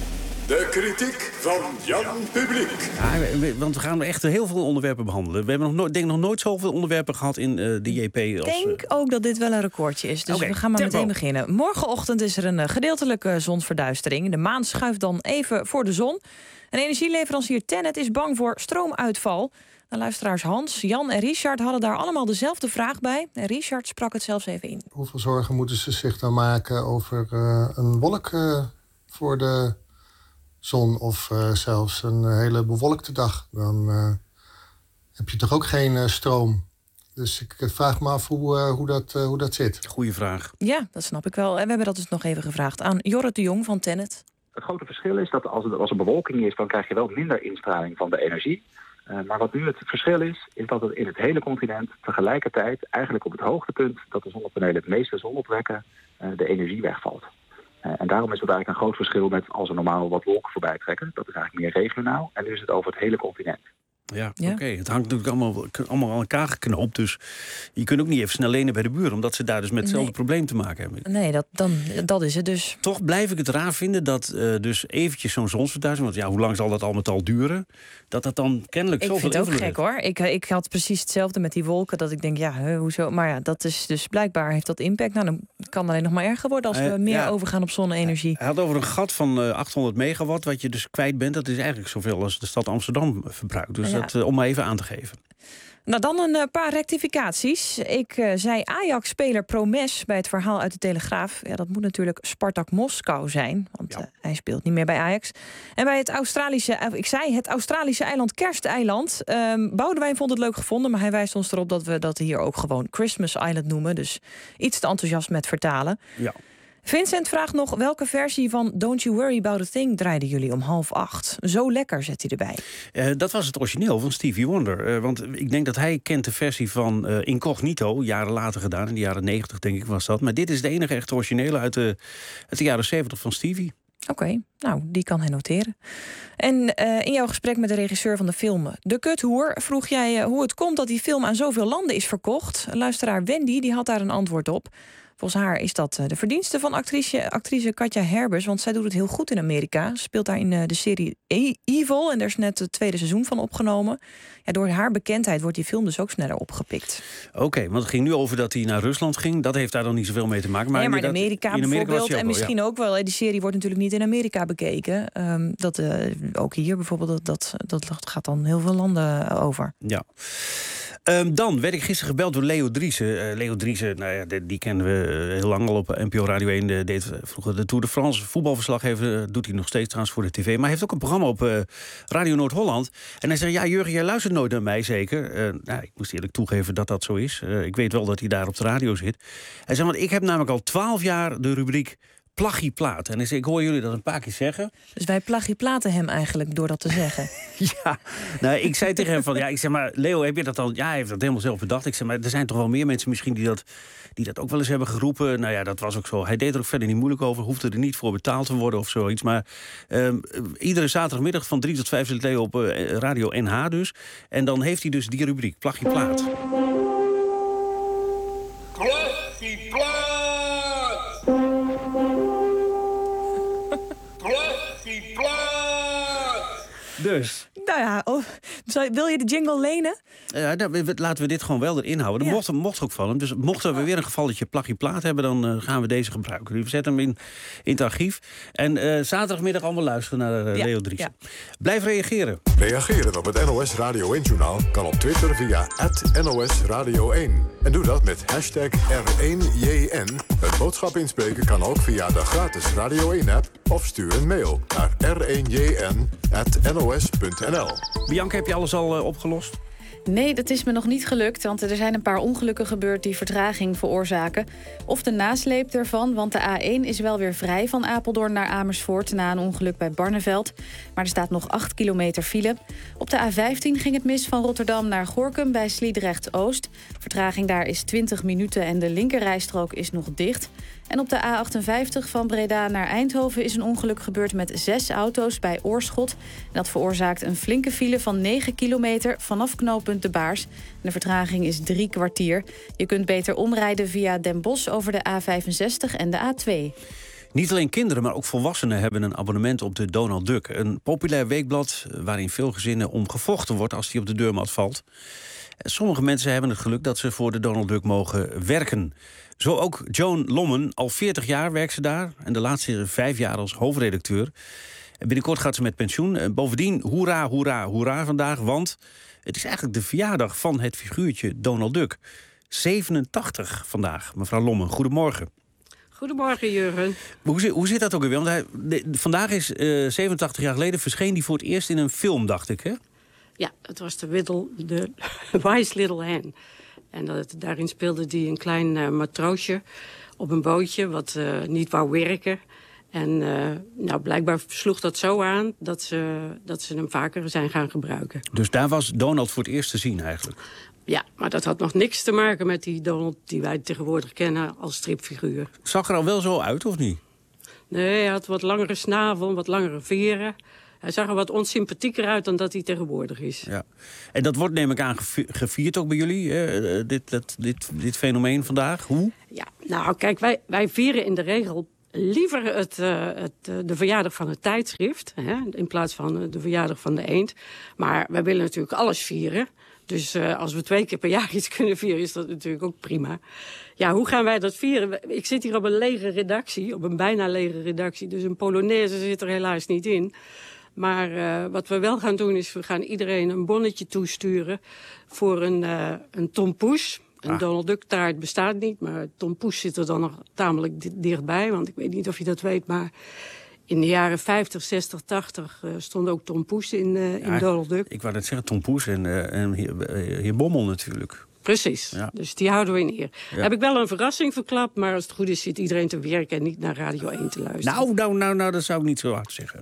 De kritiek van Jan Publiek. Ja, we- want we gaan echt heel veel onderwerpen behandelen. We hebben nog nooit, denk ik nog nooit zoveel onderwerpen gehad in uh, de J P. Ik Als, denk ook dat dit wel een recordje is. Dus Oké, we gaan maar tempo. meteen beginnen. Morgenochtend is er een uh, gedeeltelijke zonsverduistering. De maan schuift dan even voor de zon. En energieleverancier Tennet is bang voor stroomuitval. De luisteraars Hans, Jan en Richard hadden daar allemaal dezelfde vraag bij. En Richard sprak het zelfs even in. Hoeveel zorgen moeten ze zich dan maken over uh, een wolk uh, voor de zon of uh, zelfs een hele bewolkte dag? Dan uh, heb je toch ook geen uh, stroom. Dus ik uh, vraag me af hoe, uh, hoe, dat, uh, hoe dat zit. Goeie vraag. Ja, dat snap ik wel. En we hebben dat dus nog even gevraagd aan Jorrit de Jong van Tennet. Het grote verschil is dat als, het, als er bewolking is, dan krijg je wel minder instraling van de energie. Uh, maar wat nu het verschil is, is dat het in het hele continent tegelijkertijd, eigenlijk op het hoogtepunt dat de zonnepanelen het meeste zon opwekken, uh, de energie wegvalt. Uh, en daarom is het eigenlijk een groot verschil met als er normaal wat wolken voorbij trekken. Dat is eigenlijk meer regionaal. En nu is het over het hele continent. Ja, Ja. oké. Het hangt natuurlijk allemaal, allemaal aan elkaar geknoopt. Dus je kunt ook niet even snel lenen bij de buren, omdat ze daar dus met hetzelfde Nee. probleem te maken hebben. Nee, dat, dan, dat is het dus. Toch blijf ik het raar vinden dat uh, dus eventjes zo'n zonsverduistering, want ja, hoe lang zal dat al met al duren, dat dat dan kennelijk Ik zoveel vind het ook invloed gek hoor. Ik, ik had precies hetzelfde met die wolken. Dat ik denk, ja, hè, hoezo? Maar ja, dat is dus blijkbaar heeft dat impact. Nou, dan kan het alleen nog maar erger worden als we Eh, meer ja. overgaan op zonne-energie. Hij had over een gat van uh, achthonderd megawatt, wat je dus kwijt bent. Dat is eigenlijk zoveel als de stad Amsterdam verbruikt. Dus Ja. dat, uh, om maar even aan te geven. Nou, dan een eh, paar rectificaties. Ik eh, zei Ajax-speler Promes bij het verhaal uit de Telegraaf. Ja, dat moet natuurlijk Spartak Moskou zijn, want eh, hij speelt niet meer bij Ajax. En bij het Australische, eh, ik zei het Australische eiland Kersteiland. Um, Boudewijn vond het leuk gevonden, maar hij wijst ons erop dat we dat hier ook gewoon Christmas Island noemen. Dus iets te enthousiast met vertalen. Ja. Vincent vraagt nog welke versie van Don't You Worry About a Thing draaiden jullie om half acht. Zo lekker, zet hij erbij. Uh, dat was het origineel van Stevie Wonder. Uh, want ik denk dat hij kent de versie van uh, Incognito, jaren later gedaan. In de jaren negentig denk ik was dat. Maar dit is de enige echte originele uit de, uit de jaren zeventig van Stevie. Oké, okay, nou, die kan hij noteren. En uh, in jouw gesprek met de regisseur van de film De Kuthoer vroeg jij uh, hoe het komt dat die film aan zoveel landen is verkocht. Luisteraar Wendy die had daar een antwoord op. Volgens haar is dat de verdienste van actrice, actrice Katja Herbers, want zij doet het heel goed in Amerika. Ze speelt daar in de serie Evil en daar is net het tweede seizoen van opgenomen. Ja, door haar bekendheid wordt die film dus ook sneller opgepikt. Oké, okay, want het ging nu over dat hij naar Rusland ging. Dat heeft daar dan niet zoveel mee te maken. Maar, nee, maar in Amerika, Amerika, in Amerika bijvoorbeeld, en misschien wel, ja. ook wel. Die serie wordt natuurlijk niet in Amerika bekeken. Um, dat, uh, ook hier bijvoorbeeld, dat, dat, dat gaat dan heel veel landen over. Ja. Um, dan werd ik gisteren gebeld door Leo Driessen. Uh, Leo Driessen, nou ja, die, die kennen we heel lang al op N P O Radio één. De, deed vroeger de Tour de France. Voetbalverslaggever uh, doet hij nog steeds trouwens voor de tv. Maar hij heeft ook een programma op uh, Radio Noord-Holland. En hij zei, ja Jurgen, jij luistert nooit naar mij zeker? Uh, nou, ik moest eerlijk toegeven dat dat zo is. Uh, ik weet wel dat hij daar op de radio zit. Hij zei, want ik heb namelijk al twaalf jaar de rubriek plagieplaat. En hij zei, ik hoor jullie dat een paar keer zeggen. Dus wij plagieplaten hem eigenlijk door dat te zeggen. Ja, nou, ik zei tegen hem van, ja, ik zeg maar, Leo, heb je dat dan? Ja, hij heeft dat helemaal zelf bedacht. Ik zeg maar, er zijn toch wel meer mensen misschien die dat, die dat ook wel eens hebben geroepen. Nou ja, dat was ook zo. Hij deed er ook verder niet moeilijk over, hoefde er niet voor betaald te worden of zoiets. Maar um, iedere zaterdagmiddag van drie tot vijf zit Leo op uh, Radio N H dus. En dan heeft hij dus die rubriek, plagieplaat. Plagieplaat! Dus, Nou ja, oh, wil je de jingle lenen? Ja, nou, laten we dit gewoon wel erin houden. Dat Ja. mocht, mocht ook vallen. Dus mochten we weer een gevalletje plagieplaat hebben... dan uh, gaan we deze gebruiken. We zetten hem in, in het archief. En uh, zaterdagmiddag allemaal luisteren naar uh, Ja. Leo Driessen. Ja. Blijf reageren. Reageren op het N O S Radio één-journaal kan op Twitter via at N O S Radio één. En doe dat met hashtag R één J N. Een boodschap inspreken kan ook via de gratis Radio één-app... of stuur een mail naar r één j n at n o s punt n l. Bianca, heb je alles al uh, opgelost? Nee, dat is me nog niet gelukt, want er zijn een paar ongelukken gebeurd die vertraging veroorzaken. Of de nasleep ervan, want de A één is wel weer vrij van Apeldoorn naar Amersfoort na een ongeluk bij Barneveld. Maar er staat nog acht kilometer file. Op de A vijftien ging het mis van Rotterdam naar Gorinchem bij Sliedrecht-Oost. Vertraging daar is twintig minuten en de linkerrijstrook is nog dicht. En op de A achtenvijftig van Breda naar Eindhoven is een ongeluk gebeurd met zes auto's bij Oorschot. En dat veroorzaakt een flinke file van negen kilometer vanaf knooppunt De Baars. En de vertraging is drie kwartier. Je kunt beter omrijden via Den Bosch over de A vijfenzestig en de A twee. Niet alleen kinderen, maar ook volwassenen hebben een abonnement op de Donald Duck. Een populair weekblad waarin veel gezinnen om gevochten wordt als die op de deurmat valt. Sommige mensen hebben het geluk dat ze voor de Donald Duck mogen werken. Zo ook Joan Lommen. Al veertig jaar werkt ze daar en de laatste vijf jaar als hoofdredacteur. En binnenkort gaat ze met pensioen. En bovendien, hoera, hoera, hoera vandaag, want het is eigenlijk de verjaardag van het figuurtje Donald Duck. zevenentachtig vandaag. Mevrouw Lommen, goedemorgen. Goedemorgen, Jurgen. Hoe zit, hoe zit dat ook weer? Want hij, de, vandaag is uh, zevenentachtig jaar geleden verscheen die voor het eerst in een film, dacht ik, hè? Ja, het was de, Whittle, de Wise Little Hen. En dat, daarin speelde hij een klein uh, matroosje op een bootje wat uh, niet wou werken. En uh, nou, blijkbaar sloeg dat zo aan dat ze, dat ze hem vaker zijn gaan gebruiken. Dus daar was Donald voor het eerst te zien eigenlijk? Ja, maar dat had nog niks te maken met die Donald die wij tegenwoordig kennen als stripfiguur. Zag er al wel zo uit, of niet? Nee, hij had wat langere snavel, wat langere veren. Hij zag er wat onsympathieker uit dan dat hij tegenwoordig is. Ja. En dat wordt, neem ik aan, gevierd ook bij jullie, uh, dit, dat, dit, dit fenomeen vandaag. Hoe? Ja, nou kijk, wij, wij vieren in de regel liever het, uh, het, uh, de verjaardag van het tijdschrift, hè, in plaats van uh, de verjaardag van de eend. Maar wij willen natuurlijk alles vieren. Dus uh, als we twee keer per jaar iets kunnen vieren, is dat natuurlijk ook prima. Ja, hoe gaan wij dat vieren? Ik zit hier op een lege redactie, op een bijna lege redactie. Dus een Polonaise zit er helaas niet in. Maar uh, wat we wel gaan doen is, we gaan iedereen een bonnetje toesturen voor een, uh, een tompoes. Een ah. Donald Duck taart bestaat niet, maar tompoes zit er dan nog tamelijk dichtbij. Want ik weet niet of je dat weet, maar in de jaren vijftig, zestig, tachtig uh, stond ook tompoes in, uh, in ja, Donald Duck. Ik wou net zeggen, tompoes en, uh, en heer, heer Bommel natuurlijk. Precies, ja. Dus die houden we in eer. Ja. Heb ik wel een verrassing verklapt, maar als het goed is zit iedereen te werken en niet naar Radio één te luisteren. Nou, nou, nou, nou dat zou ik niet zo hard zeggen.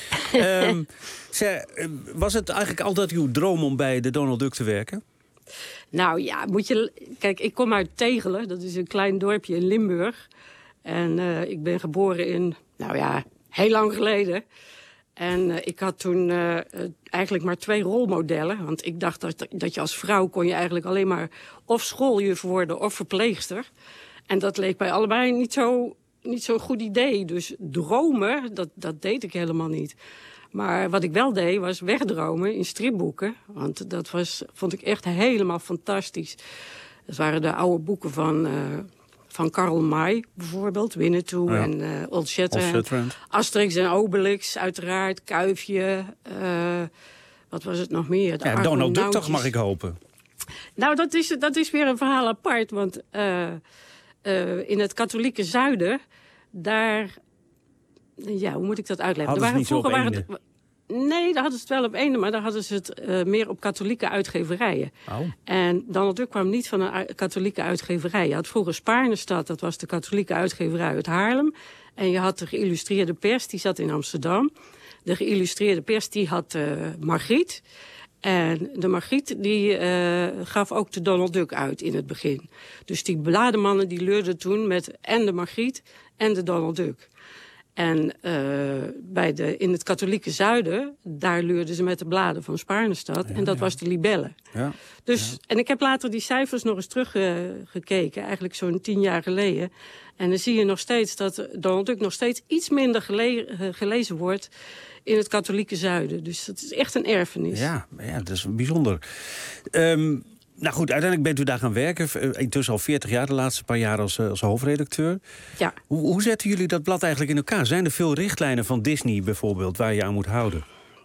um, ze, was het eigenlijk altijd uw droom om bij de Donald Duck te werken? Nou ja, moet je... Kijk, ik kom uit Tegelen, dat is een klein dorpje in Limburg. En uh, ik ben geboren in, nou ja, heel lang geleden. En uh, ik had toen uh, eigenlijk maar twee rolmodellen. Want ik dacht dat, dat je als vrouw kon je eigenlijk alleen maar of schooljuf worden of verpleegster. En dat leek mij allebei niet zo, niet zo'n goed idee. Dus dromen, dat, dat deed ik helemaal niet. Maar wat ik wel deed, was wegdromen in stripboeken. Want dat was, vond ik echt helemaal fantastisch. Dat waren de oude boeken van... Uh, Van Karl May bijvoorbeeld, Winnetou ja. en uh, Old Shatterhand. Old Shatterhand. Asterix en Obelix, uiteraard. Kuifje. Uh, wat was het nog meer? De ja, Donald Duck toch, mag ik hopen? Nou, dat is, dat is weer een verhaal apart. Want uh, uh, in het katholieke zuiden, daar... Ja, hoe moet ik dat uitleggen? Hadden ze niet zo op waren het, Nee, daar hadden ze het wel op één, maar daar hadden ze het uh, meer op katholieke uitgeverijen. Oh. En Donald Duck kwam niet van een katholieke uitgeverij. Je had vroeger Spaarnestad, dat was de katholieke uitgeverij uit Haarlem. En je had de geïllustreerde pers, die zat in Amsterdam. De geïllustreerde pers, die had uh, Margriet. En de Margriet, die uh, gaf ook de Donald Duck uit in het begin. Dus die blademannen, die leurden toen met en de Margriet en de Donald Duck. En uh, bij de, in het katholieke zuiden, daar leurden ze met de bladen van Spaarnestad. Ja, en dat ja. was de libelle. Ja, dus, ja. En ik heb later die cijfers nog eens teruggekeken, uh, eigenlijk zo'n tien jaar geleden. En dan zie je nog steeds dat Donald Duck nog steeds iets minder gele- uh, gelezen wordt in het katholieke zuiden. Dus dat is echt een erfenis. Ja, ja dat is bijzonder. Um, nou goed, uiteindelijk bent u daar gaan werken. Intussen al veertig jaar, de laatste paar jaar als, als hoofdredacteur. Ja. Hoe, hoe zetten jullie dat blad eigenlijk in elkaar? Zijn er veel richtlijnen van Disney bijvoorbeeld waar je aan moet houden?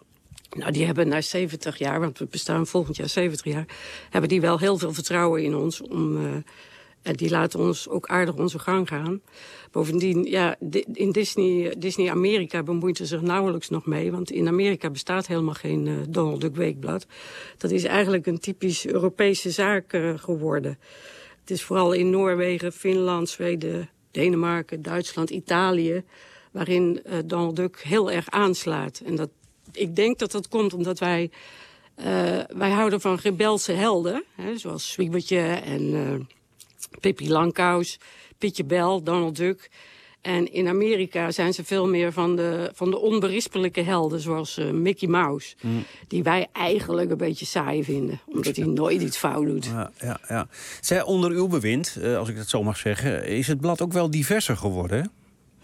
Nou, die hebben na zeventig jaar, want we bestaan volgend jaar zeventig jaar... hebben die wel heel veel vertrouwen in ons. Om, uh, en die laten ons ook aardig onze gang gaan. Bovendien, ja, in Disney, Disney Amerika bemoeit ze zich nauwelijks nog mee. Want in Amerika bestaat helemaal geen uh, Donald Duck weekblad. Dat is eigenlijk een typisch Europese zaak uh, geworden. Het is vooral in Noorwegen, Finland, Zweden, Denemarken, Duitsland, Italië... waarin uh, Donald Duck heel erg aanslaat. En dat Ik denk dat dat komt omdat wij... Uh, wij houden van rebelse helden. Hè, zoals Zwiebertje en uh, Pippi Langkous, Pietje Bel, Donald Duck. En in Amerika zijn ze veel meer van de, van de onberispelijke helden... zoals uh, Mickey Mouse. Mm. Die wij eigenlijk een beetje saai vinden. Omdat hij nooit iets fout doet. Ja, ja, ja. Zij, onder uw bewind, uh, als ik dat zo mag zeggen... is het blad ook wel diverser geworden, hè?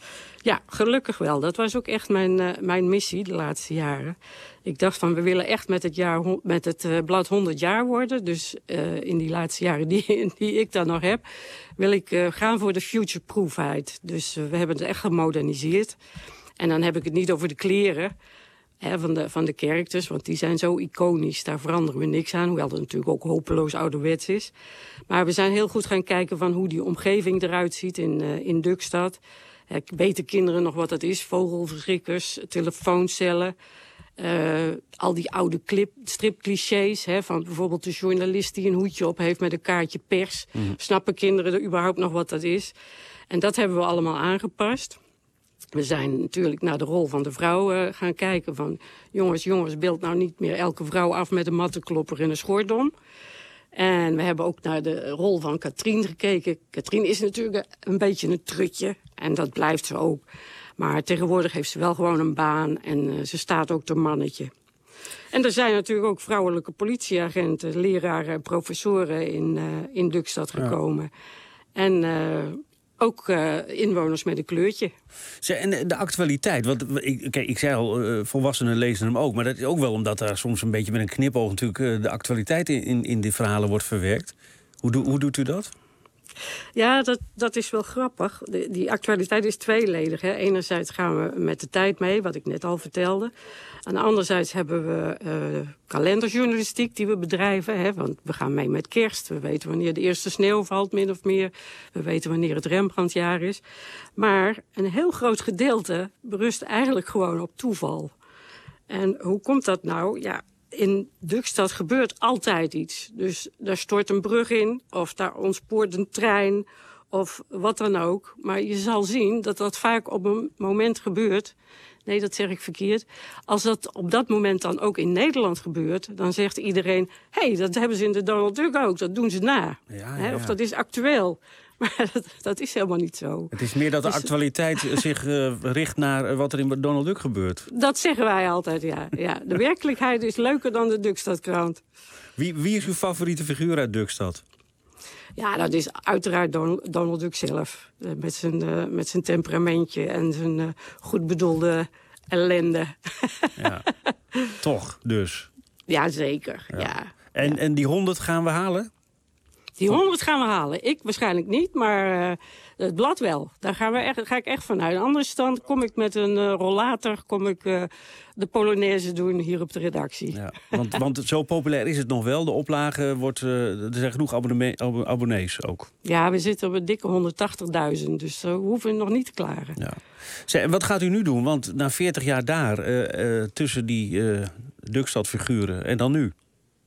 Ja, gelukkig wel. Dat was ook echt mijn, uh, mijn missie de laatste jaren. Ik dacht van, we willen echt met het, jaar, met het uh, blad honderd jaar worden. Dus uh, in die laatste jaren die, die ik dan nog heb... wil ik uh, gaan voor de future-proofheid. Dus uh, we hebben het echt gemoderniseerd. En dan heb ik het niet over de kleren hè, van, de, van de characters... want die zijn zo iconisch, daar veranderen we niks aan... hoewel dat natuurlijk ook hopeloos ouderwets is. Maar we zijn heel goed gaan kijken van hoe die omgeving eruit ziet in, uh, in Duckstad... Weten kinderen nog wat dat is? Vogelverschrikkers, telefooncellen. Uh, al die oude clip, stripclichés. Hè, van bijvoorbeeld de journalist die een hoedje op heeft met een kaartje pers. Mm. Snappen kinderen er überhaupt nog wat dat is? En dat hebben we allemaal aangepast. We zijn natuurlijk naar de rol van de vrouw uh, gaan kijken. Van jongens, jongens, beeld nou niet meer elke vrouw af met een mattenklopper en een schordom. En we hebben ook naar de rol van Katrien gekeken. Katrien is natuurlijk een beetje een trutje. En dat blijft ze ook. Maar tegenwoordig heeft ze wel gewoon een baan. En uh, ze staat ook te mannetje. En er zijn natuurlijk ook vrouwelijke politieagenten... leraren en professoren in, uh, in Duckstad gekomen. Ja. En... Uh, Ook uh, inwoners met een kleurtje. En de actualiteit, want ik, kijk, ik zei al, uh, volwassenen lezen hem ook... maar dat is ook wel omdat daar soms een beetje met een knipoog... natuurlijk uh, de actualiteit in, in die verhalen wordt verwerkt. Hoe, do, hoe doet u dat? Ja, dat, dat is wel grappig. De, die actualiteit is tweeledig. Hè. Enerzijds gaan we met de tijd mee, wat ik net al vertelde. En anderzijds hebben we uh, kalenderjournalistiek die we bedrijven. Hè, want we gaan mee met kerst. We weten wanneer de eerste sneeuw valt, min of meer. We weten wanneer het Rembrandtjaar is. Maar een heel groot gedeelte berust eigenlijk gewoon op toeval. En hoe komt dat nou? Ja, in Duckstad gebeurt altijd iets. Dus daar stort een brug in, of daar ontspoort een trein, of wat dan ook. Maar je zal zien dat dat vaak op een moment gebeurt. Nee, dat zeg ik verkeerd. Als dat op dat moment dan ook in Nederland gebeurt, dan zegt iedereen, hé, hey, dat hebben ze in de Donald Duck ook, dat doen ze na. Ja, ja, Hè, ja. Of dat is actueel. Maar dat, dat is helemaal niet zo. Het is meer dat de actualiteit dus zich uh, richt naar wat er in Donald Duck gebeurt. Dat zeggen wij altijd, ja. ja. De werkelijkheid is leuker dan de Duckstadkrant. Wie, wie is uw favoriete figuur uit Duckstad? Ja, dat is uiteraard Donald, Donald Duck zelf. Uh, met, zijn, uh, met zijn temperamentje en zijn uh, goed bedoelde ellende. Ja, toch dus. Ja, zeker. Ja. Ja. En, ja. en die honderd gaan we halen? Die honderd gaan we halen. Ik waarschijnlijk niet, maar uh, het blad wel. Daar gaan we echt, ga ik echt vanuit. Anders dan kom ik met een uh, rollator, kom ik uh, de Polonaise doen hier op de redactie. Ja, want, want zo populair is het nog wel. De oplage wordt, uh, er zijn genoeg abonnee, ab, abonnees ook. Ja, we zitten op een dikke honderdtachtigduizend, dus uh, we hoeven nog niet te klaren. Ja. Zeg, en wat gaat u nu doen? Want na veertig jaar daar, uh, uh, tussen die uh, Duckstad-figuren en dan nu?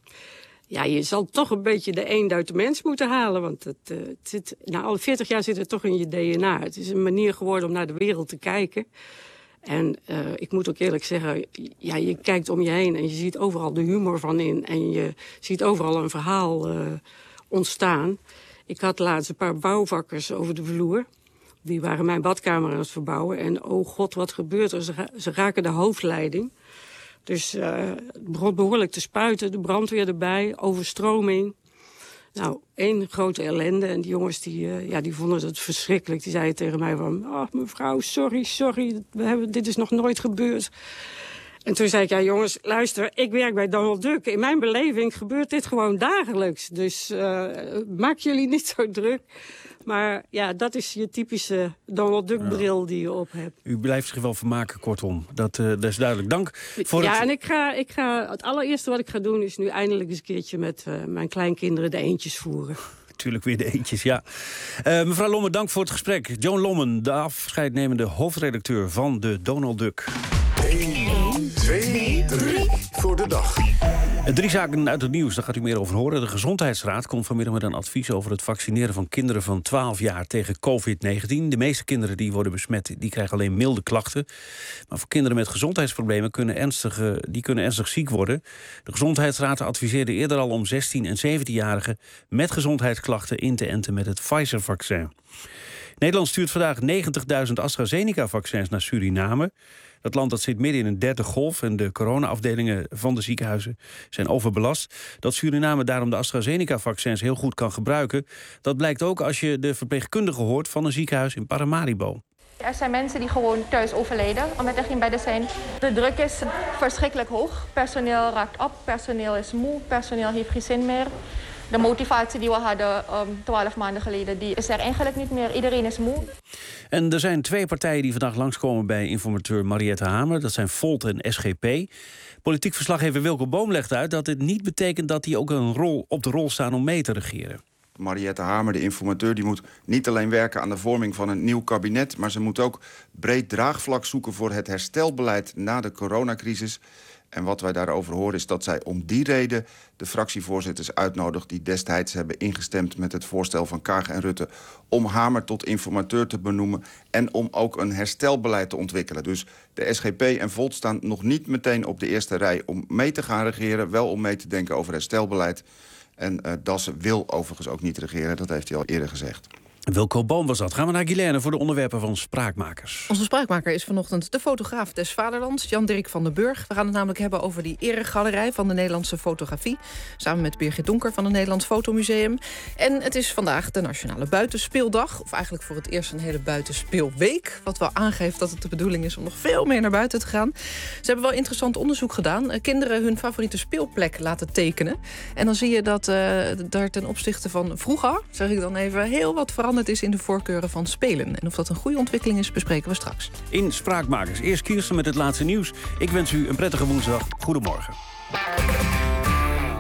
Ja, je zal toch een beetje de eend uit de mens moeten halen. Want het, uh, het zit, na alle veertig jaar zit het toch in je D N A. Het is een manier geworden om naar de wereld te kijken. En uh, ik moet ook eerlijk zeggen, ja, je kijkt om je heen en je ziet overal de humor van in. En je ziet overal een verhaal uh, ontstaan. Ik had laatst een paar bouwvakkers over de vloer. Die waren mijn badkamer aan het verbouwen. En oh god, wat gebeurt er? Ze, ra- ze raken de hoofdleiding. Dus uh, het begon behoorlijk te spuiten, de brandweer erbij, overstroming. Nou, één grote ellende. En die jongens die, uh, ja, die vonden het verschrikkelijk. Die zeiden tegen mij van, oh, mevrouw, sorry, sorry, we hebben, dit is nog nooit gebeurd. En toen zei ik, ja jongens, luister, ik werk bij Donald Duck. In mijn beleving gebeurt dit gewoon dagelijks. Dus uh, maak jullie niet zo druk. Maar ja, dat is je typische Donald Duck bril die je op hebt. U blijft zich wel vermaken, kortom. Dat, uh, dat is duidelijk. Dank voor ja, het... en ik ga, ik ga, het allereerste wat ik ga doen is nu eindelijk eens een keertje met uh, mijn kleinkinderen de eentjes voeren. Natuurlijk weer de eentjes, ja. Uh, mevrouw Lommen, dank voor het gesprek. Joan Lommen, de afscheidnemende hoofdredacteur van de Donald Duck. één, twee, drie voor de dag. Drie zaken uit het nieuws, daar gaat u meer over horen. De Gezondheidsraad komt vanmiddag met een advies over het vaccineren van kinderen van twaalf jaar tegen covid negentien. De meeste kinderen die worden besmet, die krijgen alleen milde klachten. Maar voor kinderen met gezondheidsproblemen kunnen ernstig, die kunnen ernstig ziek worden. De Gezondheidsraad adviseerde eerder al om zestien- en zeventienjarigen met gezondheidsklachten in te enten met het Pfizer-vaccin. Nederland stuurt vandaag negentigduizend AstraZeneca-vaccins naar Suriname. Dat land dat zit midden in een derde golf en de corona-afdelingen van de ziekenhuizen zijn overbelast. Dat Suriname daarom de AstraZeneca-vaccins heel goed kan gebruiken, dat blijkt ook als je de verpleegkundige hoort van een ziekenhuis in Paramaribo. Er zijn mensen die gewoon thuis overlijden omdat er geen bedden zijn. De druk is verschrikkelijk hoog. Personeel raakt op, personeel is moe, personeel heeft geen zin meer. De motivatie die we hadden twaalf um, maanden geleden, die is er eigenlijk niet meer. Iedereen is moe. En er zijn twee partijen die vandaag langskomen bij informateur Mariette Hamer. Dat zijn Volt en S G P. Politiek verslaggever Wilco Boom legt uit dat dit niet betekent dat die ook een rol op de rol staan om mee te regeren. Mariette Hamer, de informateur, die moet niet alleen werken aan de vorming van een nieuw kabinet, maar ze moet ook breed draagvlak zoeken voor het herstelbeleid na de coronacrisis. En wat wij daarover horen is dat zij om die reden de fractievoorzitters uitnodigt die destijds hebben ingestemd met het voorstel van Kaag en Rutte om Hamer tot informateur te benoemen en om ook een herstelbeleid te ontwikkelen. Dus de S G P en Volt staan nog niet meteen op de eerste rij om mee te gaan regeren, wel om mee te denken over herstelbeleid. En uh, Dassen wil overigens ook niet regeren, dat heeft hij al eerder gezegd. Wilco Boom was dat. Gaan we naar Guilaine voor de onderwerpen van Spraakmakers. Onze spraakmaker is vanochtend de fotograaf des Vaderlands, Jan-Dirk van den Burg. We gaan het namelijk hebben over die eregalerij van de Nederlandse fotografie, samen met Birgit Donker van het Nederlands Fotomuseum. En het is vandaag de Nationale Buitenspeeldag, of eigenlijk voor het eerst een hele buitenspeelweek, wat wel aangeeft dat het de bedoeling is om nog veel meer naar buiten te gaan. Ze hebben wel interessant onderzoek gedaan. Kinderen hun favoriete speelplek laten tekenen. En dan zie je dat uh, daar ten opzichte van vroeger, zeg ik dan even, heel wat veranderd is in de voorkeuren van spelen. En of dat een goede ontwikkeling is, bespreken we straks. In Spraakmakers. Eerst Kirsten met het laatste nieuws. Ik wens u een prettige woensdag. Goedemorgen.